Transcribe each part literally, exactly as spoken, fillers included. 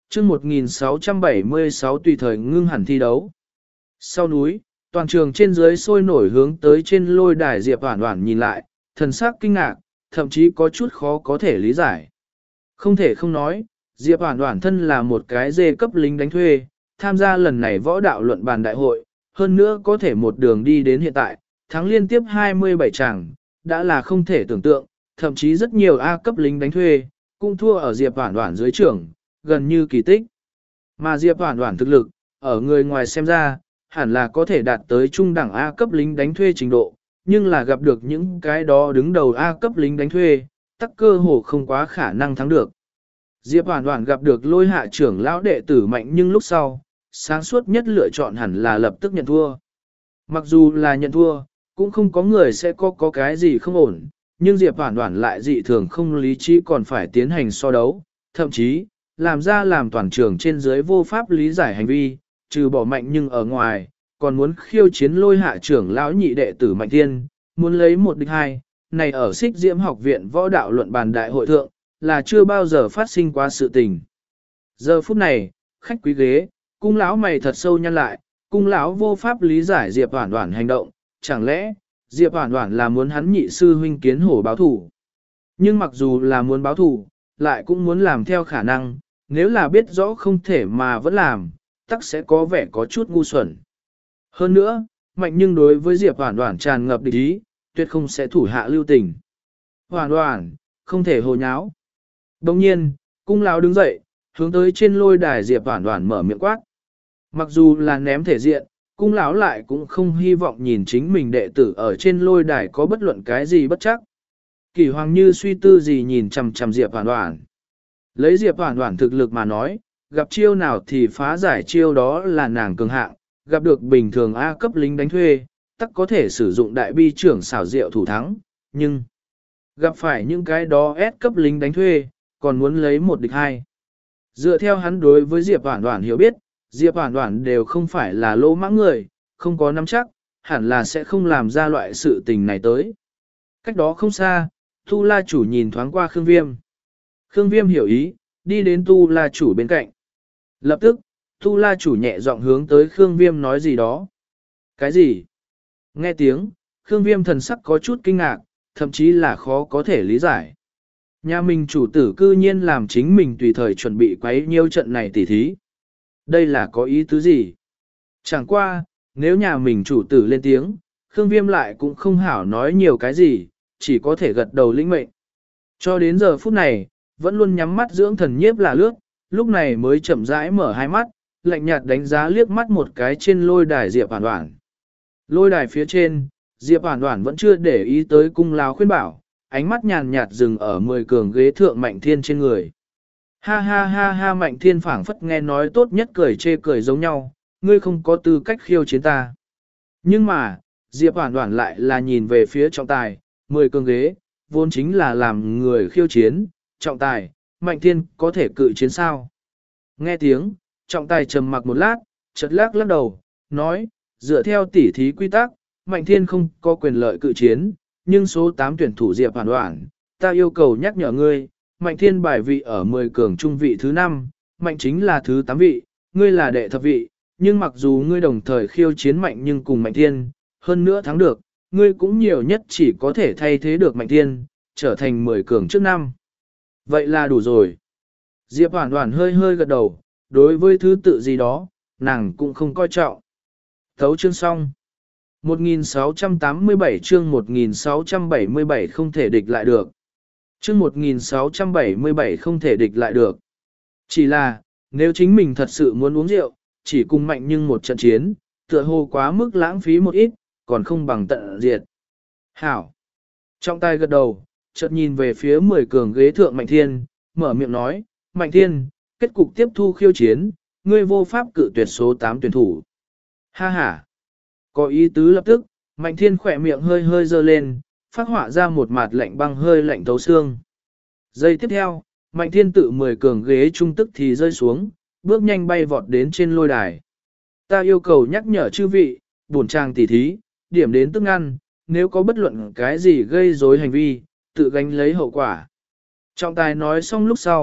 chương một nghìn sáu trăm bảy mươi sáu tùy thời ngưng hẳn thi đấu. Sau núi, toàn trường trên dưới sôi nổi hướng tới trên lôi đài Diệp Hoản Hoản nhìn lại, thần sắc kinh ngạc, thậm chí có chút khó có thể lý giải. Không thể không nói, Diệp Hoản Hoản thân là một cái dê cấp lính đánh thuê, tham gia lần này võ đạo luận bàn đại hội, hơn nữa có thể một đường đi đến hiện tại, thắng liên tiếp hai mươi bảy chàng, đã là không thể tưởng tượng, thậm chí rất nhiều A cấp lính đánh thuê, cũng thua ở Diệp Hoản Hoản dưới trưởng, gần như kỳ tích. Mà Diệp Hoản Hoản thực lực, ở người ngoài xem ra, hẳn là có thể đạt tới trung đẳng A cấp lính đánh thuê trình độ, nhưng là gặp được những cái đó đứng đầu A cấp lính đánh thuê, tắc cơ hồ không quá khả năng thắng được. Diệp Hoản Hoản gặp được lôi hạ trưởng lão đệ tử mạnh nhưng lúc sau, sáng suốt nhất lựa chọn hẳn là lập tức nhận thua. Mặc dù là nhận thua, cũng không có người sẽ có có cái gì không ổn, nhưng Diệp Hoản Hoản lại dị thường không lý trí còn phải tiến hành so đấu, thậm chí, làm ra làm toàn trường trên dưới vô pháp lý giải hành vi, trừ bỏ mạnh nhưng ở ngoài, còn muốn khiêu chiến lôi hạ trưởng lão nhị đệ tử Mạnh Thiên, muốn lấy một địch hai, này ở Xích Diễm học viện võ đạo luận bàn đại hội thượng, là chưa bao giờ phát sinh qua sự tình. Giờ phút này, khách quý ghế, cung lão mày thật sâu nhăn lại, cung lão vô pháp lý giải Diệp Hoản Hoản hành động, chẳng lẽ, Diệp Hoản Hoản là muốn hắn nhị sư huynh Kiến Hổ báo thủ. Nhưng mặc dù là muốn báo thủ, lại cũng muốn làm theo khả năng, nếu là biết rõ không thể mà vẫn làm, tắc sẽ có vẻ có chút ngu xuẩn. Hơn nữa, mạnh nhưng đối với Diệp Hoản Hoản tràn ngập địch ý, tuyệt không sẽ thủ hạ lưu tình. Hoản Hoản, không thể hồ nháo. Đồng nhiên, cung lão đứng dậy, hướng tới trên lôi đài Diệp Hoản Hoản mở miệng quát. Mặc dù là ném thể diện, cung lão lại cũng không hy vọng nhìn chính mình đệ tử ở trên lôi đài có bất luận cái gì bất chắc. Kỳ Hoàng như suy tư gì nhìn chằm chằm Diệp Hoản Hoản. Lấy Diệp Hoản Hoản thực lực mà nói, gặp chiêu nào thì phá giải chiêu đó là nàng cường hạng, gặp được bình thường A cấp lính đánh thuê, tắc có thể sử dụng đại bi trưởng xảo diệu thủ thắng, nhưng gặp phải những cái đó S cấp lính đánh thuê, còn muốn lấy một địch hai. Dựa theo hắn đối với Diệp Hoản Hoản hiểu biết, Diệp Hoản Hoản đều không phải là lỗ mãng người, không có nắm chắc, hẳn là sẽ không làm ra loại sự tình này tới. Cách đó không xa, Tu La chủ nhìn thoáng qua Khương Viêm. Khương Viêm hiểu ý, đi đến Tu La chủ bên cạnh. Lập tức, Tu La chủ nhẹ giọng hướng tới Khương Viêm nói gì đó. Cái gì? Nghe tiếng, Khương Viêm thần sắc có chút kinh ngạc, thậm chí là khó có thể lý giải. Nhà mình chủ tử cư nhiên làm chính mình tùy thời chuẩn bị quấy nhiêu trận này tỉ thí. Đây là có ý tứ gì? Chẳng qua, nếu nhà mình chủ tử lên tiếng, Khương Viêm lại cũng không hảo nói nhiều cái gì, chỉ có thể gật đầu lĩnh mệnh. Cho đến giờ phút này, vẫn luôn nhắm mắt dưỡng thần nhiếp là lướt, lúc này mới chậm rãi mở hai mắt, lạnh nhạt đánh giá liếc mắt một cái trên lôi đài Diệp Hoản Hoản. Lôi đài phía trên, Diệp Hoản Hoản vẫn chưa để ý tới cung lão khuyên bảo, ánh mắt nhàn nhạt dừng ở mười cường ghế thượng Mạnh Thiên trên người. Ha ha ha ha Mạnh Thiên phảng phất nghe nói tốt nhất cười chê cười giống nhau, ngươi không có tư cách khiêu chiến ta. Nhưng mà, Diệp Hoản Hoản lại là nhìn về phía trọng tài, mười cường ghế, vốn chính là làm người khiêu chiến, trọng tài, Mạnh Thiên có thể cự chiến sao? Nghe tiếng, trọng tài trầm mặc một lát, chợt lắc lắc đầu, nói, dựa theo tỉ thí quy tắc, Mạnh Thiên không có quyền lợi cự chiến, nhưng số tám tuyển thủ Diệp Hoản Hoản, ta yêu cầu nhắc nhở ngươi, Mạnh Thiên bài vị ở mười cường trung vị thứ năm, Mạnh chính là thứ tám vị, ngươi là đệ thập vị, nhưng mặc dù ngươi đồng thời khiêu chiến Mạnh nhưng cùng Mạnh Thiên, hơn nữa thắng được, ngươi cũng nhiều nhất chỉ có thể thay thế được Mạnh Thiên, trở thành mười cường trước năm. Vậy là đủ rồi. Diệp Hoản Hoản hơi hơi gật đầu, đối với thứ tự gì đó, nàng cũng không coi trọng. Thấu chương xong. một nghìn sáu trăm tám mươi bảy chương một nghìn sáu trăm bảy mươi bảy không thể địch lại được. Chương một nghìn sáu trăm bảy mươi bảy không thể địch lại được. Chỉ là, nếu chính mình thật sự muốn uống rượu, chỉ cùng Mạnh nhưng một trận chiến, tựa hồ quá mức lãng phí một ít, còn không bằng tận diệt. Hảo. Trong tay gật đầu, chợt nhìn về phía mười cường ghế thượng Mạnh Thiên, mở miệng nói, Mạnh Thiên, kết cục tiếp thu khiêu chiến, ngươi vô pháp cự tuyệt số tám tuyển thủ. Ha ha. Có ý tứ lập tức, Mạnh Thiên khỏe miệng hơi hơi dơ lên, phát họa ra một mặt lạnh băng hơi lạnh thấu xương. Giây tiếp theo, Mạnh Thiên tự mười cường ghế trung tức thì rơi xuống, bước nhanh bay vọt đến trên lôi đài. Ta yêu cầu nhắc nhở chư vị, bổn trang tỉ thí, điểm đến tức ngăn, nếu có bất luận cái gì gây rối hành vi, tự gánh lấy hậu quả. Trọng tài nói xong lúc sau,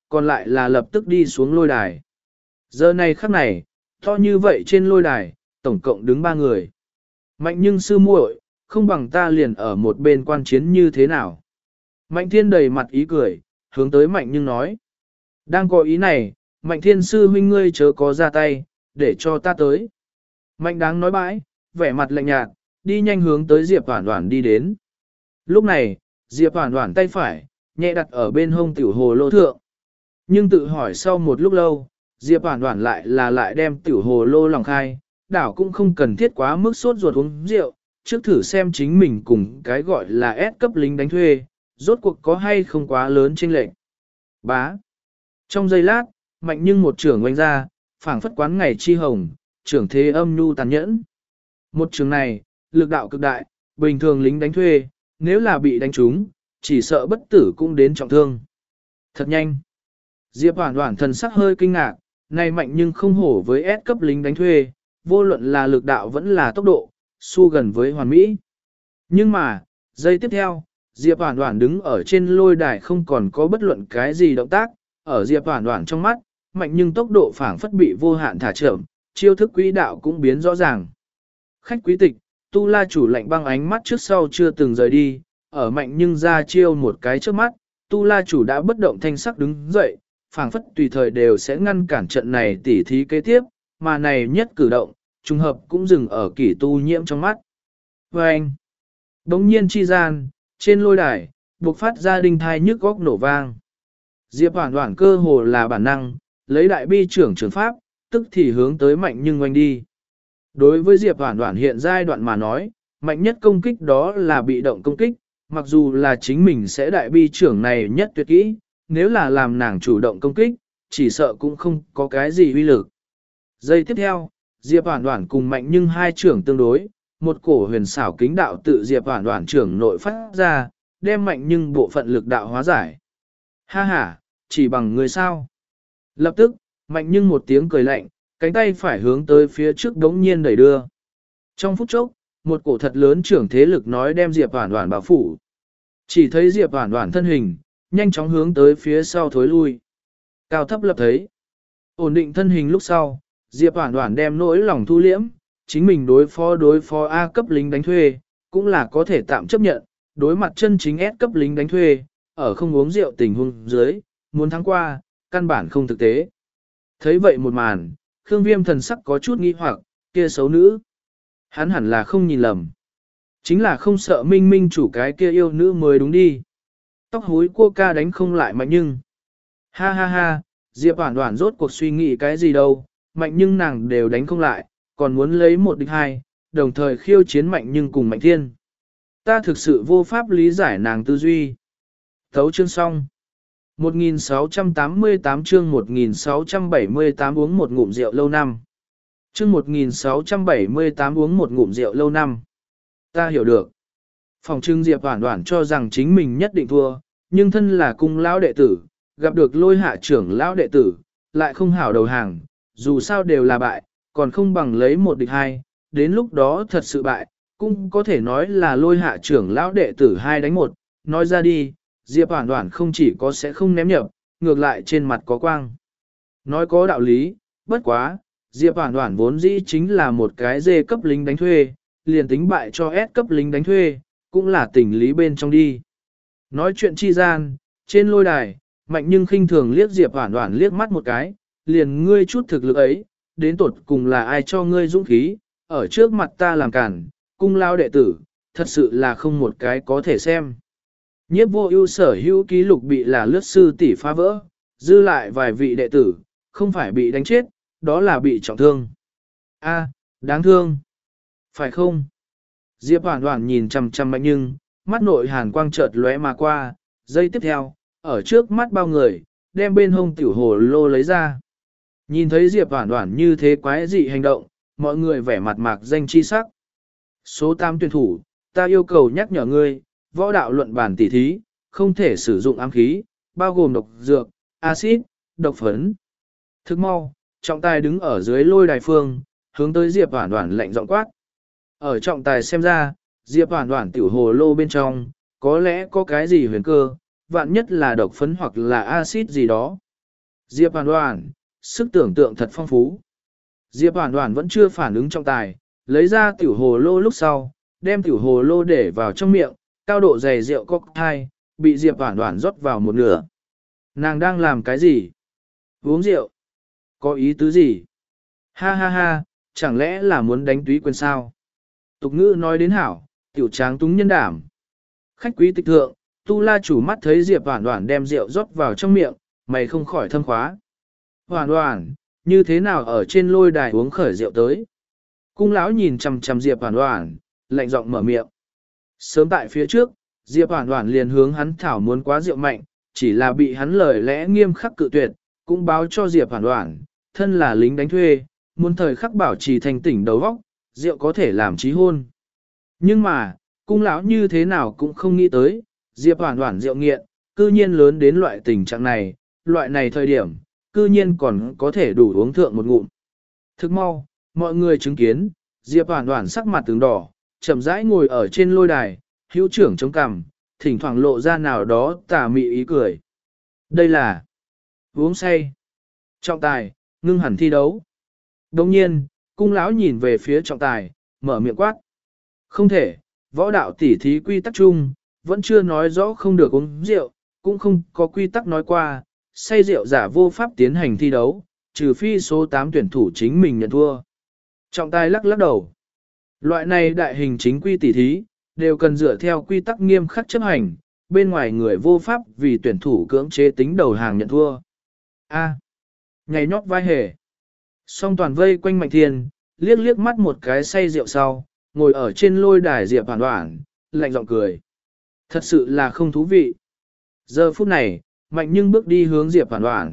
còn lại là lập tức đi xuống lôi đài. Giờ này khắc này, to như vậy trên lôi đài, tổng cộng đứng ba người. Mạnh nhưng sư muội, không bằng ta liền ở một bên quan chiến như thế nào. Mạnh thiên đầy mặt ý cười, hướng tới mạnh nhưng nói. Đang có ý này, mạnh thiên sư huynh ngươi chớ có ra tay, để cho ta tới. Mạnh đáng nói bãi, vẻ mặt lạnh nhạt, đi nhanh hướng tới Diệp Hoản Hoản đi đến. Lúc này, Diệp Hoản Hoản tay phải, nhẹ đặt ở bên hông tiểu hồ lô thượng. Nhưng tự hỏi sau một lúc lâu, Diệp Hoản Hoản lại là lại đem tiểu hồ lô lòng khai, đảo cũng không cần thiết quá mức sốt ruột uống rượu, trước thử xem chính mình cùng cái gọi là S cấp lính đánh thuê, rốt cuộc có hay không quá lớn chênh lệch. Bá. Trong giây lát, mạnh nhưng một trưởng oanh ra, phảng phất quán ngày chi hồng, trưởng thế âm nhu tàn nhẫn. Một trường này, lực đạo cực đại, bình thường lính đánh thuê, nếu là bị đánh trúng, chỉ sợ bất tử cũng đến trọng thương. Thật nhanh. Diệp Hoản Hoản thần sắc hơi kinh ngạc, này mạnh nhưng không hổ với S cấp lính đánh thuê, vô luận là lực đạo vẫn là tốc độ, xu gần với hoàn mỹ. Nhưng mà, giây tiếp theo, Diệp Hoản Hoản đứng ở trên lôi đài không còn có bất luận cái gì động tác, ở Diệp Hoản Hoản trong mắt, mạnh nhưng tốc độ phảng phất bị vô hạn thả chậm, chiêu thức quỹ đạo cũng biến rõ ràng. Khách quý tịch, Tu La chủ lạnh băng ánh mắt trước sau chưa từng rời đi, ở mạnh nhưng ra chiêu một cái trước mắt, Tu La chủ đã bất động thanh sắc đứng dậy, phảng phất tùy thời đều sẽ ngăn cản trận này tỉ thí kế tiếp, mà này nhất cử động, trùng hợp cũng dừng ở kỷ tu nhiễm trong mắt. Và anh, đống nhiên chi gian, trên lôi đài, buộc phát ra đinh thai nhức góc nổ vang. Diệp Hoản Hoản cơ hồ là bản năng, lấy đại bi trưởng trường pháp, tức thì hướng tới mạnh nhưng oanh đi. Đối với Diệp Hoản Hoản hiện giai đoạn mà nói, mạnh nhất công kích đó là bị động công kích, mặc dù là chính mình sẽ đại bi trưởng này nhất tuyệt kỹ, nếu là làm nàng chủ động công kích, chỉ sợ cũng không có cái gì uy lực. Giây tiếp theo, Diệp Hoản Hoản cùng mạnh nhưng hai trưởng tương đối, một cổ huyền xảo kính đạo tự Diệp Hoản Hoản trưởng nội phát ra, đem mạnh nhưng bộ phận lực đạo hóa giải. Ha ha, chỉ bằng người sao? Lập tức, mạnh nhưng một tiếng cười lạnh, cánh tay phải hướng tới phía trước đống nhiên đẩy đưa. Trong phút chốc, một cổ thật lớn trưởng thế lực nói đem Diệp Hoản Hoản bao phủ. Chỉ thấy Diệp Hoản Hoản thân hình, nhanh chóng hướng tới phía sau thối lui. Cao thấp lập thấy. Ổn định thân hình lúc sau, Diệp Hoản Hoản đem nỗi lòng thu liễm, chính mình đối phó đối phó A cấp lính đánh thuê, cũng là có thể tạm chấp nhận, đối mặt chân chính S cấp lính đánh thuê, ở không uống rượu tình huống dưới, muốn thắng qua, căn bản không thực tế. Thấy vậy một màn, Khương Viêm thần sắc có chút nghi hoặc, kia xấu nữ. Hắn hẳn là không nhìn lầm. Chính là không sợ minh minh chủ cái kia yêu nữ mới đúng đi. Tóc húi cua ca đánh không lại mạnh nhưng. Ha ha ha, Diệp Hoản Hoản rốt cuộc suy nghĩ cái gì đâu, mạnh nhưng nàng đều đánh không lại, còn muốn lấy một địch hai, đồng thời khiêu chiến mạnh nhưng cùng mạnh thiên. Ta thực sự vô pháp lý giải nàng tư duy. Thấu chương xong. một nghìn sáu trăm tám mươi tám chương một nghìn sáu trăm bảy mươi tám uống một ngụm rượu lâu năm. Chương một nghìn sáu trăm bảy mươi tám uống một ngụm rượu lâu năm. Ta hiểu được. Phòng trưng Diệp Hoản Hoản cho rằng chính mình nhất định thua, nhưng thân là cung lão đệ tử, gặp được lôi hạ trưởng lão đệ tử, lại không hảo đầu hàng, dù sao đều là bại, còn không bằng lấy một địch hai, đến lúc đó thật sự bại, cũng có thể nói là lôi hạ trưởng lão đệ tử hai đánh một, nói ra đi, Diệp Hoản Hoản không chỉ có sẽ không ném nhập, ngược lại trên mặt có quang. Nói có đạo lý, bất quá, Diệp Hoản Hoản vốn dĩ chính là một cái dê cấp lính đánh thuê, liền tính bại cho S cấp lính đánh thuê, cũng là tình lý bên trong đi. Nói chuyện chi gian, trên lôi đài, mạnh nhưng khinh thường liếc Diệp Hoản Hoản liếc mắt một cái, liền ngươi chút thực lực ấy, đến tột cùng là ai cho ngươi dũng khí, ở trước mặt ta làm cản, cung lao đệ tử, thật sự là không một cái có thể xem. Nhiếp vô ưu sở hữu ký lục bị là lướt sư tỷ phá vỡ, dư lại vài vị đệ tử, không phải bị đánh chết, đó là bị trọng thương. A, đáng thương. Phải không? Diệp Hoản Hoản nhìn chằm chằm mạnh nhưng, mắt nội hàn quang chợt lóe mà qua, giây tiếp theo, ở trước mắt bao người, đem bên hông tiểu hồ lô lấy ra. Nhìn thấy Diệp Hoản Hoản như thế quái dị hành động, mọi người vẻ mặt mạc danh chi sắc. Số tám tuyển thủ, ta yêu cầu nhắc nhở ngươi, võ đạo luận bản tỉ thí, không thể sử dụng ám khí, bao gồm độc dược, axit, độc phấn. Thức mau, trọng tài đứng ở dưới lôi đài phương, hướng tới Diệp Hoản Hoản lạnh giọng quát. Ở trọng tài xem ra, Diệp Hoản Hoản tiểu hồ lô bên trong, có lẽ có cái gì huyền cơ, vạn nhất là độc phấn hoặc là axit gì đó. Diệp Hoàn Hoàn, sức tưởng tượng thật phong phú. Diệp Hoàn Hoàn vẫn chưa phản ứng trọng tài, lấy ra tiểu hồ lô lúc sau, đem tiểu hồ lô để vào trong miệng, cao độ dày rượu cocktail, bị Diệp Hoàn Hoàn rót vào một nửa. Nàng đang làm cái gì? Uống rượu? Có ý tứ gì? Ha ha ha, chẳng lẽ là muốn đánh túy quyền sao? Tục ngữ nói đến hảo, tiểu tráng túng nhân đảm. Khách quý tịch thượng, Tu La chủ mắt thấy Diệp Hoàn Hoàn đem rượu rót vào trong miệng, mày không khỏi thâm khóa. Hoàn Hoàn, như thế nào ở trên lôi đài uống khởi rượu tới? Cung lão nhìn chằm chằm Diệp Hoàn Hoàn, lạnh giọng mở miệng. Sớm tại phía trước, Diệp Hoàn Hoàn liền hướng hắn thảo muốn quá rượu mạnh, chỉ là bị hắn lời lẽ nghiêm khắc cự tuyệt, cũng báo cho Diệp Hoàn Hoàn, thân là lính đánh thuê, muốn thời khắc bảo trì thành tỉnh đầu óc, rượu có thể làm trí hôn. Nhưng mà, cung lão như thế nào cũng không nghĩ tới, Diệp Hoàn Hoàn rượu nghiện, cư nhiên lớn đến loại tình trạng này, loại này thời điểm, cư nhiên còn có thể đủ uống thượng một ngụm. Thức mau, mọi người chứng kiến, Diệp Hoàn Hoàn sắc mặt tướng đỏ, chậm rãi ngồi ở trên lôi đài, hữu trưởng chống cằm, thỉnh thoảng lộ ra nào đó tà mị ý cười. Đây là uống say. Trọng tài, ngưng hẳn thi đấu. Đồng nhiên, cung lão nhìn về phía trọng tài, mở miệng quát. Không thể, võ đạo tỉ thí quy tắc chung, vẫn chưa nói rõ không được uống rượu, cũng không có quy tắc nói qua, say rượu giả vô pháp tiến hành thi đấu, trừ phi số tám tuyển thủ chính mình nhận thua. Trọng tài lắc lắc đầu. Loại này đại hình chính quy tỉ thí, đều cần dựa theo quy tắc nghiêm khắc chấp hành, bên ngoài người vô pháp vì tuyển thủ cưỡng chế tính đầu hàng nhận thua. A. Nhảy nhót vai hề. Song toàn vây quanh Mạnh Thiên, liếc liếc mắt một cái say rượu sau, ngồi ở trên lôi đài Diệp Hoàn Hoàn, lạnh giọng cười. Thật sự là không thú vị. Giờ phút này, Mạnh nhưng bước đi hướng Diệp Hoàn Hoàn.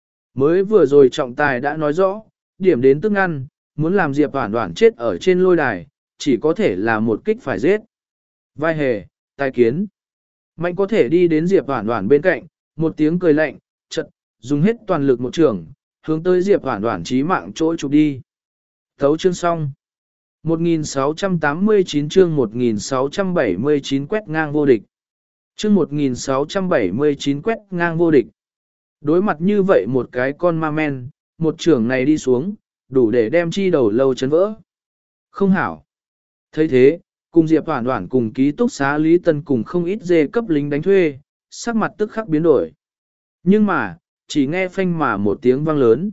Mới vừa rồi trọng tài đã nói rõ, điểm đến tức ngăn, muốn làm Diệp Hoàn Hoàn chết ở trên lôi đài, chỉ có thể là một kích phải giết. Vai hề, tai kiến. Mạnh có thể đi đến Diệp Hoàn Hoàn bên cạnh, một tiếng cười lạnh, chợt dùng hết toàn lực một trường, hướng tới Diệp Hoàn Hoàn chí mạng chỗ chụp đi. Thấu chương xong. một nghìn sáu trăm tám mươi chín chương một nghìn sáu trăm bảy mươi chín quét ngang vô địch. Chương một nghìn sáu trăm bảy mươi chín quét ngang vô địch. Đối mặt như vậy một cái con ma men, một trưởng này đi xuống, đủ để đem chi đầu lâu chấn vỡ. Không hảo. thấy thế, cùng Diệp Hoàn Hoàn cùng ký túc xá Lý Tân cùng không ít dê cấp lính đánh thuê, sắc mặt tức khắc biến đổi. Nhưng mà, chỉ nghe phanh mà một tiếng vang lớn.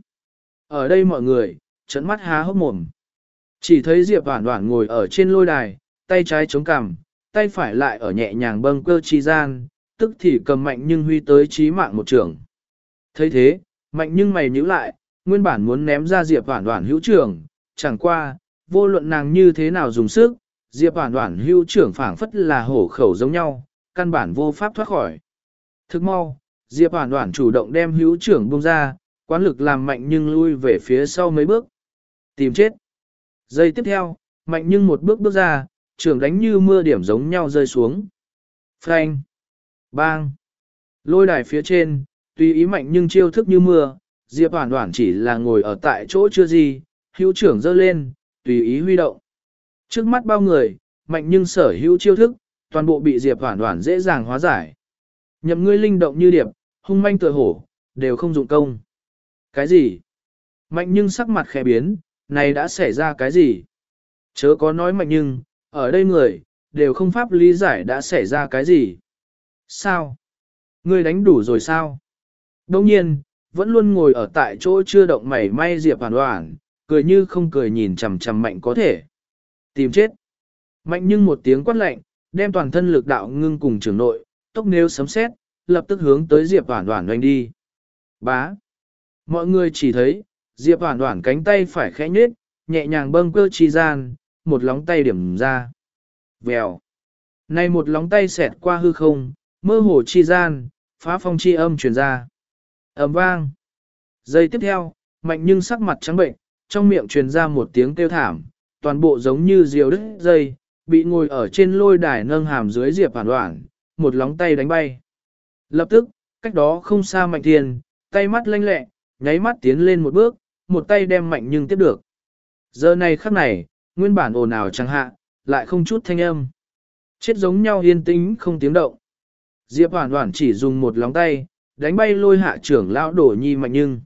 Ở đây mọi người, trợn mắt há hốc mồm. Chỉ thấy Diệp Hoàn Hoàn ngồi ở trên lôi đài, tay trái chống cằm, tay phải lại ở nhẹ nhàng bâng cơ chi gian, tức thì cầm Mạnh nhưng huy tới chí mạng một trường. thấy thế, Mạnh nhưng mày nhíu lại, nguyên bản muốn ném ra Diệp Hoàn Hoàn hữu trưởng, chẳng qua, vô luận nàng như thế nào dùng sức, Diệp Hoàn Hoàn hữu trưởng phảng phất là hổ khẩu giống nhau, căn bản vô pháp thoát khỏi. Thức mau, Diệp Hoàn Hoàn chủ động đem hữu trưởng buông ra, quán lực làm Mạnh nhưng lui về phía sau mấy bước. Tìm chết. Giây tiếp theo, Mạnh nhưng một bước bước ra, trưởng đánh như mưa điểm giống nhau rơi xuống. Phanh. Bang. Lôi đài phía trên, tùy ý Mạnh nhưng chiêu thức như mưa, Diệp Hoàn Hoàn chỉ là ngồi ở tại chỗ chưa gì, hữu trưởng giơ lên, tùy ý huy động. Trước mắt bao người, Mạnh nhưng sở hữu chiêu thức, toàn bộ bị Diệp Hoàn Hoàn dễ dàng hóa giải. Nhậm ngươi linh động như điệp, hung manh tựa hổ, đều không dụng công. Cái gì? Mạnh nhưng sắc mặt khẽ biến, này đã xảy ra cái gì? Chớ có nói Mạnh nhưng, ở đây người, đều không pháp lý giải đã xảy ra cái gì. Sao? Ngươi đánh đủ rồi sao? Đồng nhiên, vẫn luôn ngồi ở tại chỗ chưa động mảy may Diệp Hoàn Hoàn, cười như không cười nhìn chằm chằm Mạnh có thể. Tìm chết. Mạnh nhưng một tiếng quát lạnh, đem toàn thân lực đạo ngưng cùng trường nội, tốc nếu sấm sét, lập tức hướng tới Diệp Hoàn Hoàn doanh đi. Bá. Mọi người chỉ thấy, Diệp Hoàn Hoàn cánh tay phải khẽ nhếch, nhẹ nhàng bâng cơ chi gian, một lóng tay điểm ra. Vèo. Này một lóng tay xẹt qua hư không, mơ hồ chi gian, phá phong chi âm truyền ra. Ầm vang. Giây tiếp theo, Mạnh nhưng sắc mặt trắng bệnh, trong miệng truyền ra một tiếng kêu thảm, toàn bộ giống như diều đứt dây, bị ngồi ở trên lôi đài nâng hàm dưới Diệp Hoàn Hoàn, một lóng tay đánh bay. Lập tức, cách đó không xa Mạnh Thiên, tay mắt lanh lẹ, nháy mắt tiến lên một bước, một tay đem Mạnh nhưng tiếp được. Giờ này khắc này, nguyên bản ồn ào chẳng hạ, lại không chút thanh âm. Chết giống nhau yên tĩnh không tiếng động. Diệp Hoàn Hoàn chỉ dùng một lóng tay, đánh bay lôi hạ trưởng lão đổ nhi mạnh nhưng.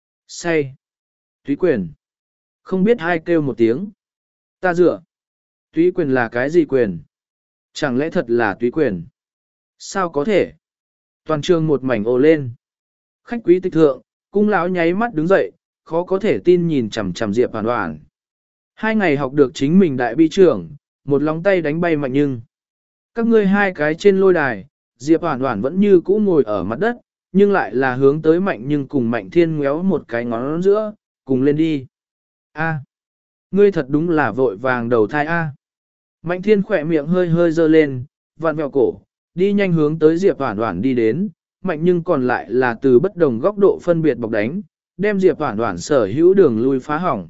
Say. Túy quyền. Không biết ai kêu một tiếng. Ta dựa. Túy quyền là cái gì quyền? Chẳng lẽ thật là túy quyền? Sao có thể? Toàn trường một mảnh ồ lên. Khách quý tịch thượng, cung lão nháy mắt đứng dậy, khó có thể tin nhìn chằm chằm Diệp Hoàn Hoàn. Hai ngày học được chính mình đại bi trưởng, một lóng tay đánh bay mạnh nhưng. Các ngươi hai cái trên lôi đài, Diệp Hoàn Hoàn vẫn như cũ ngồi ở mặt đất, nhưng lại là hướng tới mạnh nhưng cùng mạnh thiên ngéo một cái ngón giữa, cùng lên đi. A, ngươi thật đúng là vội vàng đầu thai A. Mạnh thiên khỏe miệng hơi hơi dơ lên, vặn vẹo cổ, đi nhanh hướng tới Diệp Hoàn Hoàn đi đến, mạnh nhưng còn lại là từ bất đồng góc độ phân biệt bọc đánh, đem Diệp Hoàn Hoàn sở hữu đường lui phá hỏng.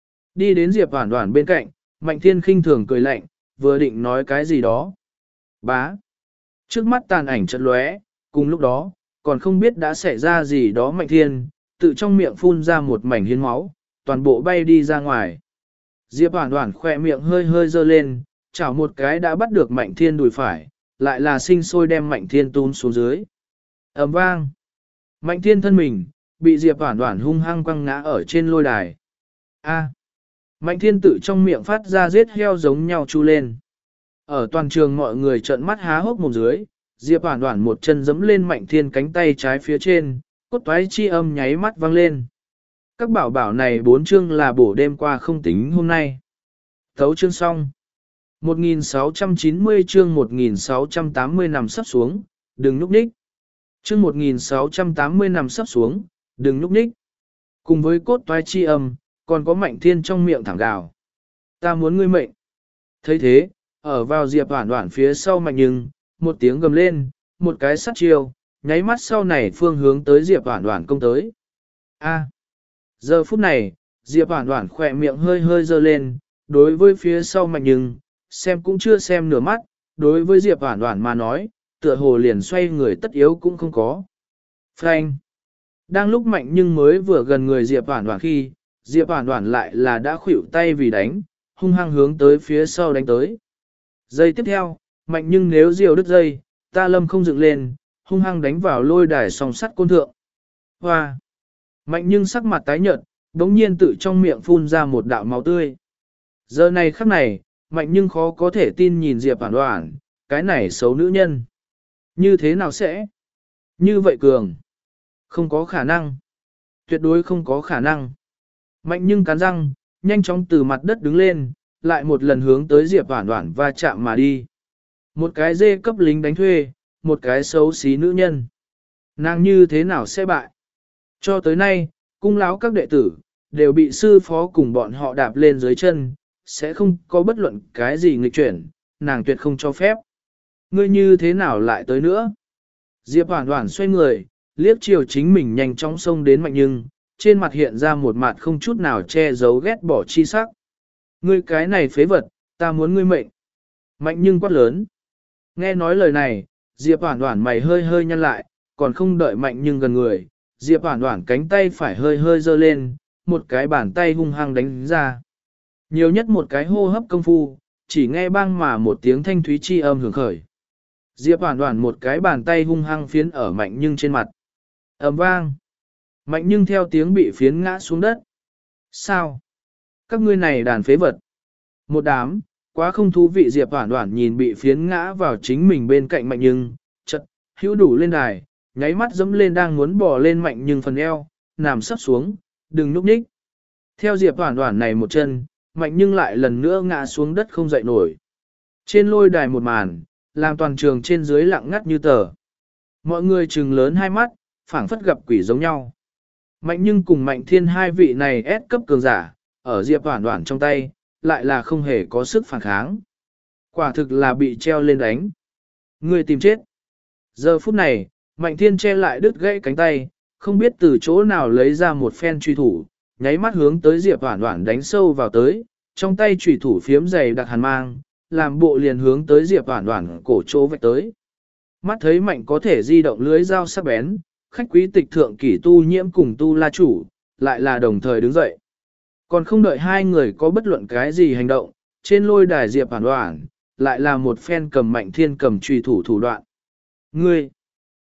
Đi đến Diệp Hoàn Hoàn bên cạnh, mạnh thiên khinh thường cười lạnh, vừa định nói cái gì đó. Bá. Trước mắt tàn ảnh chợt lóe, cùng lúc đó, còn không biết đã xảy ra gì đó mạnh thiên, tự trong miệng phun ra một mảnh hiến máu, toàn bộ bay đi ra ngoài. Diệp Hoàn Hoàn khỏe miệng hơi hơi dơ lên, chảo một cái đã bắt được mạnh thiên đùi phải, lại là sinh sôi đem mạnh thiên tún xuống dưới. Ầm vang. Mạnh thiên thân mình, bị Diệp Hoàn Hoàn hung hăng quăng ngã ở trên lôi đài. A. Mạnh thiên tự trong miệng phát ra giết heo giống nhau chu lên. Ở toàn trường mọi người trợn mắt há hốc mồm dưới, Diệp Hoàn Hoàn một chân giẫm lên mạnh thiên cánh tay trái phía trên, cốt toái chi âm nháy mắt vang lên. Các bảo bảo này bốn chương là bổ đêm qua không tính hôm nay. Thấu chương xong. một nghìn sáu trăm chín mươi chương một nghìn sáu trăm tám mươi nằm sắp xuống, đừng núp ních. Chương một nghìn sáu trăm tám mươi nằm sắp xuống, đừng núp ních. Cùng với cốt toái chi âm, còn có mạnh thiên trong miệng thẳng gào. Ta muốn ngươi mệnh. thấy thế, ở vào Diệp Hoàn Hoàn phía sau mạnh nhưng, một tiếng gầm lên, một cái sắt chiêu, nháy mắt sau này phương hướng tới Diệp Hoàn Hoàn công tới. A. Giờ phút này, Diệp Hoàn Hoàn khỏe miệng hơi hơi dơ lên, đối với phía sau mạnh nhưng, xem cũng chưa xem nửa mắt, đối với Diệp Hoàn Hoàn mà nói, tựa hồ liền xoay người tất yếu cũng không có. Phanh. Đang lúc mạnh nhưng mới vừa gần người Diệp Hoàn Hoàn khi, Diệp Hoàn Hoàn lại là đã khuỵu tay vì đánh, hung hăng hướng tới phía sau đánh tới. Giây tiếp theo, mạnh nhưng nếu diều đứt dây, ta lâm không dựng lên, hung hăng đánh vào lôi đài song sắt côn thượng. Hoa! Mạnh nhưng sắc mặt tái nhợt, đống nhiên tự trong miệng phun ra một đạo máu tươi. Giờ này khắc này, mạnh nhưng khó có thể tin nhìn Diệp Hoàn Hoàn, cái này xấu nữ nhân. Như thế nào sẽ? Như vậy cường. Không có khả năng. Tuyệt đối không có khả năng. Mạnh nhưng cắn răng, nhanh chóng từ mặt đất đứng lên, lại một lần hướng tới Diệp Hoàn Hoàn va chạm mà đi. Một cái dê cấp lính đánh thuê, một cái xấu xí nữ nhân. Nàng như thế nào sẽ bại? Cho tới nay, cung lão các đệ tử, đều bị sư phó cùng bọn họ đạp lên dưới chân, sẽ không có bất luận cái gì nghịch chuyển, nàng tuyệt không cho phép. Ngươi như thế nào lại tới nữa? Diệp Hoàn Hoàn xoay người, liếc chiều chính mình nhanh chóng xông đến mạnh nhưng, trên mặt hiện ra một mặt không chút nào che giấu ghét bỏ chi sắc. Ngươi cái này phế vật, ta muốn ngươi mệnh. Mạnh nhưng quát lớn. Nghe nói lời này, Diệp Hoàn Hoàn mày hơi hơi nhăn lại, còn không đợi mạnh nhưng gần người. Diệp Hoàn Hoàn cánh tay phải hơi hơi giơ lên, một cái bàn tay hung hăng đánh ra. Nhiều nhất một cái hô hấp công phu, chỉ nghe bang mà một tiếng thanh thúy chi âm hưởng khởi. Diệp Hoàn Hoàn một cái bàn tay hung hăng phiến ở mạnh nhưng trên mặt. Ầm vang. Mạnh nhưng theo tiếng bị phiến ngã xuống đất. Sao? Các ngươi này đàn phế vật. Một đám, quá không thú vị. Diệp Hoàn Hoàn nhìn bị phiến ngã vào chính mình bên cạnh mạnh nhưng, chật, hữu đủ lên đài, nháy mắt dẫm lên đang muốn bỏ lên mạnh nhưng phần eo, nằm sắp xuống, đừng núp nhích. Theo Diệp Hoàn Hoàn này một chân, mạnh nhưng lại lần nữa ngã xuống đất không dậy nổi. Trên lôi đài một màn, làm toàn trường trên dưới lặng ngắt như tờ. Mọi người trừng lớn hai mắt, phảng phất gặp quỷ giống nhau. Mạnh nhưng cùng mạnh thiên hai vị này ép cấp cường giả, ở Diệp Hoàn Hoàn trong tay, lại là không hề có sức phản kháng. Quả thực là bị treo lên đánh. Người tìm chết. Giờ phút này, mạnh thiên che lại đứt gãy cánh tay, không biết từ chỗ nào lấy ra một phen truy thủ, nháy mắt hướng tới Diệp Hoàn Hoàn đánh sâu vào tới, trong tay truy thủ phiếm dày đặc hàn mang, làm bộ liền hướng tới Diệp Hoàn Hoàn cổ chỗ vạch tới. Mắt thấy mạnh có thể di động lưới dao sắc bén, khách quý tịch thượng kỷ tu nhiễm cùng tu la chủ, lại là đồng thời đứng dậy. Còn không đợi hai người có bất luận cái gì hành động, trên lôi đài Diệp Hoàn Hoàn, lại là một phen cầm mạnh thiên cầm truy thủ thủ đoạn. Ngươi!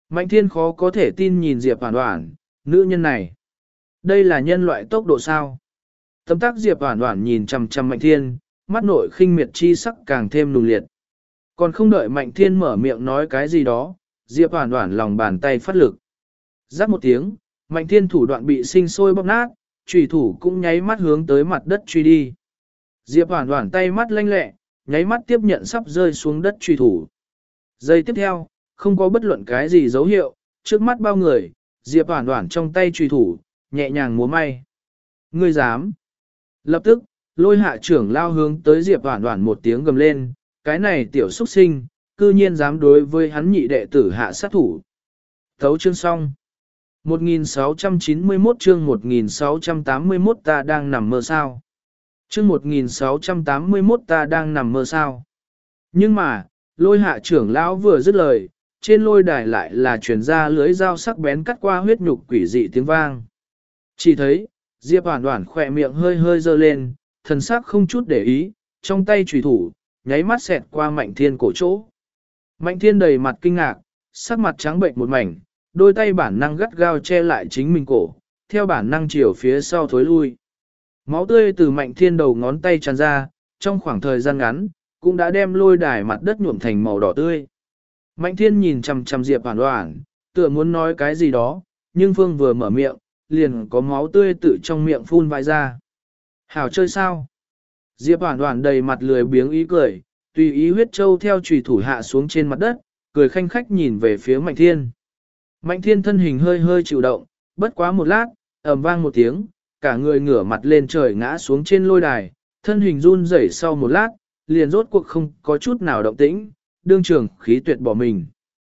Mạnh thiên khó có thể tin nhìn Diệp Hoản Hoản, nữ nhân này. Đây là nhân loại tốc độ sao? Tấm tác Diệp Hoản Hoản nhìn chằm chằm Mạnh thiên, mắt nội khinh miệt chi sắc càng thêm nùng liệt. Còn không đợi Mạnh thiên mở miệng nói cái gì đó, Diệp Hoản Hoản lòng bàn tay phát lực. Rắc một tiếng, Mạnh thiên thủ đoạn bị sinh sôi bóp nát, chủy thủ cũng nháy mắt hướng tới mặt đất truy đi. Diệp Hoản Hoản tay mắt lanh lẹ, nháy mắt tiếp nhận sắp rơi xuống đất truy thủ. Giây tiếp theo, không có bất luận cái gì dấu hiệu, trước mắt bao người, Diệp Hoản Hoản trong tay truy thủ, nhẹ nhàng múa may. Ngươi dám? Lập tức, Lôi Hạ trưởng lao hướng tới Diệp Hoản Hoản một tiếng gầm lên, cái này tiểu xuất sinh, cư nhiên dám đối với hắn nhị đệ tử hạ sát thủ. Thấu chương xong. một nghìn sáu trăm chín mươi mốt chương một nghìn sáu trăm tám mươi mốt ta đang nằm mơ sao. Chương một nghìn sáu trăm tám mươi mốt ta đang nằm mơ sao. Nhưng mà, Lôi Hạ trưởng lão vừa dứt lời, trên lôi đài lại là truyền ra lưới dao sắc bén cắt qua huyết nhục quỷ dị tiếng vang. Chỉ thấy, Diệp Hoản Hoản khỏe miệng hơi hơi dơ lên, thần sắc không chút để ý, trong tay chùy thủ, nháy mắt xẹt qua Mạnh Thiên cổ chỗ. Mạnh Thiên đầy mặt kinh ngạc, sắc mặt trắng bệnh một mảnh, đôi tay bản năng gắt gao che lại chính mình cổ, theo bản năng chiều phía sau thối lui. Máu tươi từ Mạnh Thiên đầu ngón tay tràn ra, trong khoảng thời gian ngắn, cũng đã đem lôi đài mặt đất nhuộm thành màu đỏ tươi. Mạnh Thiên nhìn chằm chằm Diệp Hoản Hoản, tựa muốn nói cái gì đó, nhưng Phương vừa mở miệng, liền có máu tươi tự trong miệng phun vãi ra. Hảo chơi sao? Diệp Hoản Hoản đầy mặt lười biếng ý cười, tùy ý huyết châu theo chùy thủ hạ xuống trên mặt đất, cười khanh khách nhìn về phía Mạnh Thiên. Mạnh Thiên thân hình hơi hơi chịu động, bất quá một lát, ầm vang một tiếng, cả người ngửa mặt lên trời ngã xuống trên lôi đài, thân hình run rẩy sau một lát, liền rốt cuộc không có chút nào động tĩnh, đương trường khí tuyệt bỏ mình.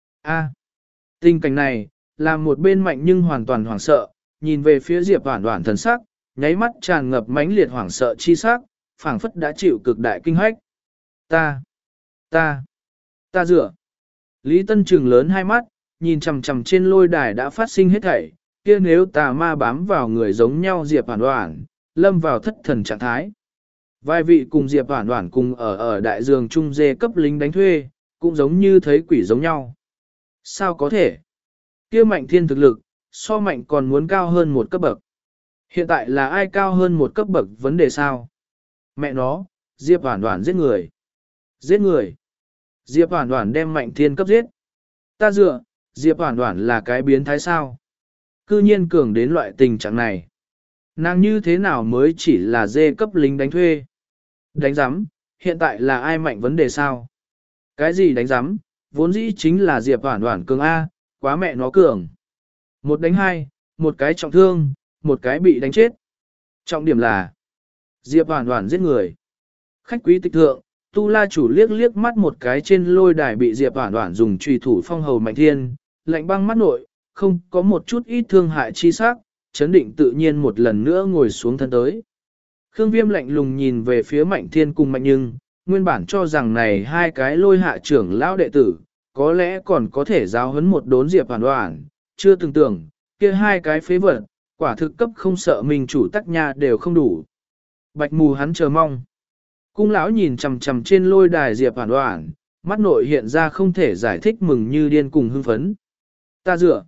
A, tình cảnh này, làm một bên Mạnh nhưng hoàn toàn hoảng sợ, nhìn về phía Diệp Hoản Hoản thần sắc, nháy mắt tràn ngập mãnh liệt hoảng sợ chi sắc, phảng phất đã chịu cực đại kinh hách. Ta, ta, ta dựa. Lý Tân trừng lớn hai mắt, nhìn chằm chằm trên lôi đài đã phát sinh hết thảy, kia nếu tà ma bám vào người giống nhau Diệp Hoản Hoản, lâm vào thất thần trạng thái. Vài vị cùng Diệp Hoản Hoản cùng ở ở đại giường trung dê cấp lính đánh thuê, cũng giống như thấy quỷ giống nhau. Sao có thể? Kia Mạnh Thiên thực lực, so Mạnh còn muốn cao hơn một cấp bậc. Hiện tại là ai cao hơn một cấp bậc vấn đề sao? Mẹ nó, Diệp Hoản Hoản giết người. Giết người. Diệp Hoản Hoản đem Mạnh Thiên cấp giết. Ta dựa, Diệp Hoản Hoản là cái biến thái sao? Cư nhiên cường đến loại tình trạng này. Nàng như thế nào mới chỉ là dê cấp lính đánh thuê? Đánh giám, hiện tại là ai mạnh vấn đề sao? Cái gì đánh giám, vốn dĩ chính là Diệp Hoản Hoản cường A, quá mẹ nó cường. Một đánh hai, một cái trọng thương, một cái bị đánh chết. Trọng điểm là Diệp Hoản Hoản giết người. Khách quý tịch thượng, Tu La chủ liếc liếc mắt một cái trên lôi đài bị Diệp Hoản Hoản dùng chùy thủ phong hầu Mạnh Thiên, lạnh băng mắt nội, không có một chút ít thương hại chi sắc, chấn định tự nhiên một lần nữa ngồi xuống thân tới. Khương Viêm lạnh lùng nhìn về phía Mạnh Thiên cùng Mạnh Nhưng, nguyên bản cho rằng này hai cái lôi hạ trưởng lão đệ tử, có lẽ còn có thể giáo huấn một đốn Diệp Hoản Hoản, chưa từng tưởng, kia hai cái phế vật, quả thực cấp không sợ mình chủ tắc nha đều không đủ. Bạch mù hắn chờ mong. Cung lão nhìn chằm chằm trên lôi đài Diệp Hoản Hoản, mắt nội hiện ra không thể giải thích mừng như điên cùng hưng phấn. Ta dựa.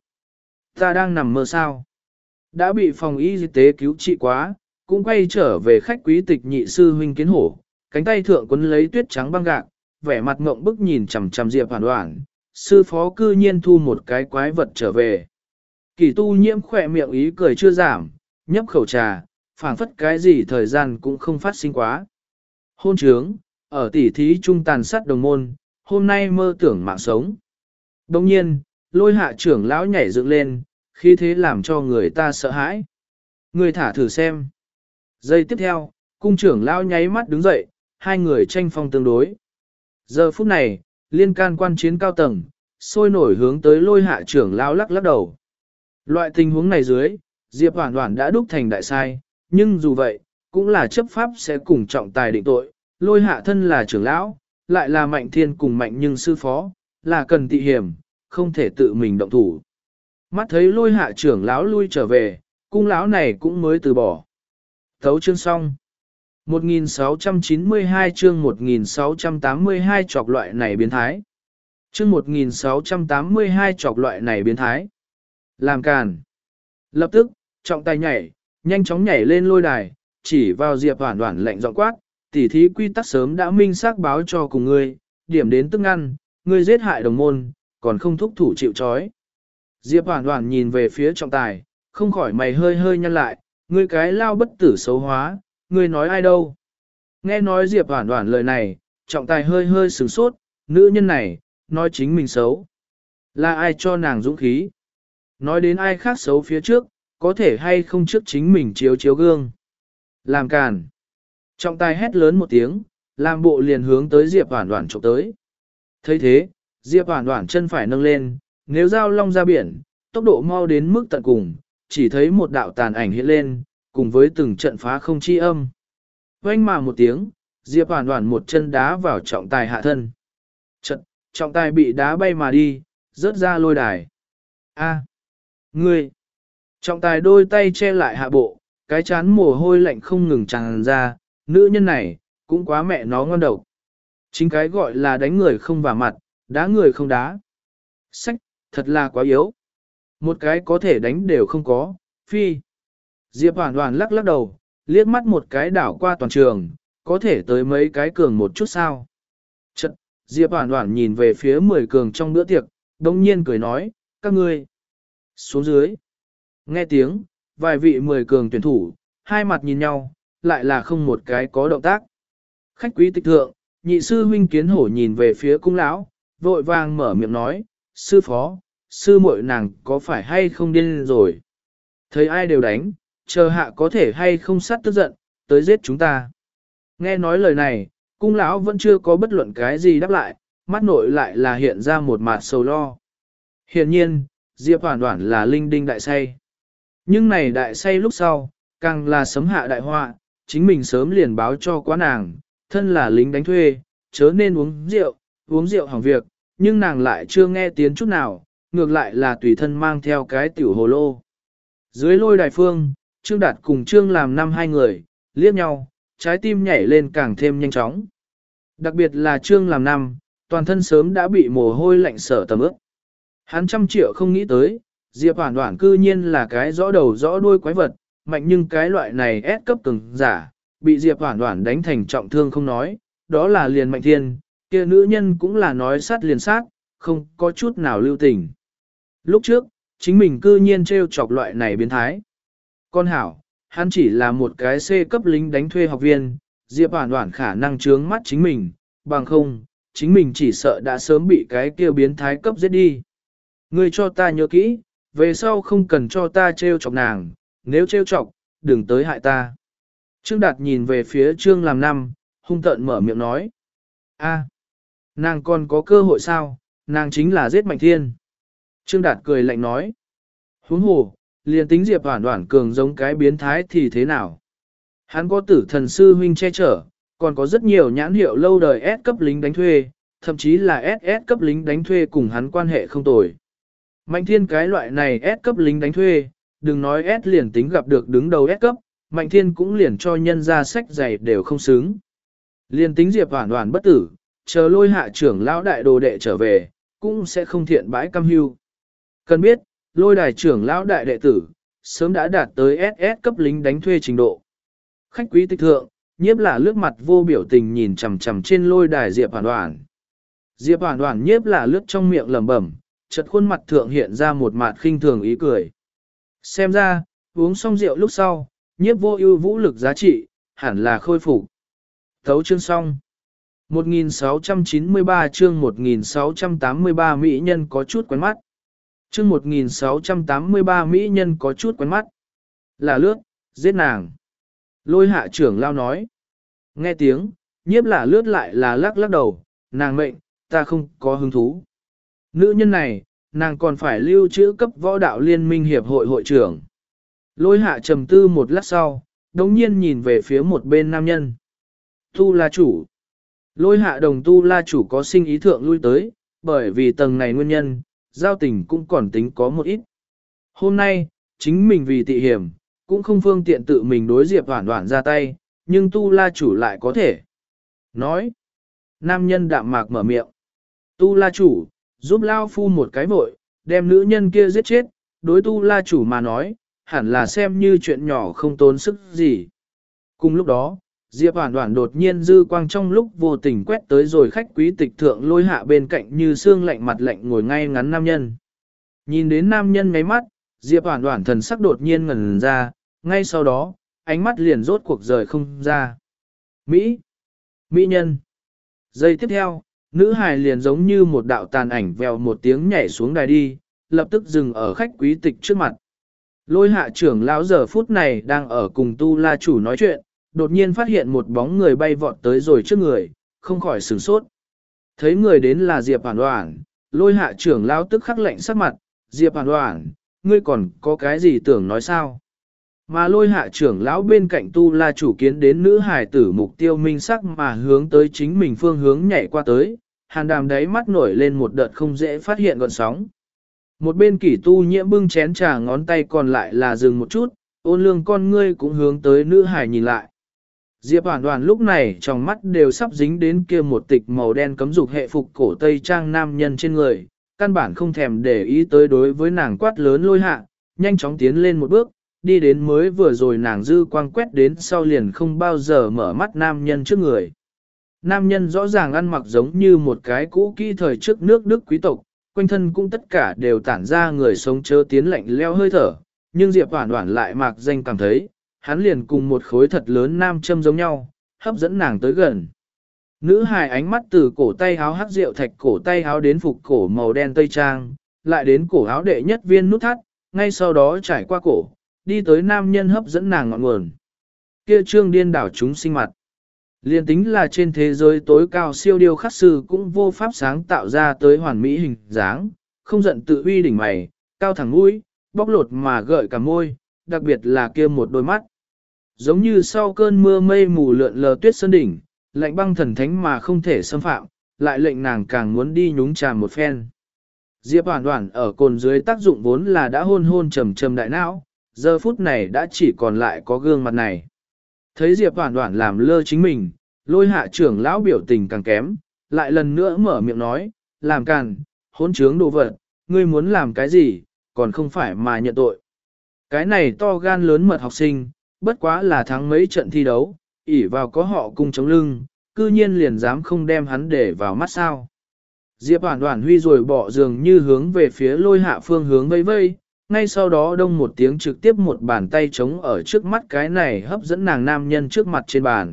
Ta đang nằm mơ sao. Đã bị phòng y tế cứu trị quá, cũng quay trở về khách quý tịch nhị sư huynh kiến hổ, cánh tay thượng quấn lấy tuyết trắng băng gạc, vẻ mặt ngộng bức nhìn chằm chằm Diệp Hoản Hoản, sư phó cư nhiên thu một cái quái vật trở về. Kỳ tu nhiễm khỏe miệng ý cười chưa giảm, nhấp khẩu trà, phảng phất cái gì thời gian cũng không phát sinh quá. Hôn trướng, ở tỉ thí trung tàn sát đồng môn, hôm nay mơ tưởng mạng sống. Đồng nhiên, lôi hạ trưởng lão nhảy dựng lên, khi thế làm cho người ta sợ hãi. Người thả thử xem. Giây tiếp theo, cung trưởng lão nháy mắt đứng dậy, hai người tranh phong tương đối. Giờ phút này, liên can quan chiến cao tầng, sôi nổi hướng tới lôi hạ trưởng lão lắc lắc đầu. Loại tình huống này dưới, Diệp Hoản Hoản đã đúc thành đại sai, nhưng dù vậy, cũng là chấp pháp sẽ cùng trọng tài định tội, lôi hạ thân là trưởng lão, lại là Mạnh Thiên cùng Mạnh nhưng sư phó, là cần tị hiểm, không thể tự mình động thủ. Mắt thấy lôi hạ trưởng lão lui trở về, cung lão này cũng mới từ bỏ. Thấu chương xong. một nghìn sáu trăm chín mươi hai chương một nghìn sáu trăm tám mươi hai chọc loại này biến thái. chương một nghìn sáu trăm tám mươi hai chọc loại này biến thái. Làm càn. Lập tức, trọng tài nhảy, nhanh chóng nhảy lên lôi đài, chỉ vào Diệp Hoản Hoản lạnh giọng quát, tỉ thí quy tắc sớm đã minh xác báo cho cùng ngươi, điểm đến tức ngăn, ngươi giết hại đồng môn, còn không thúc thủ chịu trói. Diệp Hoản Hoản nhìn về phía trọng tài, không khỏi mày hơi hơi nhăn lại, ngươi cái lao bất tử xấu hóa, ngươi nói ai đâu. Nghe nói Diệp Hoản Hoản lời này, trọng tài hơi hơi sửng sốt, nữ nhân này, nói chính mình xấu. Là ai cho nàng dũng khí? Nói đến ai khác xấu phía trước, có thể hay không trước chính mình chiếu chiếu gương. Làm càn. Trọng tài hét lớn một tiếng, làm bộ liền hướng tới Diệp Hoản Hoản chụp tới. thấy thế, Diệp Hoản Hoản chân phải nâng lên, nếu giao long ra biển, tốc độ mau đến mức tận cùng, chỉ thấy một đạo tàn ảnh hiện lên, cùng với từng trận phá không chi âm. Oanh mà một tiếng, Diệp Hoản Hoản một chân đá vào trọng tài hạ thân. Trận, trọng tài bị đá bay mà đi, rớt ra lôi đài. A, ngươi! Trọng tài đôi tay che lại hạ bộ, cái chán mồ hôi lạnh không ngừng tràn ra, nữ nhân này, cũng quá mẹ nó ngon độc. Chính cái gọi là đánh người không vào mặt, đá người không đá. Sách, thật là quá yếu. Một cái có thể đánh đều không có, phi. Diệp Hoản Hoản lắc lắc đầu, liếc mắt một cái đảo qua toàn trường, có thể tới mấy cái cường một chút sao. Chật, Diệp Hoản Hoản nhìn về phía mười cường trong bữa tiệc, đồng nhiên cười nói, các ngươi xuống dưới. Nghe tiếng, vài vị mười cường tuyển thủ, hai mặt nhìn nhau, lại là không một cái có động tác. Khách quý tịch thượng, nhị sư huynh Kiến Hổ nhìn về phía cung lão, vội vàng mở miệng nói, sư phó, sư muội nàng có phải hay không điên rồi. Thấy ai đều đánh, chờ hạ có thể hay không sát tức giận, tới giết chúng ta. Nghe nói lời này, cung lão vẫn chưa có bất luận cái gì đáp lại, mắt nội lại là hiện ra một mặt sầu lo. Hiển nhiên, Diệp Hoản Hoản là linh đinh đại say. Nhưng này đại say lúc sau, càng là sấm hạ đại họa, chính mình sớm liền báo cho quá nàng, thân là lính đánh thuê, chớ nên uống rượu, uống rượu hỏng việc, nhưng nàng lại chưa nghe tiếng chút nào, ngược lại là tùy thân mang theo cái tiểu hồ lô. Dưới lôi đài phương, Trương Đạt cùng Trương làm năm hai người, liếc nhau, trái tim nhảy lên càng thêm nhanh chóng. Đặc biệt là Trương làm năm, toàn thân sớm đã bị mồ hôi lạnh sở tầm ướt. Hắn trăm triệu không nghĩ tới, Diệp Hoản Hoản cư nhiên là cái rõ đầu rõ đuôi quái vật, mạnh nhưng cái loại này ép cấp từng giả, bị Diệp Hoản Hoản đánh thành trọng thương không nói, đó là liền Mạnh Thiên, kia nữ nhân cũng là nói sát liền sát, không có chút nào lưu tình. Lúc trước, chính mình cư nhiên trêu chọc loại này biến thái. Con hảo, hắn chỉ là một cái C cấp lính đánh thuê học viên, Diệp Hoản Hoản khả năng trướng mắt chính mình, bằng không, chính mình chỉ sợ đã sớm bị cái kia biến thái cấp giết đi. Ngươi cho ta nhớ kỹ, về sau không cần cho ta trêu chọc nàng, nếu trêu chọc, đừng tới hại ta. Trương Đạt nhìn về phía Trương làm năm, hung tợn mở miệng nói. A, nàng còn có cơ hội sao, nàng chính là giết Mạnh Thiên. Trương Đạt cười lạnh nói. Huống hồ, liền tính Diệp Hoản Hoản cường giống cái biến thái thì thế nào? Hắn có tử thần sư huynh che chở, còn có rất nhiều nhãn hiệu lâu đời S cấp lính đánh thuê, thậm chí là ét ét cấp lính đánh thuê cùng hắn quan hệ không tồi. Mạnh Thiên cái loại này S cấp lính đánh thuê, đừng nói S liền tính gặp được đứng đầu S cấp, Mạnh Thiên cũng liền cho nhân ra sách giày đều không xứng. Liền tính Diệp Hoản Hoản bất tử, chờ lôi hạ trưởng lão đại đồ đệ trở về, cũng sẽ không thiện bãi cam hưu. Cần biết, lôi đài trưởng lão đại đệ tử, sớm đã đạt tới ét ét cấp lính đánh thuê trình độ. Khách quý tịch thượng, nhiếp là lướt mặt vô biểu tình nhìn chằm chằm trên lôi đài Diệp Hoản Hoản. Diệp Hoản Hoản nhiếp là lướt trong miệng lẩm bẩm, chợt khuôn mặt thượng hiện ra một mặt khinh thường ý cười. Xem ra, uống xong rượu lúc sau, nhiếp vô ưu vũ lực giá trị, hẳn là khôi phục. Thấu chương xong. một nghìn sáu trăm chín mươi ba chương một nghìn sáu trăm tám mươi ba mỹ nhân có chút quen mắt. Chương một nghìn sáu trăm tám mươi ba mỹ nhân có chút quen mắt. Là lướt, giết nàng. Lôi hạ trưởng lao nói. Nghe tiếng, nhiếp là lướt lại là lắc lắc đầu, nàng mệnh, ta không có hứng thú. Nữ nhân này, nàng còn phải lưu trữ cấp võ đạo liên minh hiệp hội hội trưởng. Lôi hạ trầm tư một lát sau, đồng nhiên nhìn về phía một bên nam nhân. Tu La chủ. Lôi hạ đồng Tu La chủ có sinh ý thượng lui tới, bởi vì tầng này nguyên nhân, giao tình cũng còn tính có một ít. Hôm nay, chính mình vì tị hiểm, cũng không phương tiện tự mình đối Diệp Hoản Hoản ra tay, nhưng Tu La chủ lại có thể. Nói. Nam nhân đạm mạc mở miệng. Tu La chủ, giúp lao phu một cái vội, đem nữ nhân kia giết chết, đối tu la chủ mà nói, hẳn là xem như chuyện nhỏ không tốn sức gì. Cùng lúc đó, Diệp Hoản Hoản đột nhiên dư quang trong lúc vô tình quét tới rồi khách quý tịch thượng lôi hạ bên cạnh như xương lạnh mặt lạnh ngồi ngay ngắn nam nhân. Nhìn đến nam nhân ngáy mắt, Diệp Hoản Hoản thần sắc đột nhiên ngẩn ra, ngay sau đó, ánh mắt liền rốt cuộc rời không ra. Mỹ! Mỹ nhân! Giây tiếp theo, nữ hài liền giống như một đạo tàn ảnh vèo một tiếng nhảy xuống đài đi, lập tức dừng ở khách quý tịch trước mặt. Lôi hạ trưởng lão giờ phút này đang ở cùng tu la chủ nói chuyện, đột nhiên phát hiện một bóng người bay vọt tới rồi trước người, không khỏi sửng sốt. Thấy người đến là Diệp Hoản Hoản, lôi hạ trưởng lão tức khắc lạnh sắc mặt, Diệp Hoản Hoản, ngươi còn có cái gì tưởng nói sao? Mà lôi hạ trưởng lão bên cạnh tu la chủ kiến đến nữ hài tử mục tiêu minh sắc mà hướng tới chính mình phương hướng nhảy qua tới, hàn đàm đáy mắt nổi lên một đợt không dễ phát hiện gọn sóng. Một bên kỷ tu nhiễm bưng chén trà ngón tay còn lại là dừng một chút, ôn lương con ngươi cũng hướng tới nữ hài nhìn lại. Diệp Hoản Hoản lúc này trong mắt đều sắp dính đến kia một tịch màu đen cấm dục hệ phục cổ tây trang nam nhân trên người, căn bản không thèm để ý tới đối với nàng quát lớn lôi hạ, nhanh chóng tiến lên một bước, đi đến mới vừa rồi nàng dư quang quét đến sau liền không bao giờ mở mắt nam nhân trước người. Nam nhân rõ ràng ăn mặc giống như một cái cũ kỹ thời trước nước Đức quý tộc, quanh thân cũng tất cả đều tản ra người sống chớ tiến lạnh leo hơi thở, nhưng Diệp Hoản Hoản lại mạc danh cảm thấy, hắn liền cùng một khối thật lớn nam châm giống nhau, hấp dẫn nàng tới gần. Nữ hài ánh mắt từ cổ tay áo hắc rượu thạch cổ tay áo đến phục cổ màu đen tây trang, lại đến cổ áo đệ nhất viên nút thắt, ngay sau đó trải qua cổ, đi tới nam nhân hấp dẫn nàng ngọn nguồn. Kia trương điên đảo chúng sinh mặt. Liên tính là trên thế giới tối cao siêu điêu khắc sư cũng vô pháp sáng tạo ra tới hoàn mỹ hình dáng, không giận tự uy đỉnh mày, cao thẳng mũi, bóc lột mà gợi cả môi, đặc biệt là kia một đôi mắt. Giống như sau cơn mưa mây mù lượn lờ tuyết sơn đỉnh, lạnh băng thần thánh mà không thể xâm phạm, lại lệnh nàng càng muốn đi nhúng tràm một phen. Diệp Hoản Hoản ở cồn dưới tác dụng vốn là đã hôn hôn trầm trầm đại não, giờ phút này đã chỉ còn lại có gương mặt này. Thấy Diệp Hoản Hoản làm lơ chính mình, lôi hạ trưởng lão biểu tình càng kém, lại lần nữa mở miệng nói, làm càn, hỗn trướng đồ vật, ngươi muốn làm cái gì, còn không phải mà nhận tội. Cái này to gan lớn mật học sinh, bất quá là thắng mấy trận thi đấu, ỷ vào có họ cùng chống lưng, cư nhiên liền dám không đem hắn để vào mắt sao. Diệp Hoản Hoản huy rồi bỏ giường như hướng về phía lôi hạ phương hướng vây vây, ngay sau đó đông một tiếng trực tiếp một bàn tay trống ở trước mắt cái này hấp dẫn nàng nam nhân trước mặt trên bàn.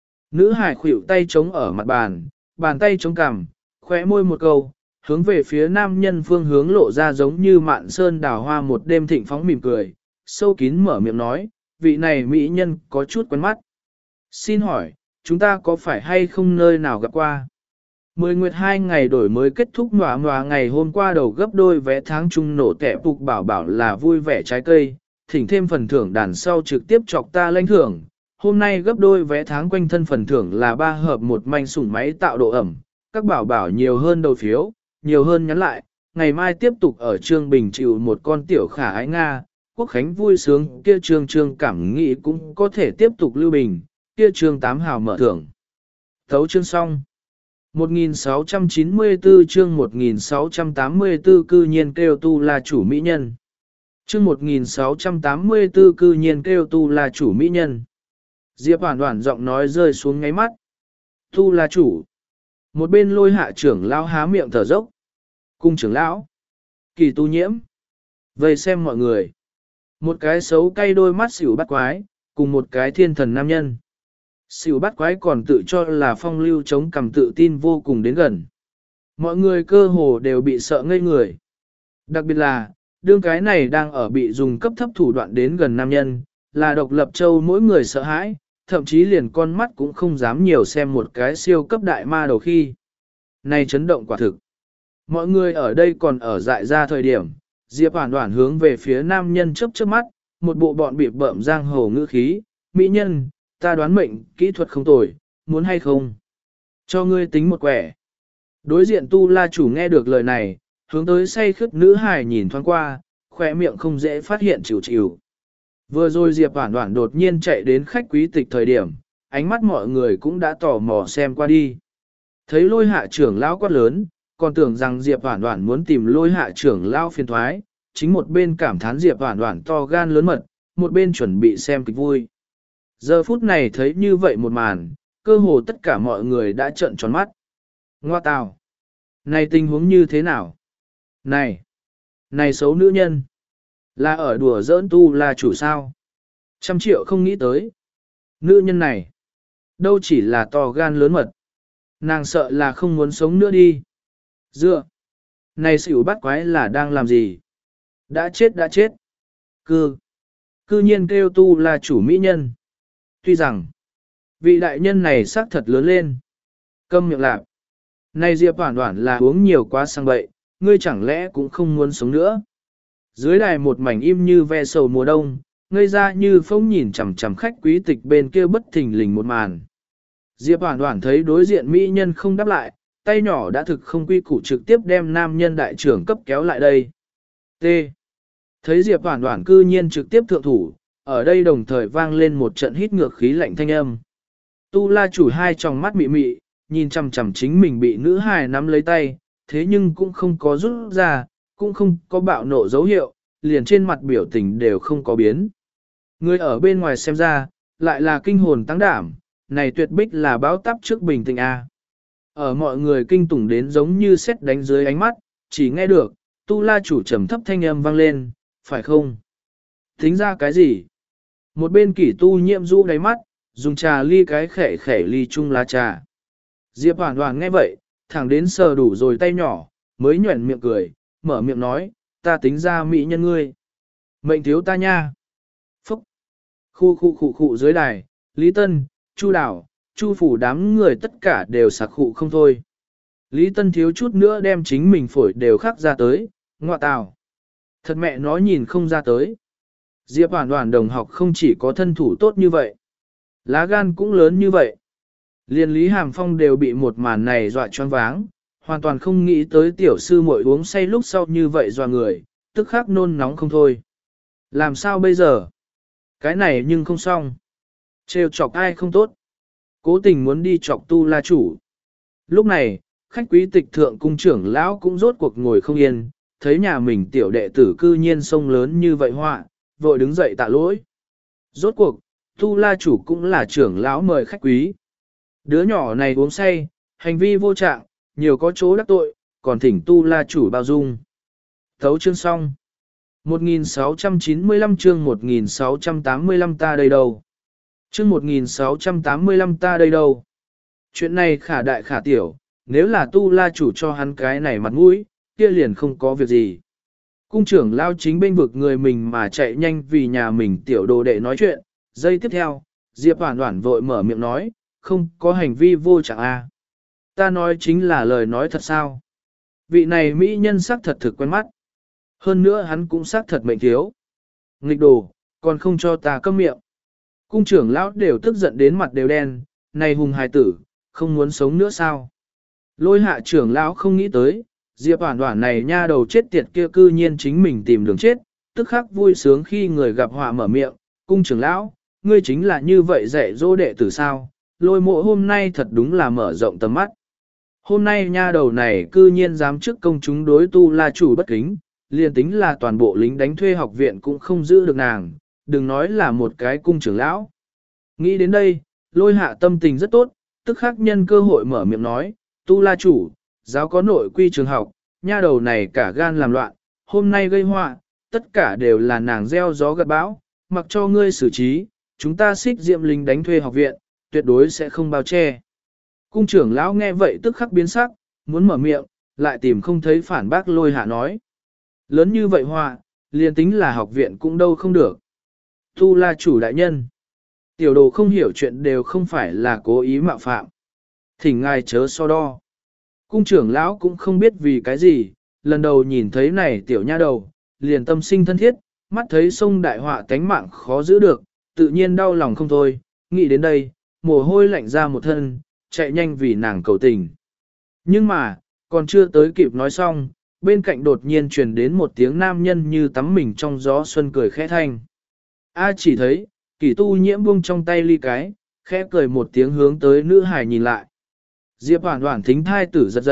Nữ hải khuỷu tay trống ở mặt bàn, bàn tay trống cằm, khóe môi một câu, hướng về phía nam nhân phương hướng lộ ra giống như mạn sơn đào hoa một đêm thịnh phóng mỉm cười, sâu kín mở miệng nói, vị này mỹ nhân có chút quen mắt. Xin hỏi, chúng ta có phải hay không nơi nào gặp qua? Mười nguyệt hai ngày đổi mới kết thúc ngọa ngọa ngày hôm qua đầu gấp đôi vé tháng chung nổ tẻ phục bảo bảo là vui vẻ trái cây, thỉnh thêm phần thưởng đàn sau trực tiếp chọc ta lãnh thưởng. Hôm nay gấp đôi vé tháng quanh thân phần thưởng là ba hợp một manh sủng máy tạo độ ẩm, các bảo bảo nhiều hơn đầu phiếu, nhiều hơn nhắn lại, ngày mai tiếp tục ở Trương Bình chịu một con tiểu khả ái Nga, Quốc Khánh vui sướng kia Trương Trương cảm nghĩ cũng có thể tiếp tục lưu bình, kia Trương tám hào mở thưởng. Thấu chương xong. một nghìn sáu trăm chín mươi tư chương một nghìn sáu trăm tám mươi tư cư nhiên kêu tu là chủ mỹ nhân. Chương một nghìn sáu trăm tám mươi tư cư nhiên kêu tu là chủ mỹ nhân. Diệp Hoản Hoản giọng nói rơi xuống ngáy mắt. Tu là chủ. Một bên lôi hạ trưởng lão há miệng thở dốc. Cung trưởng lão. Kỳ tu nhiễm. Vây xem mọi người. Một cái xấu cay đôi mắt xỉu bắt quái, cùng một cái thiên thần nam nhân. Xỉu bắt quái còn tự cho là phong lưu chống cầm tự tin vô cùng đến gần. Mọi người cơ hồ đều bị sợ ngây người. Đặc biệt là, đương cái này đang ở bị dùng cấp thấp thủ đoạn đến gần nam nhân, là độc lập châu mỗi người sợ hãi, thậm chí liền con mắt cũng không dám nhiều xem một cái siêu cấp đại ma đầu khi. Này chấn động quả thực. Mọi người ở đây còn ở dại ra thời điểm, Diệp Hoản Hoản hướng về phía nam nhân chớp chớp mắt, một bộ bọn bịp bợm giang hồ ngữ khí, mỹ nhân, ta đoán mệnh, kỹ thuật không tồi, muốn hay không? Cho ngươi tính một quẻ. Đối diện tu la chủ nghe được lời này, hướng tới say khướt nữ hài nhìn thoáng qua, khỏe miệng không dễ phát hiện chịu chịu. Vừa rồi Diệp Hoản Hoản đột nhiên chạy đến khách quý tịch thời điểm, ánh mắt mọi người cũng đã tò mò xem qua đi. Thấy lôi hạ trưởng lão quát lớn, còn tưởng rằng Diệp Hoản Hoản muốn tìm Lôi Hạ trưởng lao phiền thoái, chính một bên cảm thán Diệp Hoản Hoản to gan lớn mật, một bên chuẩn bị xem kịch vui. Giờ phút này thấy như vậy một màn, cơ hồ tất cả mọi người đã trợn tròn mắt. Ngoa tào! Này tình huống như thế nào? Này! Này xấu nữ nhân! Là ở đùa giỡn Tu La chủ sao? Trăm triệu không nghĩ tới. Nữ nhân này! Đâu chỉ là to gan lớn mật. Nàng sợ là không muốn sống nữa đi. Dựa! Này xỉu bắt quái là đang làm gì? Đã chết đã chết! Cư! Cư nhiên kêu Tu La chủ mỹ nhân. Tuy rằng, vị đại nhân này xác thật lớn lên. Câm miệng lạp. Này Diệp Hoản Hoản là uống nhiều quá sang bậy, ngươi chẳng lẽ cũng không muốn sống nữa. Dưới đài một mảnh im như ve sầu mùa đông, ngây ra như phông nhìn chằm chằm khách quý tịch bên kia bất thình lình một màn. Diệp Hoản Hoản thấy đối diện mỹ nhân không đáp lại, tay nhỏ đã thực không quy củ trực tiếp đem nam nhân đại trưởng cấp kéo lại đây. T. Thấy Diệp Hoản Hoản cư nhiên trực tiếp thượng thủ, ở đây đồng thời vang lên một trận hít ngược khí lạnh thanh âm. Tu La chủ hai tròng mắt mị mị, nhìn chằm chằm chính mình bị nữ hài nắm lấy tay, thế nhưng cũng không có rút ra, cũng không có bạo nộ dấu hiệu, liền trên mặt biểu tình đều không có biến. Người ở bên ngoài xem ra, lại là kinh hồn tăng đảm, này tuyệt bích là báo táp trước bình tĩnh A. Ở mọi người kinh tủng đến giống như sét đánh dưới ánh mắt, chỉ nghe được, Tu La chủ trầm thấp thanh âm vang lên, phải không? Tính ra cái gì? Một bên kỷ tu nhiễm rũ đáy mắt, dùng trà ly cái khẻ khẻ ly chung lá trà. Diệp Hoản Hoản nghe vậy, thẳng đến sờ đủ rồi tay nhỏ, mới nhuẩn miệng cười, mở miệng nói, ta tính ra mỹ nhân ngươi. Mệnh thiếu ta nha. Phúc. Khu khu khu khu dưới đài, Lý Tân, Chu Đảo, Chu Phủ đám người tất cả đều sặc khụ không thôi. Lý Tân thiếu chút nữa đem chính mình phổi đều khắc ra tới, ngọa tào. Thật mẹ nó nhìn không ra tới. Diệp Hoản Hoản đồng học không chỉ có thân thủ tốt như vậy, lá gan cũng lớn như vậy. Liên Lý Hàm Phong đều bị một màn này dọa choáng váng, hoàn toàn không nghĩ tới tiểu sư muội uống say lúc sau như vậy dọa người, tức khắc nôn nóng không thôi. Làm sao bây giờ? Cái này nhưng không xong. Trêu chọc ai không tốt. Cố tình muốn đi chọc Tu La chủ. Lúc này, khách quý tịch thượng cung trưởng lão cũng rốt cuộc ngồi không yên, thấy nhà mình tiểu đệ tử cư nhiên sông lớn như vậy họa, vội đứng dậy tạ lỗi. Rốt cuộc, Tu La chủ cũng là trưởng lão mời khách quý. Đứa nhỏ này uống say, hành vi vô trạng, nhiều có chỗ đắc tội, còn thỉnh Tu La chủ bao dung. Thấu chương xong. một nghìn sáu trăm chín mươi lăm chương một nghìn sáu trăm tám mươi lăm ta đây đâu. Chương một nghìn sáu trăm tám mươi lăm ta đây đâu. Chuyện này khả đại khả tiểu, nếu là Tu La chủ cho hắn cái này mặt mũi, kia liền không có việc gì. Cung trưởng lao chính bên vực người mình mà chạy nhanh vì nhà mình tiểu đồ đệ nói chuyện. Giây tiếp theo, Diệp Hoản Hoản vội mở miệng nói, không có hành vi vô trạng a. Ta nói chính là lời nói thật sao. Vị này mỹ nhân sắc thật thực quen mắt. Hơn nữa hắn cũng sắc thật mệnh thiếu. Nghịch đồ, còn không cho ta câm miệng. Cung trưởng lão đều tức giận đến mặt đều đen, này hùng hài tử, không muốn sống nữa sao. Lôi Hạ trưởng lão không nghĩ tới, Diệp Hoản Hoản này nha đầu chết tiệt kia cư nhiên chính mình tìm đường chết, tức khắc vui sướng khi người gặp họa mở miệng, cung trưởng lão, ngươi chính là như vậy dạy dỗ đệ tử sao, Lôi Mộ hôm nay thật đúng là mở rộng tầm mắt. Hôm nay nha đầu này cư nhiên dám trước công chúng đối Tu La chủ bất kính, liền tính là toàn bộ lính đánh thuê học viện cũng không giữ được nàng, đừng nói là một cái cung trưởng lão. Nghĩ đến đây, Lôi Hạ tâm tình rất tốt, tức khắc nhân cơ hội mở miệng nói, Tu La chủ, giáo có nội quy trường học, nha đầu này cả gan làm loạn, hôm nay gây họa, tất cả đều là nàng gieo gió gặt bão, mặc cho ngươi xử trí, chúng ta xích diệm lính đánh thuê học viện, tuyệt đối sẽ không bao che. Cung trưởng lão nghe vậy tức khắc biến sắc, muốn mở miệng, lại tìm không thấy phản bác Lôi Hạ nói. Lớn như vậy họa, liền tính là học viện cũng đâu không được. Tu La chủ đại nhân. Tiểu đồ không hiểu chuyện đều không phải là cố ý mạo phạm. Thỉnh ngài chớ so đo. Cung trưởng lão cũng không biết vì cái gì, lần đầu nhìn thấy này tiểu nha đầu, liền tâm sinh thân thiết, mắt thấy sông đại họa tánh mạng khó giữ được, tự nhiên đau lòng không thôi, nghĩ đến đây, mồ hôi lạnh ra một thân, chạy nhanh vì nàng cầu tình. Nhưng mà, còn chưa tới kịp nói xong, bên cạnh đột nhiên truyền đến một tiếng nam nhân như tắm mình trong gió xuân cười khẽ thanh. A chỉ thấy, Kỷ tu nhiễm buông trong tay ly cái, khẽ cười một tiếng hướng tới nữ hải nhìn lại. Diệp Hoản Hoản thính thai tử giật giật,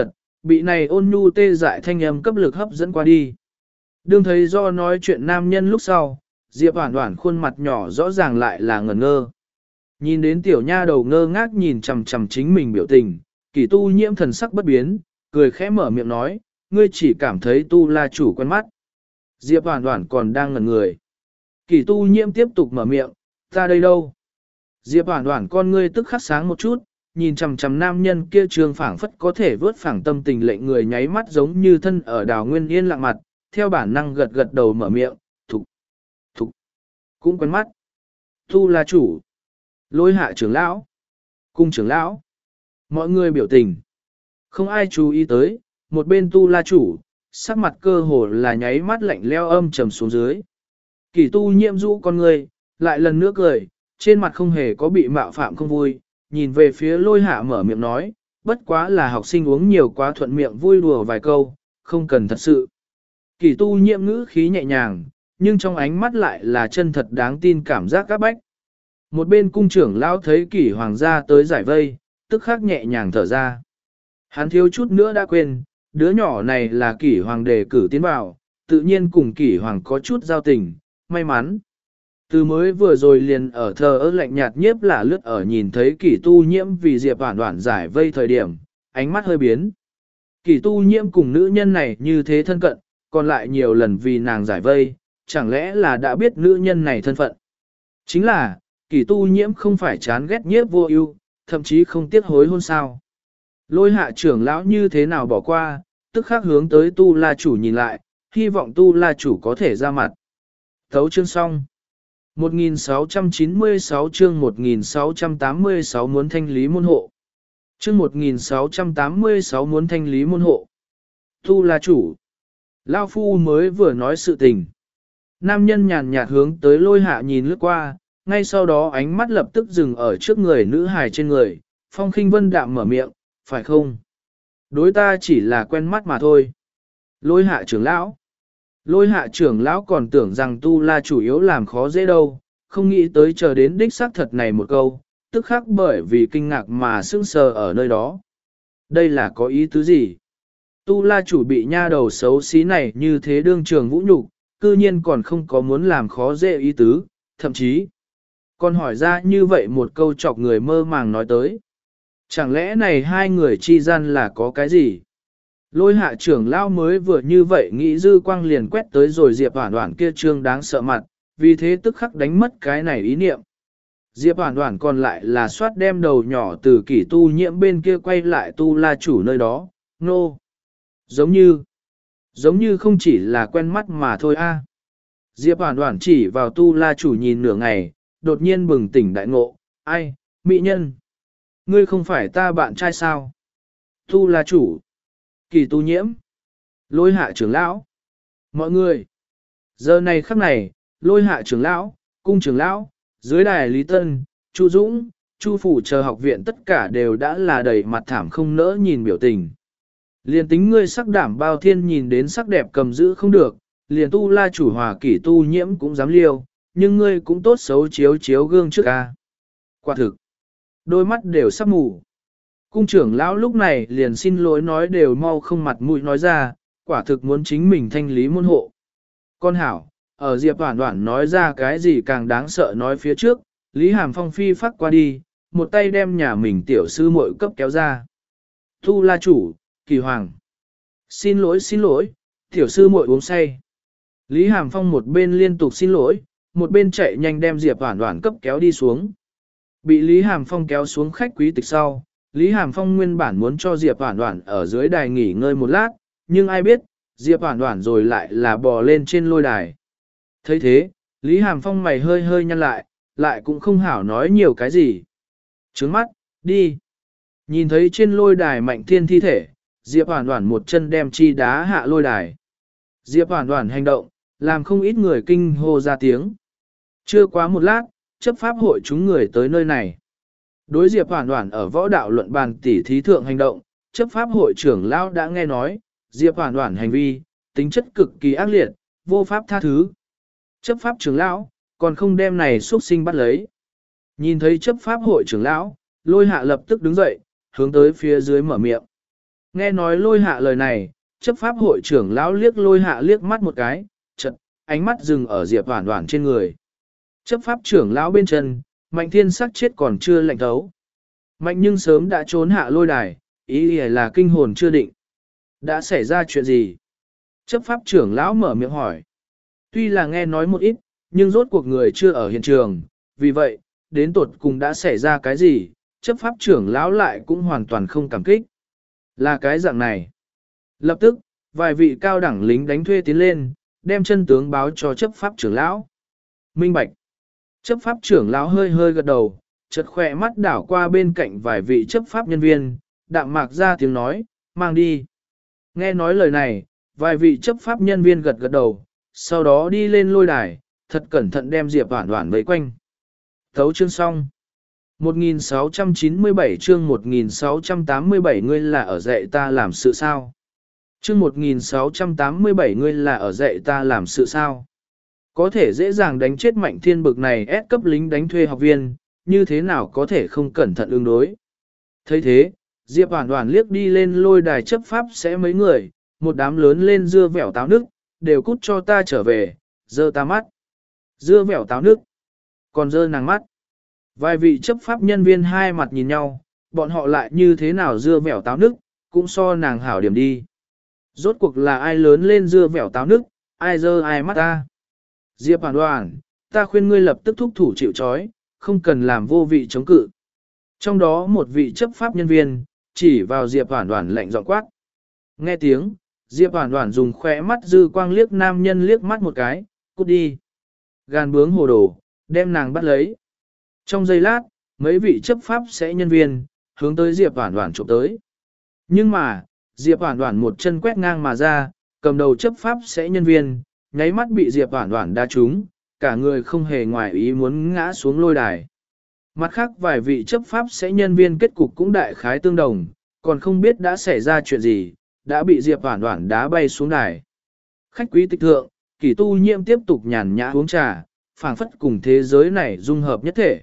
Bị này ôn nhu tê dại thanh âm cấp lực hấp dẫn qua đi. Đương thấy do nói chuyện nam nhân lúc sau, Diệp Hoản Hoản khuôn mặt nhỏ rõ ràng lại là ngẩn ngơ. Nhìn đến tiểu nha đầu ngơ ngác nhìn chằm chằm chính mình biểu tình, Kỷ Tu Nhiễm thần sắc bất biến, cười khẽ mở miệng nói, ngươi chỉ cảm thấy Tu La chủ quen mắt. Diệp Hoản Hoản còn đang ngẩn người. Kỷ Tu Nhiễm tiếp tục mở miệng, ta đây đâu? Diệp Hoản Hoản con ngươi tức khắc sáng một chút, nhìn chằm chằm nam nhân kia trường phảng phất có thể vớt phẳng tâm tình lệnh người nháy mắt giống như thân ở đào nguyên yên lặng mặt, theo bản năng gật gật đầu mở miệng, thục, thục, cũng quen mắt. Tu La chủ, Lôi Hạ trưởng lão, cung trưởng lão, mọi người biểu tình. Không ai chú ý tới, một bên Tu La chủ, sắc mặt cơ hồ là nháy mắt lạnh leo âm trầm xuống dưới. Kỷ Tu Nhiễm rũ con người, lại lần nữa cười, trên mặt không hề có bị mạo phạm không vui, nhìn về phía Lôi Hạ mở miệng nói, bất quá là học sinh uống nhiều quá thuận miệng vui đùa vài câu, không cần thật sự. Kỷ Tu Nhiễm ngữ khí nhẹ nhàng, nhưng trong ánh mắt lại là chân thật đáng tin cảm giác các bách. Một bên cung trưởng lão thấy Kỷ hoàng gia tới giải vây, tức khắc nhẹ nhàng thở ra. Hắn thiếu chút nữa đã quên, đứa nhỏ này là Kỷ hoàng đề cử tiến vào, tự nhiên cùng Kỷ hoàng có chút giao tình, may mắn. Từ mới vừa rồi liền ở thờ ơ lạnh nhạt nhiếp là lướt ở nhìn thấy Kỷ Tu Nhiễm vì Diệp Hoản Hoản giải vây thời điểm, ánh mắt hơi biến. Kỷ Tu Nhiễm cùng nữ nhân này như thế thân cận, còn lại nhiều lần vì nàng giải vây, chẳng lẽ là đã biết nữ nhân này thân phận. Chính là, Kỷ Tu Nhiễm không phải chán ghét nhiếp vô ưu, thậm chí không tiếc hối hôn sao. Lôi Hạ trưởng lão như thế nào bỏ qua, tức khắc hướng tới Tu La chủ nhìn lại, hy vọng Tu La chủ có thể ra mặt. Thấu chương xong. một nghìn sáu trăm chín mươi sáu chương một nghìn sáu trăm tám mươi sáu muốn thanh lý môn hộ. Chương một nghìn sáu trăm tám mươi sáu muốn thanh lý môn hộ. Tu La chủ. Lao Phu mới vừa nói sự tình. Nam nhân nhàn nhạt hướng tới Lôi Hạ nhìn lướt qua, ngay sau đó ánh mắt lập tức dừng ở trước người nữ hài trên người, Phong Khinh Vân đạm mở miệng, phải không? Đối ta chỉ là quen mắt mà thôi. Lôi Hạ trưởng lão. Lôi Hạ trưởng lão còn tưởng rằng Tu La chủ yếu làm khó dễ đâu, không nghĩ tới chờ đến đích xác thật này một câu, tức khắc bởi vì kinh ngạc mà sững sờ ở nơi đó. Đây là có ý tứ gì? Tu La chủ bị nha đầu xấu xí này như thế đương trường vũ nhục, cư nhiên còn không có muốn làm khó dễ ý tứ, thậm chí còn hỏi ra như vậy một câu chọc người mơ màng nói tới. Chẳng lẽ này hai người chi gian là có cái gì? Lôi Hạ trưởng lão mới vừa như vậy nghĩ dư quang liền quét tới rồi Diệp Hoản Hoản kia trương đáng sợ mặt, vì thế tức khắc đánh mất cái này ý niệm. Diệp Hoản Hoản còn lại là soát đem đầu nhỏ từ Kỷ Tu Nhiễm bên kia quay lại Tu La chủ nơi đó, nô. No. Giống như, giống như không chỉ là quen mắt mà thôi a. Diệp Hoản Hoản chỉ vào Tu La chủ nhìn nửa ngày, đột nhiên bừng tỉnh đại ngộ, ai, mỹ nhân, ngươi không phải ta bạn trai sao? Tu La chủ, Kỷ Tu Nhiễm, Lôi Hạ trưởng lão, mọi người. Giờ này khắc này, Lôi Hạ trưởng lão, cung trưởng lão, dưới đài Lý Tân, Chu Dũng, Chu Phủ chờ học viện tất cả đều đã là đầy mặt thảm không nỡ nhìn biểu tình. Liền tính ngươi sắc đảm bao thiên nhìn đến sắc đẹp cầm giữ không được, liền Tu La chủ hòa Kỷ Tu Nhiễm cũng dám liêu, nhưng ngươi cũng tốt xấu chiếu chiếu gương trước ca. Quả thực, đôi mắt đều sắp mù. Cung trưởng lão lúc này liền xin lỗi nói đều mau không mặt mũi nói ra, quả thực muốn chính mình thanh lý môn hộ. Con hảo, ở Diệp Hoản Hoản nói ra cái gì càng đáng sợ nói phía trước, Lý Hàm Phong phi phát qua đi, một tay đem nhà mình tiểu sư muội cấp kéo ra. Tu La chủ, Kỳ Hoàng. Xin lỗi xin lỗi, tiểu sư muội uống say. Lý Hàm Phong một bên liên tục xin lỗi, một bên chạy nhanh đem Diệp Hoản Hoản cấp kéo đi xuống. Bị Lý Hàm Phong kéo xuống khách quý tịch sau, Lý Hàm Phong nguyên bản muốn cho Diệp Hoản Hoản ở dưới đài nghỉ ngơi một lát, nhưng ai biết, Diệp Hoản Hoản rồi lại là bò lên trên lôi đài. Thấy thế, Lý Hàm Phong mày hơi hơi nhăn lại, lại cũng không hảo nói nhiều cái gì. Trướng mắt, đi. Nhìn thấy trên lôi đài Mạnh Thiên thi thể, Diệp Hoản Hoản một chân đem chi đá hạ lôi đài. Diệp Hoản Hoản hành động, làm không ít người kinh hô ra tiếng. Chưa quá một lát, chấp pháp hội chúng người tới nơi này. Đối Diệp Hoản Hoản ở võ đạo luận bàn tỉ thí thượng hành động, chấp pháp hội trưởng lão đã nghe nói, Diệp Hoản Hoản hành vi, tính chất cực kỳ ác liệt, vô pháp tha thứ. Chấp pháp trưởng lão, còn không đem này xuất sinh bắt lấy. Nhìn thấy chấp pháp hội trưởng lão, Lôi Hạ lập tức đứng dậy, hướng tới phía dưới mở miệng. Nghe nói lôi hạ lời này, chấp pháp hội trưởng lão liếc lôi hạ liếc mắt một cái, chật, ánh mắt dừng ở Diệp Hoản Hoản trên người. Chấp pháp trưởng lão bên chân, Mạnh Thiên sắc chết còn chưa lạnh thấu. Mạnh nhưng sớm đã trốn hạ lôi đài, ý là kinh hồn chưa định. Đã xảy ra chuyện gì? Chấp pháp trưởng lão mở miệng hỏi. Tuy là nghe nói một ít, nhưng rốt cuộc người chưa ở hiện trường, vì vậy, đến tột cùng đã xảy ra cái gì, chấp pháp trưởng lão lại cũng hoàn toàn không cảm kích. Là cái dạng này. Lập tức, vài vị cao đẳng lính đánh thuê tiến lên, đem chân tướng báo cho chấp pháp trưởng lão. Minh bạch. Chấp pháp trưởng lão hơi hơi gật đầu, chợt khỏe mắt đảo qua bên cạnh vài vị chấp pháp nhân viên, đạm mạc ra tiếng nói, mang đi. Nghe nói lời này, vài vị chấp pháp nhân viên gật gật đầu, sau đó đi lên lôi đài, thật cẩn thận đem Diệp Hoản Hoản vây quanh. Thấu chương xong. một nghìn sáu trăm chín mươi bảy chương một nghìn sáu trăm tám mươi bảy ngươi là ở dạy ta làm sự sao? Chương một nghìn sáu trăm tám mươi bảy ngươi là ở dạy ta làm sự sao? Có thể dễ dàng đánh chết Mạnh Thiên bực này ép cấp lính đánh thuê học viên, như thế nào có thể không cẩn thận ứng đối. Thấy thế, Diệp Hoản Hoản liếc đi lên lôi đài chấp pháp sẽ mấy người, một đám lớn lên dưa vẻo táo nước, đều cút cho ta trở về, dơ ta mắt. Dưa vẻo táo nước, còn dơ nàng mắt. Vài vị chấp pháp nhân viên hai mặt nhìn nhau, bọn họ lại như thế nào dưa vẻo táo nước, cũng so nàng hảo điểm đi. Rốt cuộc là ai lớn lên dưa vẻo táo nước, ai dơ ai mắt ta. Diệp Hoản Hoản, ta khuyên ngươi lập tức thúc thủ chịu trói, không cần làm vô vị chống cự. Trong đó một vị chấp pháp nhân viên, chỉ vào Diệp Hoản Hoản lạnh giọng quát. Nghe tiếng, Diệp Hoản Hoản dùng khóe mắt dư quang liếc nam nhân liếc mắt một cái, cút đi. Gan bướng hồ đồ, đem nàng bắt lấy. Trong giây lát, mấy vị chấp pháp sẽ nhân viên, hướng tới Diệp Hoản Hoản chụp tới. Nhưng mà, Diệp Hoản Hoản một chân quét ngang mà ra, cầm đầu chấp pháp sẽ nhân viên, nháy mắt bị Diệp Hoản Hoản đá trúng, cả người không hề ngoài ý muốn ngã xuống lôi đài. Mặt khác vài vị chấp pháp sẽ nhân viên kết cục cũng đại khái tương đồng, còn không biết đã xảy ra chuyện gì, đã bị Diệp Hoản Hoản đá bay xuống đài. Khách quý tịch thượng, Kỷ Tu Nhiễm tiếp tục nhàn nhã uống trà, phảng phất cùng thế giới này dung hợp nhất thể.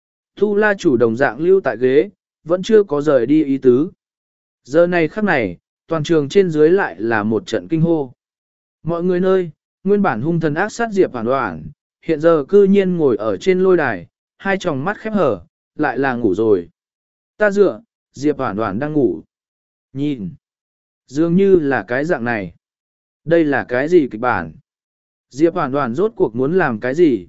Tu La chủ đồng dạng lưu tại ghế, vẫn chưa có rời đi ý tứ. Giờ này khắc này, toàn trường trên dưới lại là một trận kinh hô. Mọi người nơi, nguyên bản hung thần ác sát Diệp Hoản Hoản, hiện giờ cư nhiên ngồi ở trên lôi đài, hai tròng mắt khép hở, lại là ngủ rồi. Ta dựa, Diệp Hoản Hoản đang ngủ. Nhìn, dường như là cái dạng này. Đây là cái gì kịch bản? Diệp Hoản Hoản rốt cuộc muốn làm cái gì?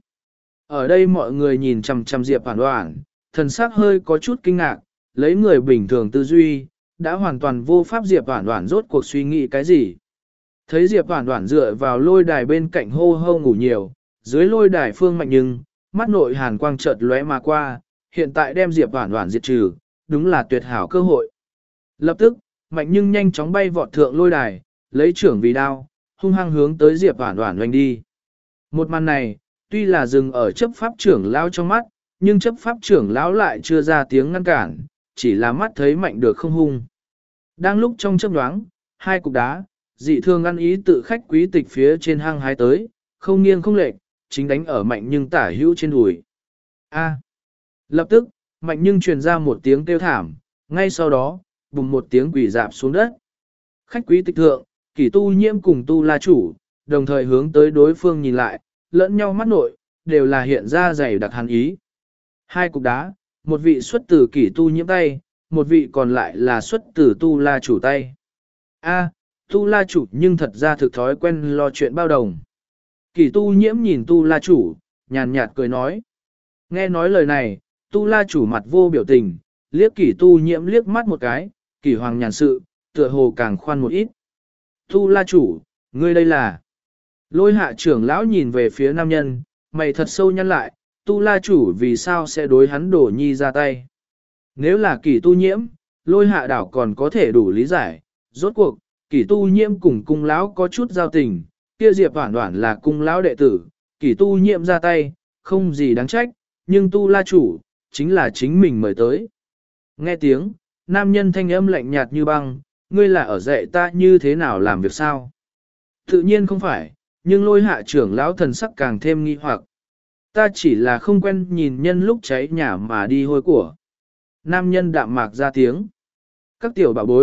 Ở đây mọi người nhìn chằm chằm Diệp Hoản Hoản, thần sắc hơi có chút kinh ngạc, lấy người bình thường tư duy, đã hoàn toàn vô pháp Diệp Hoản Hoản rốt cuộc suy nghĩ cái gì. Thấy Diệp Hoản Hoản dựa vào lôi đài bên cạnh hô hô ngủ nhiều, dưới lôi đài Phương Mạnh nhưng, mắt nội hàn quang chợt lóe mà qua, hiện tại đem Diệp Hoản Hoản diệt trừ, đúng là tuyệt hảo cơ hội. Lập tức, Mạnh nhưng nhanh chóng bay vọt thượng lôi đài, lấy trưởng vì đao, hung hăng hướng tới Diệp Hoản Hoản oanh đi. Một màn này, tuy là dừng ở chấp pháp trưởng lão trong mắt, nhưng chấp pháp trưởng lão lại chưa ra tiếng ngăn cản, chỉ là mắt thấy Mạnh được không hung. Đang lúc trong chớp nhoáng, hai cục đá, dị thương ăn ý tự khách quý tịch phía trên hang hái tới, không nghiêng không lệch, chính đánh ở Mạnh nhưng tả hữu trên đùi. A. Lập tức, Mạnh nhưng truyền ra một tiếng kêu thảm, ngay sau đó, bùng một tiếng quỷ dạp xuống đất. Khách quý tịch thượng, Kỷ Tu Nhiễm cùng Tu La chủ, đồng thời hướng tới đối phương nhìn lại, lẫn nhau mắt nội, đều là hiện ra dày đặc hàn ý. Hai cục đá, một vị xuất từ Kỷ Tu Nhiễm tay, một vị còn lại là xuất từ Tu La chủ tay. A, Tu La chủ nhưng thật ra thực thói quen lo chuyện bao đồng. Kỷ Tu Nhiễm nhìn Tu La chủ, nhàn nhạt cười nói. Nghe nói lời này, Tu La chủ mặt vô biểu tình, liếc Kỷ Tu Nhiễm liếc mắt một cái, Kỷ Hoàng nhàn sự, tựa hồ càng khoan một ít. Tu La chủ, ngươi đây là... Lôi hạ trưởng lão nhìn về phía nam nhân, mày thật sâu nhăn lại, Tu La chủ vì sao sẽ đối hắn đổ nhi ra tay. Nếu là Kỷ Tu Nhiễm, lôi hạ đảo còn có thể đủ lý giải, rốt cuộc, Kỷ Tu Nhiễm cùng cung lão có chút giao tình, kia Diệp Hoản Hoản là cung lão đệ tử, Kỷ Tu Nhiễm ra tay, không gì đáng trách, nhưng Tu La chủ, chính là chính mình mời tới. Nghe tiếng, nam nhân thanh âm lạnh nhạt như băng, ngươi là ở dạy ta như thế nào làm việc sao? Tự nhiên không phải, nhưng lôi hạ trưởng lão thần sắc càng thêm nghi hoặc. Ta chỉ là không quen nhìn nhân lúc cháy nhà mà đi hôi của. Nam nhân đạm mạc ra tiếng. Các tiểu bảo bối,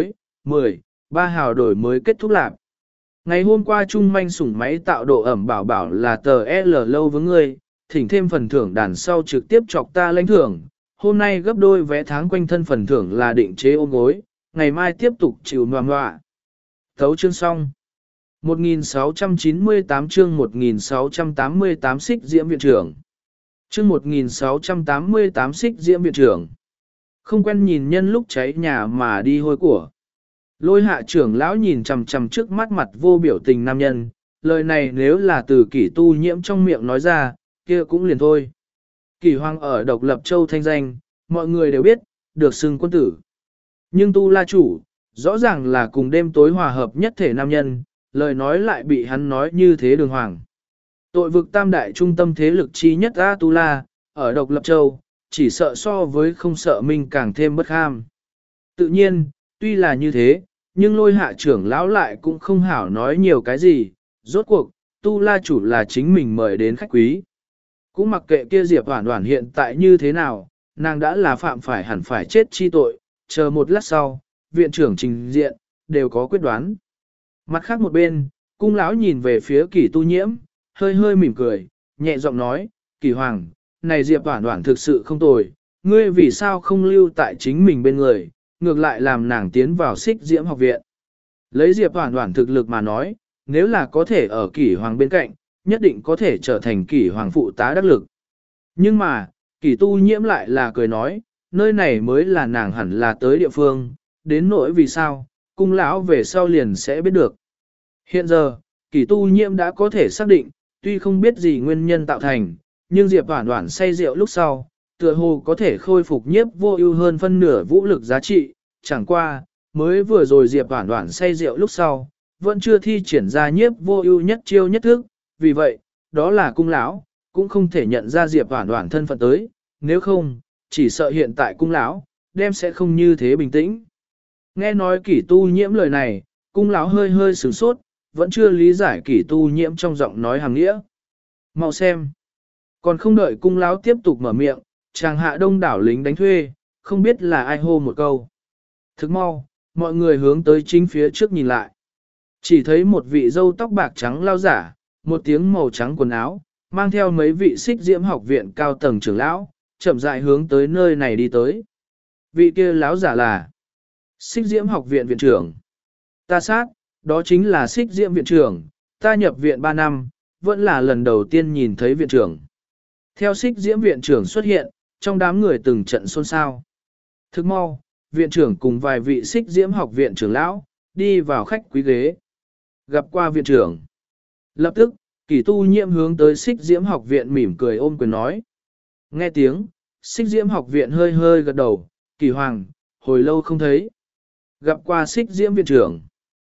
mười, ba hào đổi mới kết thúc lạc. Ngày hôm qua Trung Manh sủng máy tạo độ ẩm bảo bảo là tờ L lâu với ngươi, thỉnh thêm phần thưởng đàn sau trực tiếp chọc ta lãnh thưởng. Hôm nay gấp đôi vé tháng quanh thân phần thưởng là định chế ôm gối, ngày mai tiếp tục chịu ngoà ngoạ. Thấu chương xong. một nghìn sáu trăm chín mươi tám chương một nghìn sáu trăm tám mươi tám xích diễm viện trưởng. Chương một nghìn sáu trăm tám mươi tám xích diễm viện trưởng. Không quen nhìn nhân lúc cháy nhà mà đi hôi của. Lôi hạ trưởng lão nhìn chằm chằm trước mắt mặt vô biểu tình nam nhân, lời này nếu là từ kỷ tu nhiễm trong miệng nói ra, kia cũng liền thôi. Kỷ hoàng ở độc lập châu thanh danh, mọi người đều biết, được xưng quân tử. Nhưng tu la chủ, rõ ràng là cùng đêm tối hòa hợp nhất thể nam nhân, lời nói lại bị hắn nói như thế đường hoàng. Tội vực tam đại trung tâm thế lực chi nhất A Tu La, ở độc lập châu, chỉ sợ so với không sợ mình càng thêm bất kham. Tự nhiên, tuy là như thế, nhưng lôi hạ trưởng lão lại cũng không hảo nói nhiều cái gì, rốt cuộc, Tu La chủ là chính mình mời đến khách quý. Cũng mặc kệ kia Diệp Hoản Hoản hiện tại như thế nào, nàng đã là phạm phải hẳn phải chết chi tội, chờ một lát sau, viện trưởng trình diện, đều có quyết đoán. Mặt khác một bên, cung lão nhìn về phía kỷ tu nhiễm, hơi hơi mỉm cười, nhẹ giọng nói, kỷ hoàng, này Diệp Hoản Hoản thực sự không tồi, ngươi vì sao không lưu tại chính mình bên người, ngược lại làm nàng tiến vào xích diễm học viện. Lấy Diệp Hoản Hoản thực lực mà nói, nếu là có thể ở kỷ hoàng bên cạnh, nhất định có thể trở thành kỷ hoàng phụ tá đắc lực. Nhưng mà, kỷ tu nhiễm lại là cười nói, nơi này mới là nàng hẳn là tới địa phương, đến nỗi vì sao, cung lão về sau liền sẽ biết được. Hiện giờ, kỷ tu nhiễm đã có thể xác định, tuy không biết gì nguyên nhân tạo thành, nhưng Diệp Hoản Hoản say rượu lúc sau, tựa hồ có thể khôi phục nhiếp vô ưu hơn phân nửa vũ lực giá trị, chẳng qua, mới vừa rồi Diệp Hoản Hoản say rượu lúc sau, vẫn chưa thi triển ra nhiếp vô ưu nhất chiêu nhất thức, vì vậy, đó là cung lão, cũng không thể nhận ra Diệp Hoản Hoản thân phận tới, nếu không, chỉ sợ hiện tại cung lão, đem sẽ không như thế bình tĩnh. Nghe nói kỷ tu nhiễm lời này, cung lão hơi hơi sửng sốt, vẫn chưa lý giải kỷ tu nhiễm trong giọng nói hàng nghĩa. Mau xem. Còn không đợi cung lão tiếp tục mở miệng, chàng hạ đông đảo lính đánh thuê, không biết là ai hô một câu. Thức mau, mọi người hướng tới chính phía trước nhìn lại. Chỉ thấy một vị râu tóc bạc trắng lao giả, một tiếng màu trắng quần áo, mang theo mấy vị xích diễm học viện cao tầng trưởng lão, chậm rãi hướng tới nơi này đi tới. Vị kia lão giả là xích diễm học viện viện trưởng. Ta sát, đó chính là xích diễm viện trưởng, ta nhập viện ba năm, vẫn là lần đầu tiên nhìn thấy viện trưởng. Theo xích diễm viện trưởng xuất hiện, trong đám người từng trận xôn xao. Thức mau, viện trưởng cùng vài vị xích diễm học viện trưởng lão, đi vào khách quý ghế. Gặp qua viện trưởng. Lập tức, kỷ tu nhiễm hướng tới xích diễm học viện mỉm cười ôm quyền nói. Nghe tiếng, xích diễm học viện hơi hơi gật đầu, kỷ hoàng, hồi lâu không thấy. Gặp qua xích diễm viện trưởng.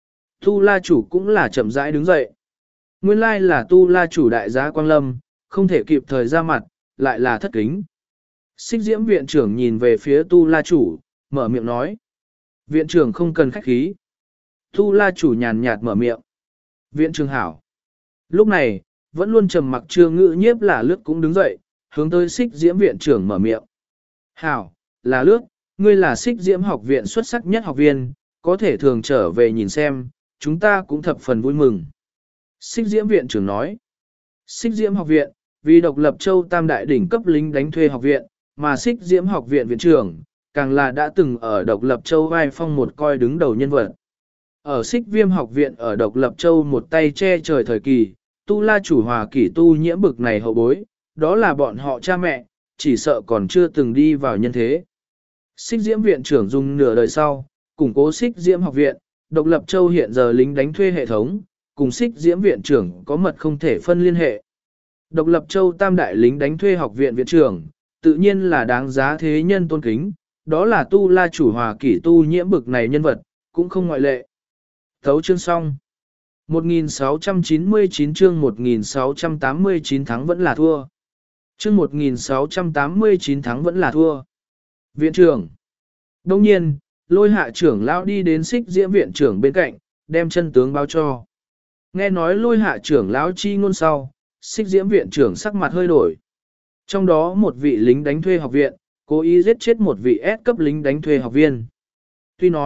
Tu la chủ cũng là chậm rãi đứng dậy. Nguyên lai là tu la chủ đại giá Quang Lâm, không thể kịp thời ra mặt, lại là thất kính. Xích diễm viện trưởng nhìn về phía tu la chủ, mở miệng nói. Viện trưởng không cần khách khí. Tu la chủ nhàn nhạt mở miệng. Viện trưởng hảo. Lúc này, vẫn luôn trầm mặc trương ngữ nhiếp là lướt cũng đứng dậy, hướng tới xích diễm viện trưởng mở miệng. Hảo, là lướt, ngươi là xích diễm học viện xuất sắc nhất học viên, có thể thường trở về nhìn xem, chúng ta cũng thập phần vui mừng. Xích diễm viện trưởng nói. Xích diễm học viện, vì độc lập châu tam đại đỉnh cấp lính đánh thuê học viện, mà xích diễm học viện viện trưởng, càng là đã từng ở độc lập châu vai phong một coi đứng đầu nhân vật. Ở xích viêm học viện ở độc lập châu một tay che trời thời kỳ, tu la chủ hòa kỷ tu nhiễm bực này hậu bối, đó là bọn họ cha mẹ, chỉ sợ còn chưa từng đi vào nhân thế. Xích diễm viện trưởng dùng nửa đời sau, củng cố xích diễm học viện, độc lập châu hiện giờ lính đánh thuê hệ thống, cùng xích diễm viện trưởng có mật không thể phân liên hệ. Độc lập châu tam đại lính đánh thuê học viện viện trưởng, tự nhiên là đáng giá thế nhân tôn kính, đó là tu la chủ hòa kỷ tu nhiễm bực này nhân vật, cũng không ngoại lệ. Thấu chương xong. một nghìn sáu trăm chín mươi chín chương một nghìn sáu trăm tám mươi chín thắng vẫn là thua. Chương một nghìn sáu trăm tám mươi chín thắng vẫn là thua. Viện trưởng. Đồng nhiên, lôi hạ trưởng lão đi đến xích diễm viện trưởng bên cạnh, đem chân tướng báo cho. Nghe nói lôi hạ trưởng lão chi ngôn sau, xích diễm viện trưởng sắc mặt hơi đổi. Trong đó một vị lính đánh thuê học viện, cố ý giết chết một vị S cấp lính đánh thuê học viên. Tuy nói,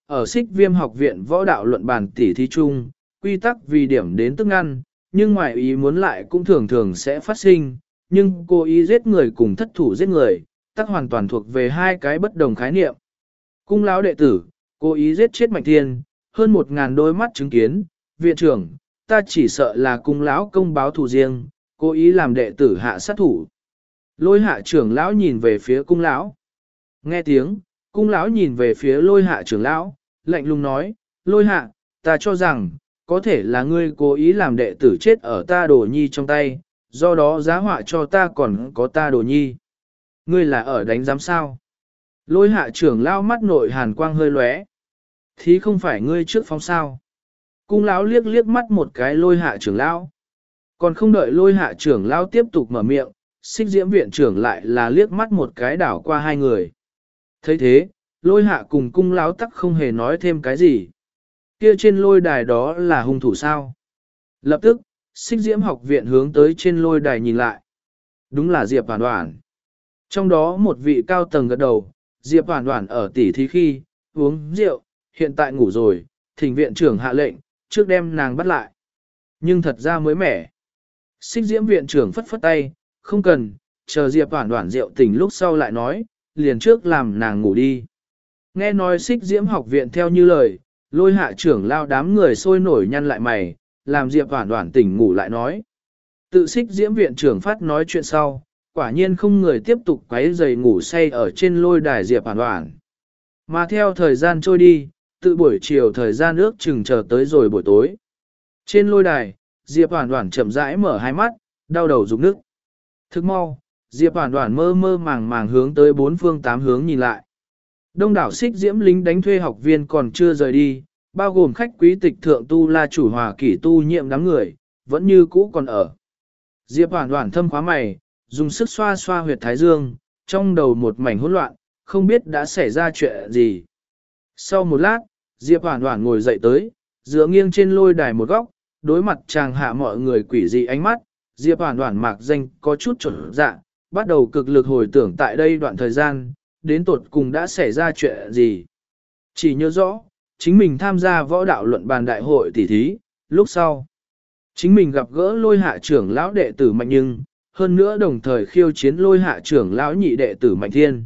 ở xích viêm học viện võ đạo luận bàn tỉ thí chung, quy tắc vì điểm đến tức ngăn, nhưng ngoài ý muốn lại cũng thường thường sẽ phát sinh, nhưng cố ý giết người cùng thất thủ giết người, tắc hoàn toàn thuộc về hai cái bất đồng khái niệm. Cung lão đệ tử, cố ý giết chết Mạnh Thiên, hơn một ngàn đôi mắt chứng kiến, viện trưởng, ta chỉ sợ là cung lão công báo thù riêng, cố ý làm đệ tử hạ sát thủ. Lôi hạ trưởng lão nhìn về phía cung lão. Nghe tiếng, cung lão nhìn về phía lôi hạ trưởng lão, lạnh lùng nói, lôi hạ, ta cho rằng, có thể là ngươi cố ý làm đệ tử chết ở ta đồ nhi trong tay, do đó giá họa cho ta còn có ta đồ nhi. Ngươi là ở đánh giám sao? Lôi hạ trưởng lão mắt nội hàn quang hơi lóe. Thí không phải ngươi trước phóng sao? Cung lão liếc liếc mắt một cái lôi hạ trưởng lão. Còn không đợi lôi hạ trưởng lão tiếp tục mở miệng, xích diễm viện trưởng lại là liếc mắt một cái đảo qua hai người. thấy thế, lôi hạ cùng cung lão tắc không hề nói thêm cái gì. Kia trên lôi đài đó là hung thủ sao? Lập tức, xích diễm học viện hướng tới trên lôi đài nhìn lại. Đúng là Diệp Hoàn Hoàn. Trong đó một vị cao tầng gật đầu, Diệp Hoàn Hoàn ở tỉ thí khi, uống rượu, hiện tại ngủ rồi, thỉnh viện trưởng hạ lệnh, trước đem nàng bắt lại. Nhưng thật ra mới mẻ. Xích diễm viện trưởng phất phất tay, không cần, chờ Diệp Hoàn Hoàn rượu tỉnh lúc sau lại nói, liền trước làm nàng ngủ đi. Nghe nói xích diễm học viện theo như lời, lôi hạ trưởng lao đám người sôi nổi nhăn lại mày, làm Diệp Hoàn Hoàn tỉnh ngủ lại nói. Tự xích diễm viện trưởng phát nói chuyện sau, quả nhiên không người tiếp tục quấy giày ngủ say ở trên lôi đài Diệp Hoàn Hoàn. Mà theo thời gian trôi đi, tự buổi chiều thời gian ước chừng chờ tới rồi buổi tối. Trên lôi đài, Diệp Hoàn Hoàn chậm rãi mở hai mắt, đau đầu rụng nước. Thức mau, Diệp Hoàn Hoàn mơ mơ màng màng hướng tới bốn phương tám hướng nhìn lại. Đông đảo xích diễm lính đánh thuê học viên còn chưa rời đi, bao gồm khách quý tịch thượng tu la chủ hòa kỷ tu nhiệm đám người, vẫn như cũ còn ở. Diệp Hoàn Hoàn thâm khóa mày, dùng sức xoa xoa huyệt thái dương, trong đầu một mảnh hỗn loạn, không biết đã xảy ra chuyện gì. Sau một lát, Diệp Hoàn Hoàn ngồi dậy tới, dựa nghiêng trên lôi đài một góc, đối mặt chàng hạ mọi người quỷ dị ánh mắt, Diệp Hoàn Hoàn mạc danh có chút trở dạ, bắt đầu cực lực hồi tưởng tại đây đoạn thời gian, đến tột cùng đã xảy ra chuyện gì. Chỉ nhớ rõ, chính mình tham gia võ đạo luận bàn đại hội tỷ thí, lúc sau. Chính mình gặp gỡ lôi hạ trưởng lão đệ tử Mạnh Nhưng, hơn nữa đồng thời khiêu chiến lôi hạ trưởng lão nhị đệ tử Mạnh Thiên.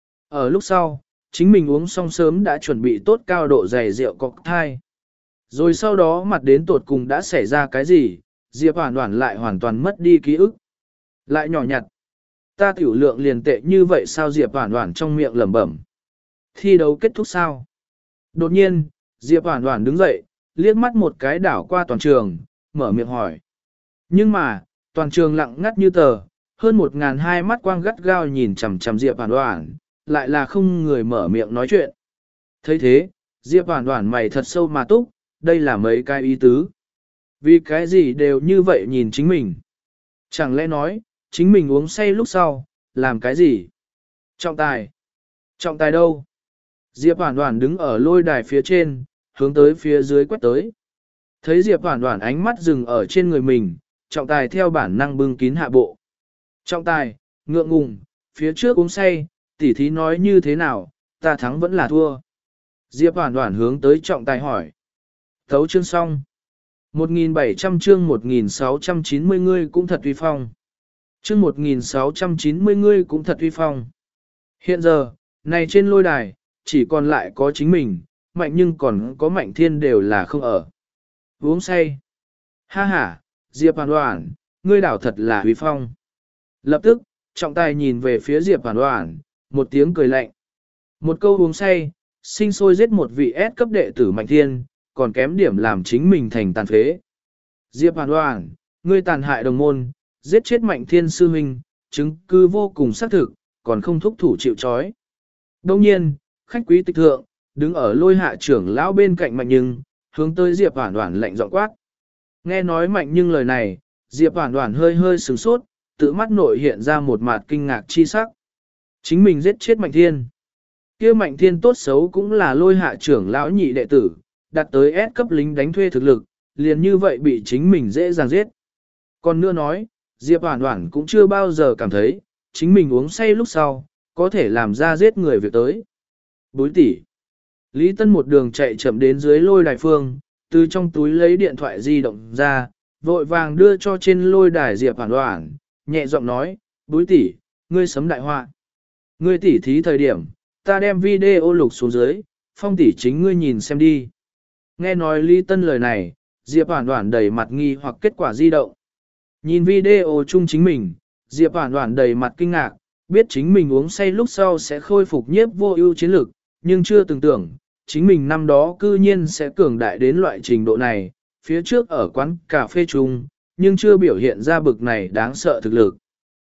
Ở lúc sau, chính mình uống xong sớm đã chuẩn bị tốt cao độ dày rượu cocktail. Rồi sau đó mặt đến tột cùng đã xảy ra cái gì, Diệp Hoàn Hoàn lại hoàn toàn mất đi ký ức. Lại nhỏ nhặt. Ta tiểu lượng liền tệ như vậy sao Diệp Hoàn Hoàn trong miệng lẩm bẩm. Thi đấu kết thúc sao? Đột nhiên, Diệp Hoàn Hoàn đứng dậy, liếc mắt một cái đảo qua toàn trường, mở miệng hỏi. Nhưng mà, toàn trường lặng ngắt như tờ, hơn một ngàn hai mắt quang gắt gao nhìn chằm chằm Diệp Hoàn Hoàn, lại là không người mở miệng nói chuyện. thấy thế, Diệp Hoàn Hoàn mày thật sâu mà túc, đây là mấy cái ý tứ. Vì cái gì đều như vậy nhìn chính mình. Chẳng lẽ nói, chính mình uống say lúc sau, làm cái gì? Trọng tài. Trọng tài đâu? Diệp Hoàn Hoàn đứng ở lôi đài phía trên, hướng tới phía dưới quét tới. Thấy Diệp Hoàn Hoàn ánh mắt dừng ở trên người mình, trọng tài theo bản năng bưng kín hạ bộ. Trọng tài, ngượng ngùng, phía trước uống say, tỉ thí nói như thế nào, ta thắng vẫn là thua. Diệp Hoàn Hoàn hướng tới trọng tài hỏi. Thấu chương xong. một nghìn bảy trăm chương một nghìn sáu trăm chín mươi ngươi cũng thật uy phong. Chương một nghìn sáu trăm chín mươi ngươi cũng thật uy phong. Hiện giờ, này trên lôi đài, chỉ còn lại có chính mình, Mạnh Nhưng còn có Mạnh Thiên đều là không ở. Uống say. Ha ha, Diệp Hoàn Hoàn, ngươi đảo thật là uy phong. Lập tức, trọng tài nhìn về phía Diệp Hoàn Hoàn, một tiếng cười lạnh. Một câu uống say, sinh sôi giết một vị S cấp đệ tử Mạnh Thiên, còn kém điểm làm chính mình thành tàn phế. Diệp Hoàn Hoàn, ngươi tàn hại đồng môn, giết chết Mạnh Thiên sư huynh, chứng cứ vô cùng xác thực, còn không thúc thủ chịu trói. Đồng nhiên, khách quý tịch thượng, đứng ở lôi hạ trưởng lão bên cạnh Mạnh Nhưng, hướng tới Diệp Hoàn Hoàn lạnh giọng quát. Nghe nói Mạnh Nhưng lời này, Diệp Hoàn Hoàn hơi hơi sửng sốt, tự mắt nội hiện ra một mặt kinh ngạc chi sắc. Chính mình giết chết Mạnh Thiên. Kia Mạnh Thiên tốt xấu cũng là lôi hạ trưởng lão nhị đệ tử, đạt tới S cấp lính đánh thuê thực lực, liền như vậy bị chính mình dễ dàng giết. Còn nữa nói, Diệp Hoàn Hoàn cũng chưa bao giờ cảm thấy, chính mình uống say lúc sau, có thể làm ra giết người việc tới. Bối tỷ, Lý Tân một đường chạy chậm đến dưới lôi đài phương, từ trong túi lấy điện thoại di động ra, vội vàng đưa cho trên lôi đài Diệp Hoàn Hoàn, nhẹ giọng nói, búi tỷ, ngươi sấm đại họa. Ngươi tỷ thí thời điểm, ta đem video lục xuống dưới, Phong tỷ chính ngươi nhìn xem đi. Nghe nói Lý Tân lời này, Diệp Hoàn Hoàn đầy mặt nghi hoặc kết quả di động. Nhìn video chung chính mình, Diệp Hoàn Hoàn đầy mặt kinh ngạc, biết chính mình uống say lúc sau sẽ khôi phục nhiếp vô ưu chiến lực, nhưng chưa từng tưởng, chính mình năm đó cư nhiên sẽ cường đại đến loại trình độ này, phía trước ở quán cà phê chung, nhưng chưa biểu hiện ra bực này đáng sợ thực lực.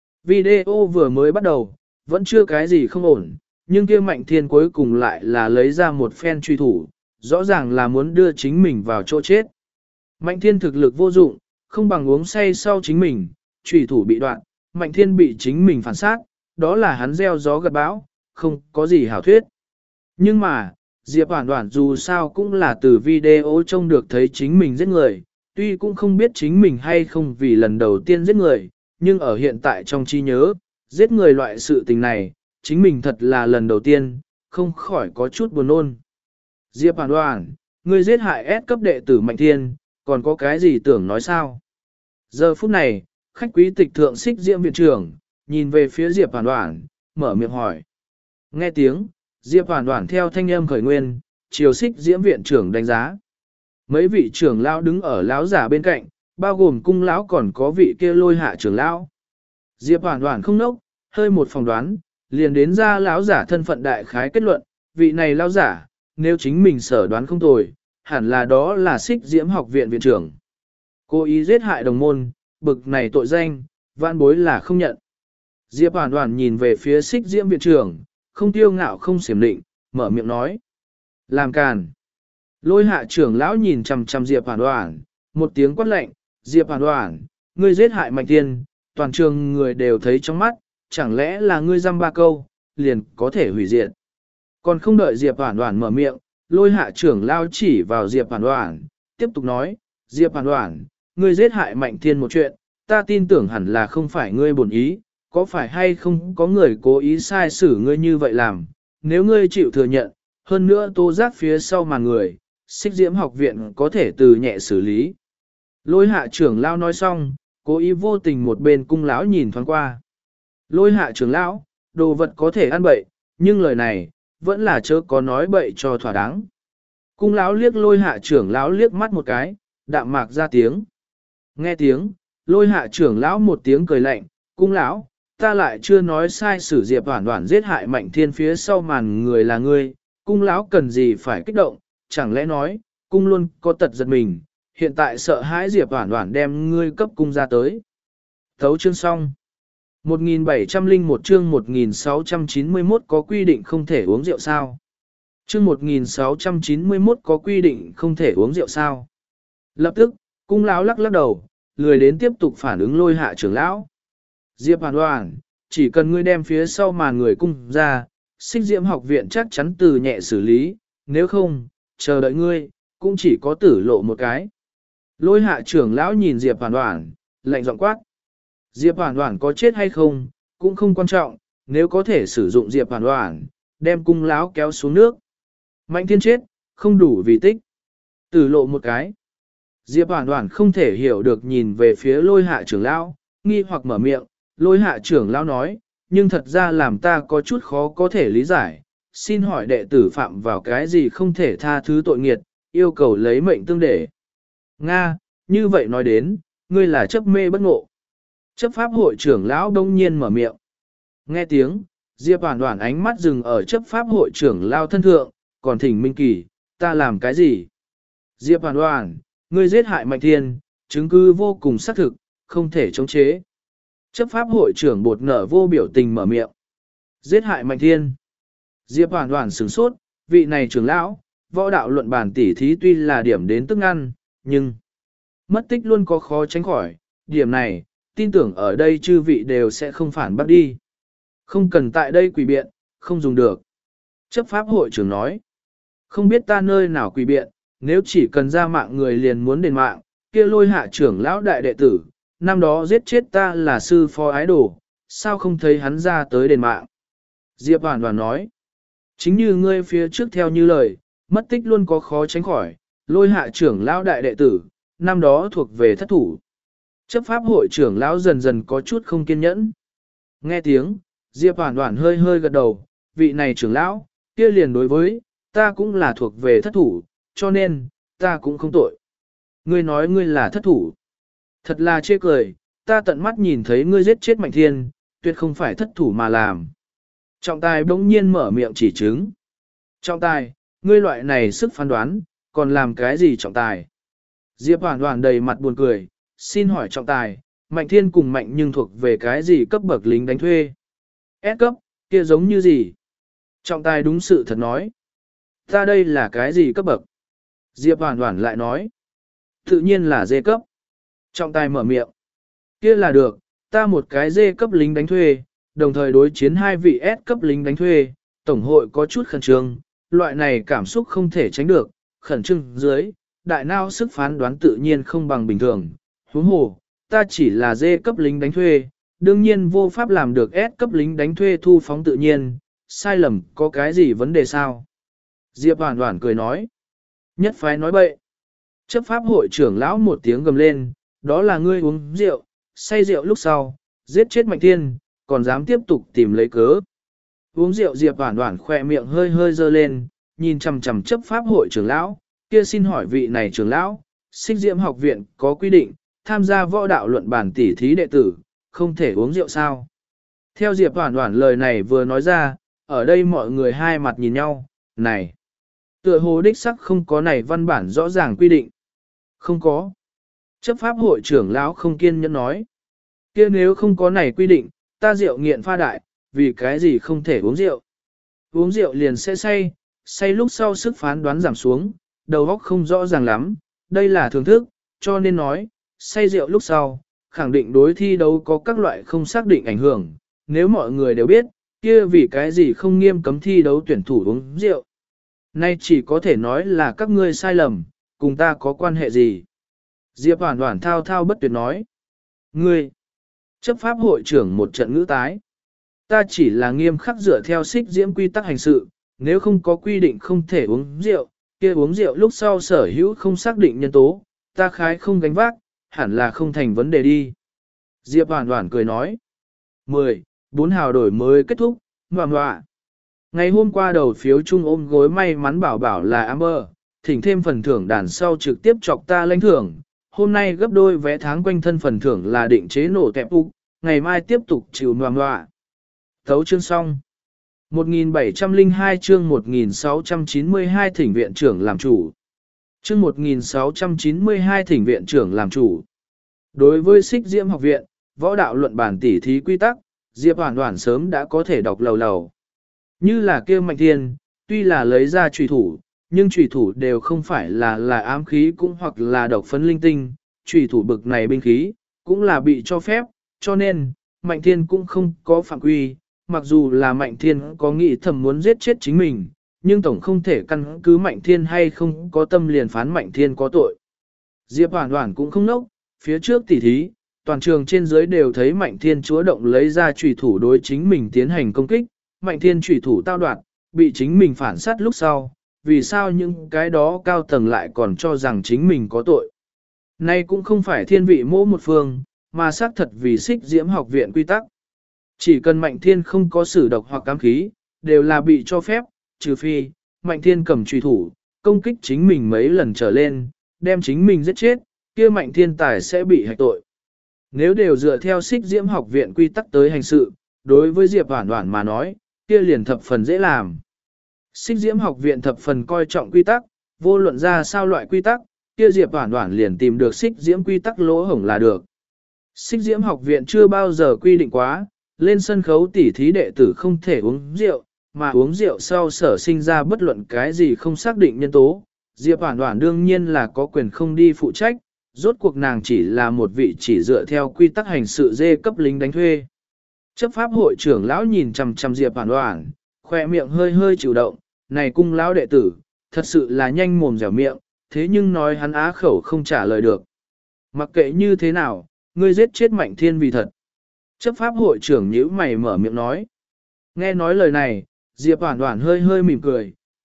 Video vừa mới bắt đầu, vẫn chưa cái gì không ổn, nhưng kia Mạnh Thiên cuối cùng lại là lấy ra một phen truy thủ, rõ ràng là muốn đưa chính mình vào chỗ chết. Mạnh Thiên thực lực vô dụng, không bằng uống say sau chính mình, truy thủ bị đoạn, Mạnh Thiên bị chính mình phản sát, đó là hắn gieo gió gặt bão, không có gì hảo thuyết. Nhưng mà, Diệp Hoàn Hoàn dù sao cũng là từ video trông được thấy chính mình giết người, tuy cũng không biết chính mình hay không vì lần đầu tiên giết người, nhưng ở hiện tại trong trí nhớ, giết người loại sự tình này, chính mình thật là lần đầu tiên, không khỏi có chút buồn nôn. Diệp Hoàn Hoàn, ngươi giết hại S cấp đệ tử Mạnh Thiên, còn có cái gì tưởng nói sao? Giờ phút này, khách quý tịch thượng xích diễm viện trưởng, nhìn về phía Diệp Hoàn Hoàn, mở miệng hỏi. Nghe tiếng, Diệp Hoàn Hoàn theo thanh âm khởi nguyên, chiều xích diễm viện trưởng đánh giá. Mấy vị trưởng lão đứng ở lão giả bên cạnh, bao gồm cung lão còn có vị kia lôi hạ trưởng lão. Diệp Hoàn Hoàn không nốc, hơi một phỏng đoán, liền đến ra lão giả thân phận đại khái kết luận, vị này lão giả, nếu chính mình sở đoán không tồi, hẳn là đó là xích diễm học viện viện trưởng. Cố ý giết hại đồng môn, bực này tội danh, vạn bối là không nhận. Diệp Hoàn Hoàn nhìn về phía xích diễm viện trưởng, không tiêu ngạo không xiểm định, mở miệng nói. Làm càn. Lôi hạ trưởng lão nhìn chằm chằm Diệp Hoàn Hoàn, một tiếng quát lệnh, Diệp Hoàn Hoàn, ngươi giết hại Mạnh Thiên, toàn trường người đều thấy trong mắt, chẳng lẽ là ngươi dăm ba câu, liền có thể hủy diệt. Còn không đợi Diệp Hoàn Hoàn mở miệng, lôi hạ trưởng lão chỉ vào Diệp Hoàn Hoàn, tiếp tục nói, Diệp Hoàn Hoàn, ngươi giết hại Mạnh Thiên một chuyện, ta tin tưởng hẳn là không phải ngươi bổn ý, có phải hay không có người cố ý sai xử ngươi như vậy làm, nếu ngươi chịu thừa nhận, hơn nữa tố giác phía sau màn người, xích diễm học viện có thể từ nhẹ xử lý. Lôi hạ trưởng lão nói xong, cố ý vô tình một bên cung lão nhìn thoáng qua. Lôi hạ trưởng lão, đồ vật có thể ăn bậy, nhưng lời này, vẫn là chớ có nói bậy cho thỏa đáng. Cung lão liếc lôi hạ trưởng lão liếc mắt một cái, đạm mạc ra tiếng. Nghe tiếng, lôi hạ trưởng lão một tiếng cười lạnh, cung lão, ta lại chưa nói sai sử Diệp Hoàn Hoàn giết hại Mạnh Thiên phía sau màn người là ngươi, cung lão cần gì phải kích động, chẳng lẽ nói, cung luôn có tật giật mình, hiện tại sợ hãi Diệp Hoàn Hoàn đem ngươi cấp cung ra tới. Thấu chương xong. một nghìn bảy trăm lẻ một chương một nghìn sáu trăm chín mươi mốt có quy định không thể uống rượu sao? Chương một nghìn sáu trăm chín mươi mốt có quy định không thể uống rượu sao? Lập tức, cung lão lắc lắc đầu, lười đến tiếp tục phản ứng lôi hạ trưởng lão. Diệp Hoàn Hoàn, chỉ cần ngươi đem phía sau màn người cung ra, xích diễm học viện chắc chắn từ nhẹ xử lý, nếu không, chờ đợi ngươi, cũng chỉ có tử lộ một cái. Lôi hạ trưởng lão nhìn Diệp Hoàn Hoàn, lạnh giọng quát. Diệp Hoàn Hoàn có chết hay không, cũng không quan trọng, nếu có thể sử dụng Diệp Hoàn Hoàn, đem cung lão kéo xuống nước. Mạnh Thiên chết, không đủ vì tích. Tử lộ một cái. Diệp Hoàn Hoàn không thể hiểu được nhìn về phía lôi hạ trưởng lão, nghi hoặc mở miệng, lôi hạ trưởng lão nói, nhưng thật ra làm ta có chút khó có thể lý giải, xin hỏi đệ tử phạm vào cái gì không thể tha thứ tội nghiệt, yêu cầu lấy mệnh tương để. Nga, như vậy nói đến, ngươi là chấp mê bất ngộ. Chấp pháp hội trưởng lão đông nhiên mở miệng. Nghe tiếng, Diệp Hoàn Hoàn ánh mắt dừng ở chấp pháp hội trưởng lao thân thượng, còn thỉnh Minh Kỳ, ta làm cái gì? Diệp Hoàn Hoàn, ngươi giết hại Mạnh Thiên, chứng cứ vô cùng xác thực, không thể chống chế. Chấp pháp hội trưởng bột nở vô biểu tình mở miệng. Giết hại Mạnh Thiên. Diệp Hoàn Hoàn sửng sốt, vị này trưởng lão, võ đạo luận bản tỉ thí tuy là điểm đến tức ăn, nhưng mất tích luôn có khó tránh khỏi, điểm này, tin tưởng ở đây chư vị đều sẽ không phản bác đi. Không cần tại đây quỷ biện, không dùng được. Chấp pháp hội trưởng nói, không biết ta nơi nào quỷ biện, nếu chỉ cần ra mạng người liền muốn đền mạng, kia lôi hạ trưởng lão đại đệ tử, năm đó giết chết ta là sư phó ái đồ, sao không thấy hắn ra tới đền mạng. Diệp Hoàn Hoàn nói, chính như ngươi phía trước theo như lời, mất tích luôn có khó tránh khỏi, lôi hạ trưởng lão đại đệ tử, năm đó thuộc về thất thủ. Chấp pháp hội trưởng lão dần dần có chút không kiên nhẫn. Nghe tiếng, Diệp Hoản Hoản hơi hơi gật đầu, vị này trưởng lão, kia liền đối với, ta cũng là thuộc về thất thủ, cho nên, ta cũng không tội. Ngươi nói ngươi là thất thủ. Thật là chê cười, ta tận mắt nhìn thấy ngươi giết chết Mạnh Thiên, tuyệt không phải thất thủ mà làm. Trọng tài bỗng nhiên mở miệng chỉ chứng. Trọng tài, ngươi loại này sức phán đoán, còn làm cái gì trọng tài? Diệp Hoản Hoản đầy mặt buồn cười, xin hỏi trọng tài, Mạnh Thiên cùng Mạnh nhưng thuộc về cái gì cấp bậc lính đánh thuê? S cấp, kia giống như gì? Trọng tài đúng sự thật nói. Ta đây là cái gì cấp bậc? Diệp Hoản Hoản lại nói. Tự nhiên là D cấp. Trọng tài mở miệng. Kia là được, ta một cái D cấp lính đánh thuê, đồng thời đối chiến hai vị S cấp lính đánh thuê, tổng hội có chút khẩn trương, loại này cảm xúc không thể tránh được, khẩn trương dưới, đại não sức phán đoán tự nhiên không bằng bình thường. Huống hồ, ta chỉ là D cấp lính đánh thuê, đương nhiên vô pháp làm được S cấp lính đánh thuê thu phóng tự nhiên, sai lầm có cái gì vấn đề sao? Diệp Hoản Hoản cười nói. Nhất phái nói bậy. Chấp pháp hội trưởng lão một tiếng gầm lên, đó là ngươi uống rượu, say rượu lúc sau, giết chết Mạnh Thiên, còn dám tiếp tục tìm lấy cớ. Uống rượu Diệp Hoản Hoản khỏe miệng hơi hơi dơ lên, nhìn chằm chằm chấp pháp hội trưởng lão, kia xin hỏi vị này trưởng lão, Xích Diễm học viện có quy định, tham gia võ đạo luận bản tỉ thí đệ tử, không thể uống rượu sao? Theo Diệp Hoản Hoản lời này vừa nói ra, ở đây mọi người hai mặt nhìn nhau, này, tựa hồ đích sắc không có này văn bản rõ ràng quy định. Không có. Chấp pháp hội trưởng lão không kiên nhẫn nói. Kia nếu không có này quy định, ta rượu nghiện pha đại, vì cái gì không thể uống rượu. Uống rượu liền sẽ say, say lúc sau sức phán đoán giảm xuống, đầu óc không rõ ràng lắm, đây là thường thức, cho nên nói, say rượu lúc sau, khẳng định đối thi đấu có các loại không xác định ảnh hưởng, nếu mọi người đều biết, kia vì cái gì không nghiêm cấm thi đấu tuyển thủ uống rượu. Nay chỉ có thể nói là các ngươi sai lầm, cùng ta có quan hệ gì. Diệp Hoản Hoản thao thao bất tuyệt nói. Ngươi, chấp pháp hội trưởng một trận ngữ tái. Ta chỉ là nghiêm khắc dựa theo Xích Diễm quy tắc hành sự, nếu không có quy định không thể uống rượu, kia uống rượu lúc sau sở hữu không xác định nhân tố, ta khái không gánh vác, hẳn là không thành vấn đề đi. Diệp Hoản Hoản cười nói. mười. Bốn hào đổi mới kết thúc, ngoà ngoạ. Ngày hôm qua đầu phiếu chung ôm gối may mắn bảo bảo là Amber, thỉnh thêm phần thưởng đàn sau trực tiếp chọc ta lãnh thưởng. Hôm nay gấp đôi vé tháng quanh thân phần thưởng là định chế nổ tẹp úc, ngày mai tiếp tục chịu ngoà ngoạ. Thấu chương xong. một nghìn bảy trăm lẻ hai chương một nghìn sáu trăm chín mươi hai thỉnh viện trưởng làm chủ. Chương một nghìn sáu trăm chín mươi hai thỉnh viện trưởng làm chủ. Đối với Xích Diễm học viện, võ đạo luận bản tỉ thí quy tắc, Diệp Hoản Hoản sớm đã có thể đọc lầu lầu. Như là kia Mạnh Thiên, tuy là lấy ra trùy thủ, nhưng trùy thủ đều không phải là là ám khí cũng hoặc là độc phấn linh tinh, trùy thủ bực này binh khí, cũng là bị cho phép, cho nên, Mạnh Thiên cũng không có phạm quy, mặc dù là Mạnh Thiên có nghĩ thầm muốn giết chết chính mình, nhưng tổng không thể căn cứ Mạnh Thiên hay không có tâm liền phán Mạnh Thiên có tội. Diệp Hoản Hoản cũng không nốc, phía trước tỉ thí, toàn trường trên dưới đều thấy Mạnh Thiên chúa động lấy ra trùy thủ đối chính mình tiến hành công kích, Mạnh Thiên trùy thủ tao đoạt, bị chính mình phản sát lúc sau, vì sao những cái đó cao tầng lại còn cho rằng chính mình có tội. Nay cũng không phải thiên vị mỗ một phương, mà xác thật vì Xích Diễm học viện quy tắc. Chỉ cần Mạnh Thiên không có sử độc hoặc cám khí, đều là bị cho phép, trừ phi, Mạnh Thiên cầm trùy thủ, công kích chính mình mấy lần trở lên, đem chính mình giết chết, kia Mạnh Thiên tài sẽ bị hạch tội. Nếu đều dựa theo Xích Diễm học viện quy tắc tới hành sự, đối với Diệp Hoản Hoản mà nói, kia liền thập phần dễ làm. Xích Diễm học viện thập phần coi trọng quy tắc, vô luận ra sao loại quy tắc, kia Diệp Hoản Hoản liền tìm được Xích Diễm quy tắc lỗ hổng là được. Xích Diễm học viện chưa bao giờ quy định quá, lên sân khấu tỉ thí đệ tử không thể uống rượu, mà uống rượu sau sở sinh ra bất luận cái gì không xác định nhân tố. Diệp Hoản Hoản đương nhiên là có quyền không đi phụ trách, rốt cuộc nàng chỉ là một vị chỉ dựa theo quy tắc hành sự dê cấp lính đánh thuê. Chấp pháp hội trưởng lão nhìn chằm chằm Diệp Hoản Hoản, khoe miệng hơi hơi chịu động, này cung lão đệ tử, thật sự là nhanh mồm dẻo miệng, thế nhưng nói hắn á khẩu không trả lời được. Mặc kệ như thế nào, ngươi giết chết Mạnh Thiên vì thật. Chấp pháp hội trưởng nhíu mày mở miệng nói. Nghe nói lời này, Diệp Hoản Hoản hơi hơi mỉm cười,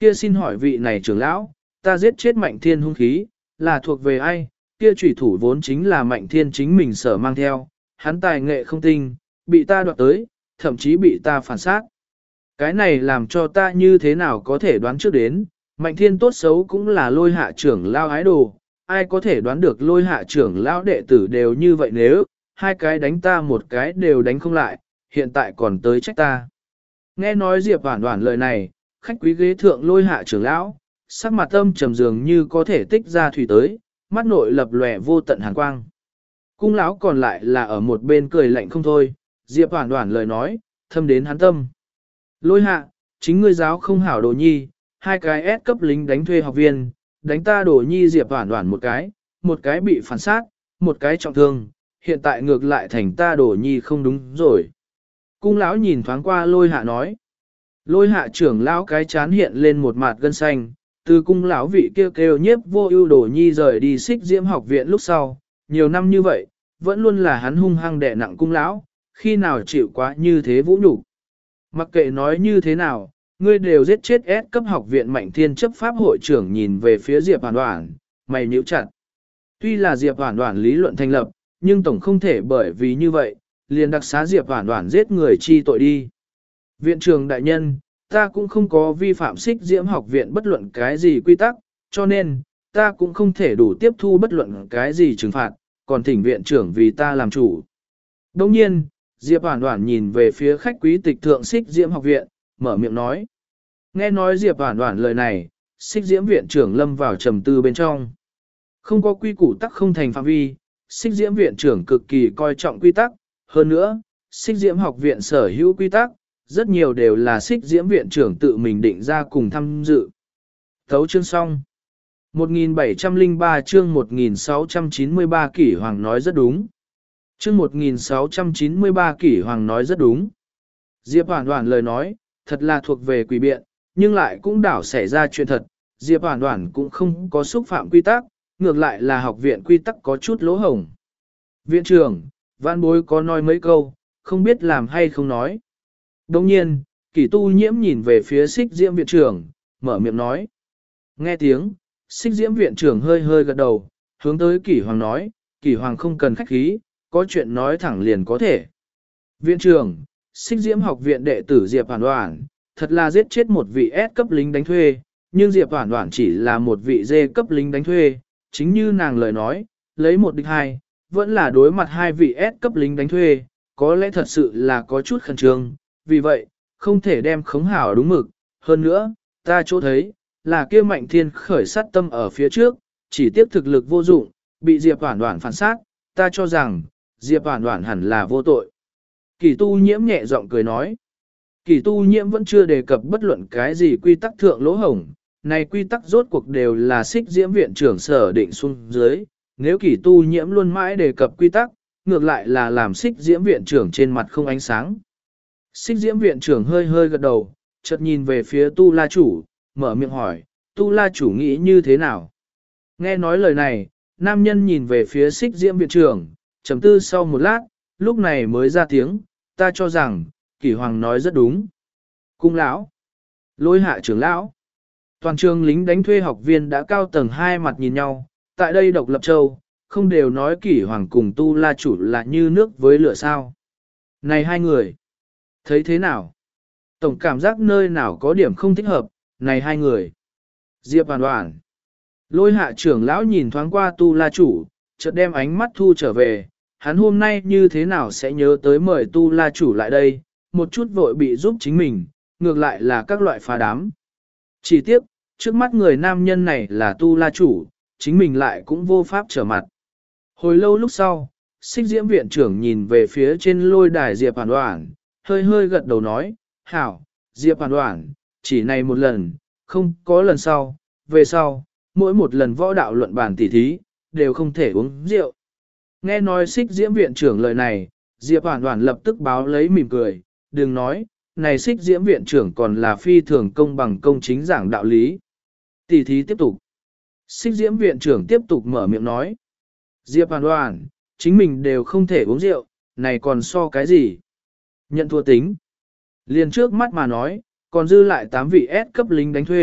kia xin hỏi vị này trưởng lão, ta giết chết Mạnh Thiên hung khí, là thuộc về ai? Kia chủy thủ vốn chính là Mạnh Thiên chính mình sở mang theo, hắn tài nghệ không tinh, bị ta đoạt tới, thậm chí bị ta phản sát. Cái này làm cho ta như thế nào có thể đoán trước đến, Mạnh Thiên tốt xấu cũng là lôi hạ trưởng lao ái đồ, ai có thể đoán được lôi hạ trưởng lao đệ tử đều như vậy nếu, hai cái đánh ta một cái đều đánh không lại, hiện tại còn tới trách ta. Nghe nói Diệp Hoản Hoản lời này, khách quý ghế thượng lôi hạ trưởng lão, sắc mặt âm trầm dường như có thể tích ra thủy tới, mắt nội lập lòe vô tận hàn quang. Cung lão còn lại là ở một bên cười lạnh không thôi, Diệp Hoản Hoản lời nói, thâm đến hắn tâm. Lôi hạ, chính ngươi giáo không hảo đồ nhi, hai cái S cấp lính đánh thuê học viên, đánh ta đồ nhi Diệp Hoản Hoản một cái, một cái bị phản sát, một cái trọng thương, hiện tại ngược lại thành ta đồ nhi không đúng rồi. Cung lão nhìn thoáng qua lôi hạ nói. Lôi hạ trưởng lão cái chán hiện lên một mặt gân xanh, từ cung lão vị kêu kêu nhiếp vô ưu đồ nhi rời đi xích diễm học viện lúc sau, nhiều năm như vậy, vẫn luôn là hắn hung hăng đè nặng cung lão, khi nào chịu quá như thế vũ nhục. Mặc kệ nói như thế nào, ngươi đều giết chết S cấp học viện Mạnh Thiên chấp pháp hội trưởng nhìn về phía Diệp Hoản Hoản, mày nhíu chặt. Tuy là Diệp Hoản Hoản lý luận thành lập, nhưng tổng không thể bởi vì như vậy, liền đặc xá Diệp Hoản Hoản giết người chi tội đi. Viện trưởng đại nhân, ta cũng không có vi phạm xích diễm học viện bất luận cái gì quy tắc, cho nên, ta cũng không thể đủ tiếp thu bất luận cái gì trừng phạt, còn thỉnh viện trưởng vì ta làm chủ. Đồng nhiên, Diệp Hoản Hoản nhìn về phía khách quý tịch thượng xích diễm học viện, mở miệng nói. Nghe nói Diệp Hoản Hoản lời này, xích diễm viện trưởng lâm vào trầm tư bên trong. Không có quy củ tắc không thành phạm vi, xích diễm viện trưởng cực kỳ coi trọng quy tắc, hơn nữa, xích diễm học viện sở hữu quy tắc, rất nhiều đều là xích diễm viện trưởng tự mình định ra cùng tham dự. Thấu chương xong. một nghìn bảy trăm lẻ ba chương một nghìn sáu trăm chín mươi ba Kỷ Hoàng nói rất đúng. Chương một nghìn sáu trăm chín mươi ba Kỷ Hoàng nói rất đúng. Diệp Hoản Hoản lời nói, thật là thuộc về quỷ biện, nhưng lại cũng đảo xảy ra chuyện thật. Diệp Hoản Hoản cũng không có xúc phạm quy tắc, ngược lại là học viện quy tắc có chút lỗ hổng. Viện trưởng, vãn bối có nói mấy câu, không biết làm hay không nói. Đồng nhiên, Kỷ Tu Nhiễm nhìn về phía xích diễm viện trưởng, mở miệng nói. Nghe tiếng, xích diễm viện trưởng hơi hơi gật đầu, hướng tới Kỷ Hoàng nói, Kỷ Hoàng không cần khách khí, có chuyện nói thẳng liền có thể. Viện trưởng, xích diễm học viện đệ tử Diệp Hoản Hoản, thật là giết chết một vị S cấp lính đánh thuê, nhưng Diệp Hoản Hoản chỉ là một vị D cấp lính đánh thuê, chính như nàng lời nói, lấy một địch hai, vẫn là đối mặt hai vị S cấp lính đánh thuê, có lẽ thật sự là có chút khẩn trương, vì vậy, không thể đem khống hảo đúng mực, hơn nữa, ta chỗ thấy, là kia Mạnh Thiên khởi sát tâm ở phía trước, chỉ tiếp thực lực vô dụng, bị Diệp Hoản Hoản phản sát, ta cho rằng, Diệp Hoản Hoản hẳn là vô tội. Kỷ Tu Nhiễm nhẹ giọng cười nói, Kỷ Tu Nhiễm vẫn chưa đề cập bất luận cái gì quy tắc thượng lỗ hổng, này quy tắc rốt cuộc đều là xích diễm viện trưởng sở định xuống dưới, nếu Kỷ Tu Nhiễm luôn mãi đề cập quy tắc, ngược lại là làm xích diễm viện trưởng trên mặt không ánh sáng. Xích diễm viện trưởng hơi hơi gật đầu, chợt nhìn về phía Tu La chủ, mở miệng hỏi, Tu La chủ nghĩ như thế nào? Nghe nói lời này, nam nhân nhìn về phía xích diễm viện trưởng, trầm tư sau một lát, lúc này mới ra tiếng, ta cho rằng, Kỷ Hoàng nói rất đúng. Cung lão, lôi hạ trưởng lão, toàn trường lính đánh thuê học viên đã cao tầng hai mặt nhìn nhau, tại đây độc lập châu, không đều nói Kỷ Hoàng cùng Tu La chủ là như nước với lửa sao. Này hai người, thấy thế nào? Tổng cảm giác nơi nào có điểm không thích hợp, này hai người. Diệp Hoản Hoản, lôi hạ trưởng lão nhìn thoáng qua Tu La chủ, chợt đem ánh mắt thu trở về, hắn hôm nay như thế nào sẽ nhớ tới mời Tu La chủ lại đây, một chút vội bị giúp chính mình, ngược lại là các loại phá đám. Chỉ tiếc, trước mắt người nam nhân này là Tu La chủ, chính mình lại cũng vô pháp trở mặt. Hồi lâu lúc sau, xích diễm viện trưởng nhìn về phía trên lôi đài Diệp Hoản Hoản, hơi hơi gật đầu nói, hảo, Diệp Hoản Hoản, chỉ này một lần, không có lần sau, về sau, mỗi một lần võ đạo luận bàn tỉ thí, đều không thể uống rượu. Nghe nói xích diễm viện trưởng lời này, Diệp Hoản Hoản lập tức báo lấy mỉm cười, đừng nói, này xích diễm viện trưởng còn là phi thường công bằng công chính giảng đạo lý. Tỉ thí tiếp tục. Xích diễm viện trưởng tiếp tục mở miệng nói. Diệp Hoản Hoản, chính mình đều không thể uống rượu, này còn so cái gì? Nhận thua tính. Liền trước mắt mà nói, còn dư lại tám vị S cấp lính đánh thuê,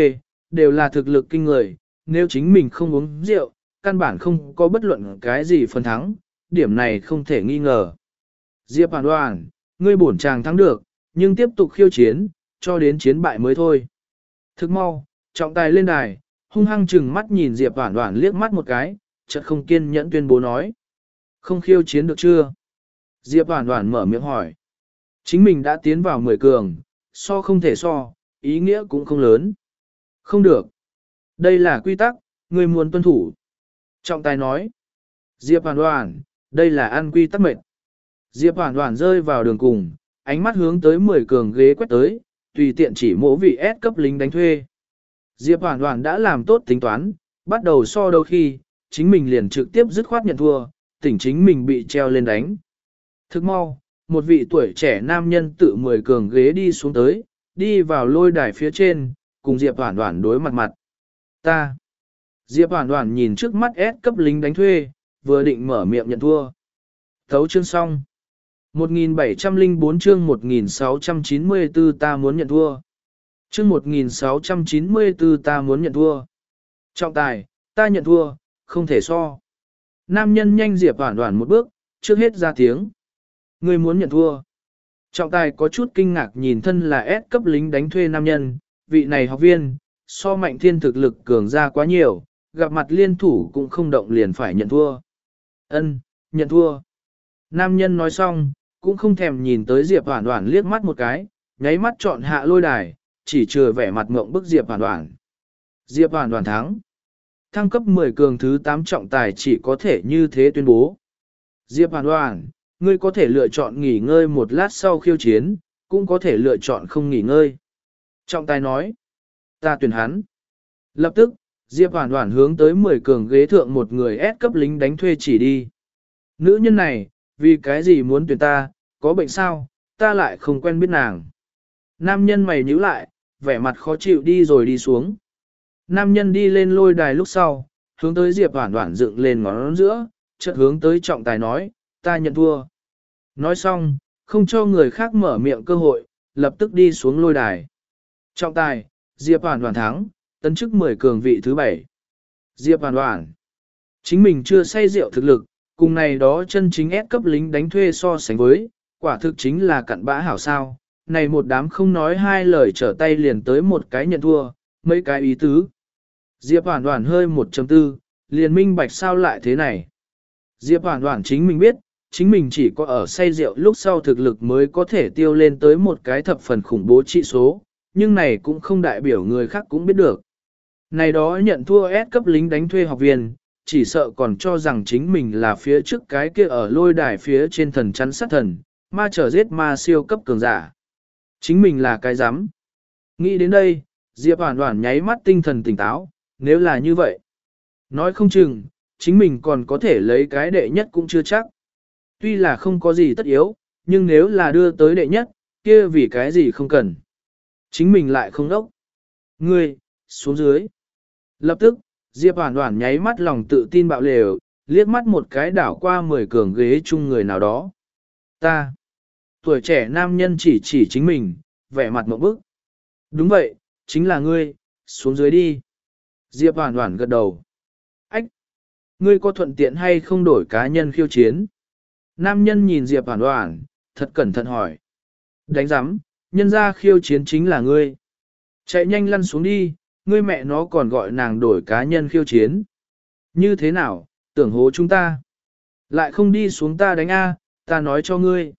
đều là thực lực kinh người, nếu chính mình không uống rượu, căn bản không có bất luận cái gì phần thắng, điểm này không thể nghi ngờ. Diệp Hoàn Hoàn, ngươi bổn chàng thắng được, nhưng tiếp tục khiêu chiến, cho đến chiến bại mới thôi. Thức mau, trọng tài lên đài, hung hăng chừng mắt nhìn Diệp Hoàn Hoàn liếc mắt một cái, chợt không kiên nhẫn tuyên bố nói. Không khiêu chiến được chưa? Diệp Hoàn Hoàn mở miệng hỏi. Chính mình đã tiến vào mười cường, so không thể so, ý nghĩa cũng không lớn. Không được. Đây là quy tắc, ngươi muốn tuân thủ. Trọng tài nói. Diệp Hoàn Hoàn, đây là ăn quy tắc mệt. Diệp Hoàn Hoàn rơi vào đường cùng, ánh mắt hướng tới mười cường ghế quét tới, tùy tiện chỉ mỗ vị S cấp lính đánh thuê. Diệp Hoàn Hoàn đã làm tốt tính toán, bắt đầu so đâu khi, chính mình liền trực tiếp dứt khoát nhận thua, tỉnh chính mình bị treo lên đánh. Thức mau, một vị tuổi trẻ nam nhân tự mười cường ghế đi xuống tới, đi vào lôi đài phía trên, cùng Diệp Hoàn Hoàn đối mặt mặt. Ta. Diệp Hoàn Hoàn nhìn trước mắt S cấp lính đánh thuê, vừa định mở miệng nhận thua. Thấu chương xong. một nghìn bảy trăm lẻ bốn chương một nghìn sáu trăm chín mươi tư ta muốn nhận thua. Chương một nghìn sáu trăm chín mươi tư ta muốn nhận thua. Trọng tài, ta nhận thua, không thể so. Nam nhân nhanh Diệp Hoàn Hoàn một bước, trước hết ra tiếng. Ngươi muốn nhận thua. Trọng tài có chút kinh ngạc nhìn thân là S cấp lính đánh thuê nam nhân, vị này học viên, so mạnh thiên thực lực cường ra quá nhiều, gặp mặt liên thủ cũng không động liền phải nhận thua. Ân, nhận thua. Nam nhân nói xong, cũng không thèm nhìn tới Diệp Hoàn Hoàn liếc mắt một cái, nháy mắt chọn hạ lôi đài, chỉ chừa vẻ mặt ngộng bức Diệp Hoàn Hoàn. Diệp Hoàn Hoàn thắng. Thăng cấp mười cường thứ tám trọng tài chỉ có thể như thế tuyên bố. Diệp Hoàn Hoàn, ngươi có thể lựa chọn nghỉ ngơi một lát sau khiêu chiến, cũng có thể lựa chọn không nghỉ ngơi. Trọng tài nói, ta tuyển hắn. Lập tức, Diệp Hoàn Hoàn hướng tới mười cường ghế thượng một người S cấp lính đánh thuê chỉ đi. Nữ nhân này, vì cái gì muốn tuyển ta, có bệnh sao, ta lại không quen biết nàng. Nam nhân mày nhíu lại, vẻ mặt khó chịu đi rồi đi xuống. Nam nhân đi lên lôi đài lúc sau, hướng tới Diệp Hoàn Hoàn dựng lên ngón giữa, chợt hướng tới trọng tài nói, ta nhận thua. Nói xong, không cho người khác mở miệng cơ hội, lập tức đi xuống lôi đài. Trọng tài, Diệp Hoàn Hoàn thắng, tấn chức mười cường vị thứ bảy. Diệp Hoàn Hoàn, chính mình chưa say rượu thực lực, cùng này đó chân chính ép cấp lính đánh thuê so sánh với, quả thực chính là cặn bã hảo sao. Này một đám không nói hai lời trở tay liền tới một cái nhận thua, mấy cái ý tứ. Diệp Hoàn Hoàn hơi một chấm tư, liền minh bạch sao lại thế này. Diệp Hoàn Hoàn chính mình biết, chính mình chỉ có ở say rượu lúc sau thực lực mới có thể tiêu lên tới một cái thập phần khủng bố trị số, nhưng này cũng không đại biểu người khác cũng biết được. Này đó nhận thua S cấp lính đánh thuê học viên, chỉ sợ còn cho rằng chính mình là phía trước cái kia ở lôi đài phía trên thần chắn sát thần, ma trở giết ma siêu cấp cường giả. Chính mình là cái rắm. Nghĩ đến đây, Diệp Hoàn Hoàn nháy mắt tinh thần tỉnh táo, nếu là như vậy. Nói không chừng, chính mình còn có thể lấy cái đệ nhất cũng chưa chắc. Tuy là không có gì tất yếu, nhưng nếu là đưa tới đệ nhất, kia vì cái gì không cần. Chính mình lại không đốc. Ngươi, xuống dưới. Lập tức, Diệp Hoàn Hoàn nháy mắt lòng tự tin bạo lều, liếc mắt một cái đảo qua mười cường ghế chung người nào đó. Ta. Tuổi trẻ nam nhân chỉ chỉ chính mình, vẻ mặt mộng bức. Đúng vậy, chính là ngươi, xuống dưới đi. Diệp Hoàn Hoàn gật đầu. Ách! Ngươi có thuận tiện hay không đổi cá nhân khiêu chiến? Nam nhân nhìn Diệp Hoàn Hoàn, thật cẩn thận hỏi. Đánh giám, nhân ra khiêu chiến chính là ngươi. Chạy nhanh lăn xuống đi, ngươi mẹ nó còn gọi nàng đổi cá nhân khiêu chiến. Như thế nào, tưởng hố chúng ta? Lại không đi xuống ta đánh A, ta nói cho ngươi.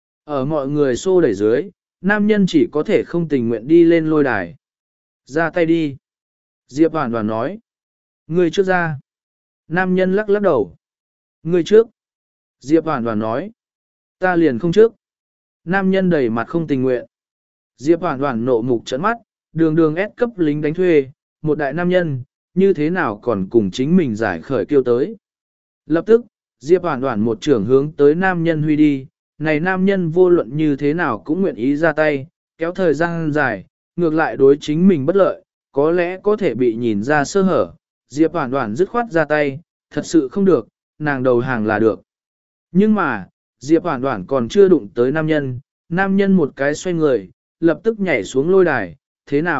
Ở mọi người xô đẩy dưới, nam nhân chỉ có thể không tình nguyện đi lên lôi đài. Ra tay đi. Diệp Hoàn Hoàn nói. Ngươi trước ra. Nam nhân lắc lắc đầu. Ngươi trước. Diệp Hoàn Hoàn nói. Ta liền không trước. Nam nhân đầy mặt không tình nguyện. Diệp Hoàn Hoàn nộ mục trấn mắt, đường đường ép cấp lính đánh thuê, một đại nam nhân, như thế nào còn cùng chính mình giải khởi kêu tới. Lập tức, Diệp Hoàn Hoàn một trưởng hướng tới nam nhân huy đi, này nam nhân vô luận như thế nào cũng nguyện ý ra tay, kéo thời gian dài, ngược lại đối chính mình bất lợi, có lẽ có thể bị nhìn ra sơ hở. Diệp Hoàn Hoàn dứt khoát ra tay, thật sự không được, nàng đầu hàng là được. Nhưng mà, Diệp Hoàn Hoàn còn chưa đụng tới nam nhân, nam nhân một cái xoay người, lập tức nhảy xuống lôi đài, thế nào,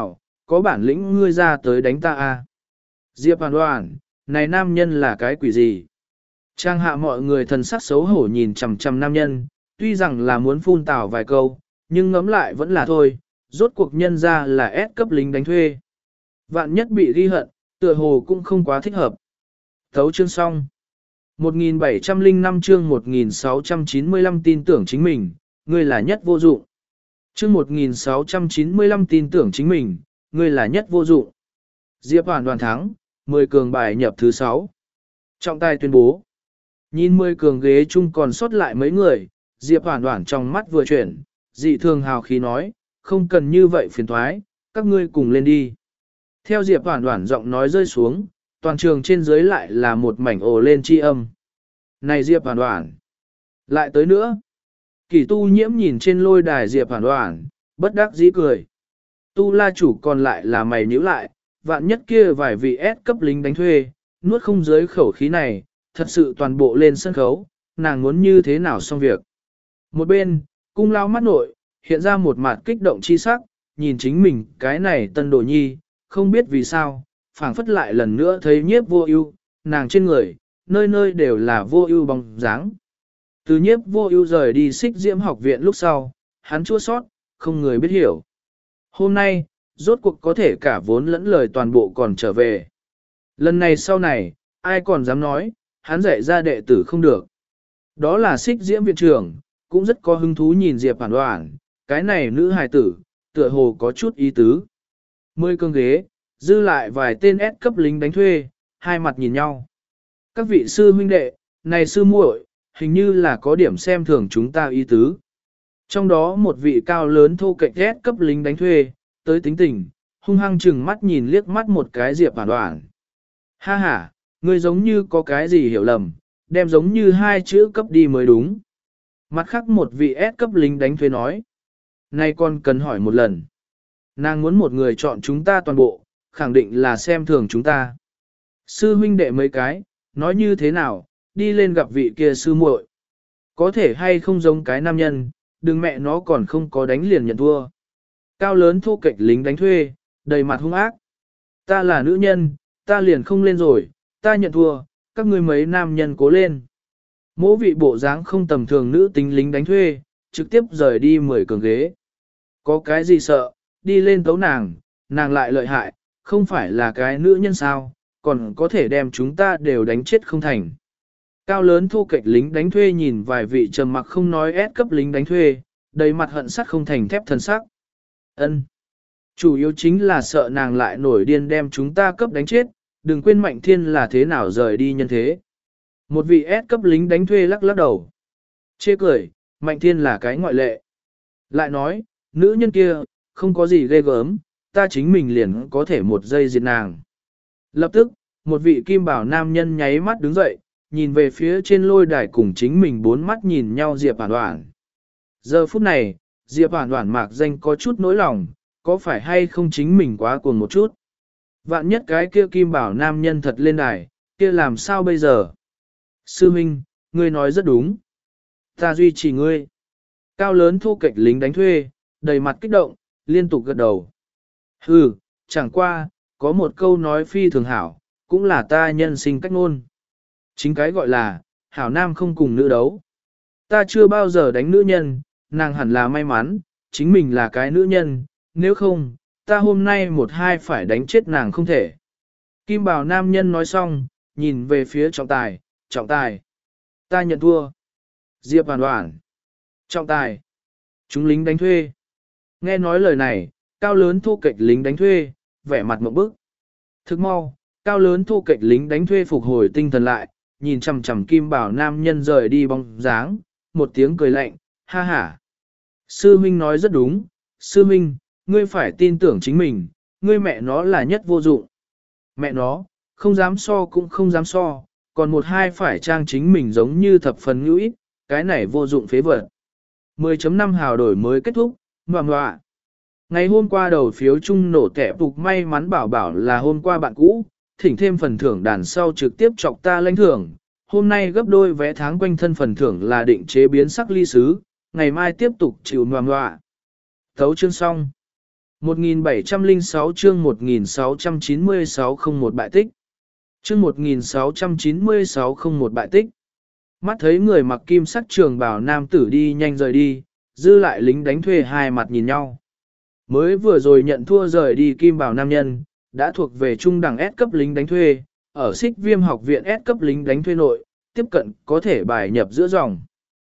có bản lĩnh ngươi ra tới đánh ta a. Diệp Hoàn Hoàn, này nam nhân là cái quỷ gì? Trang hạ mọi người thần sắc xấu hổ nhìn chằm chằm nam nhân, tuy rằng là muốn phun tào vài câu, nhưng ngẫm lại vẫn là thôi, rốt cuộc nhân ra là S cấp lính đánh thuê. Vạn nhất bị ghi hận, tựa hồ cũng không quá thích hợp. Thấu chương xong. một nghìn bảy trăm lẻ năm chương một nghìn sáu trăm chín mươi lăm tin tưởng chính mình, ngươi là nhất vô dụng. Chương một nghìn sáu trăm chín mươi lăm tin tưởng chính mình, ngươi là nhất vô dụng. Diệp Hoàn Hoàn thắng, mười cường bài nhập thứ sáu. Trọng tài tuyên bố. Nhìn mười cường ghế chung còn sót lại mấy người, Diệp Hoàn Hoàn trong mắt vừa chuyển, dị thường hào khí nói, không cần như vậy phiền thoái, các ngươi cùng lên đi. Theo Diệp Hoàn Hoàn giọng nói rơi xuống, toàn trường trên dưới lại là một mảnh ồ lên chi âm. Này Diệp Hoàn Hoàn, lại tới nữa. Kỳ tu nhiễm nhìn trên lôi đài Diệp Hoàn Hoàn, bất đắc dĩ cười. Tu la chủ còn lại là mày nhíu lại, vạn nhất kia vài vị S cấp lính đánh thuê, nuốt không dưới khẩu khí này, thật sự toàn bộ lên sân khấu, nàng muốn như thế nào xong việc. Một bên, cung lao mắt nội, hiện ra một mặt kích động chi sắc, nhìn chính mình cái này tân đồ nhi, không biết vì sao, phảng phất lại lần nữa thấy nhiếp vô ưu, nàng trên người, nơi nơi đều là vô ưu bóng dáng. Từ nhiếp vô ưu rời đi Xích Diễm học viện lúc sau, hắn chua sót, không người biết hiểu. Hôm nay, rốt cuộc có thể cả vốn lẫn lời toàn bộ còn trở về. Lần này sau này, ai còn dám nói, hắn dạy ra đệ tử không được. Đó là Xích Diễm viện trưởng, cũng rất có hứng thú nhìn Diệp Hoàn Hoàn, cái này nữ hài tử, tựa hồ có chút ý tứ. Mười cương ghế, dư lại vài tên S cấp lính đánh thuê, hai mặt nhìn nhau. Các vị sư huynh đệ, này sư muội, hình như là có điểm xem thường chúng ta ý tứ. Trong đó một vị cao lớn thô kệch S cấp lính đánh thuê, tới tính tình, hung hăng chừng mắt nhìn liếc mắt một cái Diệp Hoàn Hoàn. Ha ha, ngươi giống như có cái gì hiểu lầm, đem giống như hai chữ cấp đi mới đúng. Mặt khác một vị S cấp lính đánh thuê nói. Này con cần hỏi một lần. Nàng muốn một người chọn chúng ta toàn bộ, khẳng định là xem thường chúng ta. Sư huynh đệ mấy cái, nói như thế nào, đi lên gặp vị kia sư muội. Có thể hay không giống cái nam nhân, đừng mẹ nó còn không có đánh liền nhận thua. Cao lớn thô kệch lính đánh thuê, đầy mặt hung ác. Ta là nữ nhân, ta liền không lên rồi, ta nhận thua, các ngươi mấy nam nhân cố lên. Mỗi vị bộ dáng không tầm thường nữ tính lính đánh thuê, trực tiếp rời đi mười cường ghế. Có cái gì sợ, đi lên tấu nàng, nàng lại lợi hại, không phải là cái nữ nhân sao, còn có thể đem chúng ta đều đánh chết không thành. Cao lớn thu kệch lính đánh thuê nhìn vài vị trầm mặc không nói ép cấp lính đánh thuê, đầy mặt hận sắt không thành thép thân sắc. Ân, chủ yếu chính là sợ nàng lại nổi điên đem chúng ta cấp đánh chết, đừng quên Mạnh Thiên là thế nào rời đi nhân thế. Một vị S cấp lính đánh thuê lắc lắc đầu. Chê cười, Mạnh Thiên là cái ngoại lệ. Lại nói, nữ nhân kia, không có gì ghê gớm, ta chính mình liền có thể một giây diệt nàng. Lập tức, một vị kim bảo nam nhân nháy mắt đứng dậy, nhìn về phía trên lôi đài cùng chính mình bốn mắt nhìn nhau Diệp Hoàn Hoàn. Giờ phút này, Diệp Hoàn Hoàn mạc danh có chút nỗi lòng, có phải hay không chính mình quá cuồng một chút. Vạn nhất cái kia kim bảo nam nhân thật lên đài, kia làm sao bây giờ? Sư Minh, ngươi nói rất đúng. Ta duy trì ngươi. Cao lớn thu kệch lính đánh thuê, đầy mặt kích động, liên tục gật đầu. Hừ, chẳng qua, có một câu nói phi thường hảo, cũng là ta nhân sinh cách ngôn. Chính cái gọi là, hảo nam không cùng nữ đấu. Ta chưa bao giờ đánh nữ nhân, nàng hẳn là may mắn, chính mình là cái nữ nhân, nếu không, ta hôm nay một hai phải đánh chết nàng không thể. Kim Bảo nam nhân nói xong, nhìn về phía trọng tài, trọng tài. Ta nhận thua. Diệp Hoàn Hoàn. Trọng tài. Chúng lính đánh thuê. Nghe nói lời này, cao lớn thô kệch lính đánh thuê, vẻ mặt mộng bức. Thức mau, cao lớn thô kệch lính đánh thuê phục hồi tinh thần lại, nhìn chằm chằm Kim Bảo nam nhân rời đi bóng dáng, một tiếng cười lạnh, ha ha. Sư Minh nói rất đúng, Sư Minh, ngươi phải tin tưởng chính mình, ngươi mẹ nó là nhất vô dụng. Mẹ nó, không dám so cũng không dám so, còn một hai phải trang chính mình giống như thập phần ngữ ít, cái này vô dụng phế vật. mười chấm năm hào đổi mới kết thúc, ngoạ ngoạ. Ngày hôm qua đầu phiếu chung nổ tẻ phục may mắn bảo bảo là hôm qua bạn cũ, thỉnh thêm phần thưởng đàn sau trực tiếp chọc ta lãnh thưởng. Hôm nay gấp đôi vé tháng quanh thân phần thưởng là định chế biến sắc ly sứ, ngày mai tiếp tục chịu ngoạ ngoạ. Thấu chương xong. một nghìn bảy trăm lẻ sáu chương một nghìn sáu trăm chín mươi sáu không một bại tích. Chương một nghìn sáu trăm chín mươi sáu không một bại tích. Mắt thấy người mặc kim sắc trường bào nam tử đi nhanh rời đi, dư lại lính đánh thuê hai mặt nhìn nhau. Mới vừa rồi nhận thua rời đi kim bào nam nhân, đã thuộc về trung đẳng S cấp lính đánh thuê, ở Xích Viêm học viện S cấp lính đánh thuê nội, tiếp cận có thể bài nhập giữa dòng.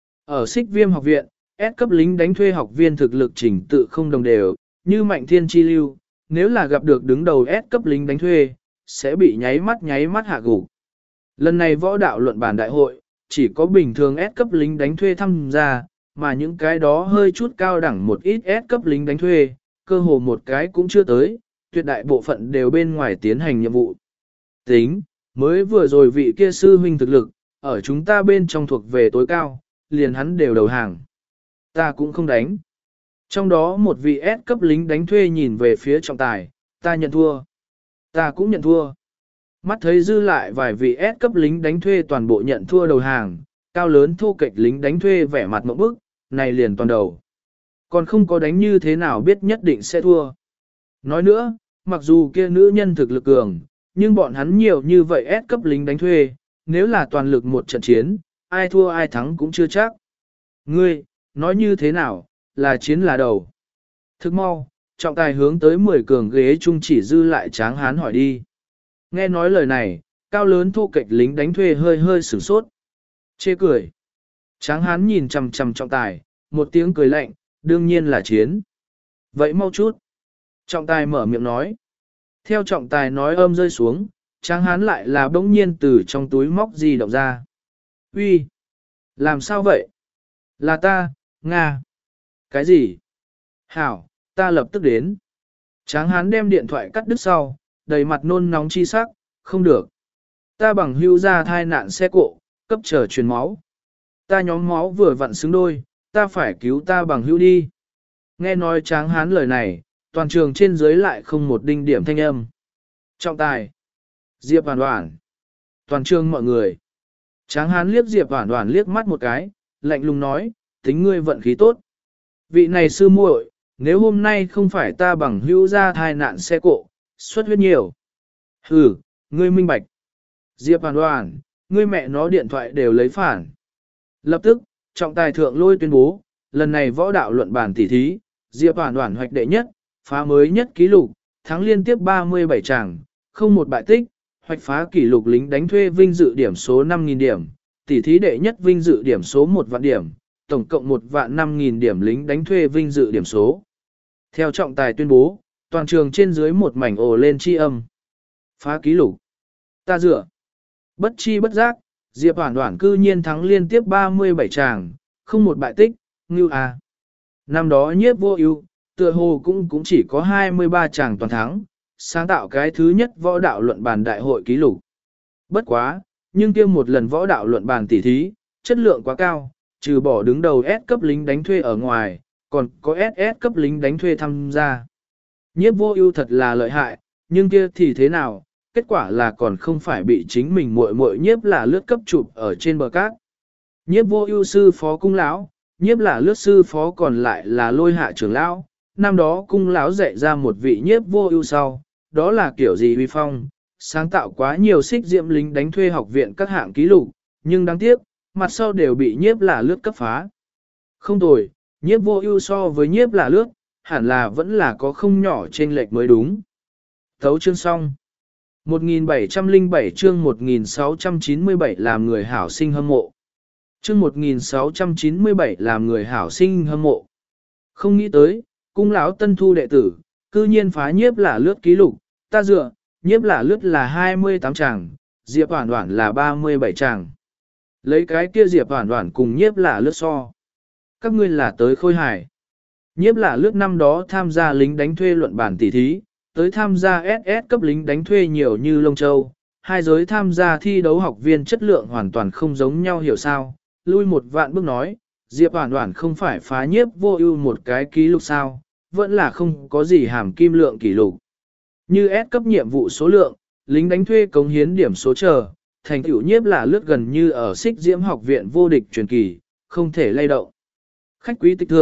Ở Xích Viêm học viện, S cấp lính đánh thuê học viên thực lực trình tự không đồng đều, như Mạnh Thiên Chi Lưu, nếu là gặp được đứng đầu S cấp lính đánh thuê, sẽ bị nháy mắt nháy mắt hạ gục. Lần này võ đạo luận bản đại hội, chỉ có bình thường S cấp lính đánh thuê tham gia, mà những cái đó hơi chút cao đẳng một ít S cấp lính đánh thuê, cơ hồ một cái cũng chưa tới, tuyệt đại bộ phận đều bên ngoài tiến hành nhiệm vụ. Tính, mới vừa rồi vị kia sư huynh thực lực, ở chúng ta bên trong thuộc về tối cao, liền hắn đều đầu hàng. Ta cũng không đánh. Trong đó một vị S cấp lính đánh thuê nhìn về phía trọng tài, ta nhận thua. Ta cũng nhận thua. Mắt thấy dư lại vài vị S cấp lính đánh thuê toàn bộ nhận thua đầu hàng, cao lớn thô kệch lính đánh thuê vẻ mặt mộng bức, này liền toàn đầu. Còn không có đánh như thế nào biết nhất định sẽ thua. Nói nữa, mặc dù kia nữ nhân thực lực cường, nhưng bọn hắn nhiều như vậy S cấp lính đánh thuê, nếu là toàn lực một trận chiến, ai thua ai thắng cũng chưa chắc. Ngươi, nói như thế nào, là chiến là đầu. Thức mau, trọng tài hướng tới mười cường ghế chung chỉ dư lại Tráng Hán hỏi đi. Nghe nói lời này, cao lớn thô kệch lính đánh thuê hơi hơi sửng sốt. Chê cười. Tráng Hán nhìn chằm chằm trọng tài, một tiếng cười lạnh, đương nhiên là chiến. Vậy mau chút. Trọng tài mở miệng nói. Theo trọng tài nói âm rơi xuống, Tráng Hán lại là bỗng nhiên từ trong túi móc gì động ra. Uy, làm sao vậy? Là ta, Nga. Cái gì? Hảo, ta lập tức đến. Tráng Hán đem điện thoại cắt đứt sau, đầy mặt nôn nóng chi sắc, không được. Ta bằng hưu ra thai nạn xe cộ, cấp chờ truyền máu. Ta nhóm máu vừa vặn xứng đôi, ta phải cứu ta bằng hưu đi. Nghe nói Tráng Hán lời này, toàn trường trên dưới lại không một đinh điểm thanh âm. Trọng tài. Diệp Hoàn Hoàn. Toàn trường mọi người. Tráng Hán liếc Diệp Hoàn Hoàn liếc mắt một cái, lạnh lùng nói, tính ngươi vận khí tốt. Vị này sư muội, nếu hôm nay không phải ta bằng hữu ra thai nạn xe cộ, xuất huyết nhiều. Hừ, ngươi minh bạch. Diệp Hoàn Hoàn, ngươi mẹ nó điện thoại đều lấy phản. Lập tức, trọng tài thượng lôi tuyên bố, lần này võ đạo luận bản tỉ thí, Diệp Hoàn Hoàn hoạch đệ nhất, phá mới nhất kỷ lục, thắng liên tiếp ba mươi bảy tràng, không một bại tích, hoạch phá kỷ lục lính đánh thuê vinh dự điểm số năm nghìn điểm, tỉ thí đệ nhất vinh dự điểm số một vạn điểm, tổng cộng một vạn năm nghìn điểm lính đánh thuê vinh dự điểm số. Theo trọng tài tuyên bố, toàn trường trên dưới một mảnh ồ lên chi âm. Phá kỷ lục. Ta dựa. Bất chi bất giác, Diệp Hoàn Hoàn cư nhiên thắng liên tiếp ba mươi bảy tràng, không một bại tích, ngưu à. Năm đó Nhiếp Vô Ưu, tựa hồ cũng cũng chỉ có hai mươi ba tràng toàn thắng, sáng tạo cái thứ nhất võ đạo luận bàn đại hội kỷ lục. Bất quá, nhưng kia một lần võ đạo luận bàn tỉ thí, chất lượng quá cao, trừ bỏ đứng đầu S cấp lính đánh thuê ở ngoài, còn có ét ét cấp lính đánh thuê tham gia. Nhiếp Vô Ưu thật là lợi hại, nhưng kia thì thế nào, kết quả là còn không phải bị chính mình muội muội Nhiếp là lướt cấp chụp ở trên bờ cát. Nhiếp Vô Ưu sư phó cung lão, Nhiếp là lướt sư phó còn lại là Lôi Hạ trưởng lão, năm đó cung lão dạy ra một vị Nhiếp Vô Ưu sau, đó là kiểu gì uy phong, sáng tạo quá nhiều xích diệm lính đánh thuê học viện các hạng ký lục, nhưng đáng tiếc, mặt sau đều bị Nhiếp là lướt cấp phá. Không tồi, Nhiếp Vô Ưu so với Nhiếp là lướt, hẳn là vẫn là có không nhỏ chênh lệch mới đúng. Thấu chương xong. một nghìn bảy trăm lẻ bảy chương một nghìn sáu trăm chín mươi bảy làm người hảo sinh hâm mộ. Chương một nghìn sáu trăm chín mươi bảy làm người hảo sinh hâm mộ. Không nghĩ tới, cung lão tân thu đệ tử, cư nhiên phá Nhiếp là lướt ký lục, ta dựa, Nhiếp là lướt là hai mươi tám tràng, Diệp Hoàn Hoàn là ba mươi bảy tràng. Lấy cái kia Diệp Hoàn Hoàn cùng Nhiếp là lướt so. Các ngươi là tới khôi hài. Nhiếp là lướt năm đó tham gia lính đánh thuê luận bản tỉ thí, tới tham gia ét ét cấp lính đánh thuê nhiều như Lông Châu. Hai giới tham gia thi đấu học viên chất lượng hoàn toàn không giống nhau hiểu sao. Lui một vạn bước nói, Diệp Hoàn Hoàn không phải phá Nhiếp Vô Ưu một cái ký lục sao, vẫn là không có gì hàm kim lượng kỷ lục. Như S cấp nhiệm vụ số lượng, lính đánh thuê cống hiến điểm số chờ, thành tựu Nhiếp là lướt gần như ở Xích Diễm học viện vô địch truyền kỳ, không thể lay động. Khách quý tịch thượng,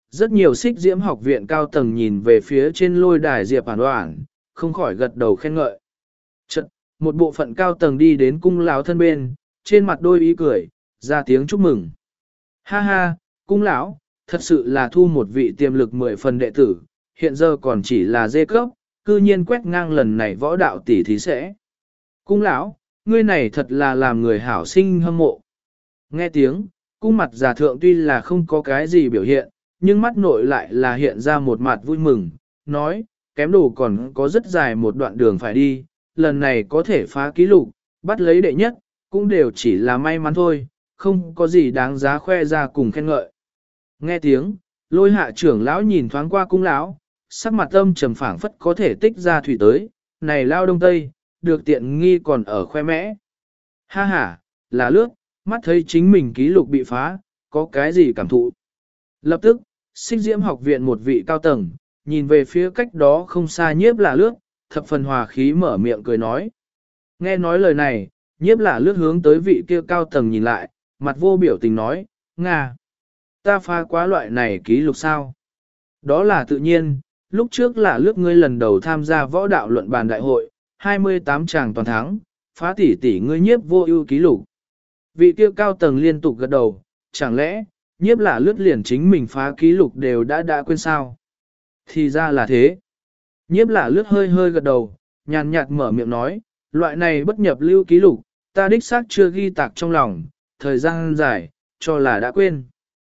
rất nhiều xích diễm học viện cao tầng nhìn về phía trên lôi đài Diệp Hoàn Hoàn, không khỏi gật đầu khen ngợi. Chật, một bộ phận cao tầng đi đến cung lão thân bên, trên mặt đôi ý cười, ra tiếng chúc mừng. Ha ha, cung lão, thật sự là thu một vị tiềm lực mười phần đệ tử, hiện giờ còn chỉ là dê cấp, cư nhiên quét ngang lần này võ đạo tỷ thí sẽ. Cung lão, ngươi này thật là làm người hảo sinh hâm mộ. Nghe tiếng, cung mặt giả thượng tuy là không có cái gì biểu hiện, nhưng mắt nội lại là hiện ra một mặt vui mừng, nói, kém đồ còn có rất dài một đoạn đường phải đi, lần này có thể phá kỷ lục, bắt lấy đệ nhất, cũng đều chỉ là may mắn thôi, không có gì đáng giá khoe ra cùng khen ngợi. Nghe tiếng, lôi hạ trưởng lão nhìn thoáng qua cung lão, sắc mặt âm trầm phảng phất có thể tích ra thủy tới, này lao đông tây, được tiện nghi còn ở khoe mẽ. Ha ha, là lướt, mắt thấy chính mình ký lục bị phá, có cái gì cảm thụ. Lập tức, xích diễm học viện một vị cao tầng, nhìn về phía cách đó không xa nhiếp là lướt, thập phần hòa khí mở miệng cười nói. Nghe nói lời này, nhiếp là lướt hướng tới vị kia cao tầng nhìn lại, mặt vô biểu tình nói, Nga, ta phá quá loại này ký lục sao? Đó là tự nhiên, lúc trước là lướt ngươi lần đầu tham gia võ đạo luận bàn đại hội, hai mươi tám tràng toàn thắng, phá tỷ tỷ ngươi nhiếp vô ưu ký lục. Vị kia cao tầng liên tục gật đầu, chẳng lẽ, nhiếp là lướt liền chính mình phá ký lục đều đã đã quên sao? Thì ra là thế. Nhiếp là lướt hơi hơi gật đầu, nhàn nhạt mở miệng nói, loại này bất nhập lưu ký lục, ta đích xác chưa ghi tạc trong lòng, thời gian dài, cho là đã quên.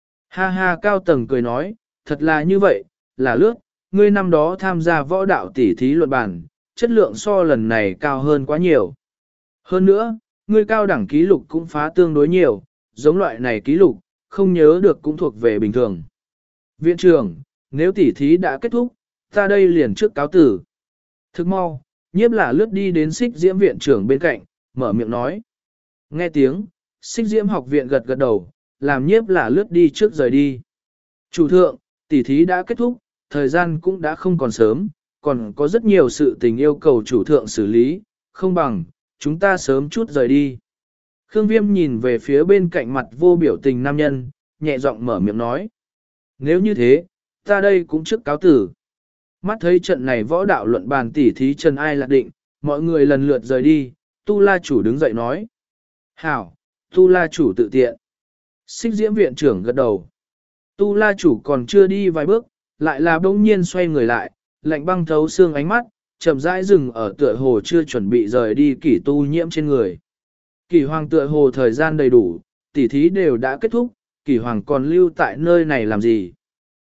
Ha ha cao tầng cười nói, thật là như vậy, là lướt, ngươi năm đó tham gia võ đạo tỷ thí luận bản, chất lượng so lần này cao hơn quá nhiều. Hơn nữa, ngươi cao đẳng ký lục cũng phá tương đối nhiều, giống loại này ký lục, không nhớ được cũng thuộc về bình thường. Viện trưởng, nếu tỷ thí đã kết thúc, ta đây liền trước cáo tử. Thức mau, nhiếp là lướt đi đến xích diễm viện trưởng bên cạnh, mở miệng nói. Nghe tiếng, xích diễm học viện gật gật đầu, làm nhiếp là lướt đi trước rời đi. Chủ thượng, tỷ thí đã kết thúc, thời gian cũng đã không còn sớm, còn có rất nhiều sự tình yêu cầu chủ thượng xử lý, không bằng, chúng ta sớm chút rời đi. Khương Viêm nhìn về phía bên cạnh mặt vô biểu tình nam nhân, nhẹ giọng mở miệng nói. Nếu như thế, ta đây cũng trước cáo tử. Mắt thấy trận này võ đạo luận bàn tỉ thí Trần Ai Lạc định, mọi người lần lượt rời đi, Tu La chủ đứng dậy nói. Hảo, Tu La chủ tự tiện. Xích diễm viện trưởng gật đầu. Tu La chủ còn chưa đi vài bước, lại là bỗng nhiên xoay người lại, lạnh băng thấu xương ánh mắt, chậm rãi dừng ở tựa hồ chưa chuẩn bị rời đi kỷ tu nhiễm trên người. Kỷ hoàng tựa hồ thời gian đầy đủ, tỉ thí đều đã kết thúc, kỷ hoàng còn lưu tại nơi này làm gì?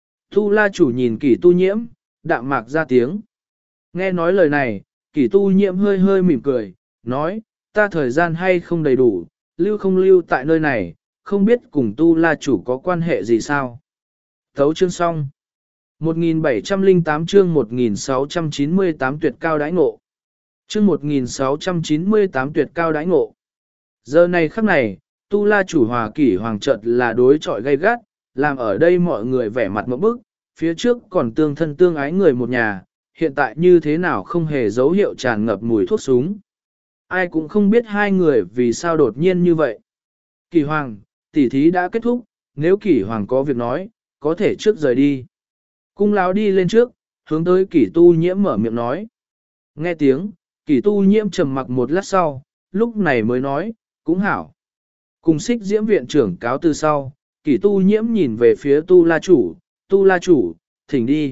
Tu La chủ nhìn kỷ tu nhiễm, đạm mạc ra tiếng. Nghe nói lời này, kỷ tu nhiễm hơi hơi mỉm cười, nói, ta thời gian hay không đầy đủ, lưu không lưu tại nơi này, không biết cùng Tu La chủ có quan hệ gì sao? Thấu chương xong. một nghìn bảy trăm lẻ tám chương một nghìn sáu trăm chín mươi tám tuyệt cao đãi ngộ. Chương một nghìn sáu trăm chín mươi tám tuyệt cao đãi ngộ. Giờ này khắc này, Tu La chủ hòa kỷ hoàng trận là đối trọi gay gắt, làm ở đây mọi người vẻ mặt một bức, phía trước còn tương thân tương ái người một nhà, hiện tại như thế nào không hề dấu hiệu tràn ngập mùi thuốc súng. Ai cũng không biết hai người vì sao đột nhiên như vậy. Kỷ hoàng, tỉ thí đã kết thúc, nếu kỷ hoàng có việc nói, có thể trước rời đi. Cung lão đi lên trước, hướng tới kỷ tu nhiễm mở miệng nói. Nghe tiếng, kỷ tu nhiễm trầm mặc một lát sau, lúc này mới nói, cũng hảo. Cùng xích diễm viện trưởng cáo từ sau, kỷ tu nhiễm nhìn về phía tu la chủ, tu la chủ, thỉnh đi.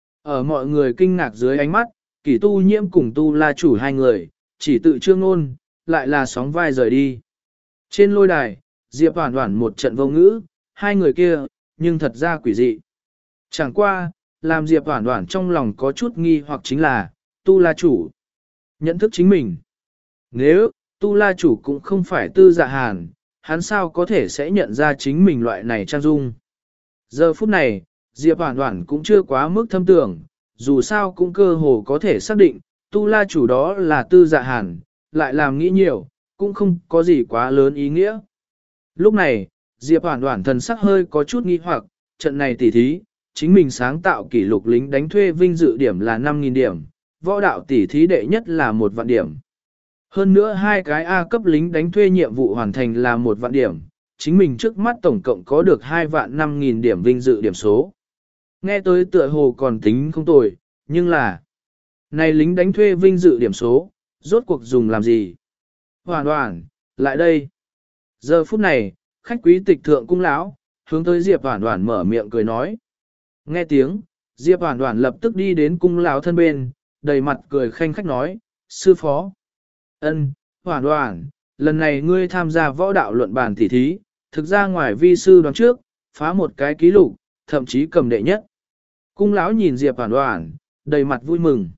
Ở mọi người kinh ngạc dưới ánh mắt, kỷ tu nhiễm cùng tu la chủ hai người, chỉ tự trương ngôn, lại là sóng vai rời đi. Trên lôi đài, Diệp Hoản Hoản một trận vô ngữ, hai người kia, nhưng thật ra quỷ dị. Chẳng qua, làm Diệp Hoản Hoản trong lòng có chút nghi hoặc chính là, tu la chủ, nhận thức chính mình. Nếu, tu la chủ cũng không phải tư dạ hàn, hắn sao có thể sẽ nhận ra chính mình loại này trang dung. Giờ phút này, Diệp Hoản Hoản cũng chưa quá mức thâm tưởng, dù sao cũng cơ hồ có thể xác định, tu la chủ đó là tư dạ hàn, lại làm nghĩ nhiều, cũng không có gì quá lớn ý nghĩa. Lúc này, Diệp Hoản Hoản thần sắc hơi có chút nghi hoặc, trận này tỉ thí, chính mình sáng tạo kỷ lục lính đánh thuê vinh dự điểm là năm nghìn điểm, võ đạo tỉ thí đệ nhất là một vạn điểm. Hơn nữa hai cái A cấp lính đánh thuê nhiệm vụ hoàn thành là một vạn điểm, chính mình trước mắt tổng cộng có được hai vạn năm nghìn điểm vinh dự điểm số. Nghe tới tựa hồ còn tính không tồi, nhưng là... Này lính đánh thuê vinh dự điểm số, rốt cuộc dùng làm gì? Hoàn hoàn, lại đây. Giờ phút này, khách quý tịch thượng cung lão hướng tới Diệp Hoàn hoàn mở miệng cười nói. Nghe tiếng, Diệp Hoàn hoàn lập tức đi đến cung lão thân bên, đầy mặt cười khanh khách nói, sư phó. Ân, Hoàn hoàn, lần này ngươi tham gia võ đạo luận bàn tỉ thí, thực ra ngoài vi sư đoán trước, phá một cái ký lục, thậm chí cầm đệ nhất. Cung lão nhìn Diệp Hoàn hoàn, đầy mặt vui mừng.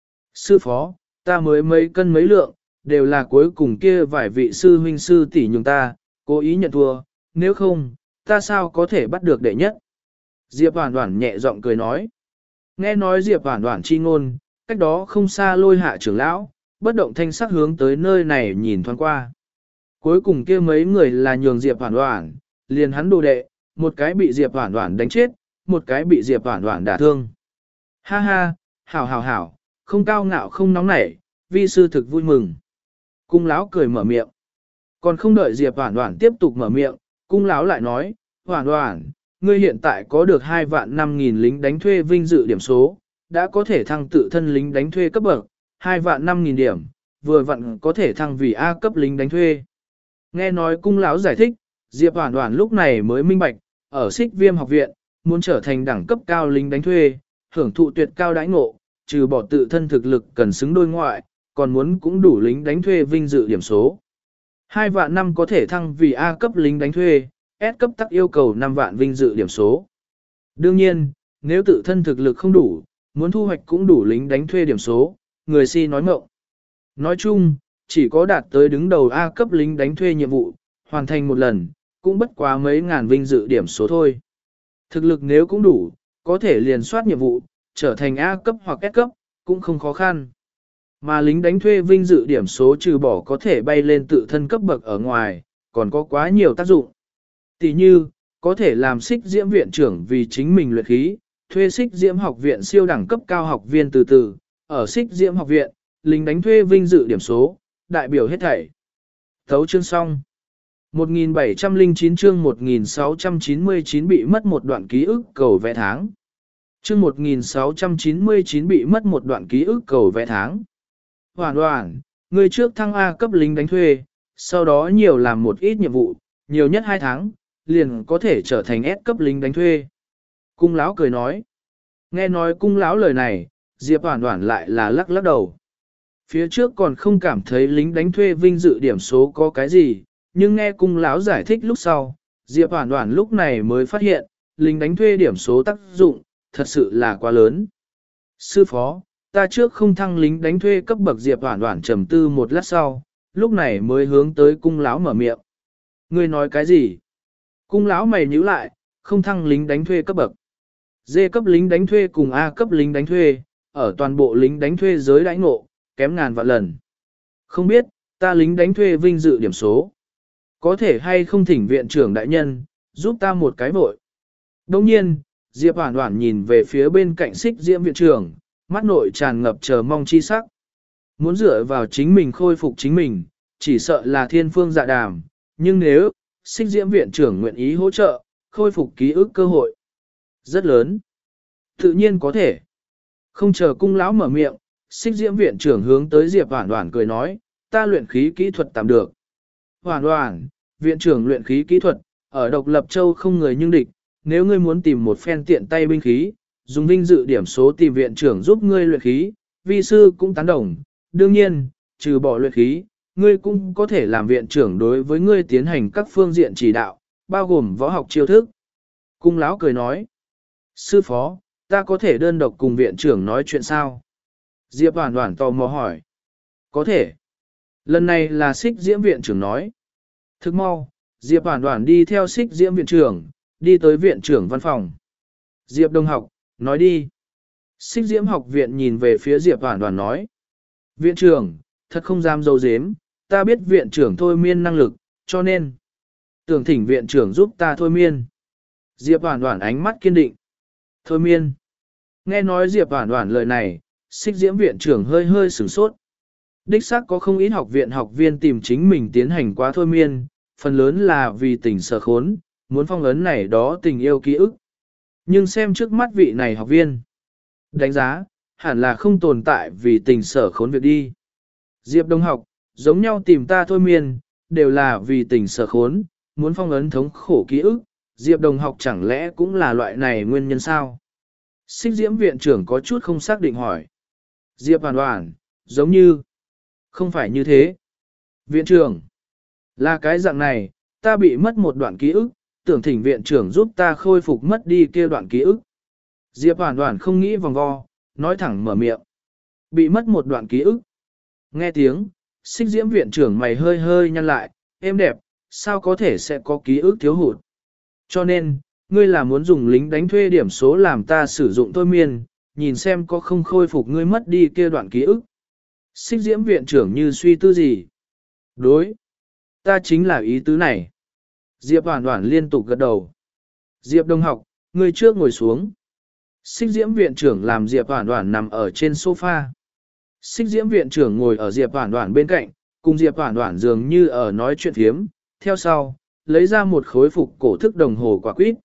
Sư phó, ta mới mấy cân mấy lượng, đều là cuối cùng kia vài vị sư huynh sư tỷ nhường ta, cố ý nhận thua, nếu không, ta sao có thể bắt được đệ nhất. Diệp Hoàn Hoàn nhẹ giọng cười nói. Nghe nói Diệp Hoàn Hoàn chi ngôn, cách đó không xa lôi hạ trưởng lão, bất động thanh sắc hướng tới nơi này nhìn thoáng qua. Cuối cùng kia mấy người là nhường Diệp Hoàn Hoàn, liền hắn đồ đệ, một cái bị Diệp Hoàn Hoàn đánh chết, một cái bị Diệp Hoàn Hoàn đả thương. Ha ha, hảo hảo hảo, không cao ngạo không nóng nảy, vi sư thực vui mừng. Cung lão cười mở miệng. Còn không đợi Diệp Hoàn Hoàn tiếp tục mở miệng, cung lão lại nói, Hoàn Hoàn, ngươi hiện tại có được hai vạn năm nghìn lính đánh thuê vinh dự điểm số, đã có thể thăng tự thân lính đánh thuê cấp bậc, hai vạn năm nghìn điểm, vừa vặn có thể thăng vì A cấp lính đánh thuê. Nghe nói cung lão giải thích, Diệp Hoàn Hoàn lúc này mới minh bạch, ở Xích Viêm học viện, muốn trở thành đẳng cấp cao lính đánh thuê, hưởng thụ tuyệt cao đãi ngộ, trừ bỏ tự thân thực lực cần xứng đôi ngoại, còn muốn cũng đủ lính đánh thuê vinh dự điểm số. Hai vạn năm có thể thăng vì A cấp lính đánh thuê, S cấp tắc yêu cầu năm vạn vinh dự điểm số. Đương nhiên, nếu tự thân thực lực không đủ, muốn thu hoạch cũng đủ lính đánh thuê điểm số, người si nói mộng. Nói chung, chỉ có đạt tới đứng đầu A cấp lính đánh thuê nhiệm vụ, hoàn thành một lần, cũng bất quá mấy ngàn vinh dự điểm số thôi. Thực lực nếu cũng đủ, có thể liền soát nhiệm vụ, trở thành A cấp hoặc S cấp, cũng không khó khăn. Mà lính đánh thuê vinh dự điểm số trừ bỏ có thể bay lên tự thân cấp bậc ở ngoài, còn có quá nhiều tác dụng. Tỷ như, có thể làm Xích Diễm viện trưởng vì chính mình luyện khí, thuê Xích Diễm học viện siêu đẳng cấp cao học viên từ từ, ở Xích Diễm học viện, lính đánh thuê vinh dự điểm số, đại biểu hết thảy. Thấu chương xong. một nghìn bảy trăm lẻ chín chương một nghìn sáu trăm chín mươi chín bị mất một đoạn ký ức cầu vẽ tháng. Chương một nghìn sáu trăm chín mươi chín bị mất một đoạn ký ức cầu vẽ tháng. Hoàn hoàn, người trước thăng A cấp lính đánh thuê, sau đó nhiều làm một ít nhiệm vụ, nhiều nhất hai tháng, liền có thể trở thành S cấp lính đánh thuê. Cung lão cười nói. Nghe nói cung lão lời này, Diệp Hoàn Hoàn lại là lắc lắc đầu. Phía trước còn không cảm thấy lính đánh thuê vinh dự điểm số có cái gì, nhưng nghe cung lão giải thích lúc sau, Diệp Hoàn Hoàn lúc này mới phát hiện, lính đánh thuê điểm số tác dụng, thật sự là quá lớn. Sư phó, ta trước không thăng lính đánh thuê cấp bậc. Diệp Hoàn Hoàn trầm tư một lát sau, lúc này mới hướng tới cung lão mở miệng. Ngươi nói cái gì? Cung lão mày nhíu lại, không thăng lính đánh thuê cấp bậc. D cấp lính đánh thuê cùng A cấp lính đánh thuê, ở toàn bộ lính đánh thuê giới đãi ngộ, kém ngàn vạn lần. Không biết, ta lính đánh thuê vinh dự điểm số. Có thể hay không thỉnh viện trưởng đại nhân, giúp ta một cái vội. Đồng nhiên, Diệp Hoàn Hoàn nhìn về phía bên cạnh Xích Diễm viện trưởng, mắt nội tràn ngập chờ mong chi sắc. Muốn dựa vào chính mình khôi phục chính mình, chỉ sợ là thiên phương dạ đàm, nhưng nếu, Xích Diễm viện trưởng nguyện ý hỗ trợ, khôi phục ký ức cơ hội. Rất lớn. Tự nhiên có thể. Không chờ cung lão mở miệng, Xích Diễm viện trưởng hướng tới Diệp Hoàn Hoàn cười nói, ta luyện khí kỹ thuật tạm được. Hoàn Hoàn, viện trưởng luyện khí kỹ thuật, ở độc lập châu không người nhưng địch, nếu ngươi muốn tìm một phen tiện tay binh khí, dùng vinh dự điểm số tìm viện trưởng giúp ngươi luyện khí, vi sư cũng tán đồng. Đương nhiên, trừ bỏ luyện khí, ngươi cũng có thể làm viện trưởng đối với ngươi tiến hành các phương diện chỉ đạo, bao gồm võ học chiêu thức. Cung lão cười nói, sư phó, ta có thể đơn độc cùng viện trưởng nói chuyện sao? Diệp Hoàn Hoàn tò mò hỏi. Có thể. Lần này là Xích Diễm viện trưởng nói. Thức mau, Diệp Hoàn Hoàn đi theo Xích Diễm viện trưởng, đi tới viện trưởng văn phòng. Diệp đồng học, nói đi. Xích Diễm học viện nhìn về phía Diệp Hoàn Hoàn nói. Viện trưởng, thật không dám dâu dếm, ta biết viện trưởng thôi miên năng lực, cho nên tưởng thỉnh viện trưởng giúp ta thôi miên. Diệp Hoàn Hoàn ánh mắt kiên định. Thôi miên. Nghe nói Diệp Hoàn Hoàn lời này, Xích Diễm viện trưởng hơi hơi sửng sốt. Đích xác có không ít học viện học viên tìm chính mình tiến hành quá thôi miên, phần lớn là vì tình sở khốn, muốn phong ấn này đó tình yêu ký ức. Nhưng xem trước mắt vị này học viên. Đánh giá, hẳn là không tồn tại vì tình sở khốn việc đi. Diệp đồng học, giống nhau tìm ta thôi miên, đều là vì tình sở khốn, muốn phong ấn thống khổ ký ức. Diệp đồng học chẳng lẽ cũng là loại này nguyên nhân sao? Xích diễm viện trưởng có chút không xác định hỏi. Diệp hoàn hoàn, giống như, không phải như thế. Viện trưởng, là cái dạng này, ta bị mất một đoạn ký ức, tưởng thỉnh viện trưởng giúp ta khôi phục mất đi kia đoạn ký ức. Diệp hoàn hoàn không nghĩ vòng vo, nói thẳng mở miệng. Bị mất một đoạn ký ức. Nghe tiếng, xích diễm viện trưởng mày hơi hơi nhăn lại, êm đẹp, sao có thể sẽ có ký ức thiếu hụt. Cho nên, ngươi là muốn dùng lính đánh thuê điểm số làm ta sử dụng thôi miên, nhìn xem có không khôi phục ngươi mất đi kia đoạn ký ức. Xích diễm viện trưởng như suy tư gì? Đối. Ta chính là ý tứ này. Diệp Hoàn Hoàn liên tục gật đầu. Diệp đồng học, ngươi trước ngồi xuống. Xích diễm viện trưởng làm Diệp Hoàn Hoàn nằm ở trên sofa. Xích diễm viện trưởng ngồi ở Diệp Hoàn Hoàn bên cạnh, cùng Diệp Hoàn Hoàn dường như ở nói chuyện thiếm. Theo sau, lấy ra một khối phục cổ thức đồng hồ quả quýt.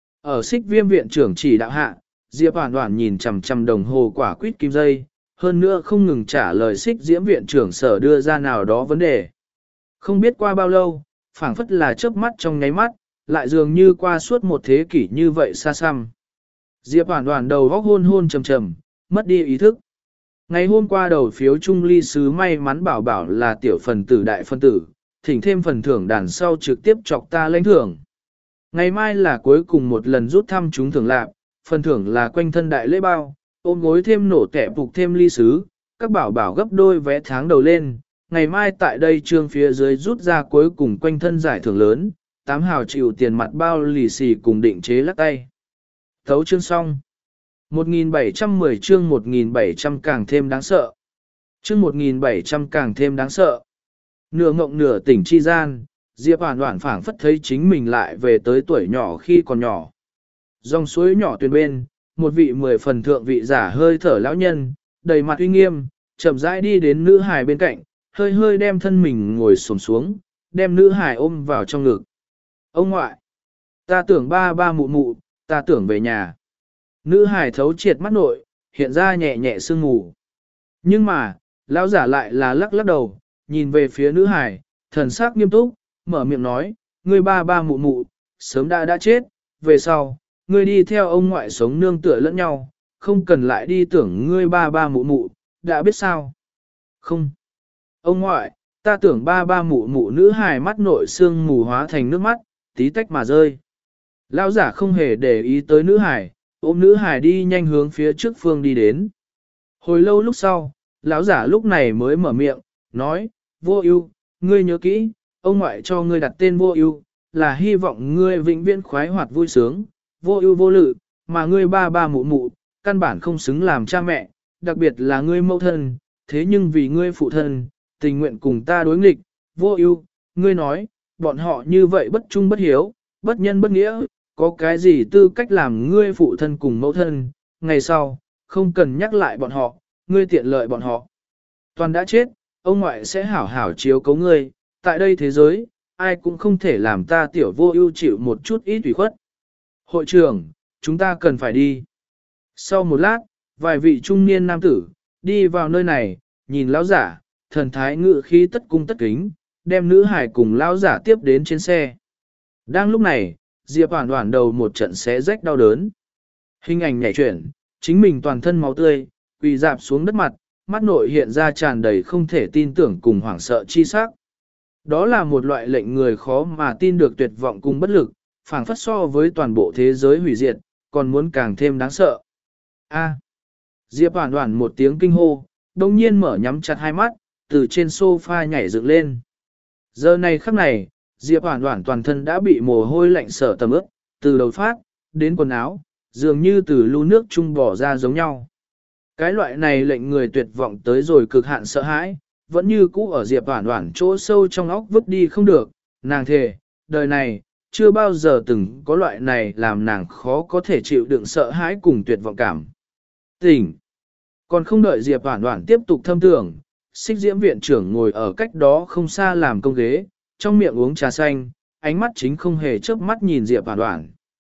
Ở xích viêm viện trưởng chỉ đạo hạ, Diệp Hoàn Hoàn nhìn chằm chằm đồng hồ quả quýt kim dây, hơn nữa không ngừng trả lời xích diễm viện trưởng sở đưa ra nào đó vấn đề. Không biết qua bao lâu, phảng phất là chớp mắt trong nháy mắt, lại dường như qua suốt một thế kỷ như vậy xa xăm. Diệp Hoàn Hoàn đầu góc hôn hôn trầm trầm, mất đi ý thức. Ngày hôm qua đầu phiếu trung ly sứ may mắn bảo bảo là tiểu phần tử đại phân tử, thỉnh thêm phần thưởng đàn sau trực tiếp chọc ta lãnh thưởng. Ngày mai là cuối cùng một lần rút thăm chúng thưởng lạc, phần thưởng là quanh thân đại lễ bao, ôm gối thêm nổ tẻ phục thêm ly sứ, các bảo bảo gấp đôi vé tháng đầu lên. Ngày mai tại đây trương phía dưới rút ra cuối cùng quanh thân giải thưởng lớn, tám hào chịu tiền mặt bao lì xì cùng định chế lắc tay. Thấu chương xong. một nghìn bảy trăm mười chương một nghìn bảy trăm càng thêm đáng sợ. Chương một nghìn bảy trăm càng thêm đáng sợ. Nửa ngộng nửa tỉnh chi gian, Diệp Hoàn Hoàn phảng phất thấy chính mình lại về tới tuổi nhỏ khi còn nhỏ. Dòng suối nhỏ tuyền bên, một vị mười phần thượng vị giả hơi thở lão nhân, đầy mặt uy nghiêm, chậm rãi đi đến nữ hài bên cạnh, hơi hơi đem thân mình ngồi xổm xuống, đem nữ hài ôm vào trong ngực. Ông ngoại, ta tưởng ba ba mụ mụ, ta tưởng về nhà. Nữ hài thấu triệt mắt nội, hiện ra nhẹ nhẹ sương mù. Nhưng mà, lão giả lại là lắc lắc đầu, nhìn về phía nữ hài, thần sắc nghiêm túc, mở miệng nói, ngươi ba ba mụ mụ, sớm đã đã chết, về sau, ngươi đi theo ông ngoại sống nương tựa lẫn nhau, không cần lại đi tưởng ngươi ba ba mụ mụ, đã biết sao? Không. Ông ngoại, ta tưởng ba ba mụ mụ nữ hài mắt nội xương mù hóa thành nước mắt, tí tách mà rơi. Lão giả không hề để ý tới nữ hài, ôm nữ hài đi nhanh hướng phía trước phương đi đến. Hồi lâu lúc sau, lão giả lúc này mới mở miệng, nói, vô ưu, ngươi nhớ kỹ, ông ngoại cho ngươi đặt tên vô ưu, là hy vọng ngươi vĩnh viễn khoái hoạt vui sướng, vô ưu vô lự, mà ngươi ba ba mụ mụ, căn bản không xứng làm cha mẹ, đặc biệt là ngươi mẫu thân, thế nhưng vì ngươi phụ thân, tình nguyện cùng ta đối nghịch, vô ưu, ngươi nói, bọn họ như vậy bất trung bất hiếu, bất nhân bất nghĩa, có cái gì tư cách làm ngươi phụ thân cùng mẫu thân, ngày sau, không cần nhắc lại bọn họ, ngươi tiện lợi bọn họ. Toàn đã chết, ông ngoại sẽ hảo hảo chiếu cấu ngươi, tại đây thế giới, ai cũng không thể làm ta tiểu vô ưu chịu một chút ít ủy khuất. Hội trưởng, chúng ta cần phải đi. Sau một lát, vài vị trung niên nam tử, đi vào nơi này, nhìn lão giả, thần thái ngự khí tất cung tất kính, đem nữ hải cùng lão giả tiếp đến trên xe. Đang lúc này, Diệp Hoàn Hoàn đầu một trận xé rách đau đớn. Hình ảnh nhảy chuyển, chính mình toàn thân máu tươi, quỳ dạp xuống đất mặt, mắt nội hiện ra tràn đầy không thể tin tưởng cùng hoảng sợ chi sắc. Đó là một loại lệnh người khó mà tin được tuyệt vọng cùng bất lực, phảng phất so với toàn bộ thế giới hủy diệt, còn muốn càng thêm đáng sợ. A. Diệp Hoàn Hoàn một tiếng kinh hô, đồng nhiên mở nhắm chặt hai mắt, từ trên sofa nhảy dựng lên. Giờ này khắc này, Diệp Hoàn Hoàn toàn thân đã bị mồ hôi lạnh sở tầm ướt, từ đầu phát, đến quần áo, dường như từ lu nước trung bỏ ra giống nhau. Cái loại này lệnh người tuyệt vọng tới rồi cực hạn sợ hãi, vẫn như cũ ở Diệp Hoàn Hoàn chỗ sâu trong óc vứt đi không được, nàng thề, đời này, chưa bao giờ từng có loại này làm nàng khó có thể chịu đựng sợ hãi cùng tuyệt vọng cảm. Tỉnh! Còn không đợi Diệp Hoàn Hoàn tiếp tục thâm tưởng, xích diễm viện trưởng ngồi ở cách đó không xa làm công ghế, trong miệng uống trà xanh, ánh mắt chính không hề chớp mắt nhìn Diệp Hoàn Hoàn.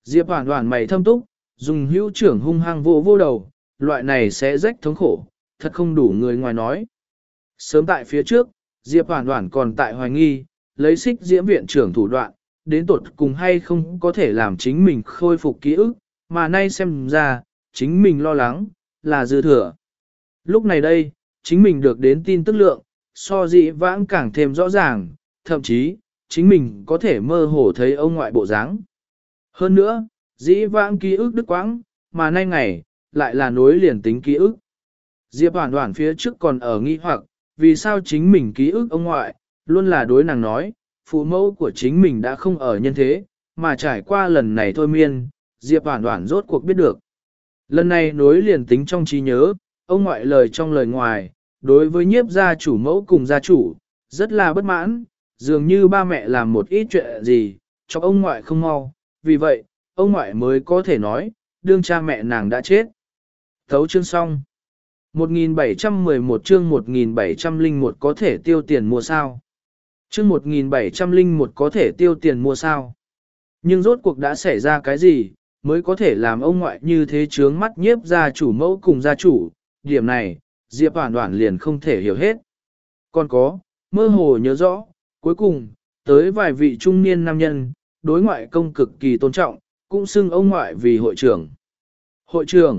Diệp Hoản Hoản mày thâm túc, dùng hữu trưởng hung hăng vô vô đầu, loại này sẽ rách thống khổ, thật không đủ người ngoài nói. Sớm tại phía trước, Diệp Hoản Hoản còn tại hoài nghi, lấy xích diễm viện trưởng thủ đoạn, đến tột cùng hay không có thể làm chính mình khôi phục ký ức, mà nay xem ra, chính mình lo lắng, là dư thừa. Lúc này đây, chính mình được đến tin tức lượng, so dĩ vãng càng thêm rõ ràng, thậm chí, chính mình có thể mơ hồ thấy ông ngoại bộ dáng. Hơn nữa, dĩ vãng ký ức đứt quãng, mà nay ngày, lại là nối liền tính ký ức. Diệp Hoản Hoản phía trước còn ở nghi hoặc, vì sao chính mình ký ức ông ngoại, luôn là đối nàng nói, phụ mẫu của chính mình đã không ở nhân thế, mà trải qua lần này thôi miên, Diệp Hoản Hoản rốt cuộc biết được. Lần này nối liền tính trong trí nhớ, ông ngoại lời trong lời ngoài, đối với nhiếp gia chủ mẫu cùng gia chủ, rất là bất mãn, dường như ba mẹ làm một ít chuyện gì, cho ông ngoại không mau, vì vậy, ông ngoại mới có thể nói, đương cha mẹ nàng đã chết. Thấu chương xong. một nghìn bảy trăm mười một chương một nghìn bảy trăm lẻ một có thể tiêu tiền mua sao. Chương một nghìn bảy trăm lẻ một có thể tiêu tiền mua sao. Nhưng rốt cuộc đã xảy ra cái gì, mới có thể làm ông ngoại như thế chướng mắt nhiếp gia chủ mẫu cùng gia chủ, điểm này, Diệp Hoản Hoản liền không thể hiểu hết. Còn có, mơ hồ nhớ rõ, cuối cùng, tới vài vị trung niên nam nhân, đối ngoại công cực kỳ tôn trọng, cũng xưng ông ngoại vì hội trưởng. Hội trưởng?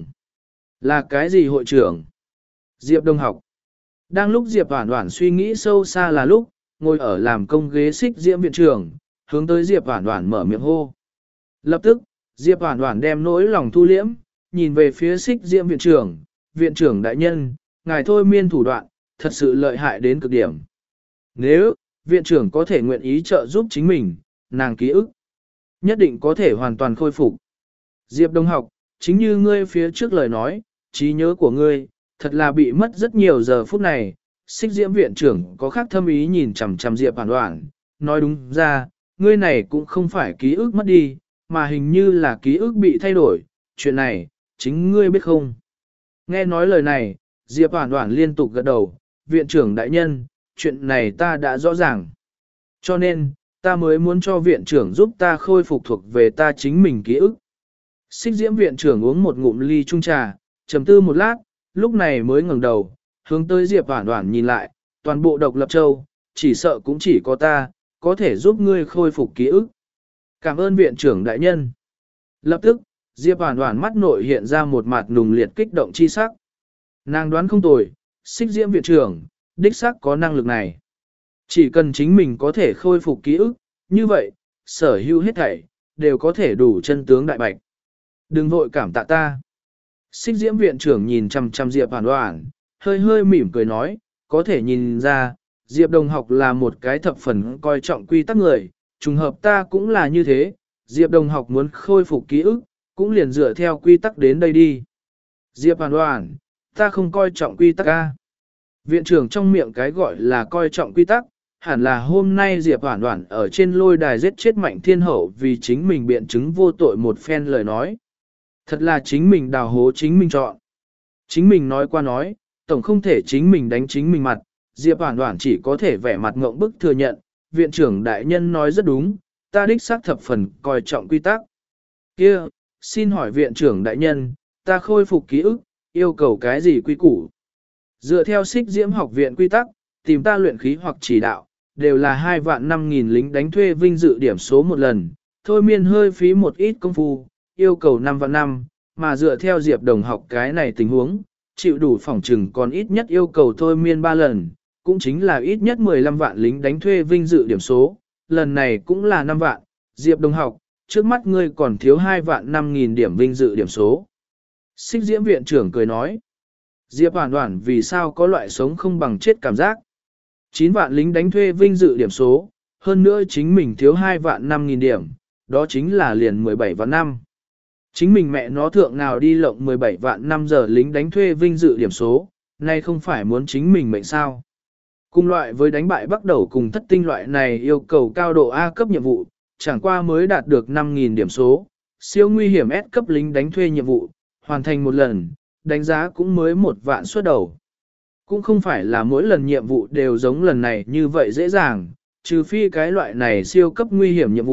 Là cái gì hội trưởng? Diệp Đông học. Đang lúc Diệp Hoản Hoản suy nghĩ sâu xa là lúc, ngồi ở làm công ghế xích diễm viện trưởng, hướng tới Diệp Hoản Hoản mở miệng hô. Lập tức, Diệp Hoản Hoản đem nỗi lòng thu liễm, nhìn về phía xích diễm viện trưởng, viện trưởng đại nhân, ngài thôi miên thủ đoạn, thật sự lợi hại đến cực điểm. Nếu, viện trưởng có thể nguyện ý trợ giúp chính mình, nàng ký ức, nhất định có thể hoàn toàn khôi phục. Diệp Đông học, chính như ngươi phía trước lời nói, trí nhớ của ngươi, thật là bị mất rất nhiều giờ phút này. Xích diễm viện trưởng có khác thâm ý nhìn chằm chằm Diệp Hoản Hoản, nói đúng ra, ngươi này cũng không phải ký ức mất đi, mà hình như là ký ức bị thay đổi, chuyện này, chính ngươi biết không? Nghe nói lời này, Diệp Hoản Hoản liên tục gật đầu, viện trưởng đại nhân, chuyện này ta đã rõ ràng. Cho nên, ta mới muốn cho viện trưởng giúp ta khôi phục thuộc về ta chính mình ký ức. Xích diễm viện trưởng uống một ngụm ly chung trà, trầm tư một lát, lúc này mới ngẩng đầu, hướng tới Diệp Hoản Hoản nhìn lại, toàn bộ độc lập châu, chỉ sợ cũng chỉ có ta, có thể giúp ngươi khôi phục ký ức. Cảm ơn viện trưởng đại nhân. Lập tức, Diệp Hoản Hoản mắt nội hiện ra một mặt nùng liệt kích động chi sắc. Nàng đoán không tồi, xích diễm viện trưởng, đích xác có năng lực này. Chỉ cần chính mình có thể khôi phục ký ức, như vậy, sở hữu hết thảy, đều có thể đủ chân tướng đại bạch. Đừng vội cảm tạ ta. Xích diễm viện trưởng nhìn chằm chằm Diệp Hoản Hoản, hơi hơi mỉm cười nói, có thể nhìn ra, Diệp Đồng học là một cái thập phần coi trọng quy tắc người, trùng hợp ta cũng là như thế, Diệp Đồng học muốn khôi phục ký ức, cũng liền dựa theo quy tắc đến đây đi. Diệp Hoản Hoản, ta không coi trọng quy tắc a. Viện trưởng trong miệng cái gọi là coi trọng quy tắc, hẳn là hôm nay Diệp Hoản Hoản ở trên lôi đài giết chết Mạnh Thiên Hậu vì chính mình biện chứng vô tội một phen lời nói. Thật là chính mình đào hố chính mình chọn. Chính mình nói qua nói, tổng không thể chính mình đánh chính mình mặt, Diệp Hoản Hoản chỉ có thể vẻ mặt ngượng bức thừa nhận, viện trưởng đại nhân nói rất đúng, ta đích xác thập phần coi trọng quy tắc. Kia, xin hỏi viện trưởng đại nhân, ta khôi phục ký ức, yêu cầu cái gì quy củ? Dựa theo xích diễm học viện quy tắc, tìm ta luyện khí hoặc chỉ đạo, đều là hai vạn năm nghìn lính đánh thuê vinh dự điểm số một lần, thôi miên hơi phí một ít công phu, yêu cầu năm vạn năm, mà dựa theo Diệp Đồng học cái này tình huống, chịu đủ phỏng trừng còn ít nhất yêu cầu thôi miên ba lần, cũng chính là ít nhất mười lăm vạn lính đánh thuê vinh dự điểm số, lần này cũng là năm vạn, Diệp Đồng học, trước mắt ngươi còn thiếu hai vạn năm nghìn điểm vinh dự điểm số. Xích diễm viện trưởng cười nói, Diệp Hoản Hoản vì sao có loại sống không bằng chết cảm giác. chín vạn lính đánh thuê vinh dự điểm số, hơn nữa chính mình thiếu hai vạn năm nghìn điểm, đó chính là liền mười bảy vạn năm. Chính mình mẹ nó thượng nào đi lộng mười bảy vạn năm giờ lính đánh thuê vinh dự điểm số, nay không phải muốn chính mình mệnh sao. Cùng loại với đánh bại bắt đầu cùng thất tinh loại này yêu cầu cao độ A cấp nhiệm vụ, chẳng qua mới đạt được năm nghìn điểm số, siêu nguy hiểm S cấp lính đánh thuê nhiệm vụ, hoàn thành một lần, đánh giá cũng mới một vạn suất đầu. Cũng không phải là mỗi lần nhiệm vụ đều giống lần này như vậy dễ dàng, trừ phi cái loại này siêu cấp nguy hiểm nhiệm vụ,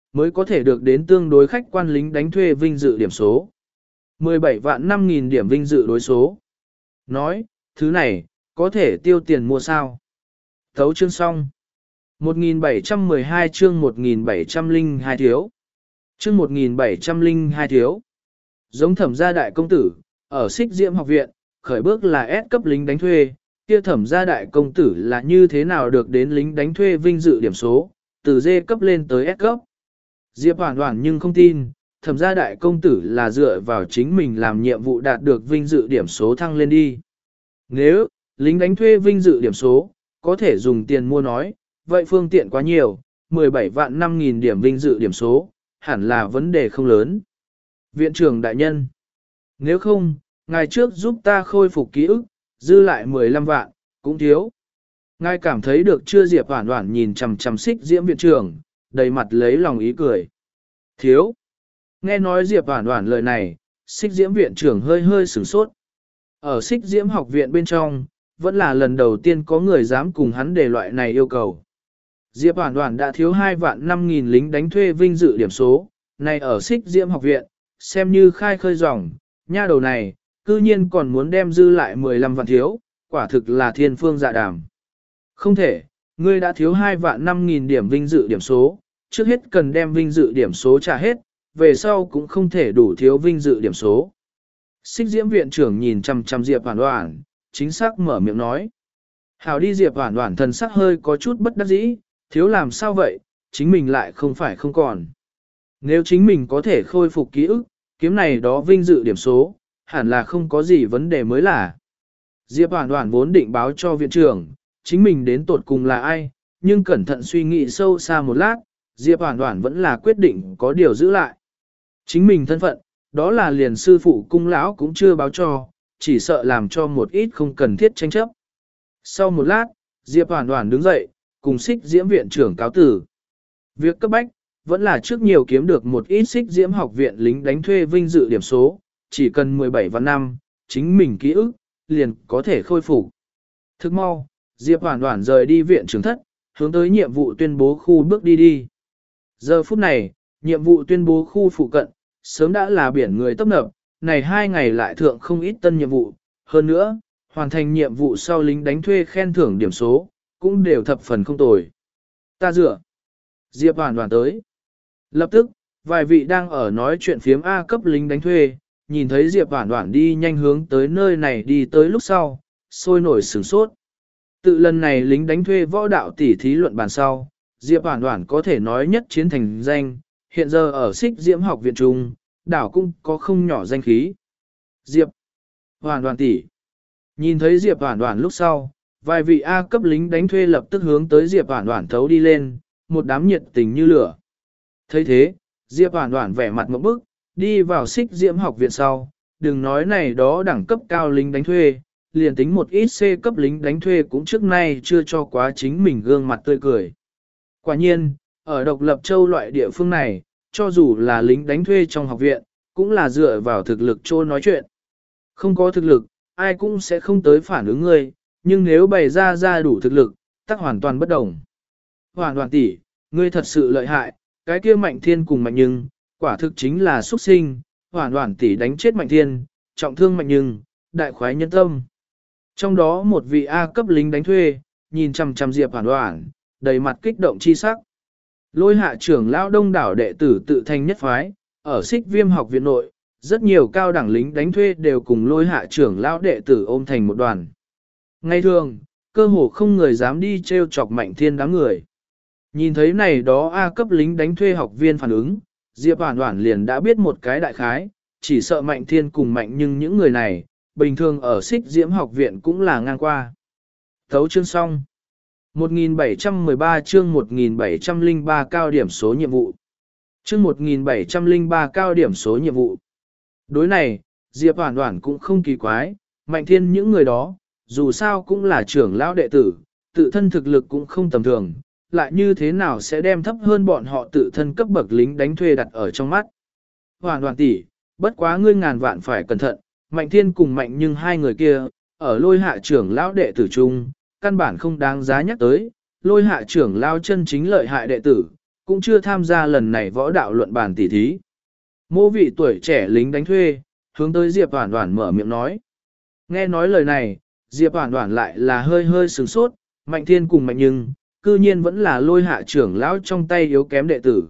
mới có thể được đến tương đối khách quan lính đánh thuê vinh dự điểm số. mười bảy vạn năm nghìn điểm vinh dự đối số. Nói, thứ này, có thể tiêu tiền mua sao? Thấu chương xong. một nghìn bảy trăm mười hai chương một nghìn bảy trăm lẻ hai thiếu. Chương một nghìn bảy trăm lẻ hai thiếu. Giống Thẩm gia đại công tử, ở Xích Diễm học viện, khởi bước là S cấp lính đánh thuê, kia Thẩm gia đại công tử là như thế nào được đến lính đánh thuê vinh dự điểm số, từ D cấp lên tới S cấp. Diệp Hoản Hoản nhưng không tin, Thẩm gia đại công tử là dựa vào chính mình làm nhiệm vụ đạt được vinh dự điểm số thăng lên đi. Nếu, lính đánh thuê vinh dự điểm số, có thể dùng tiền mua nói, vậy phương tiện quá nhiều, mười bảy vạn năm nghìn điểm vinh dự điểm số, hẳn là vấn đề không lớn. Viện trưởng đại nhân, nếu không, ngài trước giúp ta khôi phục ký ức, dư lại mười lăm vạn, cũng thiếu. Ngài cảm thấy được chưa? Diệp Hoản Hoản nhìn chằm chằm Xích Diễm viện trưởng, đầy mặt lấy lòng ý cười. Thiếu. Nghe nói Diệp Hoản Hoản lời này, Xích Diễm viện trưởng hơi hơi sửng sốt. Ở Xích Diễm học viện bên trong, vẫn là lần đầu tiên có người dám cùng hắn đề loại này yêu cầu. Diệp Hoản Hoản đã thiếu hai vạn năm nghìn lính đánh thuê vinh dự điểm số, này ở Xích Diễm học viện, xem như khai khơi ròng, nha đầu này, cư nhiên còn muốn đem dư lại mười lăm vạn thiếu, quả thực là thiên phương dạ đàm. Không thể, ngươi đã thiếu hai vạn năm nghìn điểm vinh dự điểm số, trước hết cần đem vinh dự điểm số trả hết, về sau cũng không thể đủ thiếu vinh dự điểm số. Xích Diễm viện trưởng nhìn chằm chằm Diệp Hoản Hoản, chính xác mở miệng nói. Hảo đi. Diệp Hoản Hoản thần sắc hơi có chút bất đắc dĩ, thiếu làm sao vậy, chính mình lại không phải không còn. Nếu chính mình có thể khôi phục ký ức, kiếm này đó vinh dự điểm số, hẳn là không có gì vấn đề mới là. Diệp Hoản Hoản vốn định báo cho viện trưởng, chính mình đến tột cùng là ai, nhưng cẩn thận suy nghĩ sâu xa một lát, Diệp Hoản Hoản vẫn là quyết định có điều giữ lại. Chính mình thân phận, đó là liền sư phụ cung lão cũng chưa báo cho, chỉ sợ làm cho một ít không cần thiết tranh chấp. Sau một lát, Diệp Hoản Hoản đứng dậy, cùng Xích Diễm viện trưởng cáo tử. Việc cấp bách, vẫn là trước nhiều kiếm được một ít Xích Diễm học viện lính đánh thuê vinh dự điểm số, chỉ cần mười bảy vạn năm, chính mình ký ức, liền có thể khôi phục. Thức mau, Diệp Hoản Hoản rời đi viện trưởng thất, hướng tới nhiệm vụ tuyên bố khu bước đi đi. Giờ phút này, nhiệm vụ tuyên bố khu phụ cận, sớm đã là biển người tấp nập, này hai ngày lại thượng không ít tân nhiệm vụ, hơn nữa, hoàn thành nhiệm vụ sau lính đánh thuê khen thưởng điểm số, cũng đều thập phần không tồi. Ta dựa. Diệp Hoản Hoản tới. Lập tức, vài vị đang ở nói chuyện phiếm A cấp lính đánh thuê, nhìn thấy Diệp Hoản Hoản đi nhanh hướng tới nơi này đi tới lúc sau, sôi nổi sửng sốt. Tự lần này lính đánh thuê võ đạo tỉ thí luận bàn sau, Diệp Hoản Hoản có thể nói nhất chiến thành danh, hiện giờ ở Xích Diễm học viện trung, đảo cũng có không nhỏ danh khí. Diệp Hoản Hoản tỷ. Nhìn thấy Diệp Hoản Hoản lúc sau, vài vị A cấp lính đánh thuê lập tức hướng tới Diệp Hoản Hoản thấu đi lên, một đám nhiệt tình như lửa. Thấy thế, Diệp Hoản Hoản vẻ mặt ngộp bức, đi vào Xích Diễm học viện sau, đừng nói này đó đẳng cấp cao lính đánh thuê, liền tính một ít C cấp lính đánh thuê cũng trước nay chưa cho quá chính mình gương mặt tươi cười. Quả nhiên, ở độc lập châu loại địa phương này, cho dù là lính đánh thuê trong học viện, cũng là dựa vào thực lực trô nói chuyện. Không có thực lực, ai cũng sẽ không tới phản ứng ngươi, nhưng nếu bày ra ra đủ thực lực, tắc hoàn toàn bất đồng. Hoản Hoản tỷ, ngươi thật sự lợi hại, cái kia Mạnh Thiên cùng Mạnh Nhưng, quả thực chính là xuất sinh, Hoản Hoản tỷ đánh chết Mạnh Thiên, trọng thương Mạnh Nhưng, đại khoái nhân tâm. Trong đó một vị A cấp lính đánh thuê, nhìn chằm chằm Diệp Hoản Hoản, đầy mặt kích động chi sắc. Lôi hạ trưởng lão đông đảo đệ tử tự thành nhất phái, ở Xích Viêm học viện nội, rất nhiều cao đẳng lính đánh thuê đều cùng lôi hạ trưởng lão đệ tử ôm thành một đoàn. Ngày thường, cơ hồ không người dám đi trêu chọc Mạnh Thiên đám người. Nhìn thấy này đó A cấp lính đánh thuê học viên phản ứng, Diệp Hoản Hoản liền đã biết một cái đại khái, chỉ sợ Mạnh Thiên cùng Mạnh nhưng những người này, bình thường ở Xích Diễm học viện cũng là ngang qua. Thấu chương xong. một nghìn bảy trăm mười ba chương một nghìn bảy trăm lẻ ba cao điểm số nhiệm vụ. Chương một nghìn bảy trăm lẻ ba cao điểm số nhiệm vụ. Đối này, Diệp Hoản Hoản cũng không kỳ quái, Mạnh Thiên những người đó, dù sao cũng là trưởng lão đệ tử, tự thân thực lực cũng không tầm thường, lại như thế nào sẽ đem thấp hơn bọn họ tự thân cấp bậc lính đánh thuê đặt ở trong mắt. Hoản Hoản tỷ, bất quá ngươi ngàn vạn phải cẩn thận, Mạnh Thiên cùng Mạnh nhưng hai người kia, ở lôi hạ trưởng lão đệ tử chung, căn bản không đáng giá nhắc tới, lôi hạ trưởng lão chân chính lợi hại đệ tử, cũng chưa tham gia lần này võ đạo luận bàn tỉ thí. Mô vị tuổi trẻ lính đánh thuê, hướng tới Diệp Hoản Hoản mở miệng nói. Nghe nói lời này, Diệp Hoản Hoản lại là hơi hơi sửng sốt, Mạnh Thiên cùng Mạnh Nhưng, cư nhiên vẫn là Lôi Hạ trưởng lão trong tay yếu kém đệ tử.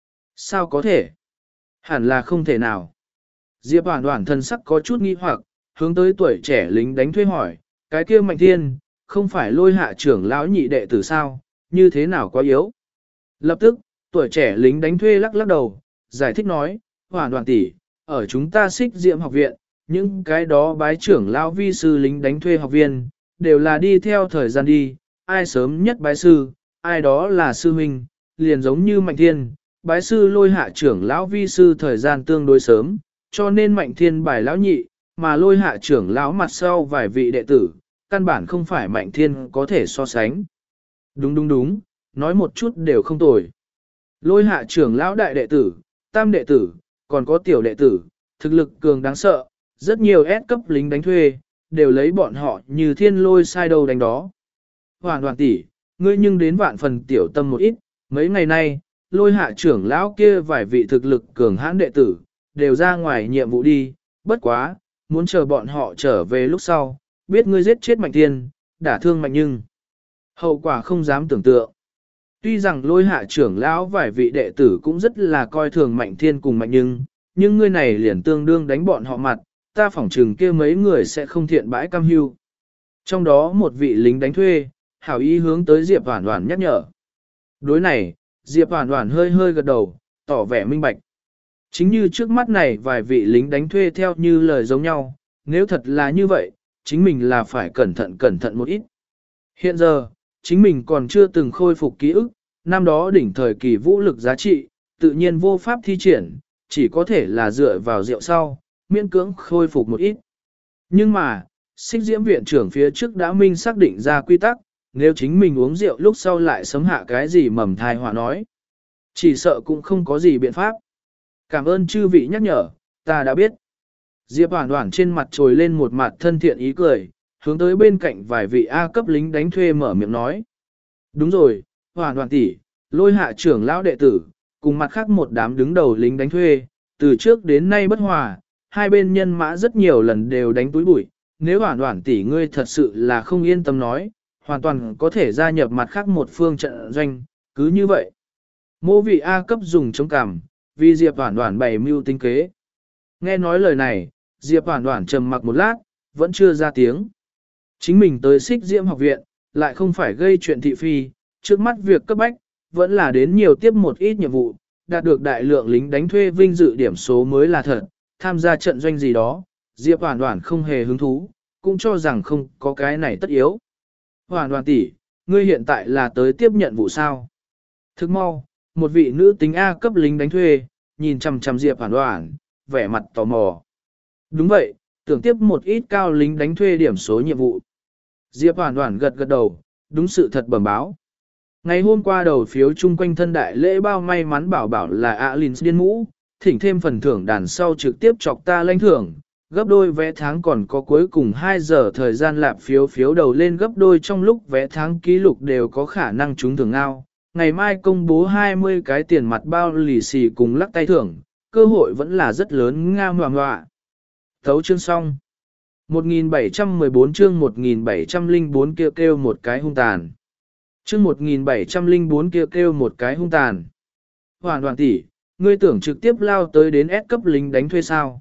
Sao có thể? Hẳn là không thể nào. Diệp Hoản Hoản thân sắc có chút nghi hoặc, hướng tới tuổi trẻ lính đánh thuê hỏi, cái kia Mạnh Thiên, không phải Lôi Hạ trưởng lão nhị đệ tử sao, như thế nào quá yếu? Lập tức, tuổi trẻ lính đánh thuê lắc lắc đầu, giải thích nói, Hoản Hoản tỷ, ở chúng ta Xích Diệm học viện, những cái đó bái trưởng lão vi sư lính đánh thuê học viên, đều là đi theo thời gian đi, ai sớm nhất bái sư, ai đó là sư huynh, liền giống như Mạnh Thiên, bái sư Lôi Hạ trưởng lão vi sư thời gian tương đối sớm, cho nên Mạnh Thiên bài lão nhị, mà Lôi Hạ trưởng lão mặt sau vài vị đệ tử, căn bản không phải Mạnh Thiên có thể so sánh. Đúng đúng đúng, nói một chút đều không tồi. Lôi Hạ trưởng lão đại đệ tử, tam đệ tử, còn có tiểu đệ tử, thực lực cường đáng sợ, rất nhiều S cấp lính đánh thuê, đều lấy bọn họ như thiên lôi sai đầu đánh đó. Hoàn hoàn tỷ, ngươi nhưng đến vạn phần tiểu tâm một ít, mấy ngày nay, Lôi Hạ trưởng lão kia vài vị thực lực cường hãn đệ tử, đều ra ngoài nhiệm vụ đi, bất quá, muốn chờ bọn họ trở về lúc sau, biết ngươi giết chết Mạnh Thiên, đả thương Mạnh Nhưng. Hậu quả không dám tưởng tượng. Tuy rằng Lôi Hạ trưởng lão vài vị đệ tử cũng rất là coi thường Mạnh Thiên cùng Mạnh Nhưng, nhưng ngươi này liền tương đương đánh bọn họ mặt, ta phỏng chừng kia mấy người sẽ không thiện bãi cam hưu. Trong đó một vị lính đánh thuê, hảo ý hướng tới Diệp Hoản Hoản nhắc nhở. Đối này, Diệp Hoản Hoản hơi hơi gật đầu, tỏ vẻ minh bạch. Chính như trước mắt này vài vị lính đánh thuê theo như lời giống nhau, nếu thật là như vậy, chính mình là phải cẩn thận cẩn thận một ít. Hiện giờ, chính mình còn chưa từng khôi phục ký ức, năm đó đỉnh thời kỳ vũ lực giá trị, tự nhiên vô pháp thi triển, chỉ có thể là dựa vào rượu sau, miễn cưỡng khôi phục một ít. Nhưng mà, Xích Diễm viện trưởng phía trước đã minh xác định ra quy tắc, nếu chính mình uống rượu lúc sau lại sấm hạ cái gì mầm thai họa nói. Chỉ sợ cũng không có gì biện pháp. Cảm ơn chư vị nhắc nhở, ta đã biết. Diệp Hoản Hoản trên mặt trồi lên một mặt thân thiện ý cười, hướng tới bên cạnh vài vị A cấp lính đánh thuê mở miệng nói. Đúng rồi, Hoản Hoản tỷ, Lôi Hạ trưởng lão đệ tử, cùng mặt khác một đám đứng đầu lính đánh thuê, từ trước đến nay bất hòa, hai bên nhân mã rất nhiều lần đều đánh túi bụi. Nếu Hoản Hoản tỷ ngươi thật sự là không yên tâm nói, hoàn toàn có thể gia nhập mặt khác một phương trận doanh, cứ như vậy. Mô vị A cấp dùng chống cằm, vì Diệp Hoản Hoản bày mưu tính kế. Nghe nói lời này, Diệp Hoản Hoản trầm mặc một lát, vẫn chưa ra tiếng. Chính mình tới Xích Diễm học viện, lại không phải gây chuyện thị phi, trước mắt việc cấp bách, vẫn là đến nhiều tiếp một ít nhiệm vụ, đạt được đại lượng lính đánh thuê vinh dự điểm số mới là thật, tham gia trận doanh gì đó, Diệp Hoản Hoản không hề hứng thú, cũng cho rằng không có cái này tất yếu. Hoản Hoản tỷ, ngươi hiện tại là tới tiếp nhận vụ sao? Thức mau, một vị nữ tính A cấp lính đánh thuê, nhìn chằm chằm Diệp Hoản Hoản, vẻ mặt tò mò. Đúng vậy, tưởng tiếp một ít cao lính đánh thuê điểm số nhiệm vụ. Diệp Hoản Hoản gật gật đầu, đúng sự thật bẩm báo. Ngày hôm qua đầu phiếu chung quanh thân đại lễ bao may mắn bảo bảo là Alin điên mũ, thỉnh thêm phần thưởng đàn sau trực tiếp chọc ta lãnh thưởng, gấp đôi vé tháng còn có cuối cùng hai giờ thời gian lạp phiếu phiếu đầu lên gấp đôi trong lúc vé tháng ký lục đều có khả năng trúng thưởng ngao. Ngày mai công bố hai mươi cái tiền mặt bao lì xì cùng lắc tay thưởng, cơ hội vẫn là rất lớn nga ngoạ ngoạ. Thấu chương xong. một nghìn bảy trăm mười bốn chương một nghìn bảy trăm lẻ bốn kêu kêu một cái hung tàn. Chương một nghìn bảy trăm lẻ bốn kêu kêu một cái hung tàn. Hoàn hoàn tỷ, ngươi tưởng trực tiếp lao tới đến S cấp lính đánh thuê sao?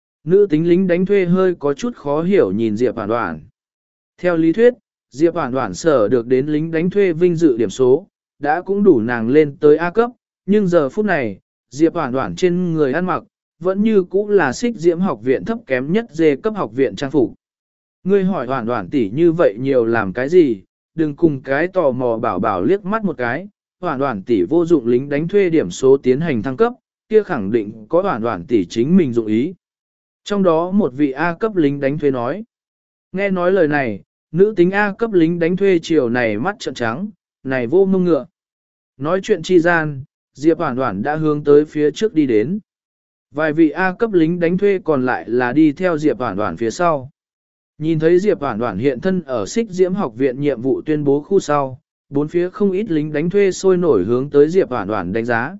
Nữ tính lính đánh thuê hơi có chút khó hiểu nhìn Diệp Hoàn Hoàn. Theo lý thuyết, Diệp Hoàn Hoàn sở được đến lính đánh thuê vinh dự điểm số, đã cũng đủ nàng lên tới A cấp, nhưng giờ phút này, Diệp Hoản Hoản trên người ăn mặc, vẫn như cũ là Xích Diễm học viện thấp kém nhất D cấp học viện trang phục. Ngươi hỏi Hoản Hoản tỷ như vậy nhiều làm cái gì, đừng cùng cái tò mò bảo bảo liếc mắt một cái, Hoản Hoản tỷ vô dụng lính đánh thuê điểm số tiến hành thăng cấp, kia khẳng định có Hoản Hoản tỷ chính mình dụng ý. Trong đó một vị A cấp lính đánh thuê nói. Nghe nói lời này, nữ tính A cấp lính đánh thuê chiều này mắt trợn trắng, này vô mông ngựa. Nói chuyện chi gian, Diệp Hoản Hoản đã hướng tới phía trước đi đến. Vài vị A cấp lính đánh thuê còn lại là đi theo Diệp Hoản Hoản phía sau. Nhìn thấy Diệp Hoản Hoản hiện thân ở Xích Diễm học viện nhiệm vụ tuyên bố khu sau, Bốn phía không ít lính đánh thuê sôi nổi hướng tới Diệp Hoản Hoản đánh giá.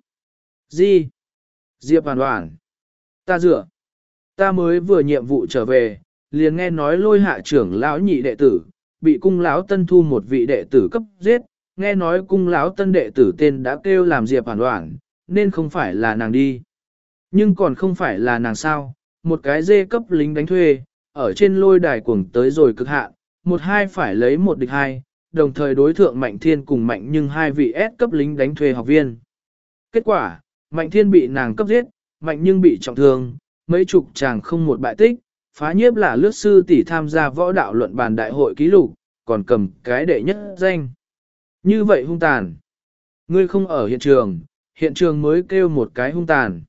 Gì? Diệp Hoản Hoản. Ta dựa. Ta mới vừa nhiệm vụ trở về, liền nghe nói Lôi Hạ trưởng lão nhị đệ tử, bị cung lão tân thu một vị đệ tử cấp giết, nghe nói cung lão tân đệ tử tên đã kêu làm Diệp Hoản Hoản, nên không phải là nàng đi. Nhưng còn không phải là nàng sao, một cái dê cấp lính đánh thuê, ở trên lôi đài cuồng tới rồi cực hạn, một hai phải lấy một địch hai, đồng thời đối thượng Mạnh Thiên cùng Mạnh nhưng hai vị S cấp lính đánh thuê học viên. Kết quả, Mạnh Thiên bị nàng cấp giết, Mạnh nhưng bị trọng thương, mấy chục chàng không một bại tích, phá nhiếp là lướt sư tỷ tham gia võ đạo luận bàn đại hội ký lục, còn cầm cái đệ nhất danh. Như vậy hung tàn. Ngươi không ở hiện trường, hiện trường mới kêu một cái hung tàn.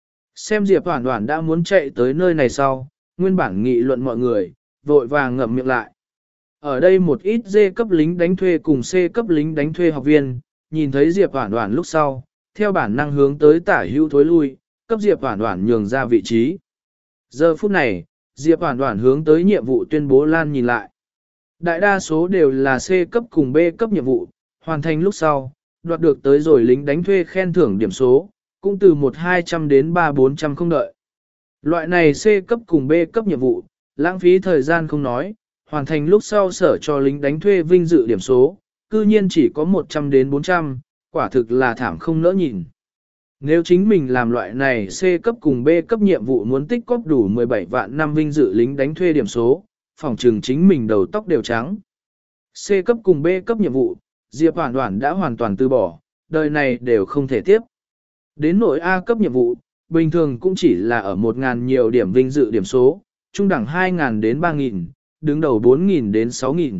Xem Diệp Hoản Hoản đã muốn chạy tới nơi này sau, nguyên bản nghị luận mọi người, vội vàng ngậm miệng lại. Ở đây một ít D cấp lính đánh thuê cùng C cấp lính đánh thuê học viên, nhìn thấy Diệp Hoản Hoản lúc sau, theo bản năng hướng tới tả hữu thối lui, cấp Diệp Hoản Hoản nhường ra vị trí. Giờ phút này, Diệp Hoản Hoản hướng tới nhiệm vụ tuyên bố lan nhìn lại. Đại đa số đều là C cấp cùng B cấp nhiệm vụ, hoàn thành lúc sau, đoạt được tới rồi lính đánh thuê khen thưởng điểm số, cũng từ một hai trăm đến ba bốn trăm không đợi. Loại này C cấp cùng B cấp nhiệm vụ, lãng phí thời gian không nói, hoàn thành lúc sau sở cho lính đánh thuê vinh dự điểm số, cư nhiên chỉ có một trăm đến bốn trăm, quả thực là thảm không nỡ nhìn. Nếu chính mình làm loại này C cấp cùng B cấp nhiệm vụ muốn tích cóp đủ mười bảy vạn năm vinh dự lính đánh thuê điểm số, phòng trừng chính mình đầu tóc đều trắng. C cấp cùng B cấp nhiệm vụ, Diệp Hoản Hoản đã hoàn toàn từ bỏ, đời này đều không thể tiếp. Đến nội A cấp nhiệm vụ, bình thường cũng chỉ là ở một nghìn nhiều điểm vinh dự điểm số, trung đẳng hai nghìn đến ba nghìn, đứng đầu bốn nghìn đến sáu nghìn.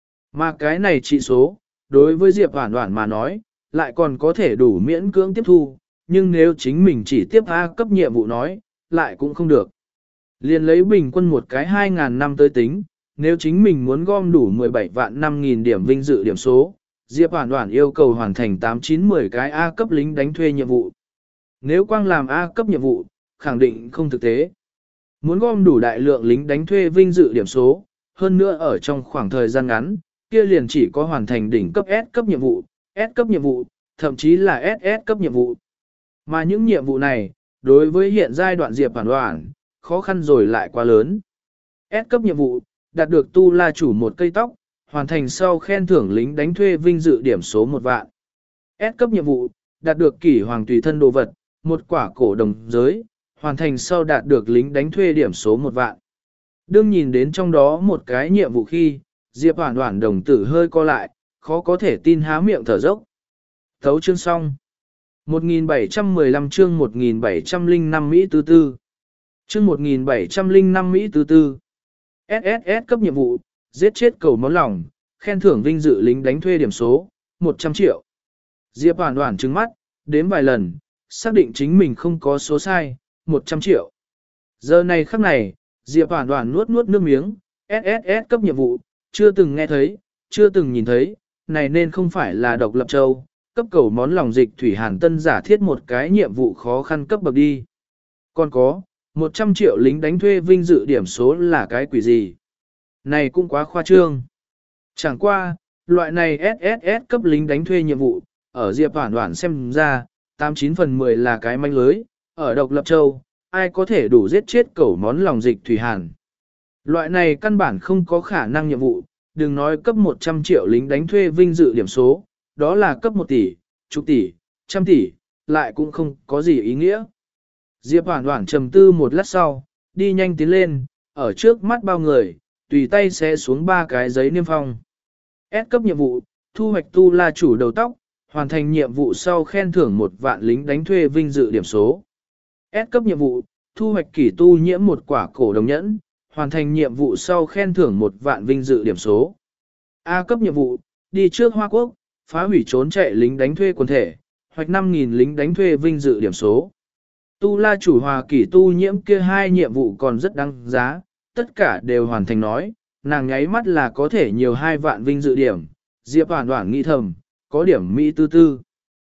Mà cái này trị số, đối với Diệp Hoản Hoản mà nói, lại còn có thể đủ miễn cưỡng tiếp thu, nhưng nếu chính mình chỉ tiếp A cấp nhiệm vụ nói, lại cũng không được. Liên lấy bình quân một cái hai nghìn năm tới tính, nếu chính mình muốn gom đủ mười bảy vạn năm nghìn điểm vinh dự điểm số, Diệp Hoản Hoản yêu cầu hoàn thành tám chín mười cái A cấp lính đánh thuê nhiệm vụ. Nếu quang làm A cấp nhiệm vụ, khẳng định không thực tế. Muốn gom đủ đại lượng lính đánh thuê vinh dự điểm số, hơn nữa ở trong khoảng thời gian ngắn, kia liền chỉ có hoàn thành đỉnh cấp S cấp nhiệm vụ, S cấp nhiệm vụ, thậm chí là ét ét cấp nhiệm vụ. Mà những nhiệm vụ này, đối với hiện giai đoạn Diệp Hoản Hoản, khó khăn rồi lại quá lớn. S cấp nhiệm vụ, đạt được tu la chủ một cây tóc, hoàn thành sau khen thưởng lính đánh thuê vinh dự điểm số một vạn. S cấp nhiệm vụ, đạt được kỷ hoàng tùy thân đồ vật, một quả cổ đồng giới, hoàn thành sau đạt được lính đánh thuê điểm số một vạn. Đương nhìn đến trong đó một cái nhiệm vụ khi, Diệp Hoản Hoản đồng tử hơi co lại, khó có thể tin há miệng thở dốc. Thấu chương xong. một nghìn bảy trăm mười lăm chương một nghìn bảy trăm lẻ năm Mỹ tư tư. Chương một nghìn bảy trăm lẻ năm Mỹ tư tư. ét ét ét cấp nhiệm vụ, giết chết cầu món lòng, khen thưởng vinh dự lính đánh thuê điểm số, một trăm triệu. Diệp Hoản Hoản trừng mắt, đếm vài lần, xác định chính mình không có số sai, một trăm triệu. Giờ này khắc này, Diệp Hoản Hoản nuốt nuốt nước miếng, ét ét ét cấp nhiệm vụ, chưa từng nghe thấy, chưa từng nhìn thấy, này nên không phải là độc lập châu, cấp cầu món lòng dịch thủy hàn tân giả thiết một cái nhiệm vụ khó khăn cấp bậc đi. Còn có, một trăm triệu lính đánh thuê vinh dự điểm số là cái quỷ gì? Này cũng quá khoa trương. Chẳng qua, loại này ét ét ét cấp lính đánh thuê nhiệm vụ, ở Diệp Hoản Hoản xem ra, tám chín phần mười là cái manh lưới, ở độc lập châu, ai có thể đủ giết chết cẩu món lòng dịch thủy hàn. Loại này căn bản không có khả năng nhiệm vụ, đừng nói cấp một trăm triệu lính đánh thuê vinh dự điểm số, đó là cấp một tỷ, chục tỷ, trăm tỷ, lại cũng không có gì ý nghĩa. Diệp Hoản Hoản trầm tư một lát sau, đi nhanh tiến lên, ở trước mắt bao người, tùy tay sẽ xuống ba cái giấy niêm phong. S cấp nhiệm vụ, thu hoạch tu la chủ đầu tóc, hoàn thành nhiệm vụ sau khen thưởng một vạn lính đánh thuê vinh dự điểm số. S cấp nhiệm vụ, thu hoạch kỷ tu nhiễm một quả cổ đồng nhẫn, hoàn thành nhiệm vụ sau khen thưởng một vạn vinh dự điểm số. A cấp nhiệm vụ, đi trước Hoa Quốc, phá hủy trốn chạy lính đánh thuê quần thể, hoạch năm nghìn lính đánh thuê vinh dự điểm số. Tu la chủ hòa kỷ tu nhiễm kia hai nhiệm vụ còn rất đáng giá, tất cả đều hoàn thành nói, nàng nháy mắt là có thể nhiều hai vạn vinh dự điểm, Diệp Hoản Hoản nghĩ thầm, có điểm Mỹ tư tư.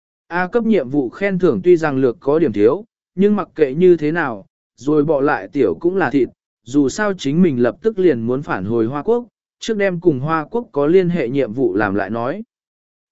A cấp nhiệm vụ khen thưởng tuy rằng lược có điểm thiếu, nhưng mặc kệ như thế nào, rồi bỏ lại tiểu cũng là thịt, dù sao chính mình lập tức liền muốn phản hồi Hoa Quốc, trước đem cùng Hoa Quốc có liên hệ nhiệm vụ làm lại nói.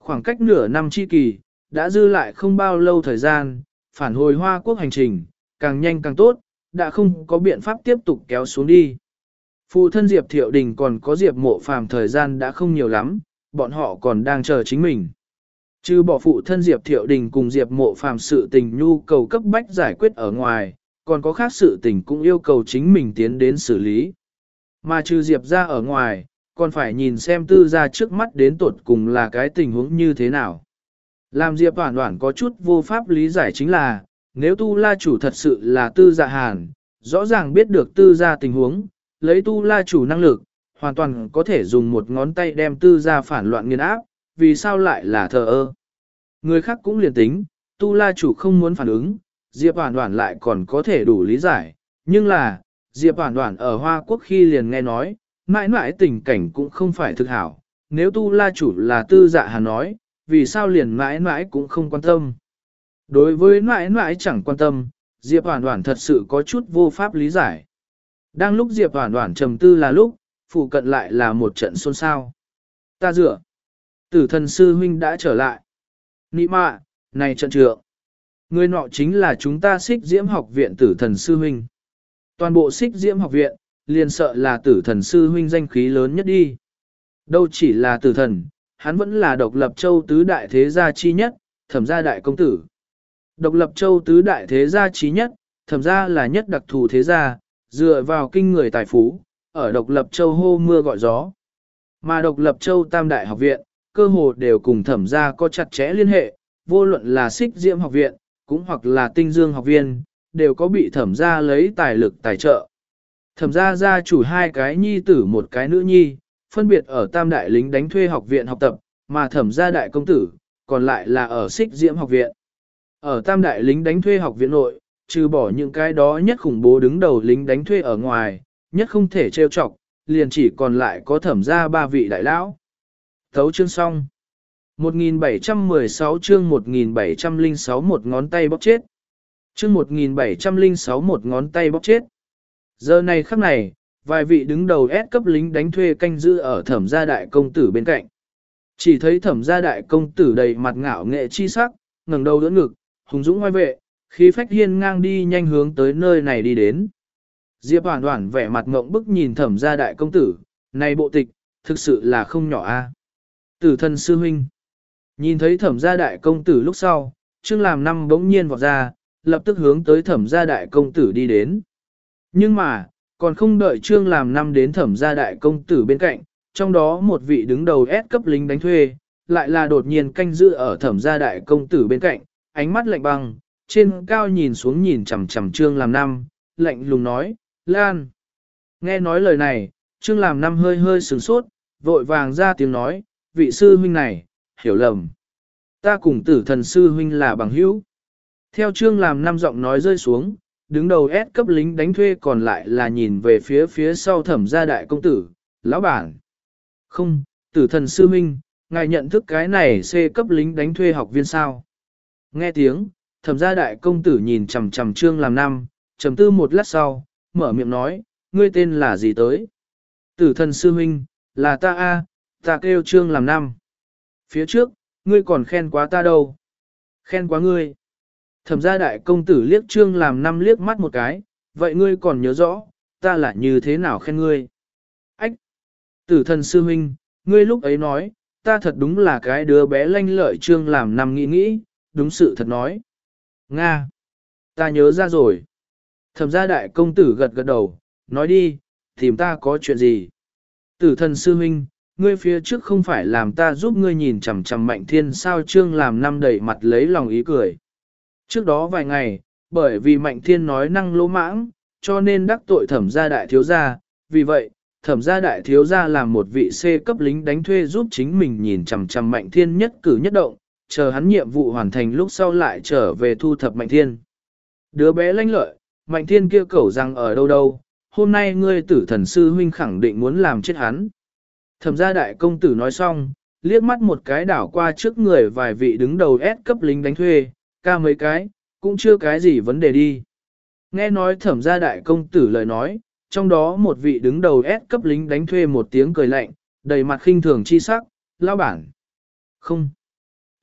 Khoảng cách nửa năm chi kỳ, đã dư lại không bao lâu thời gian, phản hồi Hoa Quốc hành trình, càng nhanh càng tốt, đã không có biện pháp tiếp tục kéo xuống đi. Phụ thân Diệp Thiệu Đình còn có Diệp Mộ Phàm thời gian đã không nhiều lắm, bọn họ còn đang chờ chính mình. Trừ bỏ phụ thân Diệp Thiệu Đình cùng Diệp Mộ Phàm sự tình nhu cầu cấp bách giải quyết ở ngoài, còn có khác sự tình cũng yêu cầu chính mình tiến đến xử lý. Mà trừ Diệp ra ở ngoài, còn phải nhìn xem tư gia trước mắt đến tột cùng là cái tình huống như thế nào. Làm Diệp Hoản Hoản có chút vô pháp lý giải chính là, nếu tu la chủ thật sự là tư dạ hàn, rõ ràng biết được tư gia tình huống, lấy tu la chủ năng lực, hoàn toàn có thể dùng một ngón tay đem tư gia phản loạn nghiền áp, vì sao lại là thờ ơ. Người khác cũng liền tính, tu la chủ không muốn phản ứng, Diệp Hoản Hoản lại còn có thể đủ lý giải, nhưng là, Diệp Hoản Hoản ở Hoa Quốc khi liền nghe nói, mãi mãi tình cảnh cũng không phải thực hảo, nếu tu la chủ là tư dạ hàn nói, vì sao liền mãi mãi cũng không quan tâm. Đối với mãi mãi chẳng quan tâm, Diệp Hoản Hoản thật sự có chút vô pháp lý giải. Đang lúc Diệp Hoản Hoản trầm tư là lúc, phụ cận lại là một trận xôn xao. Ta dựa, tử thần sư huynh đã trở lại. Nị mạ, này trận trượng. Người nọ chính là chúng ta Xích Diễm học viện tử thần sư huynh. Toàn bộ Xích Diễm học viện, liền sợ là tử thần sư huynh danh khí lớn nhất đi. Đâu chỉ là tử thần, hắn vẫn là độc lập châu tứ đại thế gia chi nhất, Thẩm gia đại công tử. Độc lập châu tứ đại thế gia chi nhất, Thẩm gia là nhất đặc thù thế gia, dựa vào kinh người tài phú, ở độc lập châu hô mưa gọi gió. Mà độc lập châu tam đại học viện, cơ hồ đều cùng Thẩm gia có chặt chẽ liên hệ, vô luận là Xích Diễm học viện, cũng hoặc là Tinh Dương học viên, đều có bị Thẩm gia lấy tài lực tài trợ. Thẩm gia gia chủ hai cái nhi tử một cái nữ nhi, phân biệt ở tam đại lính đánh thuê học viện học tập, mà Thẩm gia đại công tử, còn lại là ở Xích Diễm học viện. Ở tam đại lính đánh thuê học viện nội, trừ bỏ những cái đó nhất khủng bố đứng đầu lính đánh thuê ở ngoài, nhất không thể trêu chọc, liền chỉ còn lại có Thẩm gia ba vị đại lão. Thấu chương xong. một nghìn bảy trăm mười sáu chương một nghìn bảy trăm lẻ sáu một ngón tay bóp chết. Chương một nghìn bảy trăm lẻ sáu một ngón tay bóp chết. Giờ này khắc này, vài vị đứng đầu S cấp lính đánh thuê canh giữ ở Thẩm gia đại công tử bên cạnh. Chỉ thấy Thẩm gia đại công tử đầy mặt ngạo nghệ chi sắc, ngẩng đầu đỡ ngực, hùng dũng oai vệ, khí phách hiên ngang đi nhanh hướng tới nơi này đi đến. Diệp Hoản Hoản vẻ mặt ngộng bức nhìn Thẩm gia đại công tử, này bộ tịch, thực sự là không nhỏ a. Tử thần sư huynh. Nhìn thấy Thẩm gia đại công tử lúc sau, Trương Làm Năm bỗng nhiên vọt ra, lập tức hướng tới Thẩm gia đại công tử đi đến. Nhưng mà, còn không đợi Trương Làm Năm đến Thẩm gia đại công tử bên cạnh, trong đó một vị đứng đầu S cấp lính đánh thuê, lại là đột nhiên canh giữ ở Thẩm gia đại công tử bên cạnh, ánh mắt lạnh băng, trên cao nhìn xuống nhìn chằm chằm Trương Làm Năm, lạnh lùng nói, Lan. Nghe nói lời này, Trương Làm Năm hơi hơi sửng sốt, vội vàng ra tiếng nói, vị sư huynh này, hiểu lầm. Ta cùng tử thần sư huynh là bằng hữu. Theo Trương Làm Năm giọng nói rơi xuống, đứng đầu S cấp lính đánh thuê còn lại là nhìn về phía phía sau Thẩm gia đại công tử, lão bản. Không, tử thần sư huynh, ngài nhận thức cái này C cấp lính đánh thuê học viên sao? Nghe tiếng, Thẩm gia đại công tử nhìn chằm chằm Trương Làm Năm, trầm tư một lát sau, mở miệng nói, ngươi tên là gì tới? Tử thần sư huynh, là ta a, ta kêu Trương Làm Năm. Phía trước, ngươi còn khen quá ta đâu? Khen quá ngươi. Thẩm gia đại công tử liếc Trương Làm Năm liếc mắt một cái, vậy ngươi còn nhớ rõ, ta là như thế nào khen ngươi? Ách! Tử thần sư huynh, ngươi lúc ấy nói, ta thật đúng là cái đứa bé lanh lợi. Trương Làm Năm nghĩ nghĩ, đúng sự thật nói. Nga! Ta nhớ ra rồi. Thẩm gia đại công tử gật gật đầu, nói đi, tìm ta có chuyện gì? Tử thần sư huynh, ngươi phía trước không phải làm ta giúp ngươi nhìn chằm chằm Mạnh Thiên sao? Trương Làm Năm đầy mặt lấy lòng ý cười. Trước đó vài ngày, bởi vì Mạnh Thiên nói năng lỗ mãng, cho nên đắc tội Thẩm gia đại thiếu gia, vì vậy, Thẩm gia đại thiếu gia làm một vị C cấp lính đánh thuê giúp chính mình nhìn chằm chằm Mạnh Thiên nhất cử nhất động, chờ hắn nhiệm vụ hoàn thành lúc sau lại trở về thu thập Mạnh Thiên. Đứa bé lanh lợi, Mạnh Thiên kia cẩu rằng ở đâu đâu, hôm nay ngươi tử thần sư huynh khẳng định muốn làm chết hắn. Thẩm gia đại công tử nói xong, liếc mắt một cái đảo qua trước người vài vị đứng đầu S cấp lính đánh thuê, ca mấy cái, cũng chưa cái gì vấn đề đi. Nghe nói Thẩm gia đại công tử lời nói, trong đó một vị đứng đầu S cấp lính đánh thuê một tiếng cười lạnh, đầy mặt khinh thường chi sắc, lão bản. Không,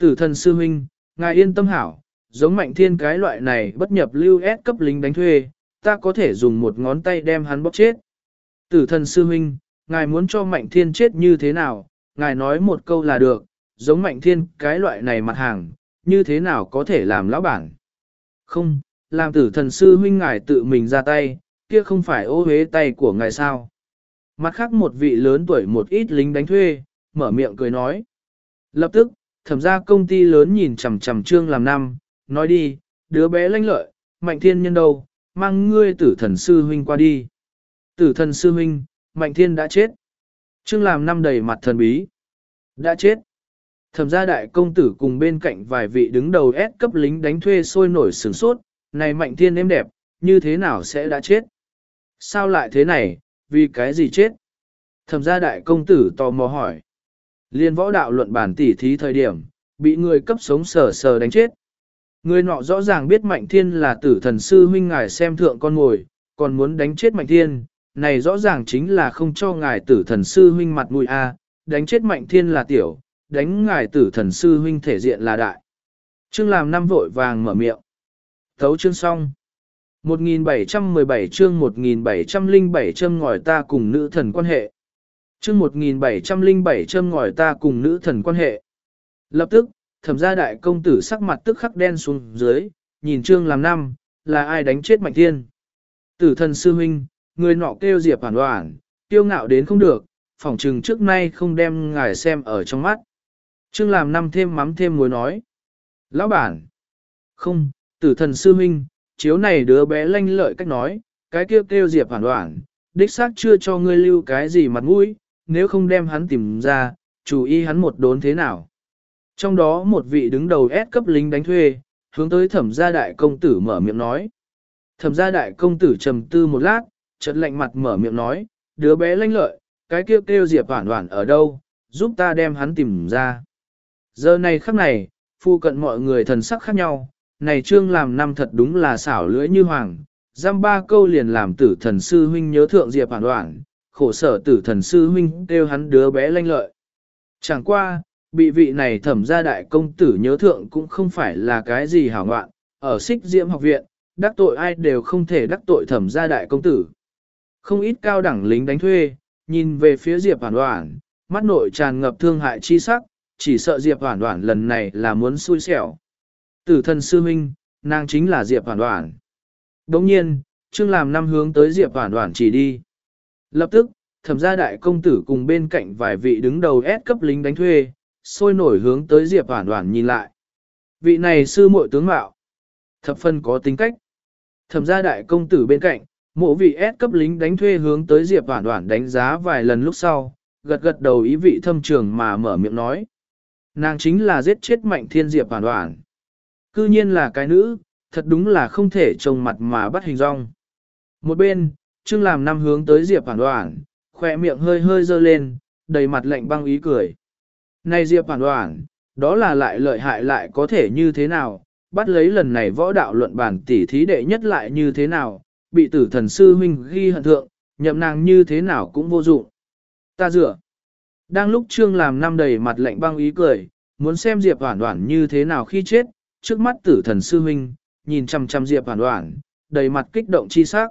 Tử thần sư huynh, ngài yên tâm hảo, giống Mạnh Thiên cái loại này bất nhập lưu S cấp lính đánh thuê, ta có thể dùng một ngón tay đem hắn bóp chết. Tử thần sư huynh, ngài muốn cho Mạnh Thiên chết như thế nào, ngài nói một câu là được, giống Mạnh Thiên cái loại này mặt hàng, như thế nào có thể làm lão bản. Không, làm tử thần sư huynh ngài tự mình ra tay, kia không phải ô hế tay của ngài sao. Mặt khác một vị lớn tuổi một ít lính đánh thuê, mở miệng cười nói. Lập tức, thẩm ra công ty lớn nhìn chằm chằm Trương làm năm, nói đi, đứa bé lanh lợi, Mạnh Thiên nhân đâu, mang ngươi tử thần sư huynh qua đi. Tử thần sư huynh, Mạnh Thiên đã chết. Trương làm năm đầy mặt thần bí. Đã chết. Thẩm gia đại công tử cùng bên cạnh vài vị đứng đầu S cấp lính đánh thuê sôi nổi sửng sốt, này Mạnh Thiên êm đẹp, như thế nào sẽ đã chết? Sao lại thế này, vì cái gì chết? Thẩm gia đại công tử tò mò hỏi. Liên võ đạo luận bản tỉ thí thời điểm, bị người cấp sống sờ sờ đánh chết. Người nọ rõ ràng biết Mạnh Thiên là tử thần sư huynh ngài xem thượng con ngồi, còn muốn đánh chết Mạnh Thiên, này rõ ràng chính là không cho ngài tử thần sư huynh mặt mũi a, đánh chết Mạnh Thiên là tiểu, đánh ngài tử thần sư huynh thể diện là đại. Chương làm năm vội vàng mở miệng. Thấu chương xong. một nghìn bảy trăm mười bảy chương một nghìn bảy trăm lẻ bảy châm ngòi ta cùng nữ thần quan hệ. Chương một nghìn bảy trăm lẻ bảy châm ngòi ta cùng nữ thần quan hệ. Lập tức, thẩm gia đại công tử sắc mặt tức khắc đen xuống dưới, nhìn Trương làm năm, là ai đánh chết Mạnh Thiên. Tử thần sư huynh, người nọ kêu Diệp Hoàn Hoàn, tiêu ngạo đến không được, phỏng trừng trước nay không đem ngài xem ở trong mắt. Trương làm năm thêm mắm thêm muối nói. Lão bản. Không, tử thần sư huynh, chiếu này đứa bé lanh lợi cách nói, cái kêu kêu Diệp Hoàn Hoàn, đích xác chưa cho ngươi lưu cái gì mặt mũi, nếu không đem hắn tìm ra, chú ý hắn một đốn thế nào. Trong đó một vị đứng đầu S cấp lính đánh thuê, hướng tới thẩm gia đại công tử mở miệng nói. Thẩm gia đại công tử trầm tư một lát, chợt lạnh mặt mở miệng nói, đứa bé lanh lợi, cái kêu kêu Diệp Hoàn Hoàn ở đâu, giúp ta đem hắn tìm ra. Giờ này khắc này, phu cận mọi người thần sắc khác nhau, này Trương làm năm thật đúng là xảo lưỡi như hoàng, giam ba câu liền làm tử thần sư huynh nhớ thượng Diệp Hoàn Hoàn, khổ sở tử thần sư huynh kêu hắn đứa bé lanh lợi. Chẳng qua, bị vị này thẩm gia đại công tử nhớ thượng cũng không phải là cái gì hảo ngoạn, ở Xích Diễm học viện, đắc tội ai đều không thể đắc tội thẩm gia đại công tử. Không ít cao đẳng lính đánh thuê, nhìn về phía Diệp Hoàn Hoàn, mắt nội tràn ngập thương hại chi sắc, chỉ sợ Diệp Hoàn Hoàn lần này là muốn xui xẻo. Tử thần sư huynh, nàng chính là Diệp Hoàn Hoàn. Đồng nhiên, Trương làm năm hướng tới Diệp Hoàn Hoàn chỉ đi. Lập tức, thẩm gia đại công tử cùng bên cạnh vài vị đứng đầu S cấp lính đánh thuê, sôi nổi hướng tới Diệp Hoàn Hoàn nhìn lại. Vị này sư muội tướng mạo, thập phân có tính cách. Thẩm gia đại công tử bên cạnh, mộ vị S cấp lính đánh thuê hướng tới Diệp Hoàn Hoàn đánh giá vài lần lúc sau, gật gật đầu ý vị thâm trường mà mở miệng nói. Nàng chính là giết chết Mạnh Thiên Diệp Hoàn Hoàn. Cư nhiên là cái nữ, thật đúng là không thể trông mặt mà bắt hình dong. Một bên, Trương làm năm hướng tới Diệp Hoàn Hoàn, khỏe miệng hơi hơi dơ lên, đầy mặt lạnh băng ý cười. Này Diệp Hoàn Hoàn, đó là lại lợi hại lại có thể như thế nào, bắt lấy lần này võ đạo luận bản tỉ thí đệ nhất lại như thế nào, bị tử thần sư huynh ghi hận thượng, nhậm nàng như thế nào cũng vô dụng. Ta dựa. Đang lúc Trương làm năm đầy mặt lạnh băng ý cười, muốn xem Diệp Hoàn Hoàn như thế nào khi chết, trước mắt tử thần sư huynh, nhìn chằm chằm Diệp Hoàn Hoàn, đầy mặt kích động chi sắc.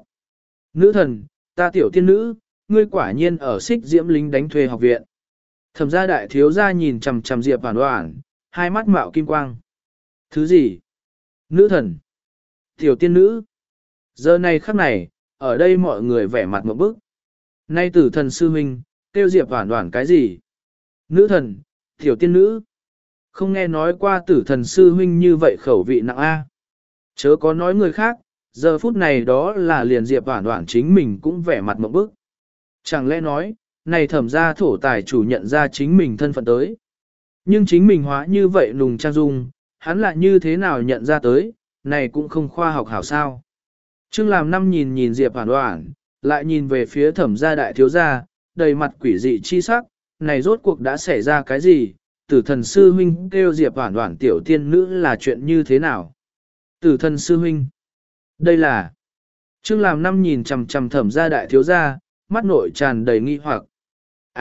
Nữ thần, ta tiểu tiên nữ, ngươi quả nhiên ở Xích Diễm lính đánh thuê học viện. Thẩm gia đại thiếu gia nhìn chằm chằm Diệp Hoàn Hoàn, hai mắt mạo kim quang. Thứ gì? Nữ thần. Tiểu tiên nữ. Giờ này khắc này, ở đây mọi người vẻ mặt một bức. Nay tử thần sư huynh, tiêu Diệp Hoàn Hoàn cái gì? Nữ thần, tiểu tiên nữ. Không nghe nói qua tử thần sư huynh như vậy khẩu vị nặng a. Chớ có nói người khác, giờ phút này đó là liền Diệp Hoàn Hoàn chính mình cũng vẻ mặt một bức. Chẳng lẽ nói, này thẩm gia thổ tài chủ nhận ra chính mình thân phận tới. Nhưng chính mình hóa như vậy nùng trang dung, hắn lại như thế nào nhận ra tới, này cũng không khoa học hảo sao. Trương làm năm nhìn nhìn Diệp Hoàn Hoàn, lại nhìn về phía thẩm gia đại thiếu gia, đầy mặt quỷ dị chi sắc, này rốt cuộc đã xảy ra cái gì, tử thần sư huynh kêu Diệp Hoàn Hoàn tiểu tiên nữ là chuyện như thế nào. Tử thần sư huynh, đây là... Trương làm năm nhìn chằm chằm thẩm gia đại thiếu gia, mắt nội tràn đầy nghi hoặc. À,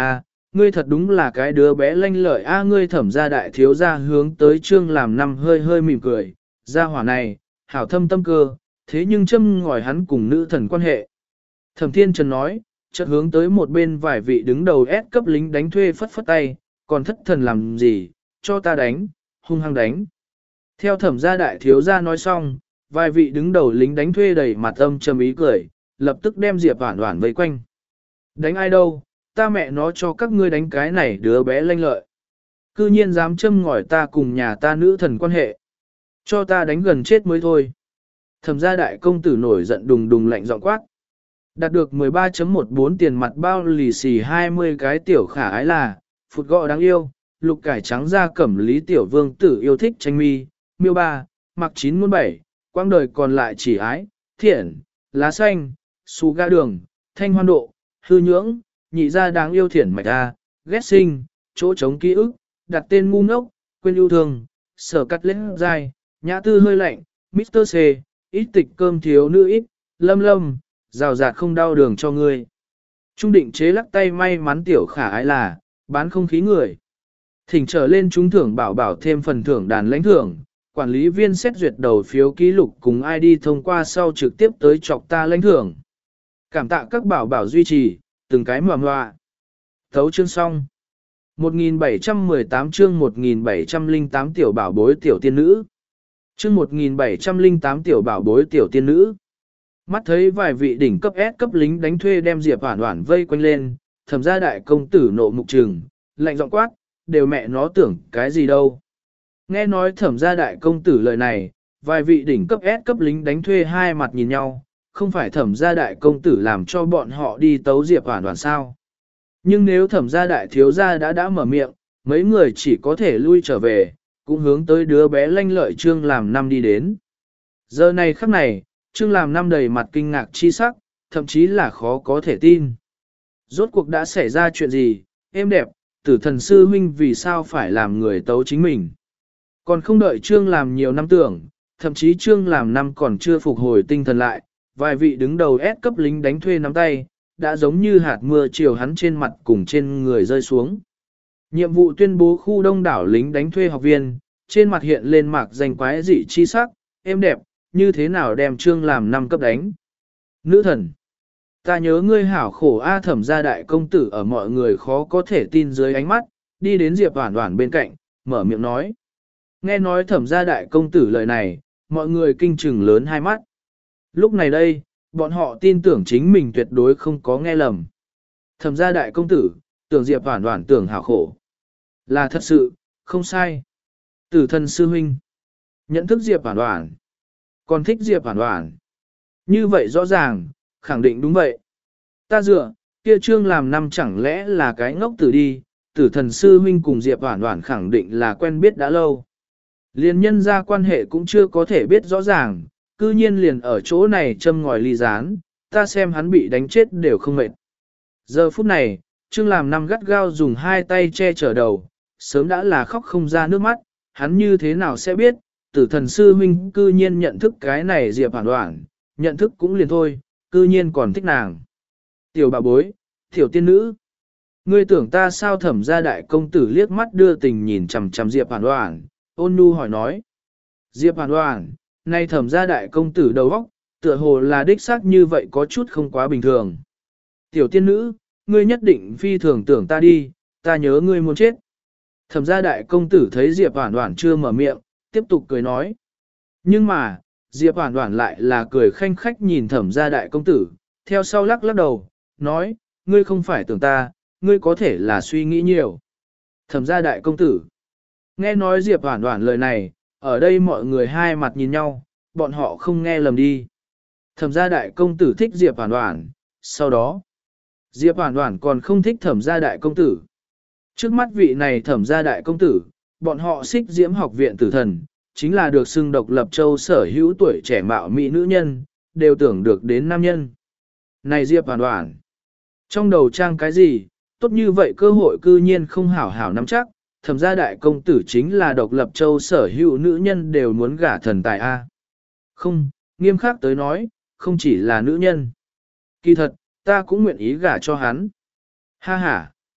ngươi thật đúng là cái đứa bé lanh lợi a ngươi thẩm gia đại thiếu gia hướng tới trương làm năm hơi hơi mỉm cười, gia hỏa này, hảo thâm tâm cơ, thế nhưng châm ngòi hắn cùng nữ thần quan hệ. Thẩm thiên trần nói, chợt hướng tới một bên vài vị đứng đầu ép cấp lính đánh thuê phất phất tay, còn thất thần làm gì, cho ta đánh, hung hăng đánh. Theo thẩm gia đại thiếu gia nói xong, vài vị đứng đầu lính đánh thuê đầy mặt âm trầm ý cười, lập tức đem Diệp Hoản Hoản vây quanh. Đánh ai đâu, ta mẹ nó cho các ngươi đánh cái này đứa bé lanh lợi. Cư nhiên dám châm ngòi ta cùng nhà ta nữ thần quan hệ. Cho ta đánh gần chết mới thôi. Thẩm gia đại công tử nổi giận đùng đùng lạnh giọng quát. Đạt được mười ba chấm mười bốn tiền mặt bao lì xì hai mươi cái tiểu khả ái là, phụt gọ đáng yêu, lục cải trắng da cẩm lý tiểu vương tử yêu thích tranh mi, miêu ba, mặc chín muôn bảy, quang đời còn lại chỉ ái, thiện, lá xanh, xù ga đường, thanh hoan độ, hư nhưỡng, nhị gia đáng yêu thiển mạch a, ghét sinh, chỗ chống ký ức, đặt tên ngu ngốc, quên yêu thương, sở cắt lết dai, nhã tư hơi lạnh, mít tơ C, ít tịch cơm thiếu nữ ít, lâm lâm, rào rạt không đau đường cho ngươi. Trung định chế lắc tay may mắn tiểu khả ái là, bán không khí người. Thỉnh trở lên trúng thưởng bảo bảo thêm phần thưởng đàn lãnh thưởng, quản lý viên xét duyệt đầu phiếu ký lục cùng i đê thông qua sau trực tiếp tới chọc ta lãnh thưởng. Cảm tạ các bảo bảo duy trì, từng cái mòa mòa. Thấu chương xong. một nghìn bảy trăm mười tám chương một nghìn bảy trăm lẻ tám tiểu bảo bối tiểu tiên nữ. Chương một nghìn bảy trăm lẻ tám tiểu bảo bối tiểu tiên nữ. Mắt thấy vài vị đỉnh cấp S cấp lính đánh thuê đem Diệp Hoản Hoản vây quanh lên, thẩm gia đại công tử nộ mục trừng, lạnh giọng quát, đều mẹ nó tưởng cái gì đâu. Nghe nói thẩm gia đại công tử lời này, vài vị đỉnh cấp S cấp lính đánh thuê hai mặt nhìn nhau, không phải thẩm gia đại công tử làm cho bọn họ đi tấu Diệp Hoản Hoản sao. Nhưng nếu thẩm gia đại thiếu gia đã đã mở miệng, mấy người chỉ có thể lui trở về, cũng hướng tới đứa bé lanh lợi Trương làm năm đi đến. Giờ này khắc này, Trương làm năm đầy mặt kinh ngạc chi sắc, thậm chí là khó có thể tin. Rốt cuộc đã xảy ra chuyện gì, êm đẹp, tử thần sư huynh vì sao phải làm người tấu chính mình. Còn không đợi Trương làm nhiều năm tưởng, thậm chí Trương làm năm còn chưa phục hồi tinh thần lại, vài vị đứng đầu S cấp lính đánh thuê nắm tay, đã giống như hạt mưa chiều hắn trên mặt cùng trên người rơi xuống. Nhiệm vụ tuyên bố khu đông đảo lính đánh thuê học viên, trên mặt hiện lên mạc danh quái dị chi sắc, êm đẹp, như thế nào đem Trương làm năm cấp đánh. Nữ thần, ta nhớ ngươi hảo khổ A thẩm gia đại công tử ở mọi người khó có thể tin dưới ánh mắt, đi đến Diệp Hoản Hoản bên cạnh, mở miệng nói. Nghe nói thẩm gia đại công tử lời này, mọi người kinh trừng lớn hai mắt. Lúc này đây, bọn họ tin tưởng chính mình tuyệt đối không có nghe lầm. Thẩm gia đại công tử, tưởng Diệp Hoản Hoản tưởng hảo khổ. Là thật sự, không sai. Tử thần sư huynh, nhận thức Diệp Hoản Hoản, còn thích Diệp Hoản Hoản. Như vậy rõ ràng, khẳng định đúng vậy. Ta dựa, kia Trương làm năm chẳng lẽ là cái ngốc tử đi, tử thần sư huynh cùng Diệp Hoản Hoản khẳng định là quen biết đã lâu. Liên nhân ra quan hệ cũng chưa có thể biết rõ ràng, cư nhiên liền ở chỗ này châm ngòi ly gián, ta xem hắn bị đánh chết đều không mệt. Giờ phút này, Trương làm năm gắt gao dùng hai tay che chở đầu, sớm đã là khóc không ra nước mắt, hắn như thế nào sẽ biết, tử thần sư huynh cư nhiên nhận thức cái này Diệp Hoản Hoản, nhận thức cũng liền thôi, cư nhiên còn thích nàng. Tiểu bà bối, tiểu tiên nữ, ngươi tưởng ta sao thẩm gia đại công tử liếc mắt đưa tình nhìn chằm chằm Diệp Hoản Hoản, ôn nhu hỏi nói. Diệp Hoản Hoản, nay thẩm gia đại công tử đầu óc, tựa hồ là đích xác như vậy có chút không quá bình thường. Tiểu tiên nữ, ngươi nhất định phi thường tưởng ta đi, ta nhớ ngươi muốn chết. Thẩm gia đại công tử thấy Diệp Hoản Hoản chưa mở miệng, tiếp tục cười nói. Nhưng mà, Diệp Hoản Hoản lại là cười khanh khách nhìn thẩm gia đại công tử, theo sau lắc lắc đầu, nói, ngươi không phải tưởng ta, ngươi có thể là suy nghĩ nhiều. Thẩm gia đại công tử. Nghe nói Diệp Hoản Hoản lời này, ở đây mọi người hai mặt nhìn nhau, bọn họ không nghe lầm đi. Thẩm gia đại công tử thích Diệp Hoản Hoản, sau đó, Diệp Hoản Hoản còn không thích thẩm gia đại công tử. Trước mắt vị này thẩm gia đại công tử, bọn họ xích diễm học viện tử thần, chính là được xưng độc lập châu sở hữu tuổi trẻ mạo mỹ nữ nhân, đều tưởng được đến nam nhân. Này Diệp Hoản Hoản, trong đầu trang cái gì, tốt như vậy cơ hội cư nhiên không hảo hảo nắm chắc, thẩm gia đại công tử chính là độc lập châu sở hữu nữ nhân đều muốn gả thần tài A. Không, nghiêm khắc tới nói, không chỉ là nữ nhân. Kỳ thật, ta cũng nguyện ý gả cho hắn. Ha ha.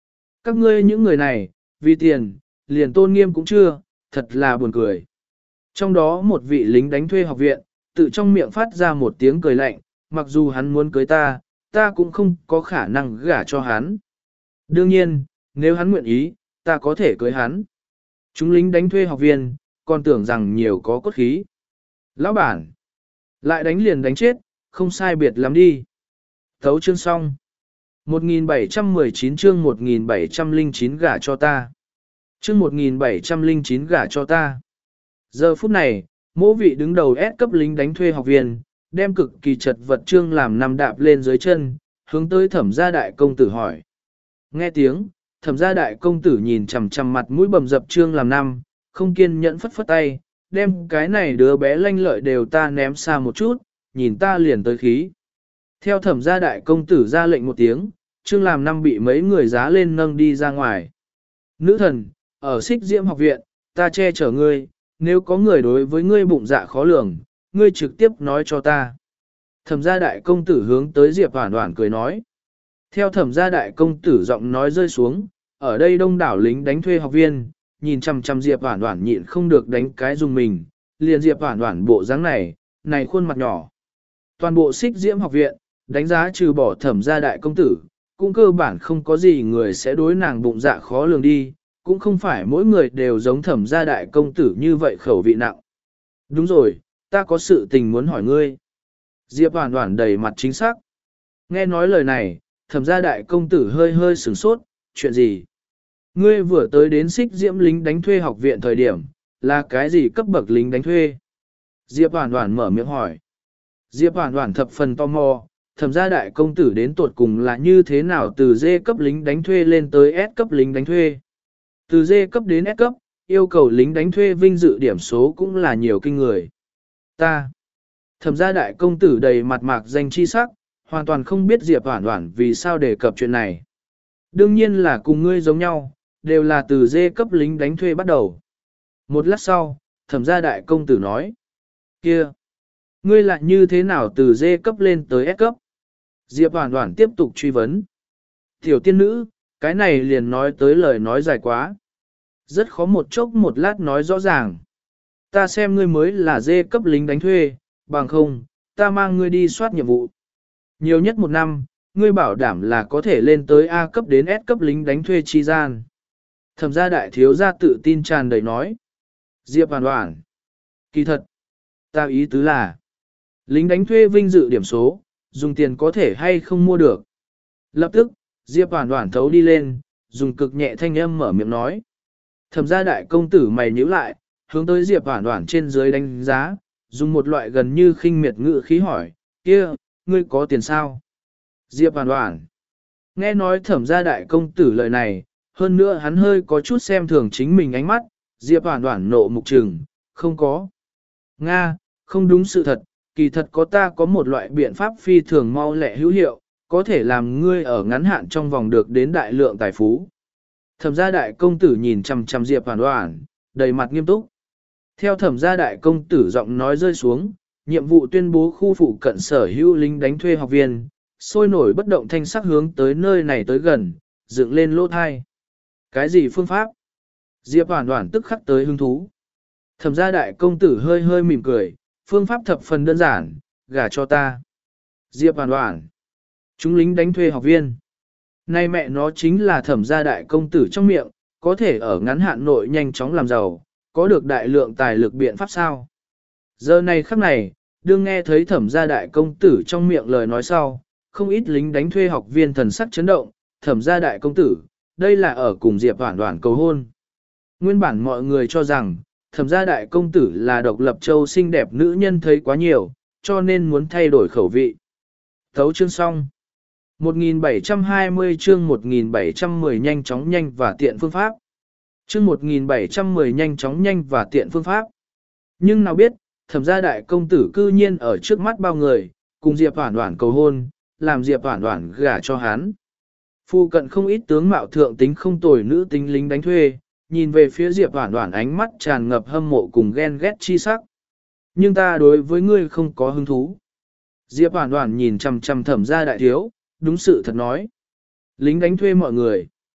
Các ngươi những người này, vì tiền, liền tôn nghiêm cũng chưa, thật là buồn cười. Trong đó một vị lính đánh thuê học viện, tự trong miệng phát ra một tiếng cười lạnh, mặc dù hắn muốn cưới ta, ta cũng không có khả năng gả cho hắn. Đương nhiên, nếu hắn nguyện ý, ta có thể cưới hắn. Chúng lính đánh thuê học viên, còn tưởng rằng nhiều có cốt khí. Lão bản, lại đánh liền đánh chết, không sai biệt lắm đi. Thấu chương xong. một nghìn bảy trăm mười chín chương một nghìn bảy trăm lẻ chín gả cho ta. Chương một nghìn bảy trăm lẻ chín gả cho ta. Giờ phút này, mỗi vị đứng đầu S cấp lính đánh thuê học viên, đem cực kỳ chật vật chương làm nằm đạp lên dưới chân, hướng tới thẩm gia đại công tử hỏi. Nghe tiếng, thẩm gia đại công tử nhìn chằm chằm mặt mũi bầm dập chương làm năm, không kiên nhẫn phất phất tay, đem cái này đứa bé lanh lợi đều ta ném xa một chút, nhìn ta liền tới khí. Theo thẩm gia đại công tử ra lệnh một tiếng, chương làm năm bị mấy người giá lên nâng đi ra ngoài. Nữ thần, ở xích diễm học viện, ta che chở ngươi, nếu có người đối với ngươi bụng dạ khó lường, ngươi trực tiếp nói cho ta. Thẩm gia đại công tử hướng tới Diệp Hoản Hoản cười nói. Theo thẩm gia đại công tử giọng nói rơi xuống, ở đây đông đảo lính đánh thuê học viên, nhìn chằm chằm Diệp Hoản Hoản nhịn không được đánh cái dùng mình, liền Diệp Hoản Hoản bộ dáng này, này khuôn mặt nhỏ. Toàn bộ xích diễm học viện, đánh giá trừ bỏ thẩm gia đại công tử, cũng cơ bản không có gì người sẽ đối nàng bụng dạ khó lường đi, cũng không phải mỗi người đều giống thẩm gia đại công tử như vậy khẩu vị nặng. Đúng rồi, ta có sự tình muốn hỏi ngươi. Diệp Hoản Hoản đầy mặt chính xác. Nghe nói lời này, thẩm gia đại công tử hơi hơi sửng sốt, chuyện gì? Ngươi vừa tới đến xích diễm lính đánh thuê học viện thời điểm, là cái gì cấp bậc lính đánh thuê? Diệp Hoản Hoản mở miệng hỏi. Diệp Hoản Hoản thập phần tò mò, thẩm gia đại công tử đến tuột cùng là như thế nào từ D cấp lính đánh thuê lên tới S cấp lính đánh thuê. Từ D cấp đến S cấp, yêu cầu lính đánh thuê vinh dự điểm số cũng là nhiều kinh người. Ta, thẩm gia đại công tử đầy mặt mạc danh chi sắc, hoàn toàn không biết Diệp Hoản Hoản vì sao đề cập chuyện này. Đương nhiên là cùng ngươi giống nhau, đều là từ D cấp lính đánh thuê bắt đầu. Một lát sau, thẩm gia đại công tử nói. Kia, ngươi lại như thế nào từ D cấp lên tới S cấp? Diệp Hoản Hoản tiếp tục truy vấn. Tiểu tiên nữ, cái này liền nói tới lời nói dài quá. Rất khó một chốc một lát nói rõ ràng. Ta xem ngươi mới là D cấp lính đánh thuê, bằng không, ta mang ngươi đi soát nhiệm vụ. Nhiều nhất một năm, ngươi bảo đảm là có thể lên tới A cấp đến S cấp lính đánh thuê chi gian. Thẩm gia đại thiếu gia tự tin tràn đầy nói. Diệp Hoản Hoản. Kỳ thật. Ta ý tứ là. Lính đánh thuê vinh dự điểm số, dùng tiền có thể hay không mua được. Lập tức, Diệp Hoản Hoản thấu đi lên, dùng cực nhẹ thanh âm mở miệng nói. Thẩm gia đại công tử mày nhíu lại, hướng tới Diệp Hoản Hoản trên dưới đánh giá, dùng một loại gần như khinh miệt ngữ khí hỏi, kia, ngươi có tiền sao? Diệp Hoản Hoản. Nghe nói thẩm gia đại công tử lời này, hơn nữa hắn hơi có chút xem thường chính mình ánh mắt, Diệp Hoản Hoản nộ mục trừng, không có. Nga, không đúng sự thật, kỳ thật có ta có một loại biện pháp phi thường mau lẹ hữu hiệu, có thể làm ngươi ở ngắn hạn trong vòng được đến đại lượng tài phú. Thẩm gia đại công tử nhìn chằm chằm Diệp Hoản Hoản, đầy mặt nghiêm túc. Theo thẩm gia đại công tử giọng nói rơi xuống, nhiệm vụ tuyên bố khu phụ cận sở hữu lính đánh thuê học viên, sôi nổi bất động thanh sắc hướng tới nơi này tới gần, dựng lên lỗ thai. Cái gì phương pháp? Diệp Hoản Hoản tức khắc tới hứng thú. Thẩm gia đại công tử hơi hơi mỉm cười, phương pháp thập phần đơn giản, gả cho ta. Diệp Hoản Hoản. Chúng lính đánh thuê học viên. Nay mẹ nó chính là thẩm gia đại công tử trong miệng, có thể ở ngắn hạn nội nhanh chóng làm giàu, có được đại lượng tài lực biện pháp sao. Giờ này khắc này, đương nghe thấy thẩm gia đại công tử trong miệng lời nói sau, không ít lính đánh thuê học viên thần sắc chấn động, thẩm gia đại công tử, đây là ở cùng Diệp Hoản Hoản cầu hôn. Nguyên bản mọi người cho rằng, thẩm gia đại công tử là độc lập châu xinh đẹp nữ nhân thấy quá nhiều, cho nên muốn thay đổi khẩu vị. Thấu chương xong. một nghìn bảy trăm hai mươi chương một nghìn bảy trăm mười nhanh chóng nhanh và tiện phương pháp. Chương một nghìn bảy trăm mười nhanh chóng nhanh và tiện phương pháp. Nhưng nào biết, thẩm gia đại công tử cư nhiên ở trước mắt bao người, cùng Diệp Hoản Hoản cầu hôn, làm Diệp Hoản Hoản gả cho hắn. Phu cận không ít tướng mạo thượng tính không tồi nữ tính lính đánh thuê, nhìn về phía Diệp Hoản Hoản ánh mắt tràn ngập hâm mộ cùng ghen ghét chi sắc. Nhưng ta đối với ngươi không có hứng thú. Diệp Hoản Hoản nhìn chằm chằm thẩm gia đại thiếu, đúng sự thật nói. Lính đánh thuê mọi người.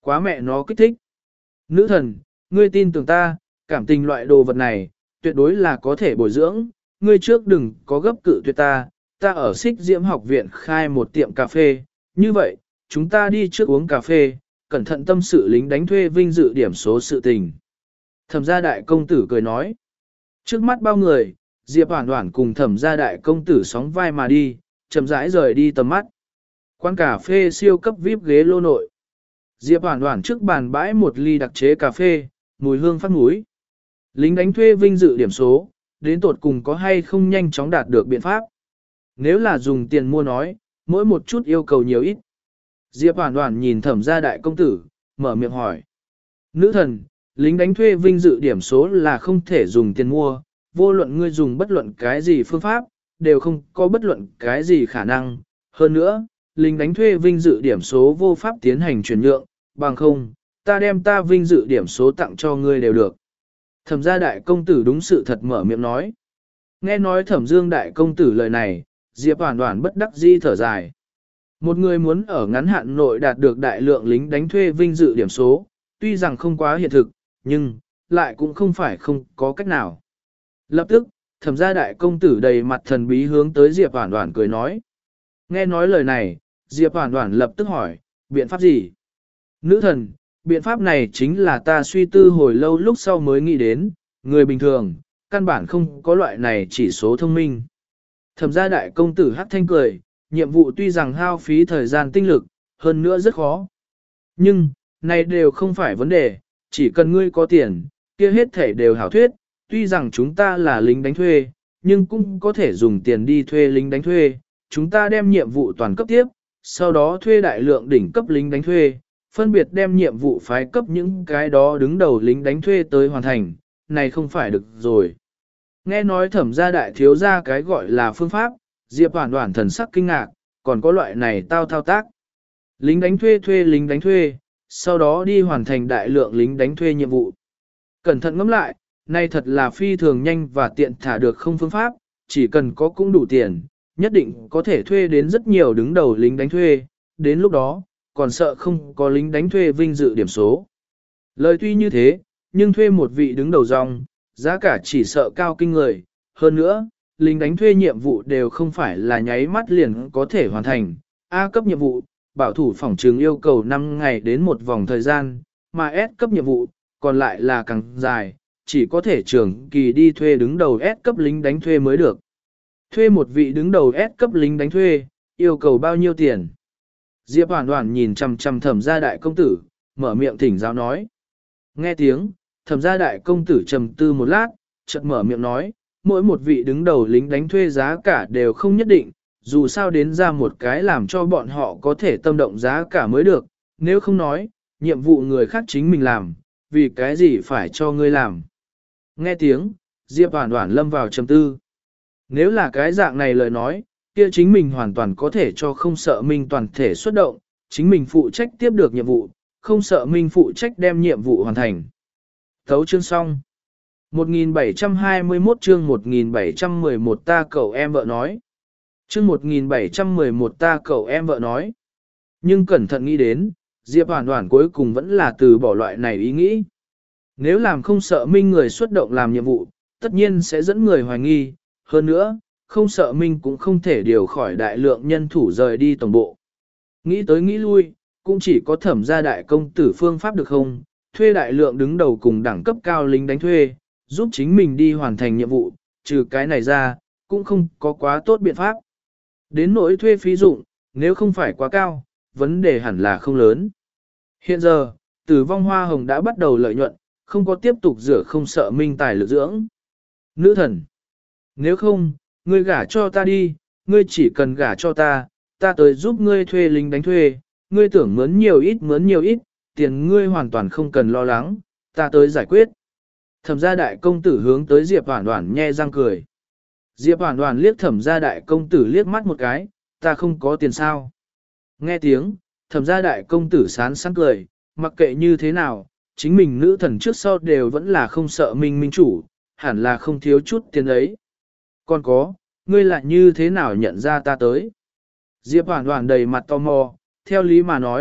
Quá mẹ nó kích thích. Nữ thần, ngươi tin tưởng ta, cảm tình loại đồ vật này, tuyệt đối là có thể bồi dưỡng, ngươi trước đừng có gấp cự tuyệt ta, ta ở Xích Diễm học viện khai một tiệm cà phê, như vậy, chúng ta đi trước uống cà phê, cẩn thận tâm sự lính đánh thuê vinh dự điểm số sự tình. Thẩm gia đại công tử cười nói, trước mắt bao người, Diệp Hoản Hoản cùng thẩm gia đại công tử sóng vai mà đi, chậm rãi rời đi tầm mắt. Quán cà phê siêu cấp vi ai pi ghế lô nội. Diệp Hoản Hoản trước bàn bãi một ly đặc chế cà phê, mùi hương phát mũi. Lính đánh thuê vinh dự điểm số, đến tột cùng có hay không nhanh chóng đạt được biện pháp. Nếu là dùng tiền mua nói, mỗi một chút yêu cầu nhiều ít. Diệp Hoản Hoản nhìn thẩm gia đại công tử, mở miệng hỏi. Nữ thần, lính đánh thuê vinh dự điểm số là không thể dùng tiền mua, vô luận ngươi dùng bất luận cái gì phương pháp, đều không có bất luận cái gì khả năng. Hơn nữa, lính đánh thuê vinh dự điểm số vô pháp tiến hành chuyển nhượng, bằng không, ta đem ta vinh dự điểm số tặng cho ngươi đều được. Thẩm gia đại công tử đúng sự thật mở miệng nói. Nghe nói thẩm dương đại công tử lời này, Diệp Hoản Hoản bất đắc dĩ thở dài. Một người muốn ở ngắn hạn nội đạt được đại lượng lính đánh thuê vinh dự điểm số, tuy rằng không quá hiện thực, nhưng, lại cũng không phải không có cách nào. Lập tức, thẩm gia đại công tử đầy mặt thần bí hướng tới Diệp Hoản Hoản cười nói. Nghe nói lời này, Diệp Hoản Hoản lập tức hỏi, biện pháp gì? Nữ thần, biện pháp này chính là ta suy tư hồi lâu lúc sau mới nghĩ đến, người bình thường, căn bản không có loại này chỉ số thông minh. Thẩm gia đại công tử hắc thanh cười, nhiệm vụ tuy rằng hao phí thời gian tinh lực, hơn nữa rất khó. Nhưng, này đều không phải vấn đề, chỉ cần ngươi có tiền, kia hết thể đều hảo thuyết, tuy rằng chúng ta là lính đánh thuê, nhưng cũng có thể dùng tiền đi thuê lính đánh thuê, chúng ta đem nhiệm vụ toàn cấp tiếp, sau đó thuê đại lượng đỉnh cấp lính đánh thuê, phân biệt đem nhiệm vụ phái cấp những cái đó đứng đầu lính đánh thuê tới hoàn thành, này không phải được rồi. Nghe nói thẩm gia đại thiếu gia cái gọi là phương pháp, Diệp Hoản Hoản thần sắc kinh ngạc, còn có loại này tao thao tác. Lính đánh thuê thuê lính đánh thuê, sau đó đi hoàn thành đại lượng lính đánh thuê nhiệm vụ. Cẩn thận ngẫm lại, này thật là phi thường nhanh và tiện thả được không phương pháp, chỉ cần có cũng đủ tiền, nhất định có thể thuê đến rất nhiều đứng đầu lính đánh thuê, đến lúc đó, còn sợ không có lính đánh thuê vinh dự điểm số. Lời tuy như thế, nhưng thuê một vị đứng đầu dòng, giá cả chỉ sợ cao kinh người, hơn nữa, lính đánh thuê nhiệm vụ đều không phải là nháy mắt liền có thể hoàn thành. A cấp nhiệm vụ, bảo thủ phòng trường yêu cầu năm ngày đến một vòng thời gian, mà S cấp nhiệm vụ, còn lại là càng dài, chỉ có thể trường kỳ đi thuê đứng đầu S cấp lính đánh thuê mới được. Thuê một vị đứng đầu S cấp lính đánh thuê, yêu cầu bao nhiêu tiền? Diệp Hoản Hoản nhìn chằm chằm thẩm gia đại công tử, mở miệng thỉnh giáo nói. Nghe tiếng, thẩm gia đại công tử trầm tư một lát, chợt mở miệng nói, mỗi một vị đứng đầu lính đánh thuê giá cả đều không nhất định, dù sao đến ra một cái làm cho bọn họ có thể tâm động giá cả mới được, nếu không nói, nhiệm vụ người khác chính mình làm, vì cái gì phải cho ngươi làm. Nghe tiếng, Diệp Hoản Hoản lâm vào trầm tư. Nếu là cái dạng này lời nói, kia chính mình hoàn toàn có thể cho không sợ minh toàn thể xuất động, chính mình phụ trách tiếp được nhiệm vụ, không sợ minh phụ trách đem nhiệm vụ hoàn thành. Thấu chương xong. một nghìn bảy trăm hai mươi mốt chương một nghìn bảy trăm mười một ta cậu em vợ nói. Chương một nghìn bảy trăm mười một ta cậu em vợ nói. Nhưng cẩn thận nghĩ đến, Diệp Hoản Hoản cuối cùng vẫn là từ bỏ loại này ý nghĩ. Nếu làm không sợ minh người xuất động làm nhiệm vụ, tất nhiên sẽ dẫn người hoài nghi, hơn nữa, không sợ minh cũng không thể điều khỏi đại lượng nhân thủ rời đi tổng bộ. Nghĩ tới nghĩ lui, cũng chỉ có thẩm gia đại công tử phương pháp được không, thuê đại lượng đứng đầu cùng đẳng cấp cao lính đánh thuê, giúp chính mình đi hoàn thành nhiệm vụ, trừ cái này ra, cũng không có quá tốt biện pháp. Đến nỗi thuê phí dụng, nếu không phải quá cao, vấn đề hẳn là không lớn. Hiện giờ, tử vong hoa hồng đã bắt đầu lợi nhuận, không có tiếp tục rửa không sợ minh tài lực dưỡng. Nữ thần, nếu không, ngươi gả cho ta đi, ngươi chỉ cần gả cho ta, ta tới giúp ngươi thuê lính đánh thuê, ngươi tưởng mướn nhiều ít mướn nhiều ít, tiền ngươi hoàn toàn không cần lo lắng, ta tới giải quyết. Thẩm gia đại công tử hướng tới Diệp Hoản Hoản nhe răng cười. Diệp Hoản Hoản liếc thẩm gia đại công tử liếc mắt một cái, ta không có tiền sao. Nghe tiếng, thẩm gia đại công tử sán sán cười, mặc kệ như thế nào, chính mình nữ thần trước sau đều vẫn là không sợ minh minh chủ, hẳn là không thiếu chút tiền ấy. Còn có, ngươi lại như thế nào nhận ra ta tới? Diệp Hoản Hoản đầy mặt tò mò, theo lý mà nói,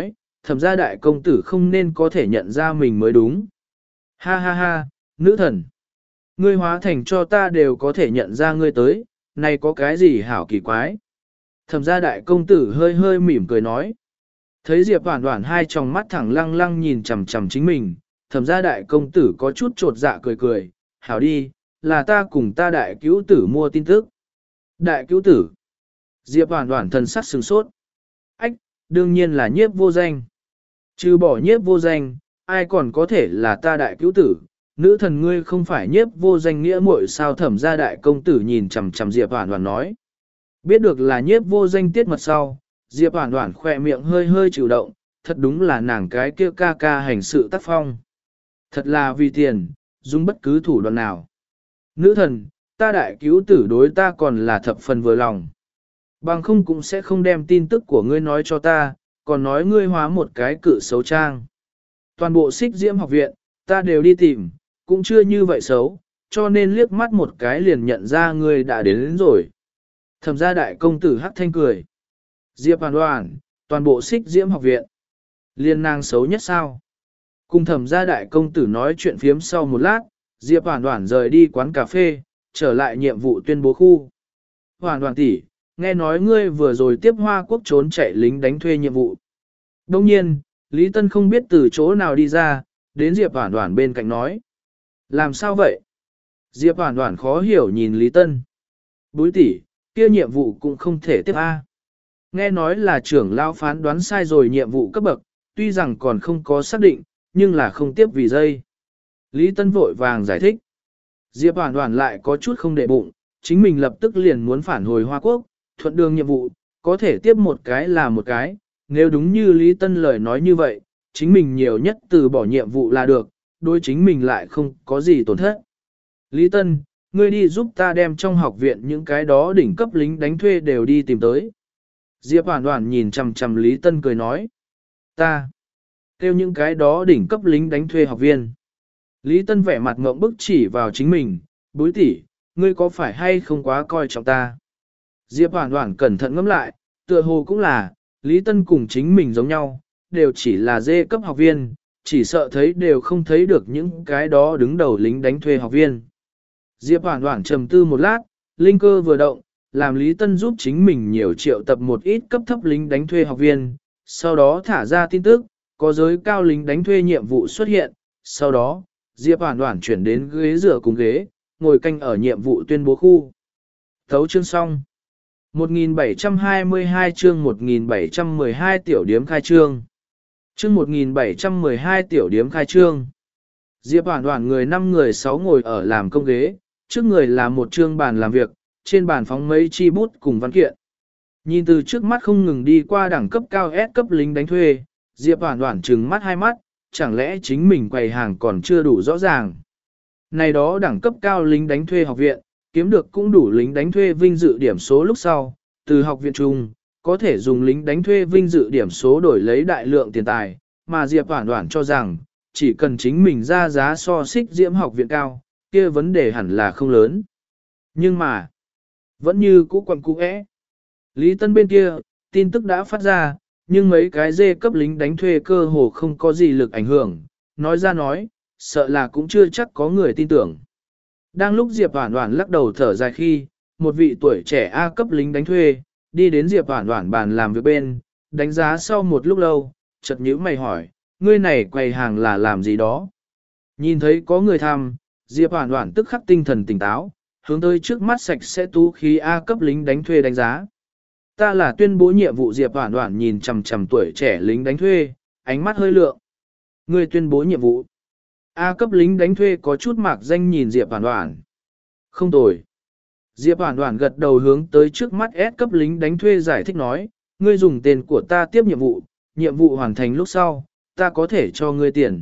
thẩm gia đại công tử không nên có thể nhận ra mình mới đúng. Ha ha ha, nữ thần. Ngươi hóa thành cho ta đều có thể nhận ra ngươi tới, này có cái gì hảo kỳ quái. Thẩm gia đại công tử hơi hơi mỉm cười nói. Thấy Diệp Hoản Hoản hai tròng mắt thẳng lăng lăng nhìn chằm chằm chính mình, thẩm gia đại công tử có chút trột dạ cười cười, hảo đi, là ta cùng ta đại cứu tử mua tin tức. Đại cứu tử. Diệp Hoản Hoản thần sắc sửng sốt. Ách, đương nhiên là nhiếp vô danh. Trừ bỏ nhiếp vô danh, ai còn có thể là ta đại cứu tử, nữ thần ngươi không phải nhiếp vô danh nghĩa muội sao? Thẩm gia đại công tử nhìn chằm chằm Diệp Hoản Hoản nói. Biết được là nhiếp vô danh tiết mật sau, Diệp Hoản Hoản khỏe miệng hơi hơi chịu động, thật đúng là nàng cái kia ca ca hành sự tác phong. Thật là vì tiền, dùng bất cứ thủ đoạn nào. Nữ thần, ta đại cứu tử đối ta còn là thập phần vừa lòng. Bằng không cũng sẽ không đem tin tức của ngươi nói cho ta, còn nói ngươi hóa một cái cự xấu trang. Toàn bộ xích diễm học viện, ta đều đi tìm, cũng chưa như vậy xấu, cho nên liếc mắt một cái liền nhận ra ngươi đã đến, đến rồi. Thẩm gia đại công tử hắc thanh cười. Diệp Hoản Hoản, toàn bộ xích diễm học viện. Liên nàng xấu nhất sao? Cùng thẩm gia đại công tử nói chuyện phiếm sau một lát, Diệp Hoản Hoản rời đi quán cà phê, trở lại nhiệm vụ tuyên bố khu. Hoản Hoản tỷ, nghe nói ngươi vừa rồi tiếp Hoa Quốc trốn chạy lính đánh thuê nhiệm vụ. Đông nhiên, Lý Tân không biết từ chỗ nào đi ra, đến Diệp Hoản Hoản bên cạnh nói. Làm sao vậy? Diệp Hoản Hoản khó hiểu nhìn Lý Tân. Bối tỷ, kia nhiệm vụ cũng không thể tiếp A. Nghe nói là trưởng lão phán đoán sai rồi nhiệm vụ cấp bậc, tuy rằng còn không có xác định, nhưng là không tiếp vì dây. Lý Tân vội vàng giải thích. Diệp Hoản Hoản lại có chút không để bụng, chính mình lập tức liền muốn phản hồi Hoa Quốc, thuận đường nhiệm vụ, có thể tiếp một cái là một cái, nếu đúng như Lý Tân lời nói như vậy, chính mình nhiều nhất từ bỏ nhiệm vụ là được, đối chính mình lại không có gì tổn thất. Lý Tân, ngươi đi giúp ta đem trong học viện những cái đó đỉnh cấp lính đánh thuê đều đi tìm tới. Diệp Hoản Hoản nhìn chằm chằm Lý Tân cười nói. Ta, kêu những cái đó đỉnh cấp lính đánh thuê học viên. Lý Tân vẻ mặt ngượng bức chỉ vào chính mình, bối tỷ, ngươi có phải hay không quá coi trọng ta? Diệp Hoản Hoản cẩn thận ngẫm lại, tựa hồ cũng là, Lý Tân cùng chính mình giống nhau, đều chỉ là dê cấp học viên, chỉ sợ thấy đều không thấy được những cái đó đứng đầu lính đánh thuê học viên. Diệp Hoản Hoản trầm tư một lát, linh cơ vừa động, làm Lý Tân giúp chính mình nhiều triệu tập một ít cấp thấp lính đánh thuê học viên, sau đó thả ra tin tức, có giới cao lính đánh thuê nhiệm vụ xuất hiện, sau đó, Diệp Hoản Hoản chuyển đến ghế rửa cùng ghế, ngồi canh ở nhiệm vụ tuyên bố khu. Thấu chương xong. một nghìn bảy trăm hai mươi hai chương một nghìn bảy trăm mười hai tiểu điếm khai trương. Chương một nghìn bảy trăm mười hai tiểu điếm khai trương. Diệp Hoản Hoản người năm người sáu ngồi ở làm công ghế, trước người là một trương bàn làm việc, trên bàn phóng mấy chi bút cùng văn kiện. Nhìn từ trước mắt không ngừng đi qua đẳng cấp cao S cấp lính đánh thuê, Diệp Hoản Hoản trừng mắt hai mắt, chẳng lẽ chính mình quầy hàng còn chưa đủ rõ ràng. Này đó đẳng cấp cao lính đánh thuê học viện, kiếm được cũng đủ lính đánh thuê vinh dự điểm số lúc sau, từ học viện trung, có thể dùng lính đánh thuê vinh dự điểm số đổi lấy đại lượng tiền tài, mà Diệp Hoản Hoản cho rằng, chỉ cần chính mình ra giá so xích diễm học viện cao, kia vấn đề hẳn là không lớn. Nhưng mà, vẫn như cũ quằn cũ é. Lý Tân bên kia, tin tức đã phát ra, nhưng mấy cái dê cấp lính đánh thuê cơ hồ không có gì lực ảnh hưởng, nói ra nói, sợ là cũng chưa chắc có người tin tưởng. Đang lúc Diệp Hoản Hoản lắc đầu thở dài khi, một vị tuổi trẻ A cấp lính đánh thuê, đi đến Diệp Hoản Hoản bàn làm việc bên, đánh giá sau một lúc lâu, chợt nhíu mày hỏi, ngươi này quầy hàng là làm gì đó? Nhìn thấy có người thăm, Diệp Hoản Hoản tức khắc tinh thần tỉnh táo, hướng tới trước mắt sạch sẽ tú khí A cấp lính đánh thuê đánh giá. Ta là tuyên bố nhiệm vụ. Diệp Hoản Hoản nhìn chằm chằm tuổi trẻ lính đánh thuê, ánh mắt hơi lượng. Ngươi tuyên bố nhiệm vụ. A cấp lính đánh thuê có chút mạc danh nhìn Diệp Hoản Hoản. Không tồi. Diệp Hoản Hoản gật đầu hướng tới trước mắt S cấp lính đánh thuê giải thích nói, ngươi dùng tên của ta tiếp nhiệm vụ, nhiệm vụ hoàn thành lúc sau, ta có thể cho ngươi tiền.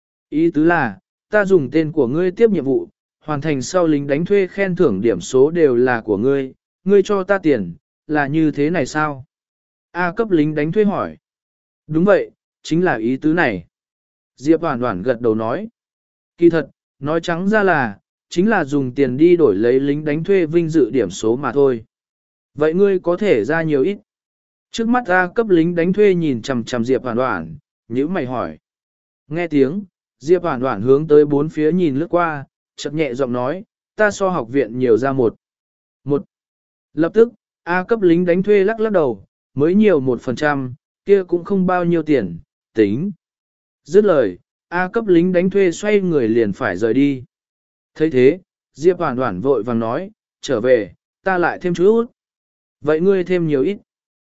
Ý tứ là, ta dùng tên của ngươi tiếp nhiệm vụ, hoàn thành sau lính đánh thuê khen thưởng điểm số đều là của ngươi, ngươi cho ta tiền, là như thế này sao? A cấp lính đánh thuê hỏi. Đúng vậy, chính là ý tứ này. Diệp Hoản Hoản gật đầu nói. Kỳ thật, nói trắng ra là, chính là dùng tiền đi đổi lấy lính đánh thuê vinh dự điểm số mà thôi. Vậy ngươi có thể ra nhiều ít. Trước mắt A cấp lính đánh thuê nhìn chằm chằm Diệp Hoản Hoản, Nhữ mày hỏi. Nghe tiếng, Diệp Hoản Hoản hướng tới bốn phía nhìn lướt qua, chợt nhẹ giọng nói, ta so học viện nhiều ra một. Một. Lập tức, A cấp lính đánh thuê lắc lắc đầu, mới nhiều một phần trăm, kia cũng không bao nhiêu tiền, tính. Dứt lời, A cấp lính đánh thuê xoay người liền phải rời đi. thấy thế, Diệp Hoản Hoản vội vàng nói, trở về, ta lại thêm chút. Vậy ngươi thêm nhiều ít.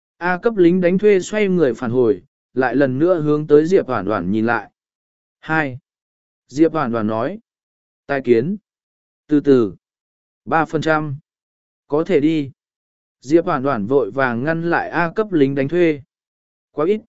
A cấp lính đánh thuê xoay người phản hồi, lại lần nữa hướng tới Diệp Hoản Hoản nhìn lại. Hai. Diệp Hoản Hoản nói. Tai kiến. Từ từ. Ba phần trăm. Có thể đi. Diệp Hoản Hoản vội vàng ngăn lại A cấp lính đánh thuê. Quá ít.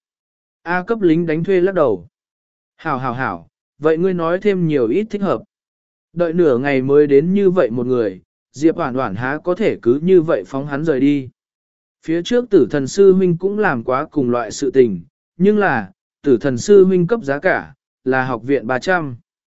A cấp lính đánh thuê lắc đầu. Hảo hảo hảo, vậy ngươi nói thêm nhiều ít thích hợp. Đợi nửa ngày mới đến như vậy một người, Diệp Hoản Hoản há có thể cứ như vậy phóng hắn rời đi. Phía trước tử thần sư huynh cũng làm quá cùng loại sự tình, nhưng là, tử thần sư huynh cấp giá cả, là học viện ba trăm.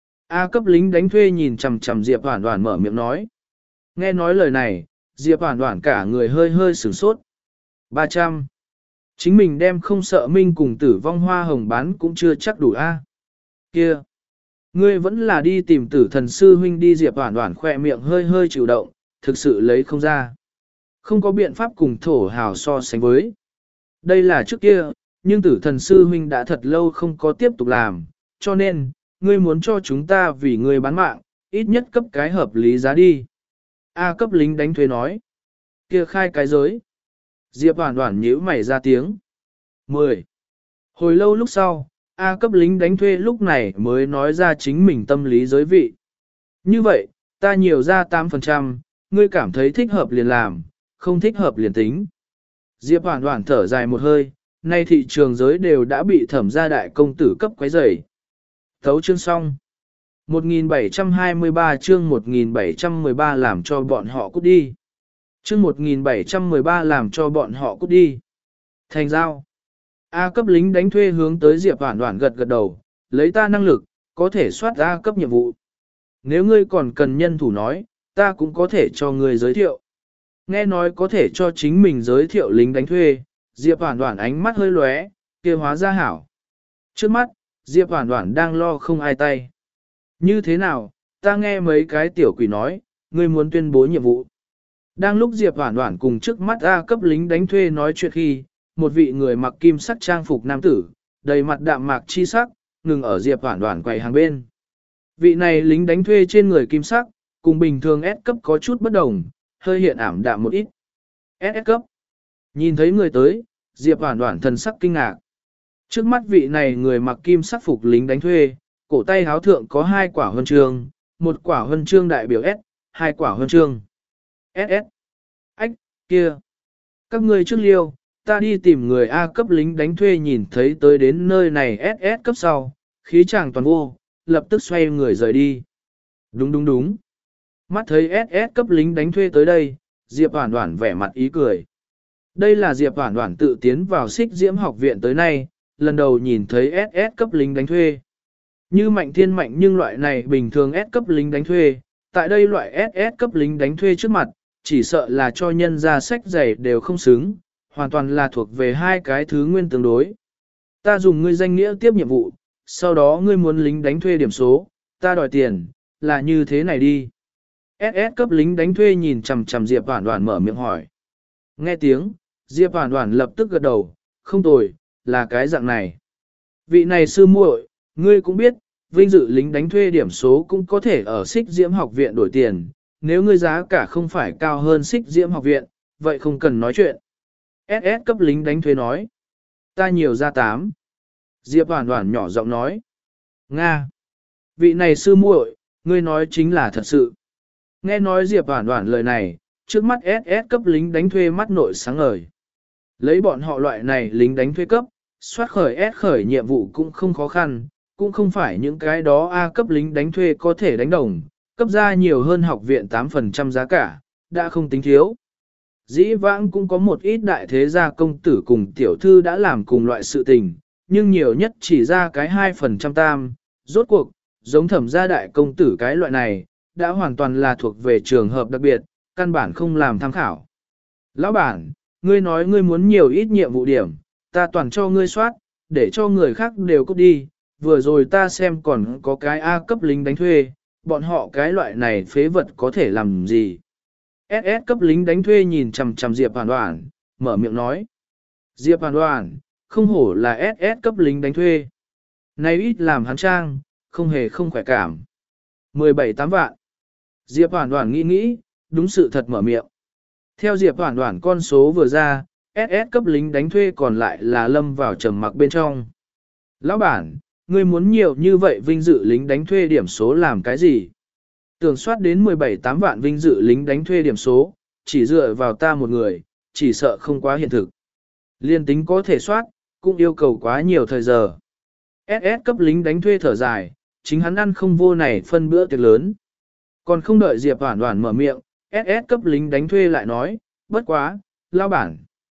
A cấp lính đánh thuê nhìn chằm chằm Diệp Hoản Hoản mở miệng nói. Nghe nói lời này, Diệp Hoản Hoản cả người hơi hơi sửng sốt. ba trăm. Chính mình đem không sợ minh cùng tử vong hoa hồng bán cũng chưa chắc đủ a. Kia. Ngươi vẫn là đi tìm tử thần sư huynh đi. Diệp Hoản Hoản khỏe miệng hơi hơi chịu động, thực sự lấy không ra. Không có biện pháp cùng thổ hào so sánh với. Đây là trước kia, nhưng tử thần sư huynh đã thật lâu không có tiếp tục làm, cho nên, ngươi muốn cho chúng ta vì ngươi bán mạng, ít nhất cấp cái hợp lý giá đi. A cấp lính đánh thuê nói. Kia khai cái giới. Diệp Hoản Hoản nhíu mày ra tiếng. mười. Hồi lâu lúc sau, A cấp lính đánh thuê lúc này mới nói ra chính mình tâm lý giới vị. Như vậy, ta nhiều ra tám phần trăm, ngươi cảm thấy thích hợp liền làm, không thích hợp liền tính. Diệp Hoản Hoản thở dài một hơi, nay thị trường giới đều đã bị Thẩm gia đại công tử cấp quấy rầy. Thấu chương xong. một nghìn bảy trăm hai mươi ba chương một nghìn bảy trăm mười ba làm cho bọn họ cút đi. Chương một nghìn bảy trăm mười ba làm cho bọn họ cút đi. Thành giao. A cấp lính đánh thuê hướng tới Diệp Hoản Hoản gật gật đầu, lấy ta năng lực, có thể soát A cấp nhiệm vụ. Nếu ngươi còn cần nhân thủ nói, ta cũng có thể cho ngươi giới thiệu. Nghe nói có thể cho chính mình giới thiệu lính đánh thuê, Diệp Hoản Hoản ánh mắt hơi lóe, kia hóa ra hảo. Trước mắt, Diệp Hoản Hoản đang lo không ai tay. Như thế nào, ta nghe mấy cái tiểu quỷ nói, ngươi muốn tuyên bố nhiệm vụ. Đang lúc Diệp Hoản Hoản cùng trước mắt A cấp lính đánh thuê nói chuyện khi, một vị người mặc kim sắc trang phục nam tử, đầy mặt đạm mạc chi sắc, ngừng ở Diệp Hoản Hoản quầy hàng bên. Vị này lính đánh thuê trên người kim sắc, cùng bình thường S cấp có chút bất đồng, hơi hiện ảm đạm một ít. ét ét cấp. Nhìn thấy người tới, Diệp Hoản Hoản thần sắc kinh ngạc. Trước mắt vị này người mặc kim sắc phục lính đánh thuê, cổ tay háo thượng có hai quả huân chương, một quả huân chương đại biểu S, hai quả huân chương ét ét. Ách, kia. Các ngươi trước liêu, ta đi tìm người A cấp lính đánh thuê nhìn thấy tới đến nơi này ét ét cấp sau, khí chàng toàn vô, lập tức xoay người rời đi. Đúng đúng đúng. Mắt thấy ét ét cấp lính đánh thuê tới đây, Diệp Hoản Hoản vẻ mặt ý cười. Đây là Diệp Hoản Hoản tự tiến vào Xích Diễm học viện tới nay, lần đầu nhìn thấy ét ét cấp lính đánh thuê. Như mạnh thiên mạnh nhưng loại này bình thường S cấp lính đánh thuê, tại đây loại ét ét cấp lính đánh thuê trước mặt, chỉ sợ là cho nhân ra sách giày đều không xứng, hoàn toàn là thuộc về hai cái thứ nguyên tương đối. Ta dùng ngươi danh nghĩa tiếp nhiệm vụ, sau đó ngươi muốn lính đánh thuê điểm số, ta đòi tiền, là như thế này đi. ét ét cấp lính đánh thuê nhìn chằm chằm Diệp Hoản Hoản mở miệng hỏi. Nghe tiếng, Diệp Hoản Hoản lập tức gật đầu, không tồi, là cái dạng này. Vị này sư muội, ngươi cũng biết, vinh dự lính đánh thuê điểm số cũng có thể ở Xích Diễm học viện đổi tiền, nếu ngươi giá cả không phải cao hơn Xích Diễm học viện, vậy không cần nói chuyện. ét ét cấp lính đánh thuê nói. Ta nhiều ra tám. Diệp Hoản Hoản nhỏ giọng nói. Nga. Vị này sư muội, ngươi nói chính là thật sự. Nghe nói Diệp Hoản Hoản lời này, trước mắt ét ét cấp lính đánh thuê mắt nội sáng ngời. Lấy bọn họ loại này lính đánh thuê cấp, soát khởi S khởi nhiệm vụ cũng không khó khăn, cũng không phải những cái đó A cấp lính đánh thuê có thể đánh đồng, cấp ra nhiều hơn học viện tám phần trăm giá cả, đã không tính thiếu. Dĩ vãng cũng có một ít đại thế gia công tử cùng tiểu thư đã làm cùng loại sự tình, nhưng nhiều nhất chỉ ra cái hai phần trăm tam, rốt cuộc, giống Thẩm gia đại công tử cái loại này, đã hoàn toàn là thuộc về trường hợp đặc biệt, căn bản không làm tham khảo. Lão bản, ngươi nói ngươi muốn nhiều ít nhiệm vụ điểm, ta toàn cho ngươi soát, để cho người khác đều cút đi, vừa rồi ta xem còn có cái A cấp lính đánh thuê, bọn họ cái loại này phế vật có thể làm gì. ét ét cấp lính đánh thuê nhìn chằm chằm Diệp Hoàn Hoàn, mở miệng nói. Diệp Hoàn Hoàn, không hổ là ét ét cấp lính đánh thuê. Này ít làm hắn trang, không hề không khỏe cảm. mười bảy tám vạn. Diệp Hoàn Hoàn nghĩ nghĩ, đúng sự thật mở miệng. Theo Diệp Hoàn Hoàn con số vừa ra, ét ét cấp lính đánh thuê còn lại là lâm vào trầm mặc bên trong. Lão bản, ngươi muốn nhiều như vậy vinh dự lính đánh thuê điểm số làm cái gì? Tưởng soát đến mười bảy tám vạn vinh dự lính đánh thuê điểm số, chỉ dựa vào ta một người, chỉ sợ không quá hiện thực. Liên tính có thể soát, cũng yêu cầu quá nhiều thời giờ. ét ét cấp lính đánh thuê thở dài, chính hắn ăn không vô này phân bữa tiệc lớn. Còn không đợi Diệp Hoản Hoản mở miệng, ét ét cấp lính đánh thuê lại nói, bất quá, lão bản.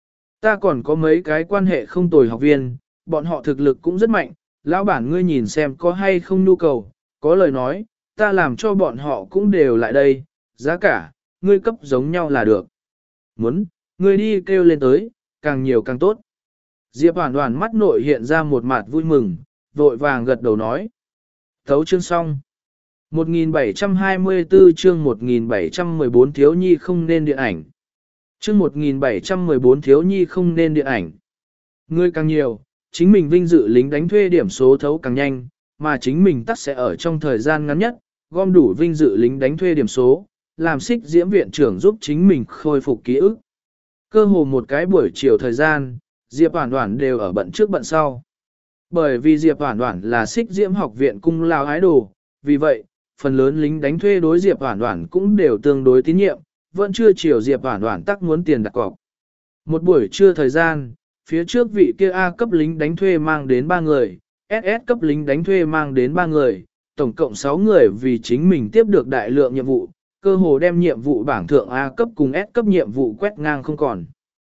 Ta còn có mấy cái quan hệ không tồi học viên, bọn họ thực lực cũng rất mạnh, lão bản ngươi nhìn xem có hay không nhu cầu, có lời nói, ta làm cho bọn họ cũng đều lại đây, giá cả, ngươi cấp giống nhau là được. Muốn, ngươi đi kêu lên tới, càng nhiều càng tốt. Diệp Hoản Hoản mắt nội hiện ra một mặt vui mừng, vội vàng gật đầu nói. Thấu chương xong. một nghìn bảy trăm hai mươi tư chương một nghìn bảy trăm mười bốn thiếu nhi không nên điện ảnh. Chương một nghìn bảy trăm mười bốn thiếu nhi không nên điện ảnh. Ngươi càng nhiều, chính mình vinh dự lính đánh thuê điểm số thấu càng nhanh, mà chính mình tắc sẽ ở trong thời gian ngắn nhất, gom đủ vinh dự lính đánh thuê điểm số, làm xích diễm viện trưởng giúp chính mình khôi phục ký ức. Cơ hồ một cái buổi chiều thời gian, Diệp Hoản Hoản đều ở bận trước bận sau. Bởi vì Diệp Hoản Hoản là xích diễm học viện cung lao ái đồ, vì vậy, phần lớn lính đánh thuê đối Diệp Hoản Hoản cũng đều tương đối tín nhiệm, vẫn chưa chiều Diệp Hoản Hoản tắc muốn tiền đặt cọc. Một buổi trưa thời gian, phía trước vị kia A cấp lính đánh thuê mang đến ba người, ét ét cấp lính đánh thuê mang đến ba người, tổng cộng sáu người vì chính mình tiếp được đại lượng nhiệm vụ, cơ hồ đem nhiệm vụ bảng thượng A cấp cùng S cấp nhiệm vụ quét ngang không còn.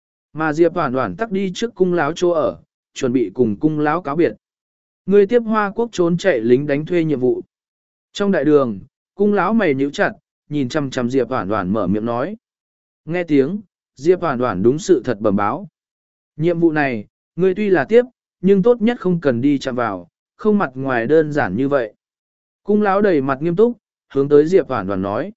Mà Diệp Hoản Hoản tắc đi trước cung láo chỗ ở, chuẩn bị cùng cung láo cáo biệt. Người tiếp Hoa Quốc trốn chạy lính đánh thuê nhiệm vụ. Trong đại đường, cung láo mày nhíu chặt, nhìn chằm chằm Diệp Hoản Hoản mở miệng nói. Nghe tiếng, Diệp Hoản Hoản đúng sự thật bẩm báo. Nhiệm vụ này, ngươi tuy là tiếp, nhưng tốt nhất không cần đi chạm vào, không mặt ngoài đơn giản như vậy. Cung láo đầy mặt nghiêm túc, hướng tới Diệp Hoản Hoản nói.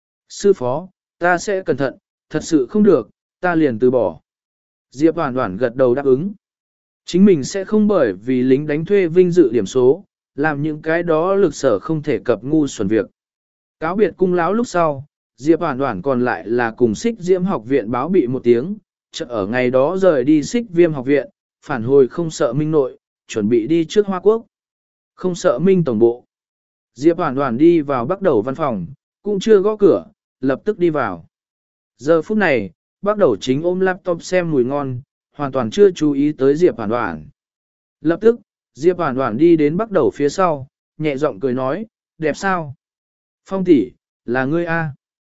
Sư phó, ta sẽ cẩn thận, thật sự không được, ta liền từ bỏ. Diệp Hoản Hoản gật đầu đáp ứng. Chính mình sẽ không bởi vì lính đánh thuê vinh dự điểm số, làm những cái đó lực sở không thể cập ngu xuẩn việc. Cáo biệt cung láo lúc sau, Diệp Hoản Hoản còn lại là cùng xích diễm học viện báo bị một tiếng, chợ ở ngày đó rời đi xích viêm học viện, phản hồi không sợ minh nội, chuẩn bị đi trước Hoa Quốc. Không sợ minh tổng bộ. Diệp Hoản Hoản đi vào bắt đầu văn phòng, cũng chưa gõ cửa, lập tức đi vào. Giờ phút này, bắt đầu chính ôm laptop xem mùi ngon, hoàn toàn chưa chú ý tới Diệp Hoản Hoản. Lập tức, Diệp Hoản Hoản đi đến bắt đầu phía sau, nhẹ giọng cười nói, đẹp sao? Phong tỷ, là ngươi a?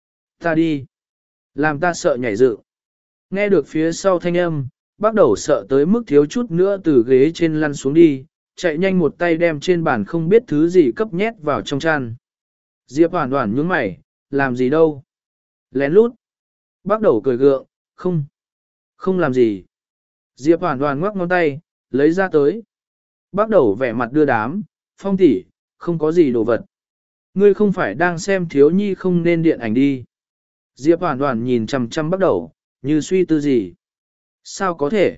Ta đi. Làm ta sợ nhảy dựng. Nghe được phía sau thanh âm, bắt đầu sợ tới mức thiếu chút nữa từ ghế trên lăn xuống đi, chạy nhanh một tay đem trên bàn không biết thứ gì cấp nhét vào trong chăn. Diệp Hoản Hoản nhướng mày, làm gì đâu? Lén lút. Bắt đầu cười gượng, không. Không làm gì. Diệp Hoản Hoản ngoắc ngón tay, lấy ra tới. Bắt đầu vẻ mặt đưa đám, Phong tỷ, không có gì đồ vật. Ngươi không phải đang xem thiếu nhi không nên điện ảnh đi. Diệp Hoản Hoản nhìn chằm chằm bắt đầu, như suy tư gì. Sao có thể?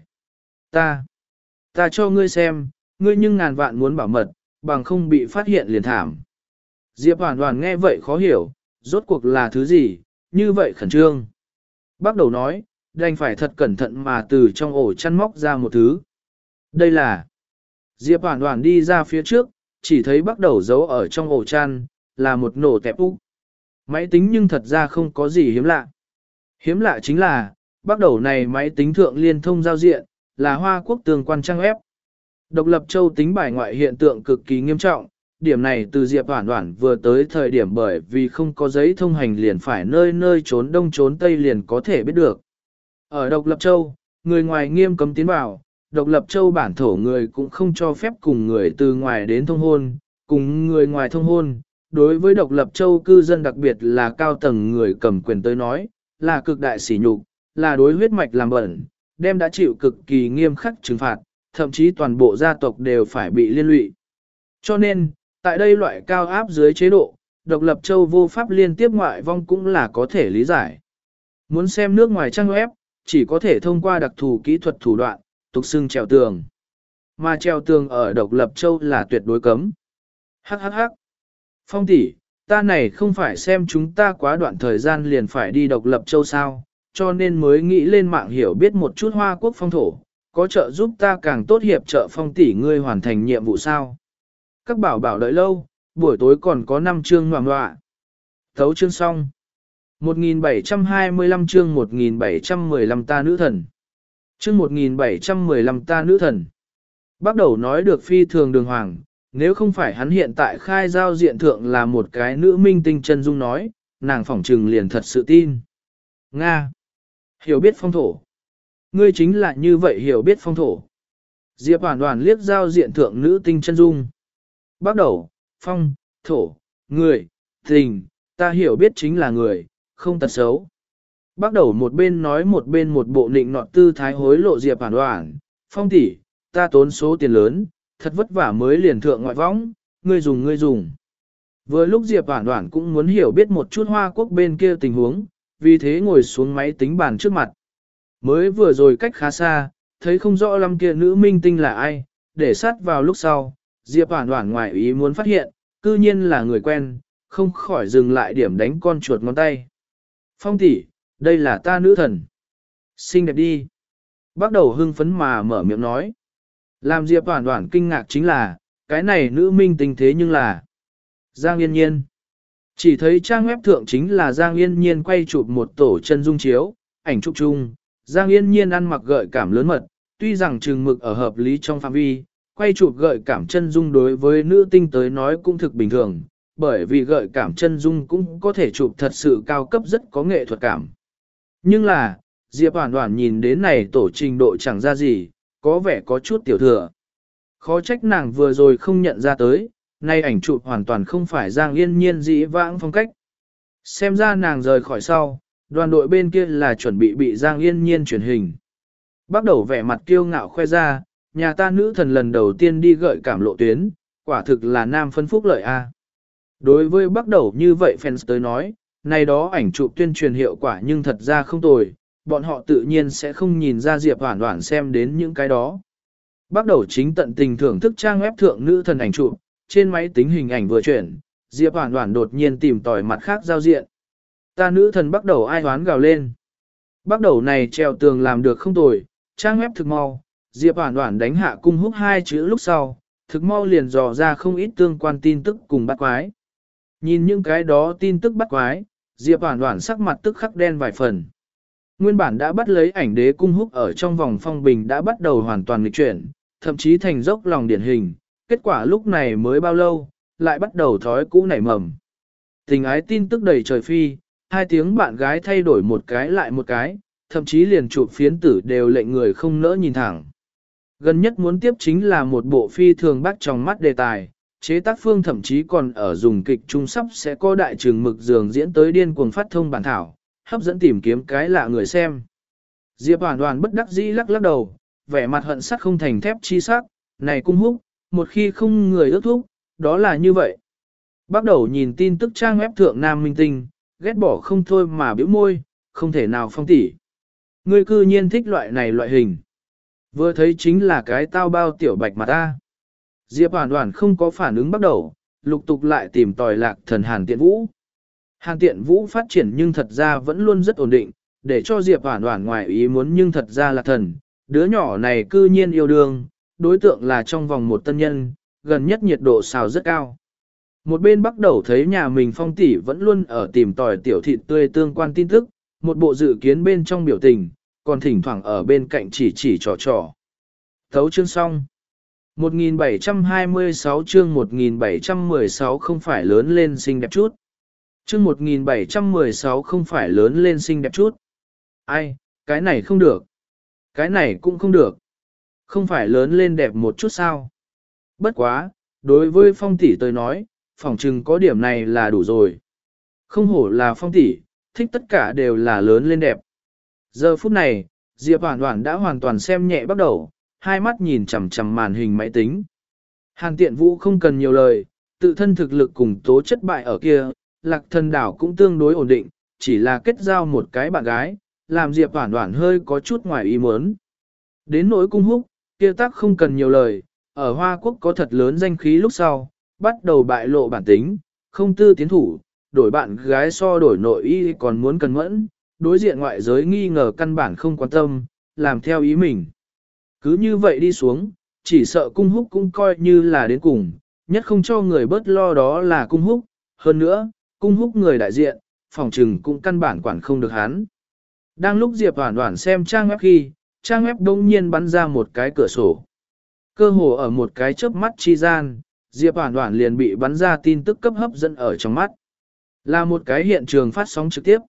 Ta, ta cho ngươi xem, ngươi nhưng ngàn vạn muốn bảo mật, bằng không bị phát hiện liền thảm. Diệp Hoản Hoản nghe vậy khó hiểu, rốt cuộc là thứ gì, như vậy khẩn trương. Bắt đầu nói, đành phải thật cẩn thận mà từ trong ổ chăn móc ra một thứ. Đây là... Diệp Hoản Hoản đi ra phía trước, chỉ thấy bắt đầu giấu ở trong ổ chăn, là một nổ tẹp úc. Máy tính nhưng thật ra không có gì hiếm lạ. Hiếm lạ chính là, bắt đầu này máy tính thượng liên thông giao diện, là Hoa Quốc tương quan trang web. Độc lập châu tính bài ngoại hiện tượng cực kỳ nghiêm trọng, điểm này từ Diệp Hoản Hoản vừa tới thời điểm bởi vì không có giấy thông hành liền phải nơi nơi trốn đông trốn tây liền có thể biết được. Ở độc lập châu, người ngoài nghiêm cấm tiến vào, độc lập châu bản thổ người cũng không cho phép cùng người từ ngoài đến thông hôn, cùng người ngoài thông hôn. Đối với độc lập châu cư dân đặc biệt là cao tầng người cầm quyền tới nói, là cực đại sỉ nhục, là đối huyết mạch làm bẩn, đem đã chịu cực kỳ nghiêm khắc trừng phạt, thậm chí toàn bộ gia tộc đều phải bị liên lụy. Cho nên, tại đây loại cao áp dưới chế độ, độc lập châu vô pháp liên tiếp ngoại vong cũng là có thể lý giải. Muốn xem nước ngoài trang web, chỉ có thể thông qua đặc thù kỹ thuật thủ đoạn, tục xưng trèo tường. Mà trèo tường ở độc lập châu là tuyệt đối cấm. Hắc hắc hắc. Phong tỷ, ta này không phải xem chúng ta quá đoạn thời gian liền phải đi độc lập châu sao, cho nên mới nghĩ lên mạng hiểu biết một chút Hoa Quốc phong thổ, có trợ giúp ta càng tốt hiệp trợ Phong tỷ ngươi hoàn thành nhiệm vụ sao. Các bảo bảo đợi lâu, buổi tối còn có năm chương ngoạm ngoạ. Thấu chương xong. một nghìn bảy trăm hai mươi lăm chương một nghìn bảy trăm mười lăm ta nữ thần. Chương một nghìn bảy trăm mười lăm ta nữ thần. Bắt đầu nói được phi thường đường hoàng, nếu không phải hắn hiện tại khai giao diện thượng là một cái nữ minh tinh chân dung nói, nàng phỏng trừng liền thật sự tin. Nga. Hiểu biết phong thổ. Ngươi chính là như vậy hiểu biết phong thổ. Diệp Hoàn Hoàn liếc giao diện thượng nữ tinh chân dung. Bắt đầu, phong, thổ, người, tình, ta hiểu biết chính là người, không tật xấu. Bắt đầu một bên nói một bên một bộ nịnh nọt tư thái hối lộ Diệp Hoàn Hoàn, Phong tỷ, ta tốn số tiền lớn, thật vất vả mới liền thượng ngoại võng, ngươi dùng ngươi dùng. Vừa lúc Diệp Hoàn Hoàn cũng muốn hiểu biết một chút Hoa Quốc bên kia tình huống, vì thế ngồi xuống máy tính bàn trước mặt. Mới vừa rồi cách khá xa, thấy không rõ lắm kia nữ minh tinh là ai, để sát vào lúc sau, Diệp Hoàn Hoàn ngoài ý muốn phát hiện, cư nhiên là người quen, không khỏi dừng lại điểm đánh con chuột ngón tay. Phong tỷ, đây là ta nữ thần. Xinh đẹp đi. Bắt đầu hưng phấn mà mở miệng nói. Làm Diệp Hoàn Hoàn kinh ngạc chính là, cái này nữ minh tinh thế nhưng là Giang Yên Nhiên. Chỉ thấy trang web thượng chính là Giang Yên Nhiên quay chụp một tổ chân dung chiếu, ảnh chụp chung. Giang Yên Nhiên ăn mặc gợi cảm lớn mật, tuy rằng chừng mực ở hợp lý trong phạm vi, quay chụp gợi cảm chân dung đối với nữ tinh tới nói cũng thực bình thường, bởi vì gợi cảm chân dung cũng có thể chụp thật sự cao cấp rất có nghệ thuật cảm. Nhưng là, Diệp Hoàn Hoàn nhìn đến này tổ trình độ chẳng ra gì, có vẻ có chút tiểu thừa. Khó trách nàng vừa rồi không nhận ra tới, nay ảnh chụp hoàn toàn không phải Giang Yên Nhiên dĩ vãng phong cách. Xem ra nàng rời khỏi sau, đoàn đội bên kia là chuẩn bị bị Giang Yên Nhiên chuyển hình. Bắt đầu vẻ mặt kiêu ngạo khoe ra, nhà ta nữ thần lần đầu tiên đi gợi cảm lộ tuyến, quả thực là nam phân phúc lợi a. Đối với bắt đầu như vậy fans tới nói, này đó ảnh chụp tuyên truyền hiệu quả nhưng thật ra không tồi, bọn họ tự nhiên sẽ không nhìn ra Diệp Hoàn Hoàn xem đến những cái đó. Bắt đầu chính tận tình thưởng thức trang web thượng nữ thần ảnh chụp, trên máy tính hình ảnh vừa chuyển, Diệp Hoàn Hoàn đột nhiên tìm tòi mặt khác giao diện. Ta nữ thần bắt đầu ai hoán gào lên. Bắt đầu này treo tường làm được không tồi, trang web thực mau, Diệp Hoàn Hoàn đánh hạ cung húc hai chữ lúc sau, thực mau liền dò ra không ít tương quan tin tức cùng bắt quái. Nhìn những cái đó tin tức bắt quái, Diệp Hoàn Hoàn sắc mặt tức khắc đen vài phần. Nguyên bản đã bắt lấy ảnh đế cung húc ở trong vòng phong bình đã bắt đầu hoàn toàn nghịch chuyển, thậm chí thành dốc lòng điển hình, kết quả lúc này mới bao lâu, lại bắt đầu thói cũ nảy mầm. Tình ái tin tức đầy trời phi, hai tiếng bạn gái thay đổi một cái lại một cái, thậm chí liền chụp phiến tử đều lệnh người không nỡ nhìn thẳng. Gần nhất muốn tiếp chính là một bộ phi thường bắt trong mắt đề tài, chế tác phương thậm chí còn ở dùng kịch trung sắp sẽ có đại trường mực dường diễn tới điên cuồng phát thông bản thảo, hấp dẫn tìm kiếm cái lạ người xem. Diệp Hoàn Hoàn bất đắc dĩ lắc lắc đầu, vẻ mặt hận sắt không thành thép chi sắc, này cung húc, một khi không người ước thúc, đó là như vậy. Bắt đầu nhìn tin tức trang web thượng nam minh tinh, ghét bỏ không thôi mà bĩu môi, không thể nào Phong tỷ. Ngươi cư nhiên thích loại này loại hình. Vừa thấy chính là cái tao bao tiểu bạch mà ta. Diệp Hoàn Hoàn không có phản ứng bắt đầu, lục tục lại tìm tòi lạc thần Hàn Tiện Vũ. Hàn Tiện Vũ phát triển nhưng thật ra vẫn luôn rất ổn định, để cho Diệp Hoàn Hoàn ngoài ý muốn nhưng thật ra là thần. Đứa nhỏ này cư nhiên yêu đương, đối tượng là trong vòng một tân nhân, gần nhất nhiệt độ xào rất cao. Một bên bắt đầu thấy nhà mình Phong tỷ vẫn luôn ở tìm tòi tiểu thịt tươi tương quan tin tức, một bộ dự kiến bên trong biểu tình, còn thỉnh thoảng ở bên cạnh chỉ chỉ trò trò. Thấu chương xong. một nghìn bảy trăm hai mươi sáu chương một nghìn bảy trăm mười sáu không phải lớn lên xinh đẹp chút. Chương một nghìn bảy trăm mười sáu không phải lớn lên xinh đẹp chút. Ai, cái này không được. Cái này cũng không được. Không phải lớn lên đẹp một chút sao. Bất quá, đối với Phong tỷ tôi nói, phỏng chừng có điểm này là đủ rồi. Không hổ là Phong tỷ, thích tất cả đều là lớn lên đẹp. Giờ phút này, Diệp Hoàn Hoàn đã hoàn toàn xem nhẹ bắt đầu, hai mắt nhìn chằm chằm màn hình máy tính. Hàn Tiện Vũ không cần nhiều lời, tự thân thực lực cùng tố chất bại ở kia, Lạc Thần đảo cũng tương đối ổn định, chỉ là kết giao một cái bạn gái, làm Diệp Hoản Hoản hơi có chút ngoài ý muốn. Đến nỗi Cung Húc, kia tác không cần nhiều lời, ở Hoa Quốc có thật lớn danh khí lúc sau, bắt đầu bại lộ bản tính, không tư tiến thủ, đổi bạn gái so đổi nội y còn muốn cần mẫn, đối diện ngoại giới nghi ngờ căn bản không quan tâm, làm theo ý mình. Cứ như vậy đi xuống, chỉ sợ Cung Húc cũng coi như là đến cùng, nhất không cho người bớt lo đó là Cung Húc, hơn nữa, Cung Húc người đại diện, phòng trừng cũng căn bản quản không được hắn. Đang lúc Diệp Hoản Hoản xem trang web khi, trang web đông nhiên bắn ra một cái cửa sổ. Cơ hồ ở một cái chớp mắt chi gian, Diệp Hoản Hoản liền bị bắn ra tin tức cấp hấp dẫn ở trong mắt. Là một cái hiện trường phát sóng trực tiếp.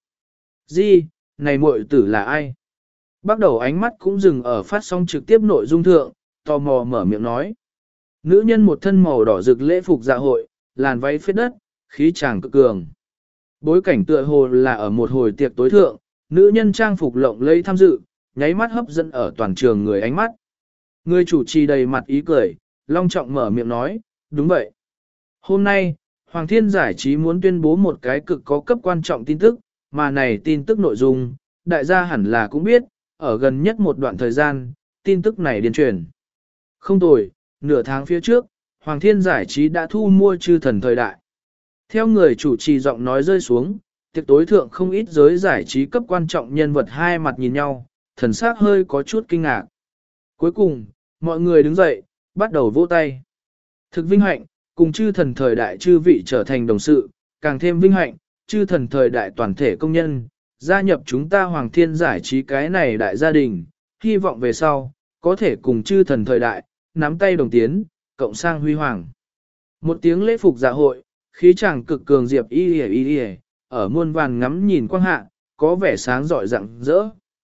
Di, này muội tử là ai? Bắt đầu ánh mắt cũng dừng ở phát sóng trực tiếp nội dung thượng, tò mò mở miệng nói. Nữ nhân một thân màu đỏ rực lễ phục dạ hội, làn váy phết đất, khí chàng cực cường. Bối cảnh tựa hồ là ở một hồi tiệc tối thượng, nữ nhân trang phục lộng lẫy tham dự, nháy mắt hấp dẫn ở toàn trường người ánh mắt. Người chủ trì đầy mặt ý cười, long trọng mở miệng nói, đúng vậy. Hôm nay, Hoàng Thiên Giải trí muốn tuyên bố một cái cực có cấp quan trọng tin tức, mà này tin tức nội dung, đại gia hẳn là cũng biết, ở gần nhất một đoạn thời gian, tin tức này điên truyền. Không tồi, nửa tháng phía trước, Hoàng Thiên Giải trí đã thu mua chư thần thời đại. Theo người chủ trì giọng nói rơi xuống, tiệc tối thượng không ít giới giải trí cấp quan trọng nhân vật hai mặt nhìn nhau, thần sắc hơi có chút kinh ngạc. Cuối cùng, mọi người đứng dậy, bắt đầu vỗ tay. Thực vinh hạnh, cùng chư thần thời đại chư vị trở thành đồng sự, càng thêm vinh hạnh, chư thần thời đại toàn thể công nhân, gia nhập chúng ta Hoàng Thiên Giải trí cái này đại gia đình, hy vọng về sau, có thể cùng chư thần thời đại, nắm tay đồng tiến, cộng sang huy hoàng. Một tiếng lễ phục dạ hội, khí chàng cực cường Diệp y y y y, ở muôn vàn ngắm nhìn quang hạ, có vẻ sáng rọi rạng rỡ.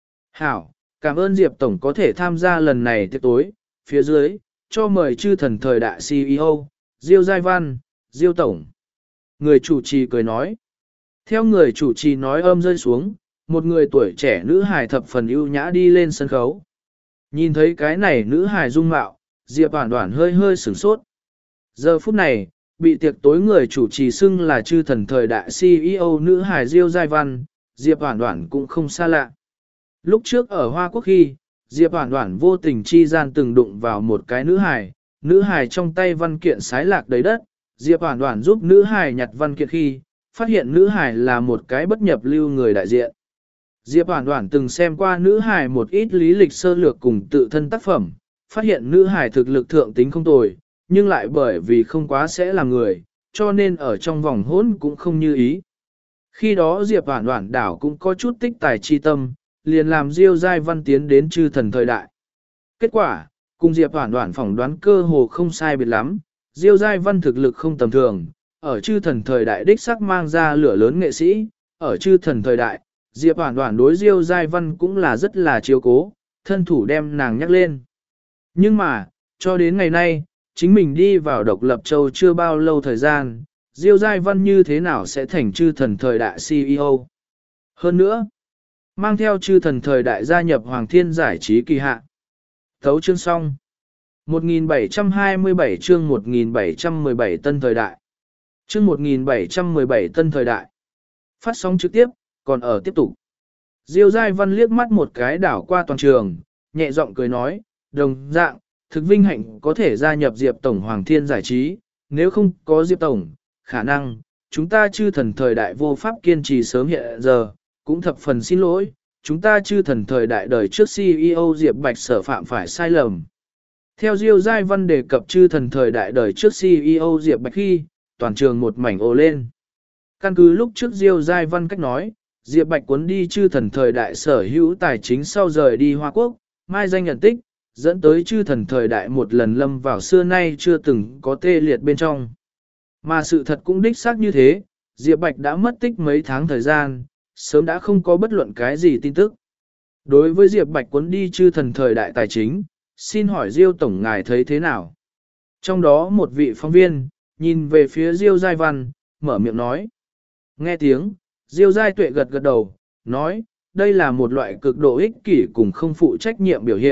Hảo, cảm ơn Diệp Tổng có thể tham gia lần này tiệc tối, phía dưới, cho mời chư thần thời đại xê e ô, Diêu Giai Văn, Diêu Tổng. Người chủ trì cười nói. Theo người chủ trì nói âm rơi xuống, một người tuổi trẻ nữ hài thập phần ưu nhã đi lên sân khấu. Nhìn thấy cái này nữ hài dung mạo, Diệp Hoản Hoản hơi hơi sửng sốt. Giờ phút này, bị tiệc tối người chủ trì xưng là chư thần thời đại xê e ô nữ hài Diêu Giai Văn, Diệp Hoản Hoản cũng không xa lạ. Lúc trước ở Hoa Quốc khi, Diệp Hoản Hoản vô tình chi gian từng đụng vào một cái nữ hài, nữ hài trong tay văn kiện sái lạc đầy đất, Diệp Hoản Hoản giúp nữ hài nhặt văn kiện khi, phát hiện nữ hài là một cái bất nhập lưu người đại diện. Diệp Hoản Hoản từng xem qua nữ hài một ít lý lịch sơ lược cùng tự thân tác phẩm, phát hiện nữ hài thực lực thượng tính không tồi, nhưng lại bởi vì không quá sẽ làm người, cho nên ở trong vòng hôn cũng không như ý. Khi đó Diệp Hoản Hoản đảo cũng có chút tích tài chi tâm, liền làm Diêu Giai Văn tiến đến chư thần thời đại. Kết quả, cùng Diệp Hoản Hoản phỏng đoán cơ hồ không sai biệt lắm, Diêu Giai Văn thực lực không tầm thường, ở chư thần thời đại đích sắc mang ra lửa lớn nghệ sĩ, ở chư thần thời đại, Diệp Hoản Hoản đối Diêu Giai Văn cũng là rất là chiếu cố, thân thủ đem nàng nhắc lên. Nhưng mà, cho đến ngày nay, chính mình đi vào độc lập châu chưa bao lâu thời gian, Diêu Giai Văn như thế nào sẽ thành chư thần thời đại xê e ô. Hơn nữa, mang theo chư thần thời đại gia nhập Hoàng Thiên Giải trí kỳ hạ. Thấu chương xong. một nghìn bảy trăm hai mươi bảy chương một nghìn bảy trăm mười bảy tân thời đại. Chương một nghìn bảy trăm mười bảy tân thời đại. Phát sóng trực tiếp, còn ở tiếp tục. Diêu Giai Văn liếc mắt một cái đảo qua toàn trường, nhẹ giọng cười nói, đồng dạng, thực vinh hạnh có thể gia nhập Diệp Tổng Hoàng Thiên Giải trí, nếu không có Diệp Tổng, khả năng, chúng ta chư thần thời đại vô pháp kiên trì sớm hiện giờ, cũng thập phần xin lỗi, chúng ta chư thần thời đại đời trước xê e ô Diệp Bạch sở phạm phải sai lầm. Theo Diêu Giai Văn đề cập chư thần thời đại đời trước xê e ô Diệp Bạch khi, toàn trường một mảnh ồ lên. Căn cứ lúc trước Diêu Giai Văn cách nói, Diệp Bạch cuốn đi chư thần thời đại sở hữu tài chính sau rời đi Hoa Quốc, mai danh nhận tích, dẫn tới chư thần thời đại một lần lâm vào xưa nay chưa từng có tê liệt bên trong. Mà sự thật cũng đích xác như thế, Diệp Bạch đã mất tích mấy tháng thời gian, sớm đã không có bất luận cái gì tin tức. Đối với Diệp Bạch cuốn đi chư thần thời đại tài chính, xin hỏi Diêu Tổng ngài thấy thế nào? Trong đó một vị phóng viên, nhìn về phía Diêu Giai Văn, mở miệng nói. Nghe tiếng, Diêu Giai Tuệ gật gật đầu, nói, đây là một loại cực độ ích kỷ cùng không phụ trách nhiệm biểu hiện,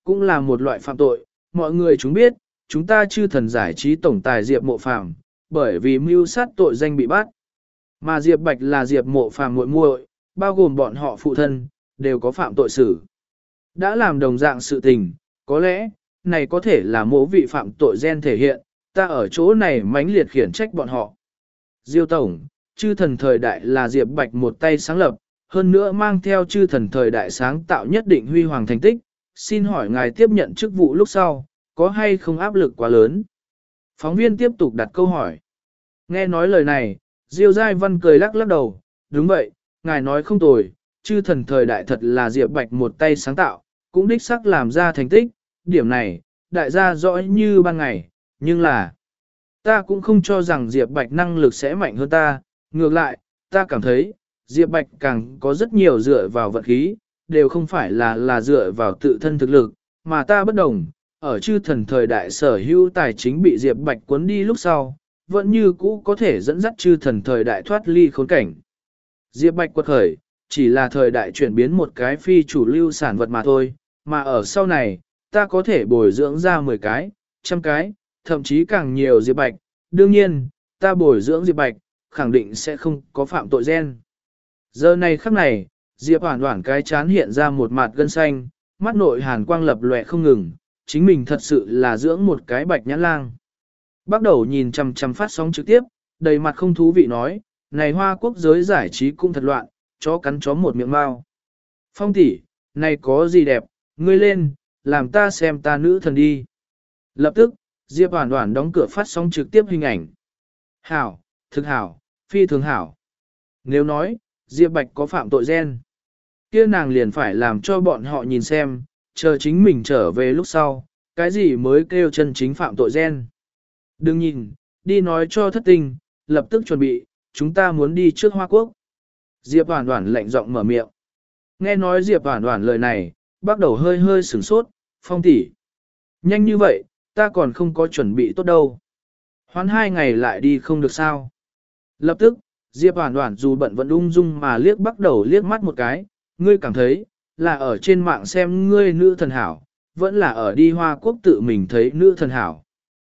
cũng là một loại phạm tội, mọi người chúng biết, chúng ta chư thần giải trí tổng tài Diệp Mộ Phàm, bởi vì mưu sát tội danh bị bắt. Mà Diệp Bạch là Diệp Mộ Phàm muội muội, bao gồm bọn họ phụ thân, đều có phạm tội xử. Đã làm đồng dạng sự tình, có lẽ, này có thể là mỗ vị phạm tội gen thể hiện, ta ở chỗ này mãnh liệt khiển trách bọn họ. Diêu Tổng, chư thần thời đại là Diệp Bạch một tay sáng lập, hơn nữa mang theo chư thần thời đại sáng tạo nhất định huy hoàng thành tích, xin hỏi ngài tiếp nhận chức vụ lúc sau, có hay không áp lực quá lớn? Phóng viên tiếp tục đặt câu hỏi. Nghe nói lời này, Diêu Giai Văn cười lắc lắc đầu, đúng vậy, ngài nói không tồi, chư thần thời đại thật là Diệp Bạch một tay sáng tạo, cũng đích xác làm ra thành tích, điểm này, đại gia rõ như ban ngày, nhưng là, ta cũng không cho rằng Diệp Bạch năng lực sẽ mạnh hơn ta, ngược lại, ta cảm thấy, Diệp Bạch càng có rất nhiều dựa vào vận khí, đều không phải là là dựa vào tự thân thực lực, mà ta bất đồng, ở chư thần thời đại sở hữu tài chính bị Diệp Bạch cuốn đi lúc sau, vẫn như cũ có thể dẫn dắt chư thần thời đại thoát ly khốn cảnh. Diệp Bạch quật khởi, chỉ là thời đại chuyển biến một cái phi chủ lưu sản vật mà thôi, mà ở sau này, ta có thể bồi dưỡng ra mười cái, trăm cái, thậm chí càng nhiều Diệp Bạch. Đương nhiên, ta bồi dưỡng Diệp Bạch, khẳng định sẽ không có phạm tội gen. Giờ này khắc này, Diệp Hoản Hoản cái chán hiện ra một mặt gân xanh, mắt nội hàn quang lập lòe không ngừng, chính mình thật sự là dưỡng một cái bạch nhãn lang. Bắt đầu nhìn chằm chằm phát sóng trực tiếp, đầy mặt không thú vị nói, này Hoa Quốc giới giải trí cũng thật loạn, chó cắn chó một miệng mao. Phong tỷ, này có gì đẹp, ngươi lên, làm ta xem ta nữ thần đi. Lập tức, Diệp Hoản Hoản đóng cửa phát sóng trực tiếp hình ảnh. Hảo, thực hảo, phi thường hảo. Nếu nói, Diệp Bạch có phạm tội gen, kia nàng liền phải làm cho bọn họ nhìn xem, chờ chính mình trở về lúc sau, cái gì mới kêu chân chính phạm tội gen. Đừng nhìn, đi nói cho thất tinh, lập tức chuẩn bị, chúng ta muốn đi trước Hoa Quốc. Diệp Hoản Hoản lạnh giọng mở miệng. Nghe nói Diệp Hoản Hoản lời này, bắt đầu hơi hơi sửng sốt, Phong tỷ, nhanh như vậy, ta còn không có chuẩn bị tốt đâu. Hoán hai ngày lại đi không được sao. Lập tức, Diệp Hoản Hoản dù bận vẫn ung dung mà liếc bắt đầu liếc mắt một cái, ngươi cảm thấy, là ở trên mạng xem ngươi nữ thần hảo, vẫn là ở đi Hoa Quốc tự mình thấy nữ thần hảo.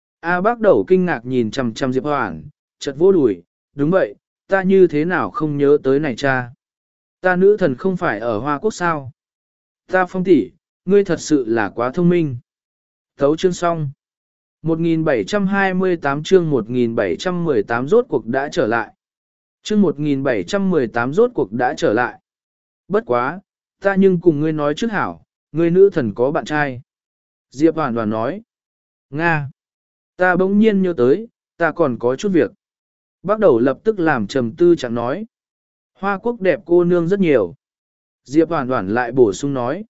A bác đầu kinh ngạc nhìn chằm chằm Diệp Hoản, chợt vô đùi, đúng vậy, ta như thế nào không nhớ tới này cha. Ta nữ thần không phải ở Hoa Quốc sao? Ta Phong tỷ, ngươi thật sự là quá thông minh. Thấu chương xong. một nghìn bảy trăm hai mươi tám chương một nghìn bảy trăm mười tám rốt cuộc đã trở lại. Chương một nghìn bảy trăm mười tám rốt cuộc đã trở lại. Bất quá, ta nhưng cùng ngươi nói trước hảo, ngươi nữ thần có bạn trai. Diệp Hoản Hoản nói. Nga. Ta bỗng nhiên nhớ tới, ta còn có chút việc. Bắt đầu lập tức làm trầm tư chẳng nói. Hoa Quốc đẹp cô nương rất nhiều. Diệp Hoản Hoản lại bổ sung nói.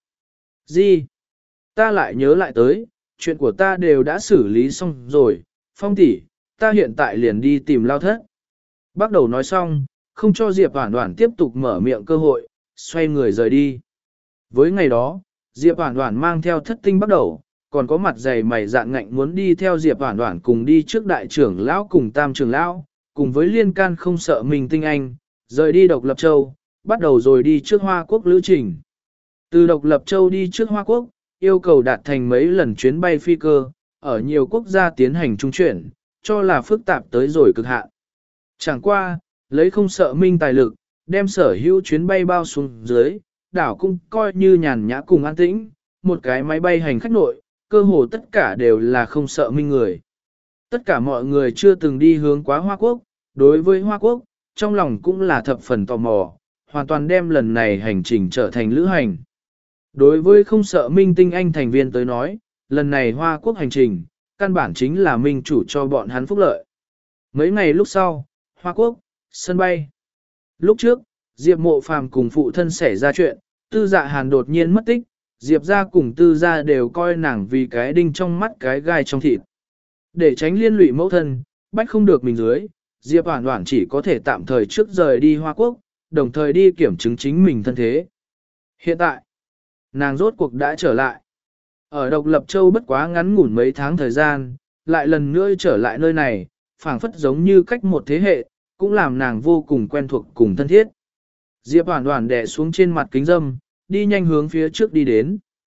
Gì? Ta lại nhớ lại tới, chuyện của ta đều đã xử lý xong rồi, Phong tỷ, ta hiện tại liền đi tìm Lao Thất. Bắt đầu nói xong, không cho Diệp Hoản Hoản tiếp tục mở miệng cơ hội, xoay người rời đi. Với ngày đó, Diệp Hoản Hoản mang theo thất tinh bắt đầu, còn có mặt dày mày dạn ngạnh muốn đi theo Diệp Hoản Hoản cùng đi trước đại trưởng lão cùng tam trưởng lão, cùng với liên can không sợ mình tinh anh, rời đi Độc Lập Châu, bắt đầu rồi đi trước Hoa Quốc lữ trình. Từ Độc Lập Châu đi trước Hoa Quốc, yêu cầu đạt thành mấy lần chuyến bay phi cơ, ở nhiều quốc gia tiến hành trung chuyển, cho là phức tạp tới rồi cực hạn. Chẳng qua, lấy không sợ minh tài lực, đem sở hữu chuyến bay bao xuống dưới, đảo cũng coi như nhàn nhã cùng an tĩnh, một cái máy bay hành khách nội, cơ hồ tất cả đều là không sợ minh người. Tất cả mọi người chưa từng đi hướng quá Hoa Quốc, đối với Hoa Quốc, trong lòng cũng là thập phần tò mò, hoàn toàn đem lần này hành trình trở thành lữ hành. Đối với không sợ minh tinh anh thành viên tới nói, lần này Hoa Quốc hành trình, căn bản chính là minh chủ cho bọn hắn phúc lợi. Mấy ngày lúc sau, Hoa Quốc, sân bay. Lúc trước, Diệp Mộ Phàm cùng phụ thân xảy ra chuyện, Tư Dạ Hàn đột nhiên mất tích, Diệp gia cùng Tư gia đều coi nàng vì cái đinh trong mắt cái gai trong thịt. Để tránh liên lụy mẫu thân, bách không được mình dưới, Diệp Hoản Hoản chỉ có thể tạm thời trước rời đi Hoa Quốc, đồng thời đi kiểm chứng chính mình thân thế. Hiện tại, nàng rốt cuộc đã trở lại. Ở Độc Lập Châu bất quá ngắn ngủn mấy tháng thời gian, lại lần nữa trở lại nơi này, phảng phất giống như cách một thế hệ, cũng làm nàng vô cùng quen thuộc cùng thân thiết. Diệp Hoản Hoản đè xuống trên mặt kính dâm, đi nhanh hướng phía trước đi đến.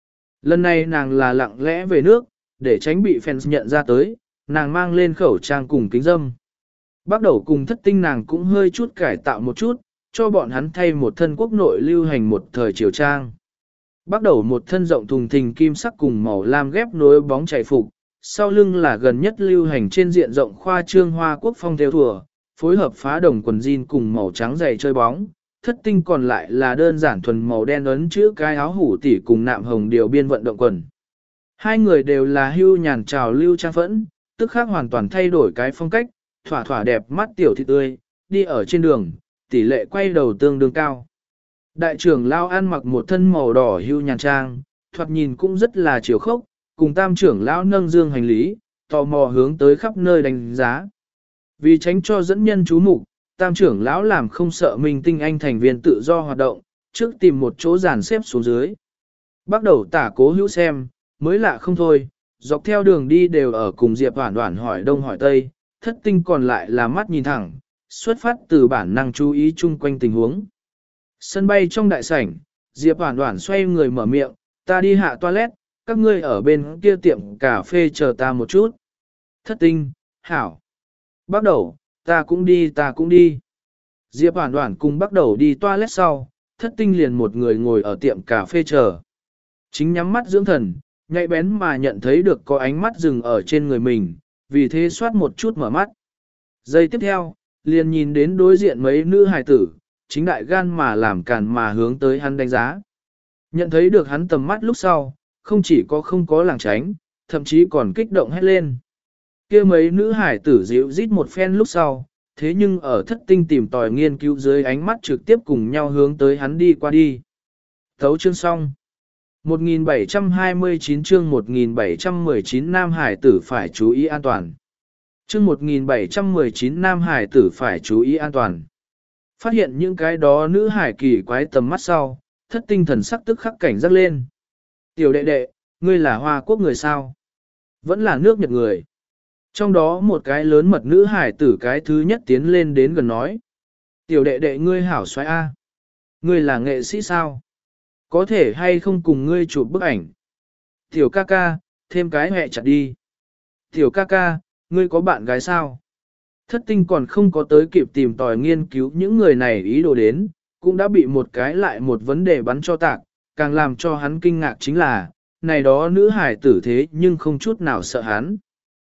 Lần này nàng là lặng lẽ về nước, để tránh bị fans nhận ra tới, nàng mang lên khẩu trang cùng kính dâm. Bắt đầu cùng thất tinh nàng cũng hơi chút cải tạo một chút, cho bọn hắn thay một thân quốc nội lưu hành một thời triều trang. Bắt đầu một thân rộng thùng thình kim sắc cùng màu lam ghép nối bóng chảy phục, sau lưng là gần nhất lưu hành trên diện rộng khoa trương hoa quốc phong theo thùa, phối hợp phá đồng quần jean cùng màu trắng dày chơi bóng. Thất tinh còn lại là đơn giản thuần màu đen ấn chữ cái áo hủ tỉ cùng nạm hồng điều biên vận động quần. Hai người đều là hưu nhàn trào lưu trang phẫn, tức khác hoàn toàn thay đổi cái phong cách, thỏa thỏa đẹp mắt tiểu thị tươi, đi ở trên đường, tỷ lệ quay đầu tương đương cao. Đại trưởng lao ăn mặc một thân màu đỏ hưu nhàn trang, thoạt nhìn cũng rất là chiều khốc, cùng tam trưởng lão nâng dương hành lý, tò mò hướng tới khắp nơi đánh giá. Vì tránh cho dẫn nhân chú mục, tam trưởng lão làm không sợ mình tinh anh thành viên tự do hoạt động, trước tìm một chỗ dàn xếp xuống dưới. Bắt đầu tả cố hữu xem, mới lạ không thôi, dọc theo đường đi đều ở cùng Diệp Hoản Hoản hỏi đông hỏi tây, thất tinh còn lại là mắt nhìn thẳng, xuất phát từ bản năng chú ý chung quanh tình huống. Sân bay trong đại sảnh, Diệp Hoản Hoản xoay người mở miệng, ta đi hạ toilet, các ngươi ở bên kia tiệm cà phê chờ ta một chút. Thất tinh, hảo. Bắt đầu, ta cũng đi ta cũng đi. Diệp Hoản Hoản cùng bắt đầu đi toilet sau, thất tinh liền một người ngồi ở tiệm cà phê chờ. Chính nhắm mắt dưỡng thần, nhạy bén mà nhận thấy được có ánh mắt dừng ở trên người mình, vì thế soát một chút mở mắt. Giây tiếp theo, liền nhìn đến đối diện mấy nữ hài tử, chính đại gan mà làm càn mà hướng tới hắn đánh giá. Nhận thấy được hắn tầm mắt lúc sau, không chỉ có không có làng tránh, thậm chí còn kích động hét lên. Kia mấy nữ hải tử dịu rít một phen lúc sau, thế nhưng ở thất tinh tìm tòi nghiên cứu dưới ánh mắt trực tiếp cùng nhau hướng tới hắn đi qua đi. Thấu chương xong. một nghìn bảy trăm hai mươi chín chương một nghìn bảy trăm mười chín Nam Hải tử phải chú ý an toàn. Chương một nghìn bảy trăm mười chín Nam Hải tử phải chú ý an toàn. Phát hiện những cái đó nữ hải kỳ quái tầm mắt sau, thất tinh thần sắc tức khắc cảnh giác lên. Tiểu đệ đệ, ngươi là Hoa Quốc người sao? Vẫn là nước Nhật người. Trong đó một cái lớn mật nữ hải tử cái thứ nhất tiến lên đến gần nói. Tiểu đệ đệ ngươi hảo xoái A. Ngươi là nghệ sĩ sao? Có thể hay không cùng ngươi chụp bức ảnh? Tiểu ca ca, thêm cái hẹ chặt đi. Tiểu ca ca, ngươi có bạn gái sao? Thất tinh còn không có tới kịp tìm tòi nghiên cứu những người này ý đồ đến, cũng đã bị một cái lại một vấn đề bắn cho tạc, càng làm cho hắn kinh ngạc chính là, này đó nữ hải tử thế nhưng không chút nào sợ hắn.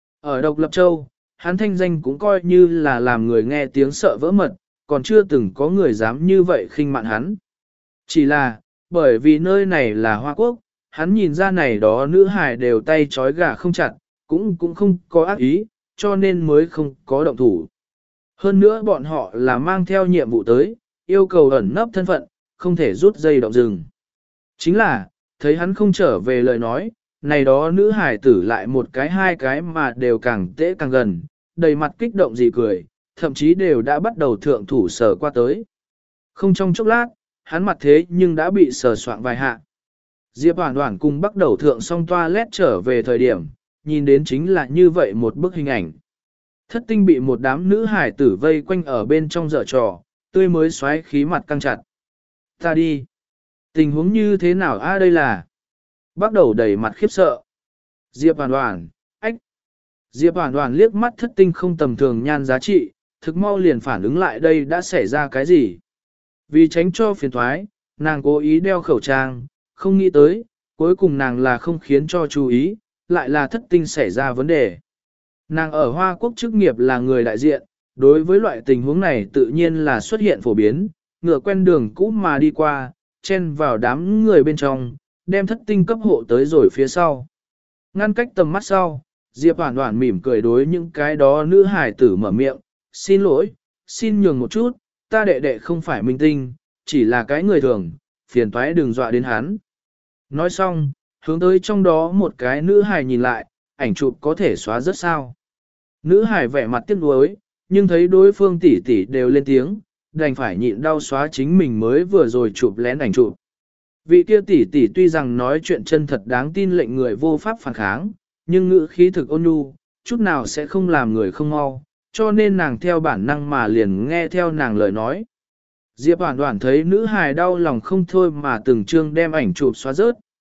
Ở Độc Lập Châu, hắn thanh danh cũng coi như là làm người nghe tiếng sợ vỡ mật, còn chưa từng có người dám như vậy khinh mạn hắn. Chỉ là, bởi vì nơi này là Hoa Quốc, hắn nhìn ra này đó nữ hải đều tay trói gà không chặt, cũng cũng không có ác ý, cho nên mới không có động thủ. Hơn nữa bọn họ là mang theo nhiệm vụ tới, yêu cầu ẩn nấp thân phận, không thể rút dây động rừng. Chính là, thấy hắn không trở về lời nói, này đó nữ hải tử lại một cái hai cái mà đều càng tễ càng gần, đầy mặt kích động gì cười, thậm chí đều đã bắt đầu thượng thủ sờ qua tới. Không trong chốc lát, hắn mặt thế nhưng đã bị sờ soạn vài hạ. Diệp Hoản Hoản cùng bắt đầu thượng xong toilet trở về thời điểm, nhìn đến chính là như vậy một bức hình ảnh. Thất tinh bị một đám nữ hải tử vây quanh ở bên trong giở trò, tươi mới xoáy khí mặt căng chặt. Ta đi. Tình huống như thế nào a đây là? Bắt đầu đầy mặt khiếp sợ. Diệp Hoản Hoản, ách. Diệp Hoản Hoản liếc mắt thất tinh không tầm thường nhan giá trị, thực mau liền phản ứng lại đây đã xảy ra cái gì. Vì tránh cho phiền thoái, nàng cố ý đeo khẩu trang, không nghĩ tới, cuối cùng nàng là không khiến cho chú ý, lại là thất tinh xảy ra vấn đề. Nàng ở Hoa Quốc chức nghiệp là người đại diện, đối với loại tình huống này tự nhiên là xuất hiện phổ biến, ngựa quen đường cũ mà đi qua, chen vào đám người bên trong, đem thất tinh cấp hộ tới rồi phía sau. Ngăn cách tầm mắt sau, Diệp Hoản Hoản mỉm cười đối những cái đó nữ hải tử mở miệng, xin lỗi, xin nhường một chút, ta đệ đệ không phải minh tinh, chỉ là cái người thường, phiền toái đừng dọa đến hắn. Nói xong, hướng tới trong đó một cái nữ hải nhìn lại, ảnh chụp có thể xóa rất sao. Nữ hải vẻ mặt tiếc nuối, nhưng thấy đối phương tỷ tỷ đều lên tiếng, đành phải nhịn đau xóa chính mình mới vừa rồi chụp lén ảnh chụp. Vị kia tỷ tỷ tuy rằng nói chuyện chân thật đáng tin lệnh người vô pháp phản kháng, nhưng ngữ khí thực ôn nhu, chút nào sẽ không làm người không mau, cho nên nàng theo bản năng mà liền nghe theo nàng lời nói. Diệp Hoản Hoản thấy nữ hài đau lòng không thôi mà từng chương đem ảnh chụp xóa rớt,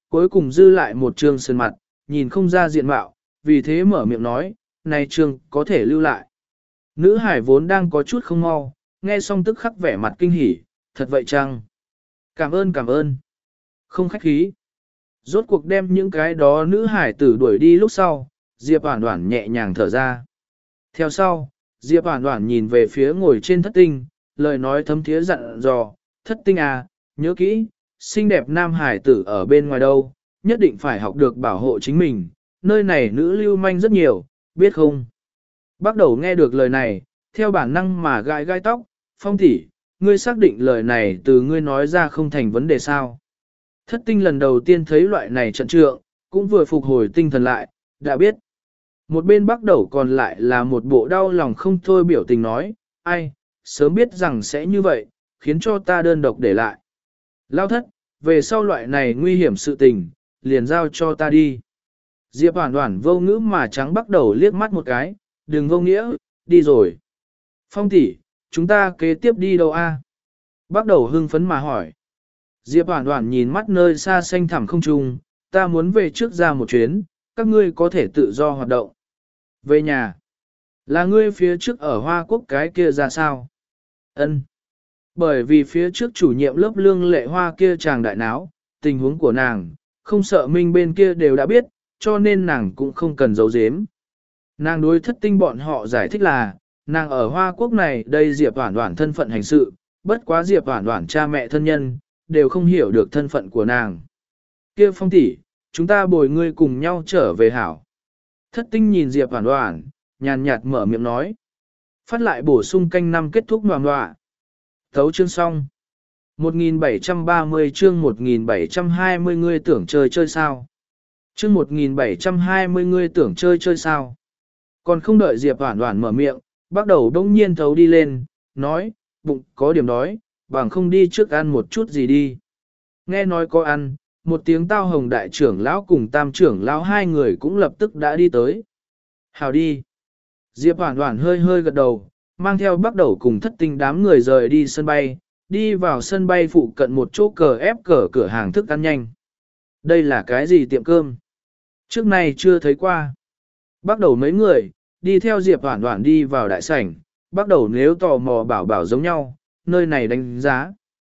cuối cùng dư lại một trương sơn mặt, nhìn không ra diện mạo, vì thế mở miệng nói, này trương có thể lưu lại. Nữ hải vốn đang có chút không mau, nghe xong tức khắc vẻ mặt kinh hỉ, thật vậy chăng? Cảm ơn cảm ơn. Không khách khí. Rốt cuộc đem những cái đó nữ hải tử đuổi đi lúc sau, Diệp Oản Oản nhẹ nhàng thở ra. Theo sau, Diệp Oản Oản nhìn về phía ngồi trên thất tinh, lời nói thấm thiế dặn dò, thất tinh à, nhớ kỹ, xinh đẹp nam hải tử ở bên ngoài đâu, nhất định phải học được bảo hộ chính mình, nơi này nữ lưu manh rất nhiều, biết không? Bắt đầu nghe được lời này, theo bản năng mà gai gai tóc, Phong tỷ, ngươi xác định lời này từ ngươi nói ra không thành vấn đề sao? Thất tinh lần đầu tiên thấy loại này trận trượng, cũng vừa phục hồi tinh thần lại, đã biết. Một bên bắt đầu còn lại là một bộ đau lòng không thôi biểu tình nói, ai, sớm biết rằng sẽ như vậy, khiến cho ta đơn độc để lại. Lao thất, về sau loại này nguy hiểm sự tình, liền giao cho ta đi. Diệp Hoản Hoản vô ngữ mà trắng bắt đầu liếc mắt một cái, đừng vô nghĩa, đi rồi. Phong tỷ, chúng ta kế tiếp đi đâu a? Bắt đầu hưng phấn mà hỏi. Diệp Hoản Hoản nhìn mắt nơi xa xanh thẳm không trung, ta muốn về trước ra một chuyến, các ngươi có thể tự do hoạt động. Về nhà. Là ngươi phía trước ở Hoa Quốc cái kia ra sao? Ân. Bởi vì phía trước chủ nhiệm lớp lương lệ hoa kia chàng đại náo, tình huống của nàng, không sợ minh bên kia đều đã biết, cho nên nàng cũng không cần giấu giếm. Nàng đối thất tinh bọn họ giải thích là, nàng ở Hoa Quốc này đây Diệp Hoản Hoản thân phận hành sự, bất quá Diệp Hoản Hoản cha mẹ thân nhân, đều không hiểu được thân phận của nàng. Kia Phong tỷ, chúng ta bồi ngươi cùng nhau trở về hảo. Thất tinh nhìn Diệp Hoản Hoản, nhàn nhạt mở miệng nói. Phát lại bổ sung canh năm kết thúc ngoạm ngoạ. Thấu chương xong. một nghìn bảy trăm ba mươi chương một nghìn bảy trăm hai mươi ngươi tưởng chơi chơi sao? Chương một nghìn bảy trăm hai mươi ngươi tưởng chơi chơi sao? Còn không đợi Diệp Hoản Hoản mở miệng, bắt đầu đông nhiên thấu đi lên, nói, bụng có điểm đói, bằng không đi trước ăn một chút gì đi. Nghe nói có ăn, một tiếng tao hồng đại trưởng lão cùng tam trưởng lão hai người cũng lập tức đã đi tới. Hào đi. Diệp Hoản Hoản hơi hơi gật đầu, mang theo bắt đầu cùng thất tinh đám người rời đi sân bay, đi vào sân bay phụ cận một chỗ cờ ép cờ cửa hàng thức ăn nhanh. Đây là cái gì tiệm cơm? Trước này chưa thấy qua. Bắt đầu mấy người, đi theo Diệp Hoản Hoản đi vào đại sảnh, bắt đầu nếu tò mò bảo bảo giống nhau, nơi này đánh giá.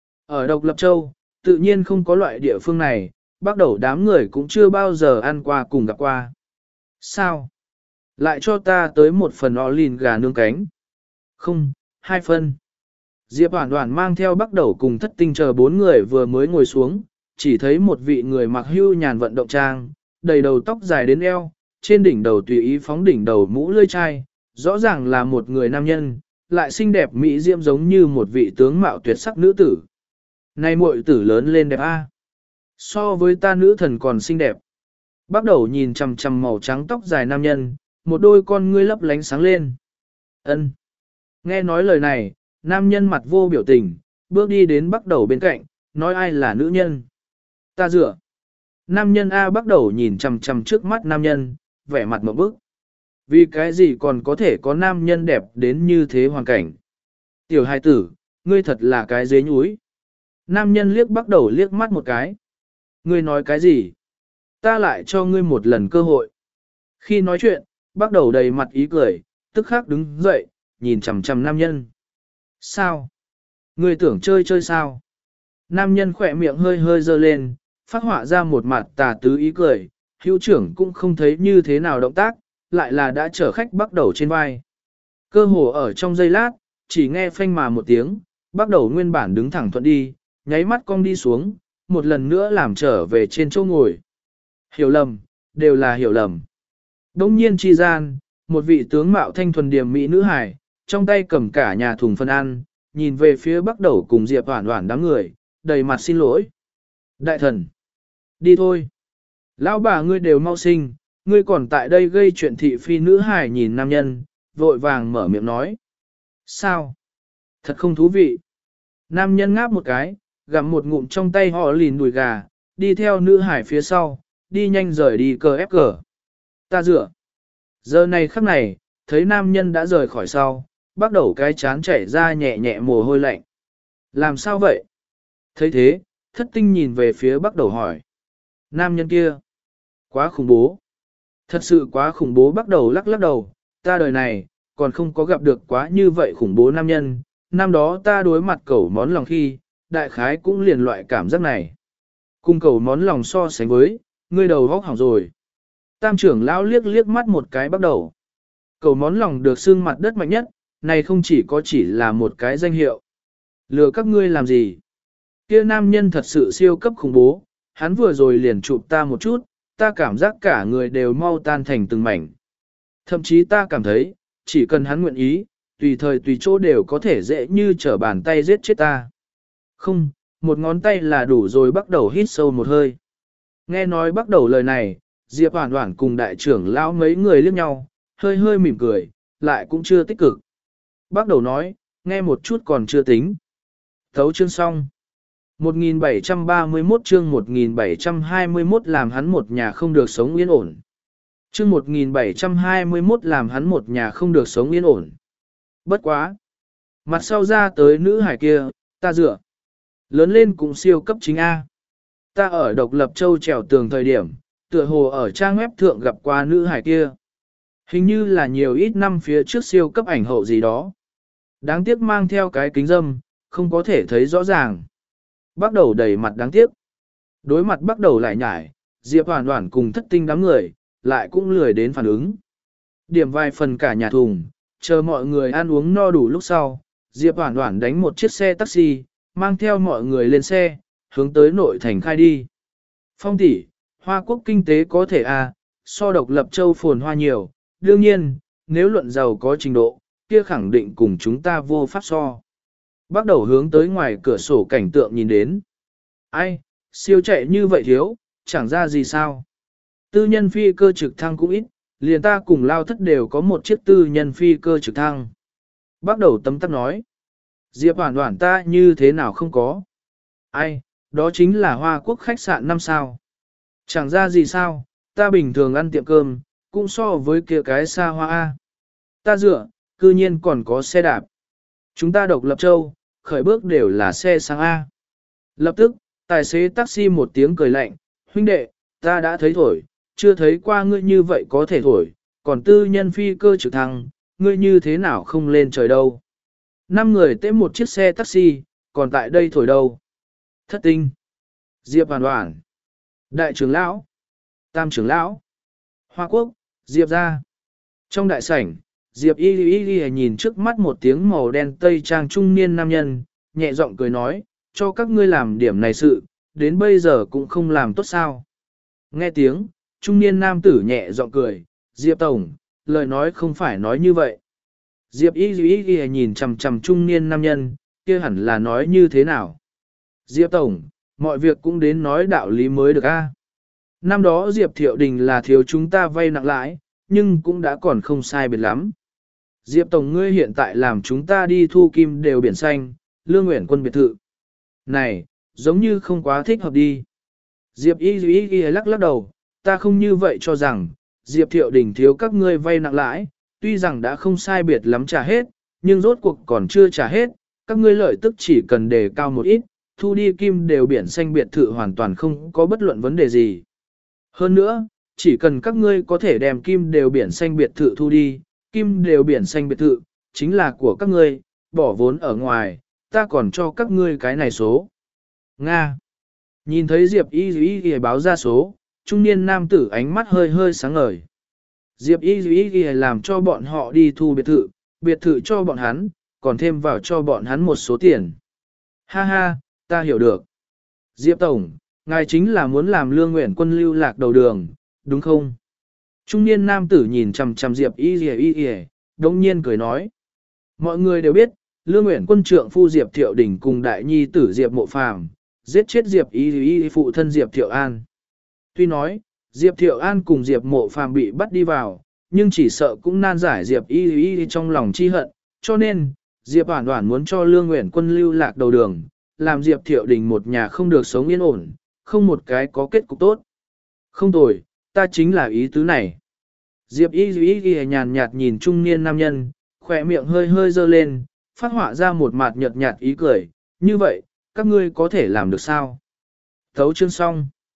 Ở Độc Lập Châu, tự nhiên không có loại địa phương này, bắt đầu đám người cũng chưa bao giờ ăn qua cùng gặp qua. Sao? Lại cho ta tới một phần Orlin gà nướng cánh. Không, hai phân. Diệp Hoản Hoản mang theo bắt đầu cùng thất tinh chờ bốn người vừa mới ngồi xuống, chỉ thấy một vị người mặc hưu nhàn vận động trang, đầy đầu tóc dài đến eo, trên đỉnh đầu tùy ý phóng đỉnh đầu mũ lưỡi chai, rõ ràng là một người nam nhân, lại xinh đẹp mỹ diễm giống như một vị tướng mạo tuyệt sắc nữ tử. Này muội tử lớn lên đẹp a. So với ta nữ thần còn xinh đẹp. Bắt đầu nhìn chằm chằm màu trắng tóc dài nam nhân, một đôi con ngươi lấp lánh sáng lên. Ân. Nghe nói lời này, nam nhân mặt vô biểu tình, bước đi đến bắt đầu bên cạnh, nói ai là nữ nhân. Ta dựa. Nam nhân A bắt đầu nhìn chằm chằm trước mắt nam nhân, vẻ mặt một bức. Vì cái gì còn có thể có nam nhân đẹp đến như thế hoàn cảnh. Tiểu hài tử, ngươi thật là cái dế nhúi. Nam nhân liếc bắt đầu liếc mắt một cái. Ngươi nói cái gì? Ta lại cho ngươi một lần cơ hội. Khi nói chuyện, bắt đầu đầy mặt ý cười, tức khắc đứng dậy, nhìn chằm chằm nam nhân. Sao? Ngươi tưởng chơi chơi sao? Nam nhân khỏe miệng hơi hơi dơ lên, phát họa ra một mặt tà tứ ý cười, hữu trưởng cũng không thấy như thế nào động tác, lại là đã chở khách bắt đầu trên vai. Cơ hồ ở trong giây lát, chỉ nghe phanh mà một tiếng, bắt đầu nguyên bản đứng thẳng thuận đi, nháy mắt cong đi xuống, một lần nữa làm trở về trên chỗ ngồi. Hiểu lầm, đều là hiểu lầm. Đông nhiên chi gian, một vị tướng mạo thanh thuần điềm mỹ nữ hải, trong tay cầm cả nhà thùng phân ăn, nhìn về phía bắt đầu cùng Diệp Hoản Hoản đám người, đầy mặt xin lỗi. Đại thần, đi thôi. Lão bà ngươi đều mau sinh, ngươi còn tại đây gây chuyện thị phi nữ hải nhìn nam nhân, vội vàng mở miệng nói. Sao? Thật không thú vị. Nam nhân ngáp một cái, gặm một ngụm trong tay họ lìn đùi gà, đi theo nữ hải phía sau, đi nhanh rời đi cờ ép cờ. Ta dựa. Giờ này khắc này, thấy nam nhân đã rời khỏi sau, bắt đầu cái chán chảy ra nhẹ nhẹ mồ hôi lạnh. Làm sao vậy? Thấy thế, thất tinh nhìn về phía bắt đầu hỏi. Nam nhân kia, quá khủng bố. Thật sự quá khủng bố, bắt đầu lắc lắc đầu, ta đời này, còn không có gặp được quá như vậy khủng bố nam nhân. Năm đó ta đối mặt cẩu món lòng khi, đại khái cũng liền loại cảm giác này. Cùng cẩu món lòng so sánh với, ngươi đầu vóc hỏng rồi. Tam trưởng lão liếc liếc mắt một cái bắt đầu. Cẩu món lòng được xưng mặt đất mạnh nhất, này không chỉ có chỉ là một cái danh hiệu. Lừa các ngươi làm gì? Kia nam nhân thật sự siêu cấp khủng bố, hắn vừa rồi liền chụp ta một chút, ta cảm giác cả người đều mau tan thành từng mảnh. Thậm chí ta cảm thấy, chỉ cần hắn nguyện ý, tùy thời tùy chỗ đều có thể dễ như trở bàn tay giết chết ta. Không, một ngón tay là đủ rồi, bắt đầu hít sâu một hơi. Nghe nói bắt đầu lời này, Diệp Hoản Hoản cùng đại trưởng lão mấy người liếc nhau, hơi hơi mỉm cười, lại cũng chưa tích cực. Bắt đầu nói, nghe một chút còn chưa tính. Thấu chương xong. một nghìn bảy trăm ba mươi mốt chương một nghìn bảy trăm hai mươi mốt làm hắn một nhà không được sống yên ổn. Chương một nghìn bảy trăm hai mươi mốt làm hắn một nhà không được sống yên ổn. Bất quá. Mặt sau ra tới nữ hải kia, ta dựa. Lớn lên cũng siêu cấp chính A. Ta ở độc lập châu trèo tường thời điểm, tựa hồ ở trang web thượng gặp qua nữ hải kia. Hình như là nhiều ít năm phía trước siêu cấp ảnh hậu gì đó. Đáng tiếc mang theo cái kính dâm, không có thể thấy rõ ràng. Bắt đầu đầy mặt đáng tiếc. Đối mặt bắt đầu lại nhải, Diệp Hoản Hoản cùng thất tinh đám người, lại cũng lười đến phản ứng. Điểm vài phần cả nhà thùng, chờ mọi người ăn uống no đủ lúc sau, Diệp Hoản Hoản đánh một chiếc xe taxi, mang theo mọi người lên xe, hướng tới nội thành khai đi. Phong tỷ, Hoa Quốc kinh tế có thể à, so độc lập châu phồn hoa nhiều, đương nhiên, nếu luận giàu có trình độ, kia khẳng định cùng chúng ta vô pháp so. Bắt đầu hướng tới ngoài cửa sổ cảnh tượng nhìn đến. Ai, siêu chạy như vậy thiếu, chẳng ra gì sao. Tư nhân phi cơ trực thăng cũng ít, liền ta cùng lao thất đều có một chiếc tư nhân phi cơ trực thăng. Bắt đầu tấm tắc nói. Diệp Hoản Hoản ta như thế nào không có. Ai, đó chính là Hoa Quốc khách sạn năm sao. Chẳng ra gì sao, ta bình thường ăn tiệm cơm, cũng so với kia cái xa hoa A. Ta dựa, cư nhiên còn có xe đạp. Chúng ta độc lập châu, khởi bước đều là xe sang A. Lập tức, tài xế taxi một tiếng cười lạnh, huynh đệ, ta đã thấy thổi, chưa thấy qua ngươi như vậy có thể thổi, còn tư nhân phi cơ trực thăng, ngươi như thế nào không lên trời đâu. Năm người tế một chiếc xe taxi, còn tại đây thổi đâu. Thất tinh, Diệp Hoản Hoản, đại trưởng lão, tam trưởng lão, Hoa Quốc, Diệp gia. Trong đại sảnh, Diệp y y y nhìn trước mắt một tiếng màu đen tây trang trung niên nam nhân, nhẹ giọng cười nói, cho các ngươi làm điểm này sự, đến bây giờ cũng không làm tốt sao. Nghe tiếng, trung niên nam tử nhẹ giọng cười, Diệp tổng, lời nói không phải nói như vậy. Diệp y y y nhìn chằm chằm trung niên nam nhân, kia hẳn là nói như thế nào. Diệp tổng, mọi việc cũng đến nói đạo lý mới được a. Năm đó Diệp Thiệu Đình là thiếu chúng ta vay nặng lãi, nhưng cũng đã còn không sai biệt lắm. Diệp tổng ngươi hiện tại làm chúng ta đi thu kim đều biển xanh, Lương Nguyện Quân biệt thự. Này, giống như không quá thích hợp đi. Diệp y y y lắc lắc đầu, ta không như vậy cho rằng, Diệp Thiệu Đình thiếu các ngươi vay nặng lãi, tuy rằng đã không sai biệt lắm trả hết, nhưng rốt cuộc còn chưa trả hết, các ngươi lợi tức chỉ cần đề cao một ít, thu đi kim đều biển xanh biệt thự hoàn toàn không có bất luận vấn đề gì. Hơn nữa, chỉ cần các ngươi có thể đem kim đều biển xanh biệt thự thu đi, kim đều biển xanh biệt thự, chính là của các ngươi, bỏ vốn ở ngoài, ta còn cho các ngươi cái này số. Nga. Nhìn thấy Diệp y y y báo ra số, trung niên nam tử ánh mắt hơi hơi sáng ngời. Diệp y y y làm cho bọn họ đi thu biệt thự, biệt thự cho bọn hắn, còn thêm vào cho bọn hắn một số tiền. Ha ha, ta hiểu được. Diệp tổng, ngài chính là muốn làm Lương Nguyện Quân lưu lạc đầu đường, đúng không? Trung niên nam tử nhìn chằm chằm Diệp y y y y, đông nhiên cười nói. Mọi người đều biết, Lương Nguyện Quân trượng phu Diệp Thiệu Đình cùng đại nhi tử Diệp Mộ Phàm giết chết Diệp y y phụ thân Diệp Thiệu An. Tuy nói, Diệp Thiệu An cùng Diệp Mộ Phàm bị bắt đi vào, nhưng chỉ sợ cũng nan giải Diệp y y trong lòng chi hận, cho nên, Diệp Hoản Hoản muốn cho Lương Nguyện Quân lưu lạc đầu đường, làm Diệp Thiệu Đình một nhà không được sống yên ổn, không một cái có kết cục tốt. Không tồi, ta chính là ý tứ này. Diệp y y y nhàn nhạt nhìn trung niên nam nhân, khỏe miệng hơi hơi dơ lên, phát họa ra một mặt nhợt nhạt ý cười, như vậy, các ngươi có thể làm được sao? Thấu chương xong.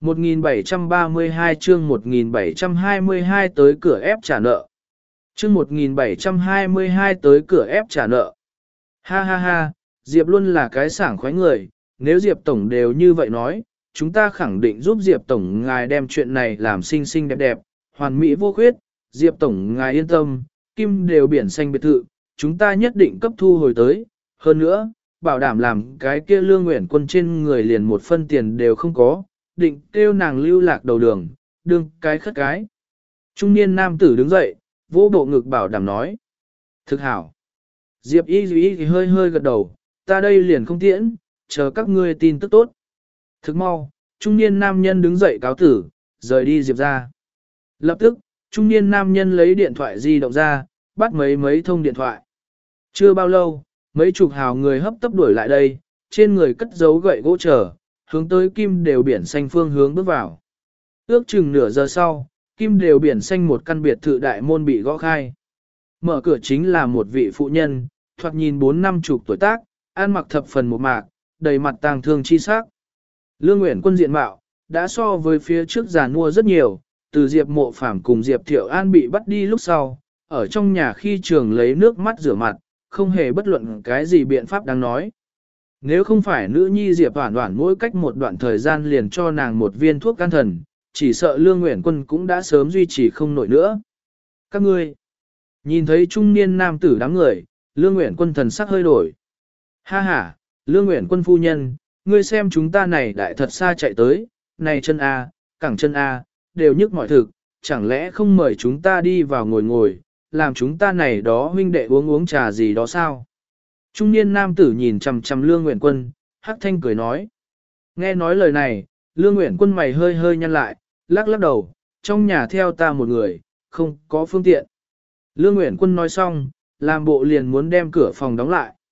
một nghìn bảy trăm ba mươi hai chương một nghìn bảy trăm hai mươi hai tới cửa ép trả nợ. Chương một nghìn bảy trăm hai mươi hai tới cửa ép trả nợ. Ha ha ha, Diệp luôn là cái sảng khoái người, nếu Diệp Tổng đều như vậy nói, chúng ta khẳng định giúp Diệp Tổng ngài đem chuyện này làm xinh xinh đẹp đẹp, hoàn mỹ vô khuyết, Diệp Tổng ngài yên tâm, kim đều biển xanh biệt thự, chúng ta nhất định cấp thu hồi tới, hơn nữa, bảo đảm làm cái kia Lương Uyển Quân trên người liền một phân tiền đều không có, định kêu nàng lưu lạc đầu đường, đương cái khất cái. Trung niên nam tử đứng dậy, vỗ bộ ngực bảo đảm nói. Thực hảo. Diệp y y thì hơi hơi gật đầu, ta đây liền không tiễn, chờ các ngươi tin tức tốt. Thực mau, trung niên nam nhân đứng dậy cáo tử, rời đi Diệp ra. Lập tức, trung niên nam nhân lấy điện thoại di động ra, bắt mấy mấy thông điện thoại. Chưa bao lâu, mấy chục hào người hấp tấp đuổi lại đây, trên người cất giấu gậy gỗ trở, hướng tới kim đều biển xanh phương hướng bước vào. Ước chừng nửa giờ sau, kim đều biển xanh một căn biệt thự đại môn bị gõ khai. Mở cửa chính là một vị phụ nhân, thoạt nhìn bốn năm chục tuổi tác, ăn mặc thập phần một mạc, đầy mặt tang thương chi sắc. Lương Uyển Quân diện mạo, đã so với phía trước già nua rất nhiều, từ Diệp Mộ Phàm cùng Diệp Thiệu An bị bắt đi lúc sau, ở trong nhà khi trường lấy nước mắt rửa mặt, không hề bất luận cái gì biện pháp đáng nói. Nếu không phải nữ nhi Diệp Hoản Hoản mỗi cách một đoạn thời gian liền cho nàng một viên thuốc can thần, chỉ sợ Lương Uyển Quân cũng đã sớm duy trì không nổi nữa. Các ngươi, nhìn thấy trung niên nam tử đám người, Lương Uyển Quân thần sắc hơi đổi. Ha ha, Lương Uyển Quân phu nhân, ngươi xem chúng ta này đại thật xa chạy tới, này chân A, cẳng chân A, đều nhức mỏi thực, chẳng lẽ không mời chúng ta đi vào ngồi ngồi, làm chúng ta này đó huynh đệ uống uống trà gì đó sao? Trung niên nam tử nhìn chằm chằm Lương Uyển Quân, hắc thanh cười nói. Nghe nói lời này, Lương Uyển Quân mày hơi hơi nhăn lại, lắc lắc đầu, trong nhà theo ta một người, không có phương tiện. Lương Uyển Quân nói xong, làm bộ liền muốn đem cửa phòng đóng lại.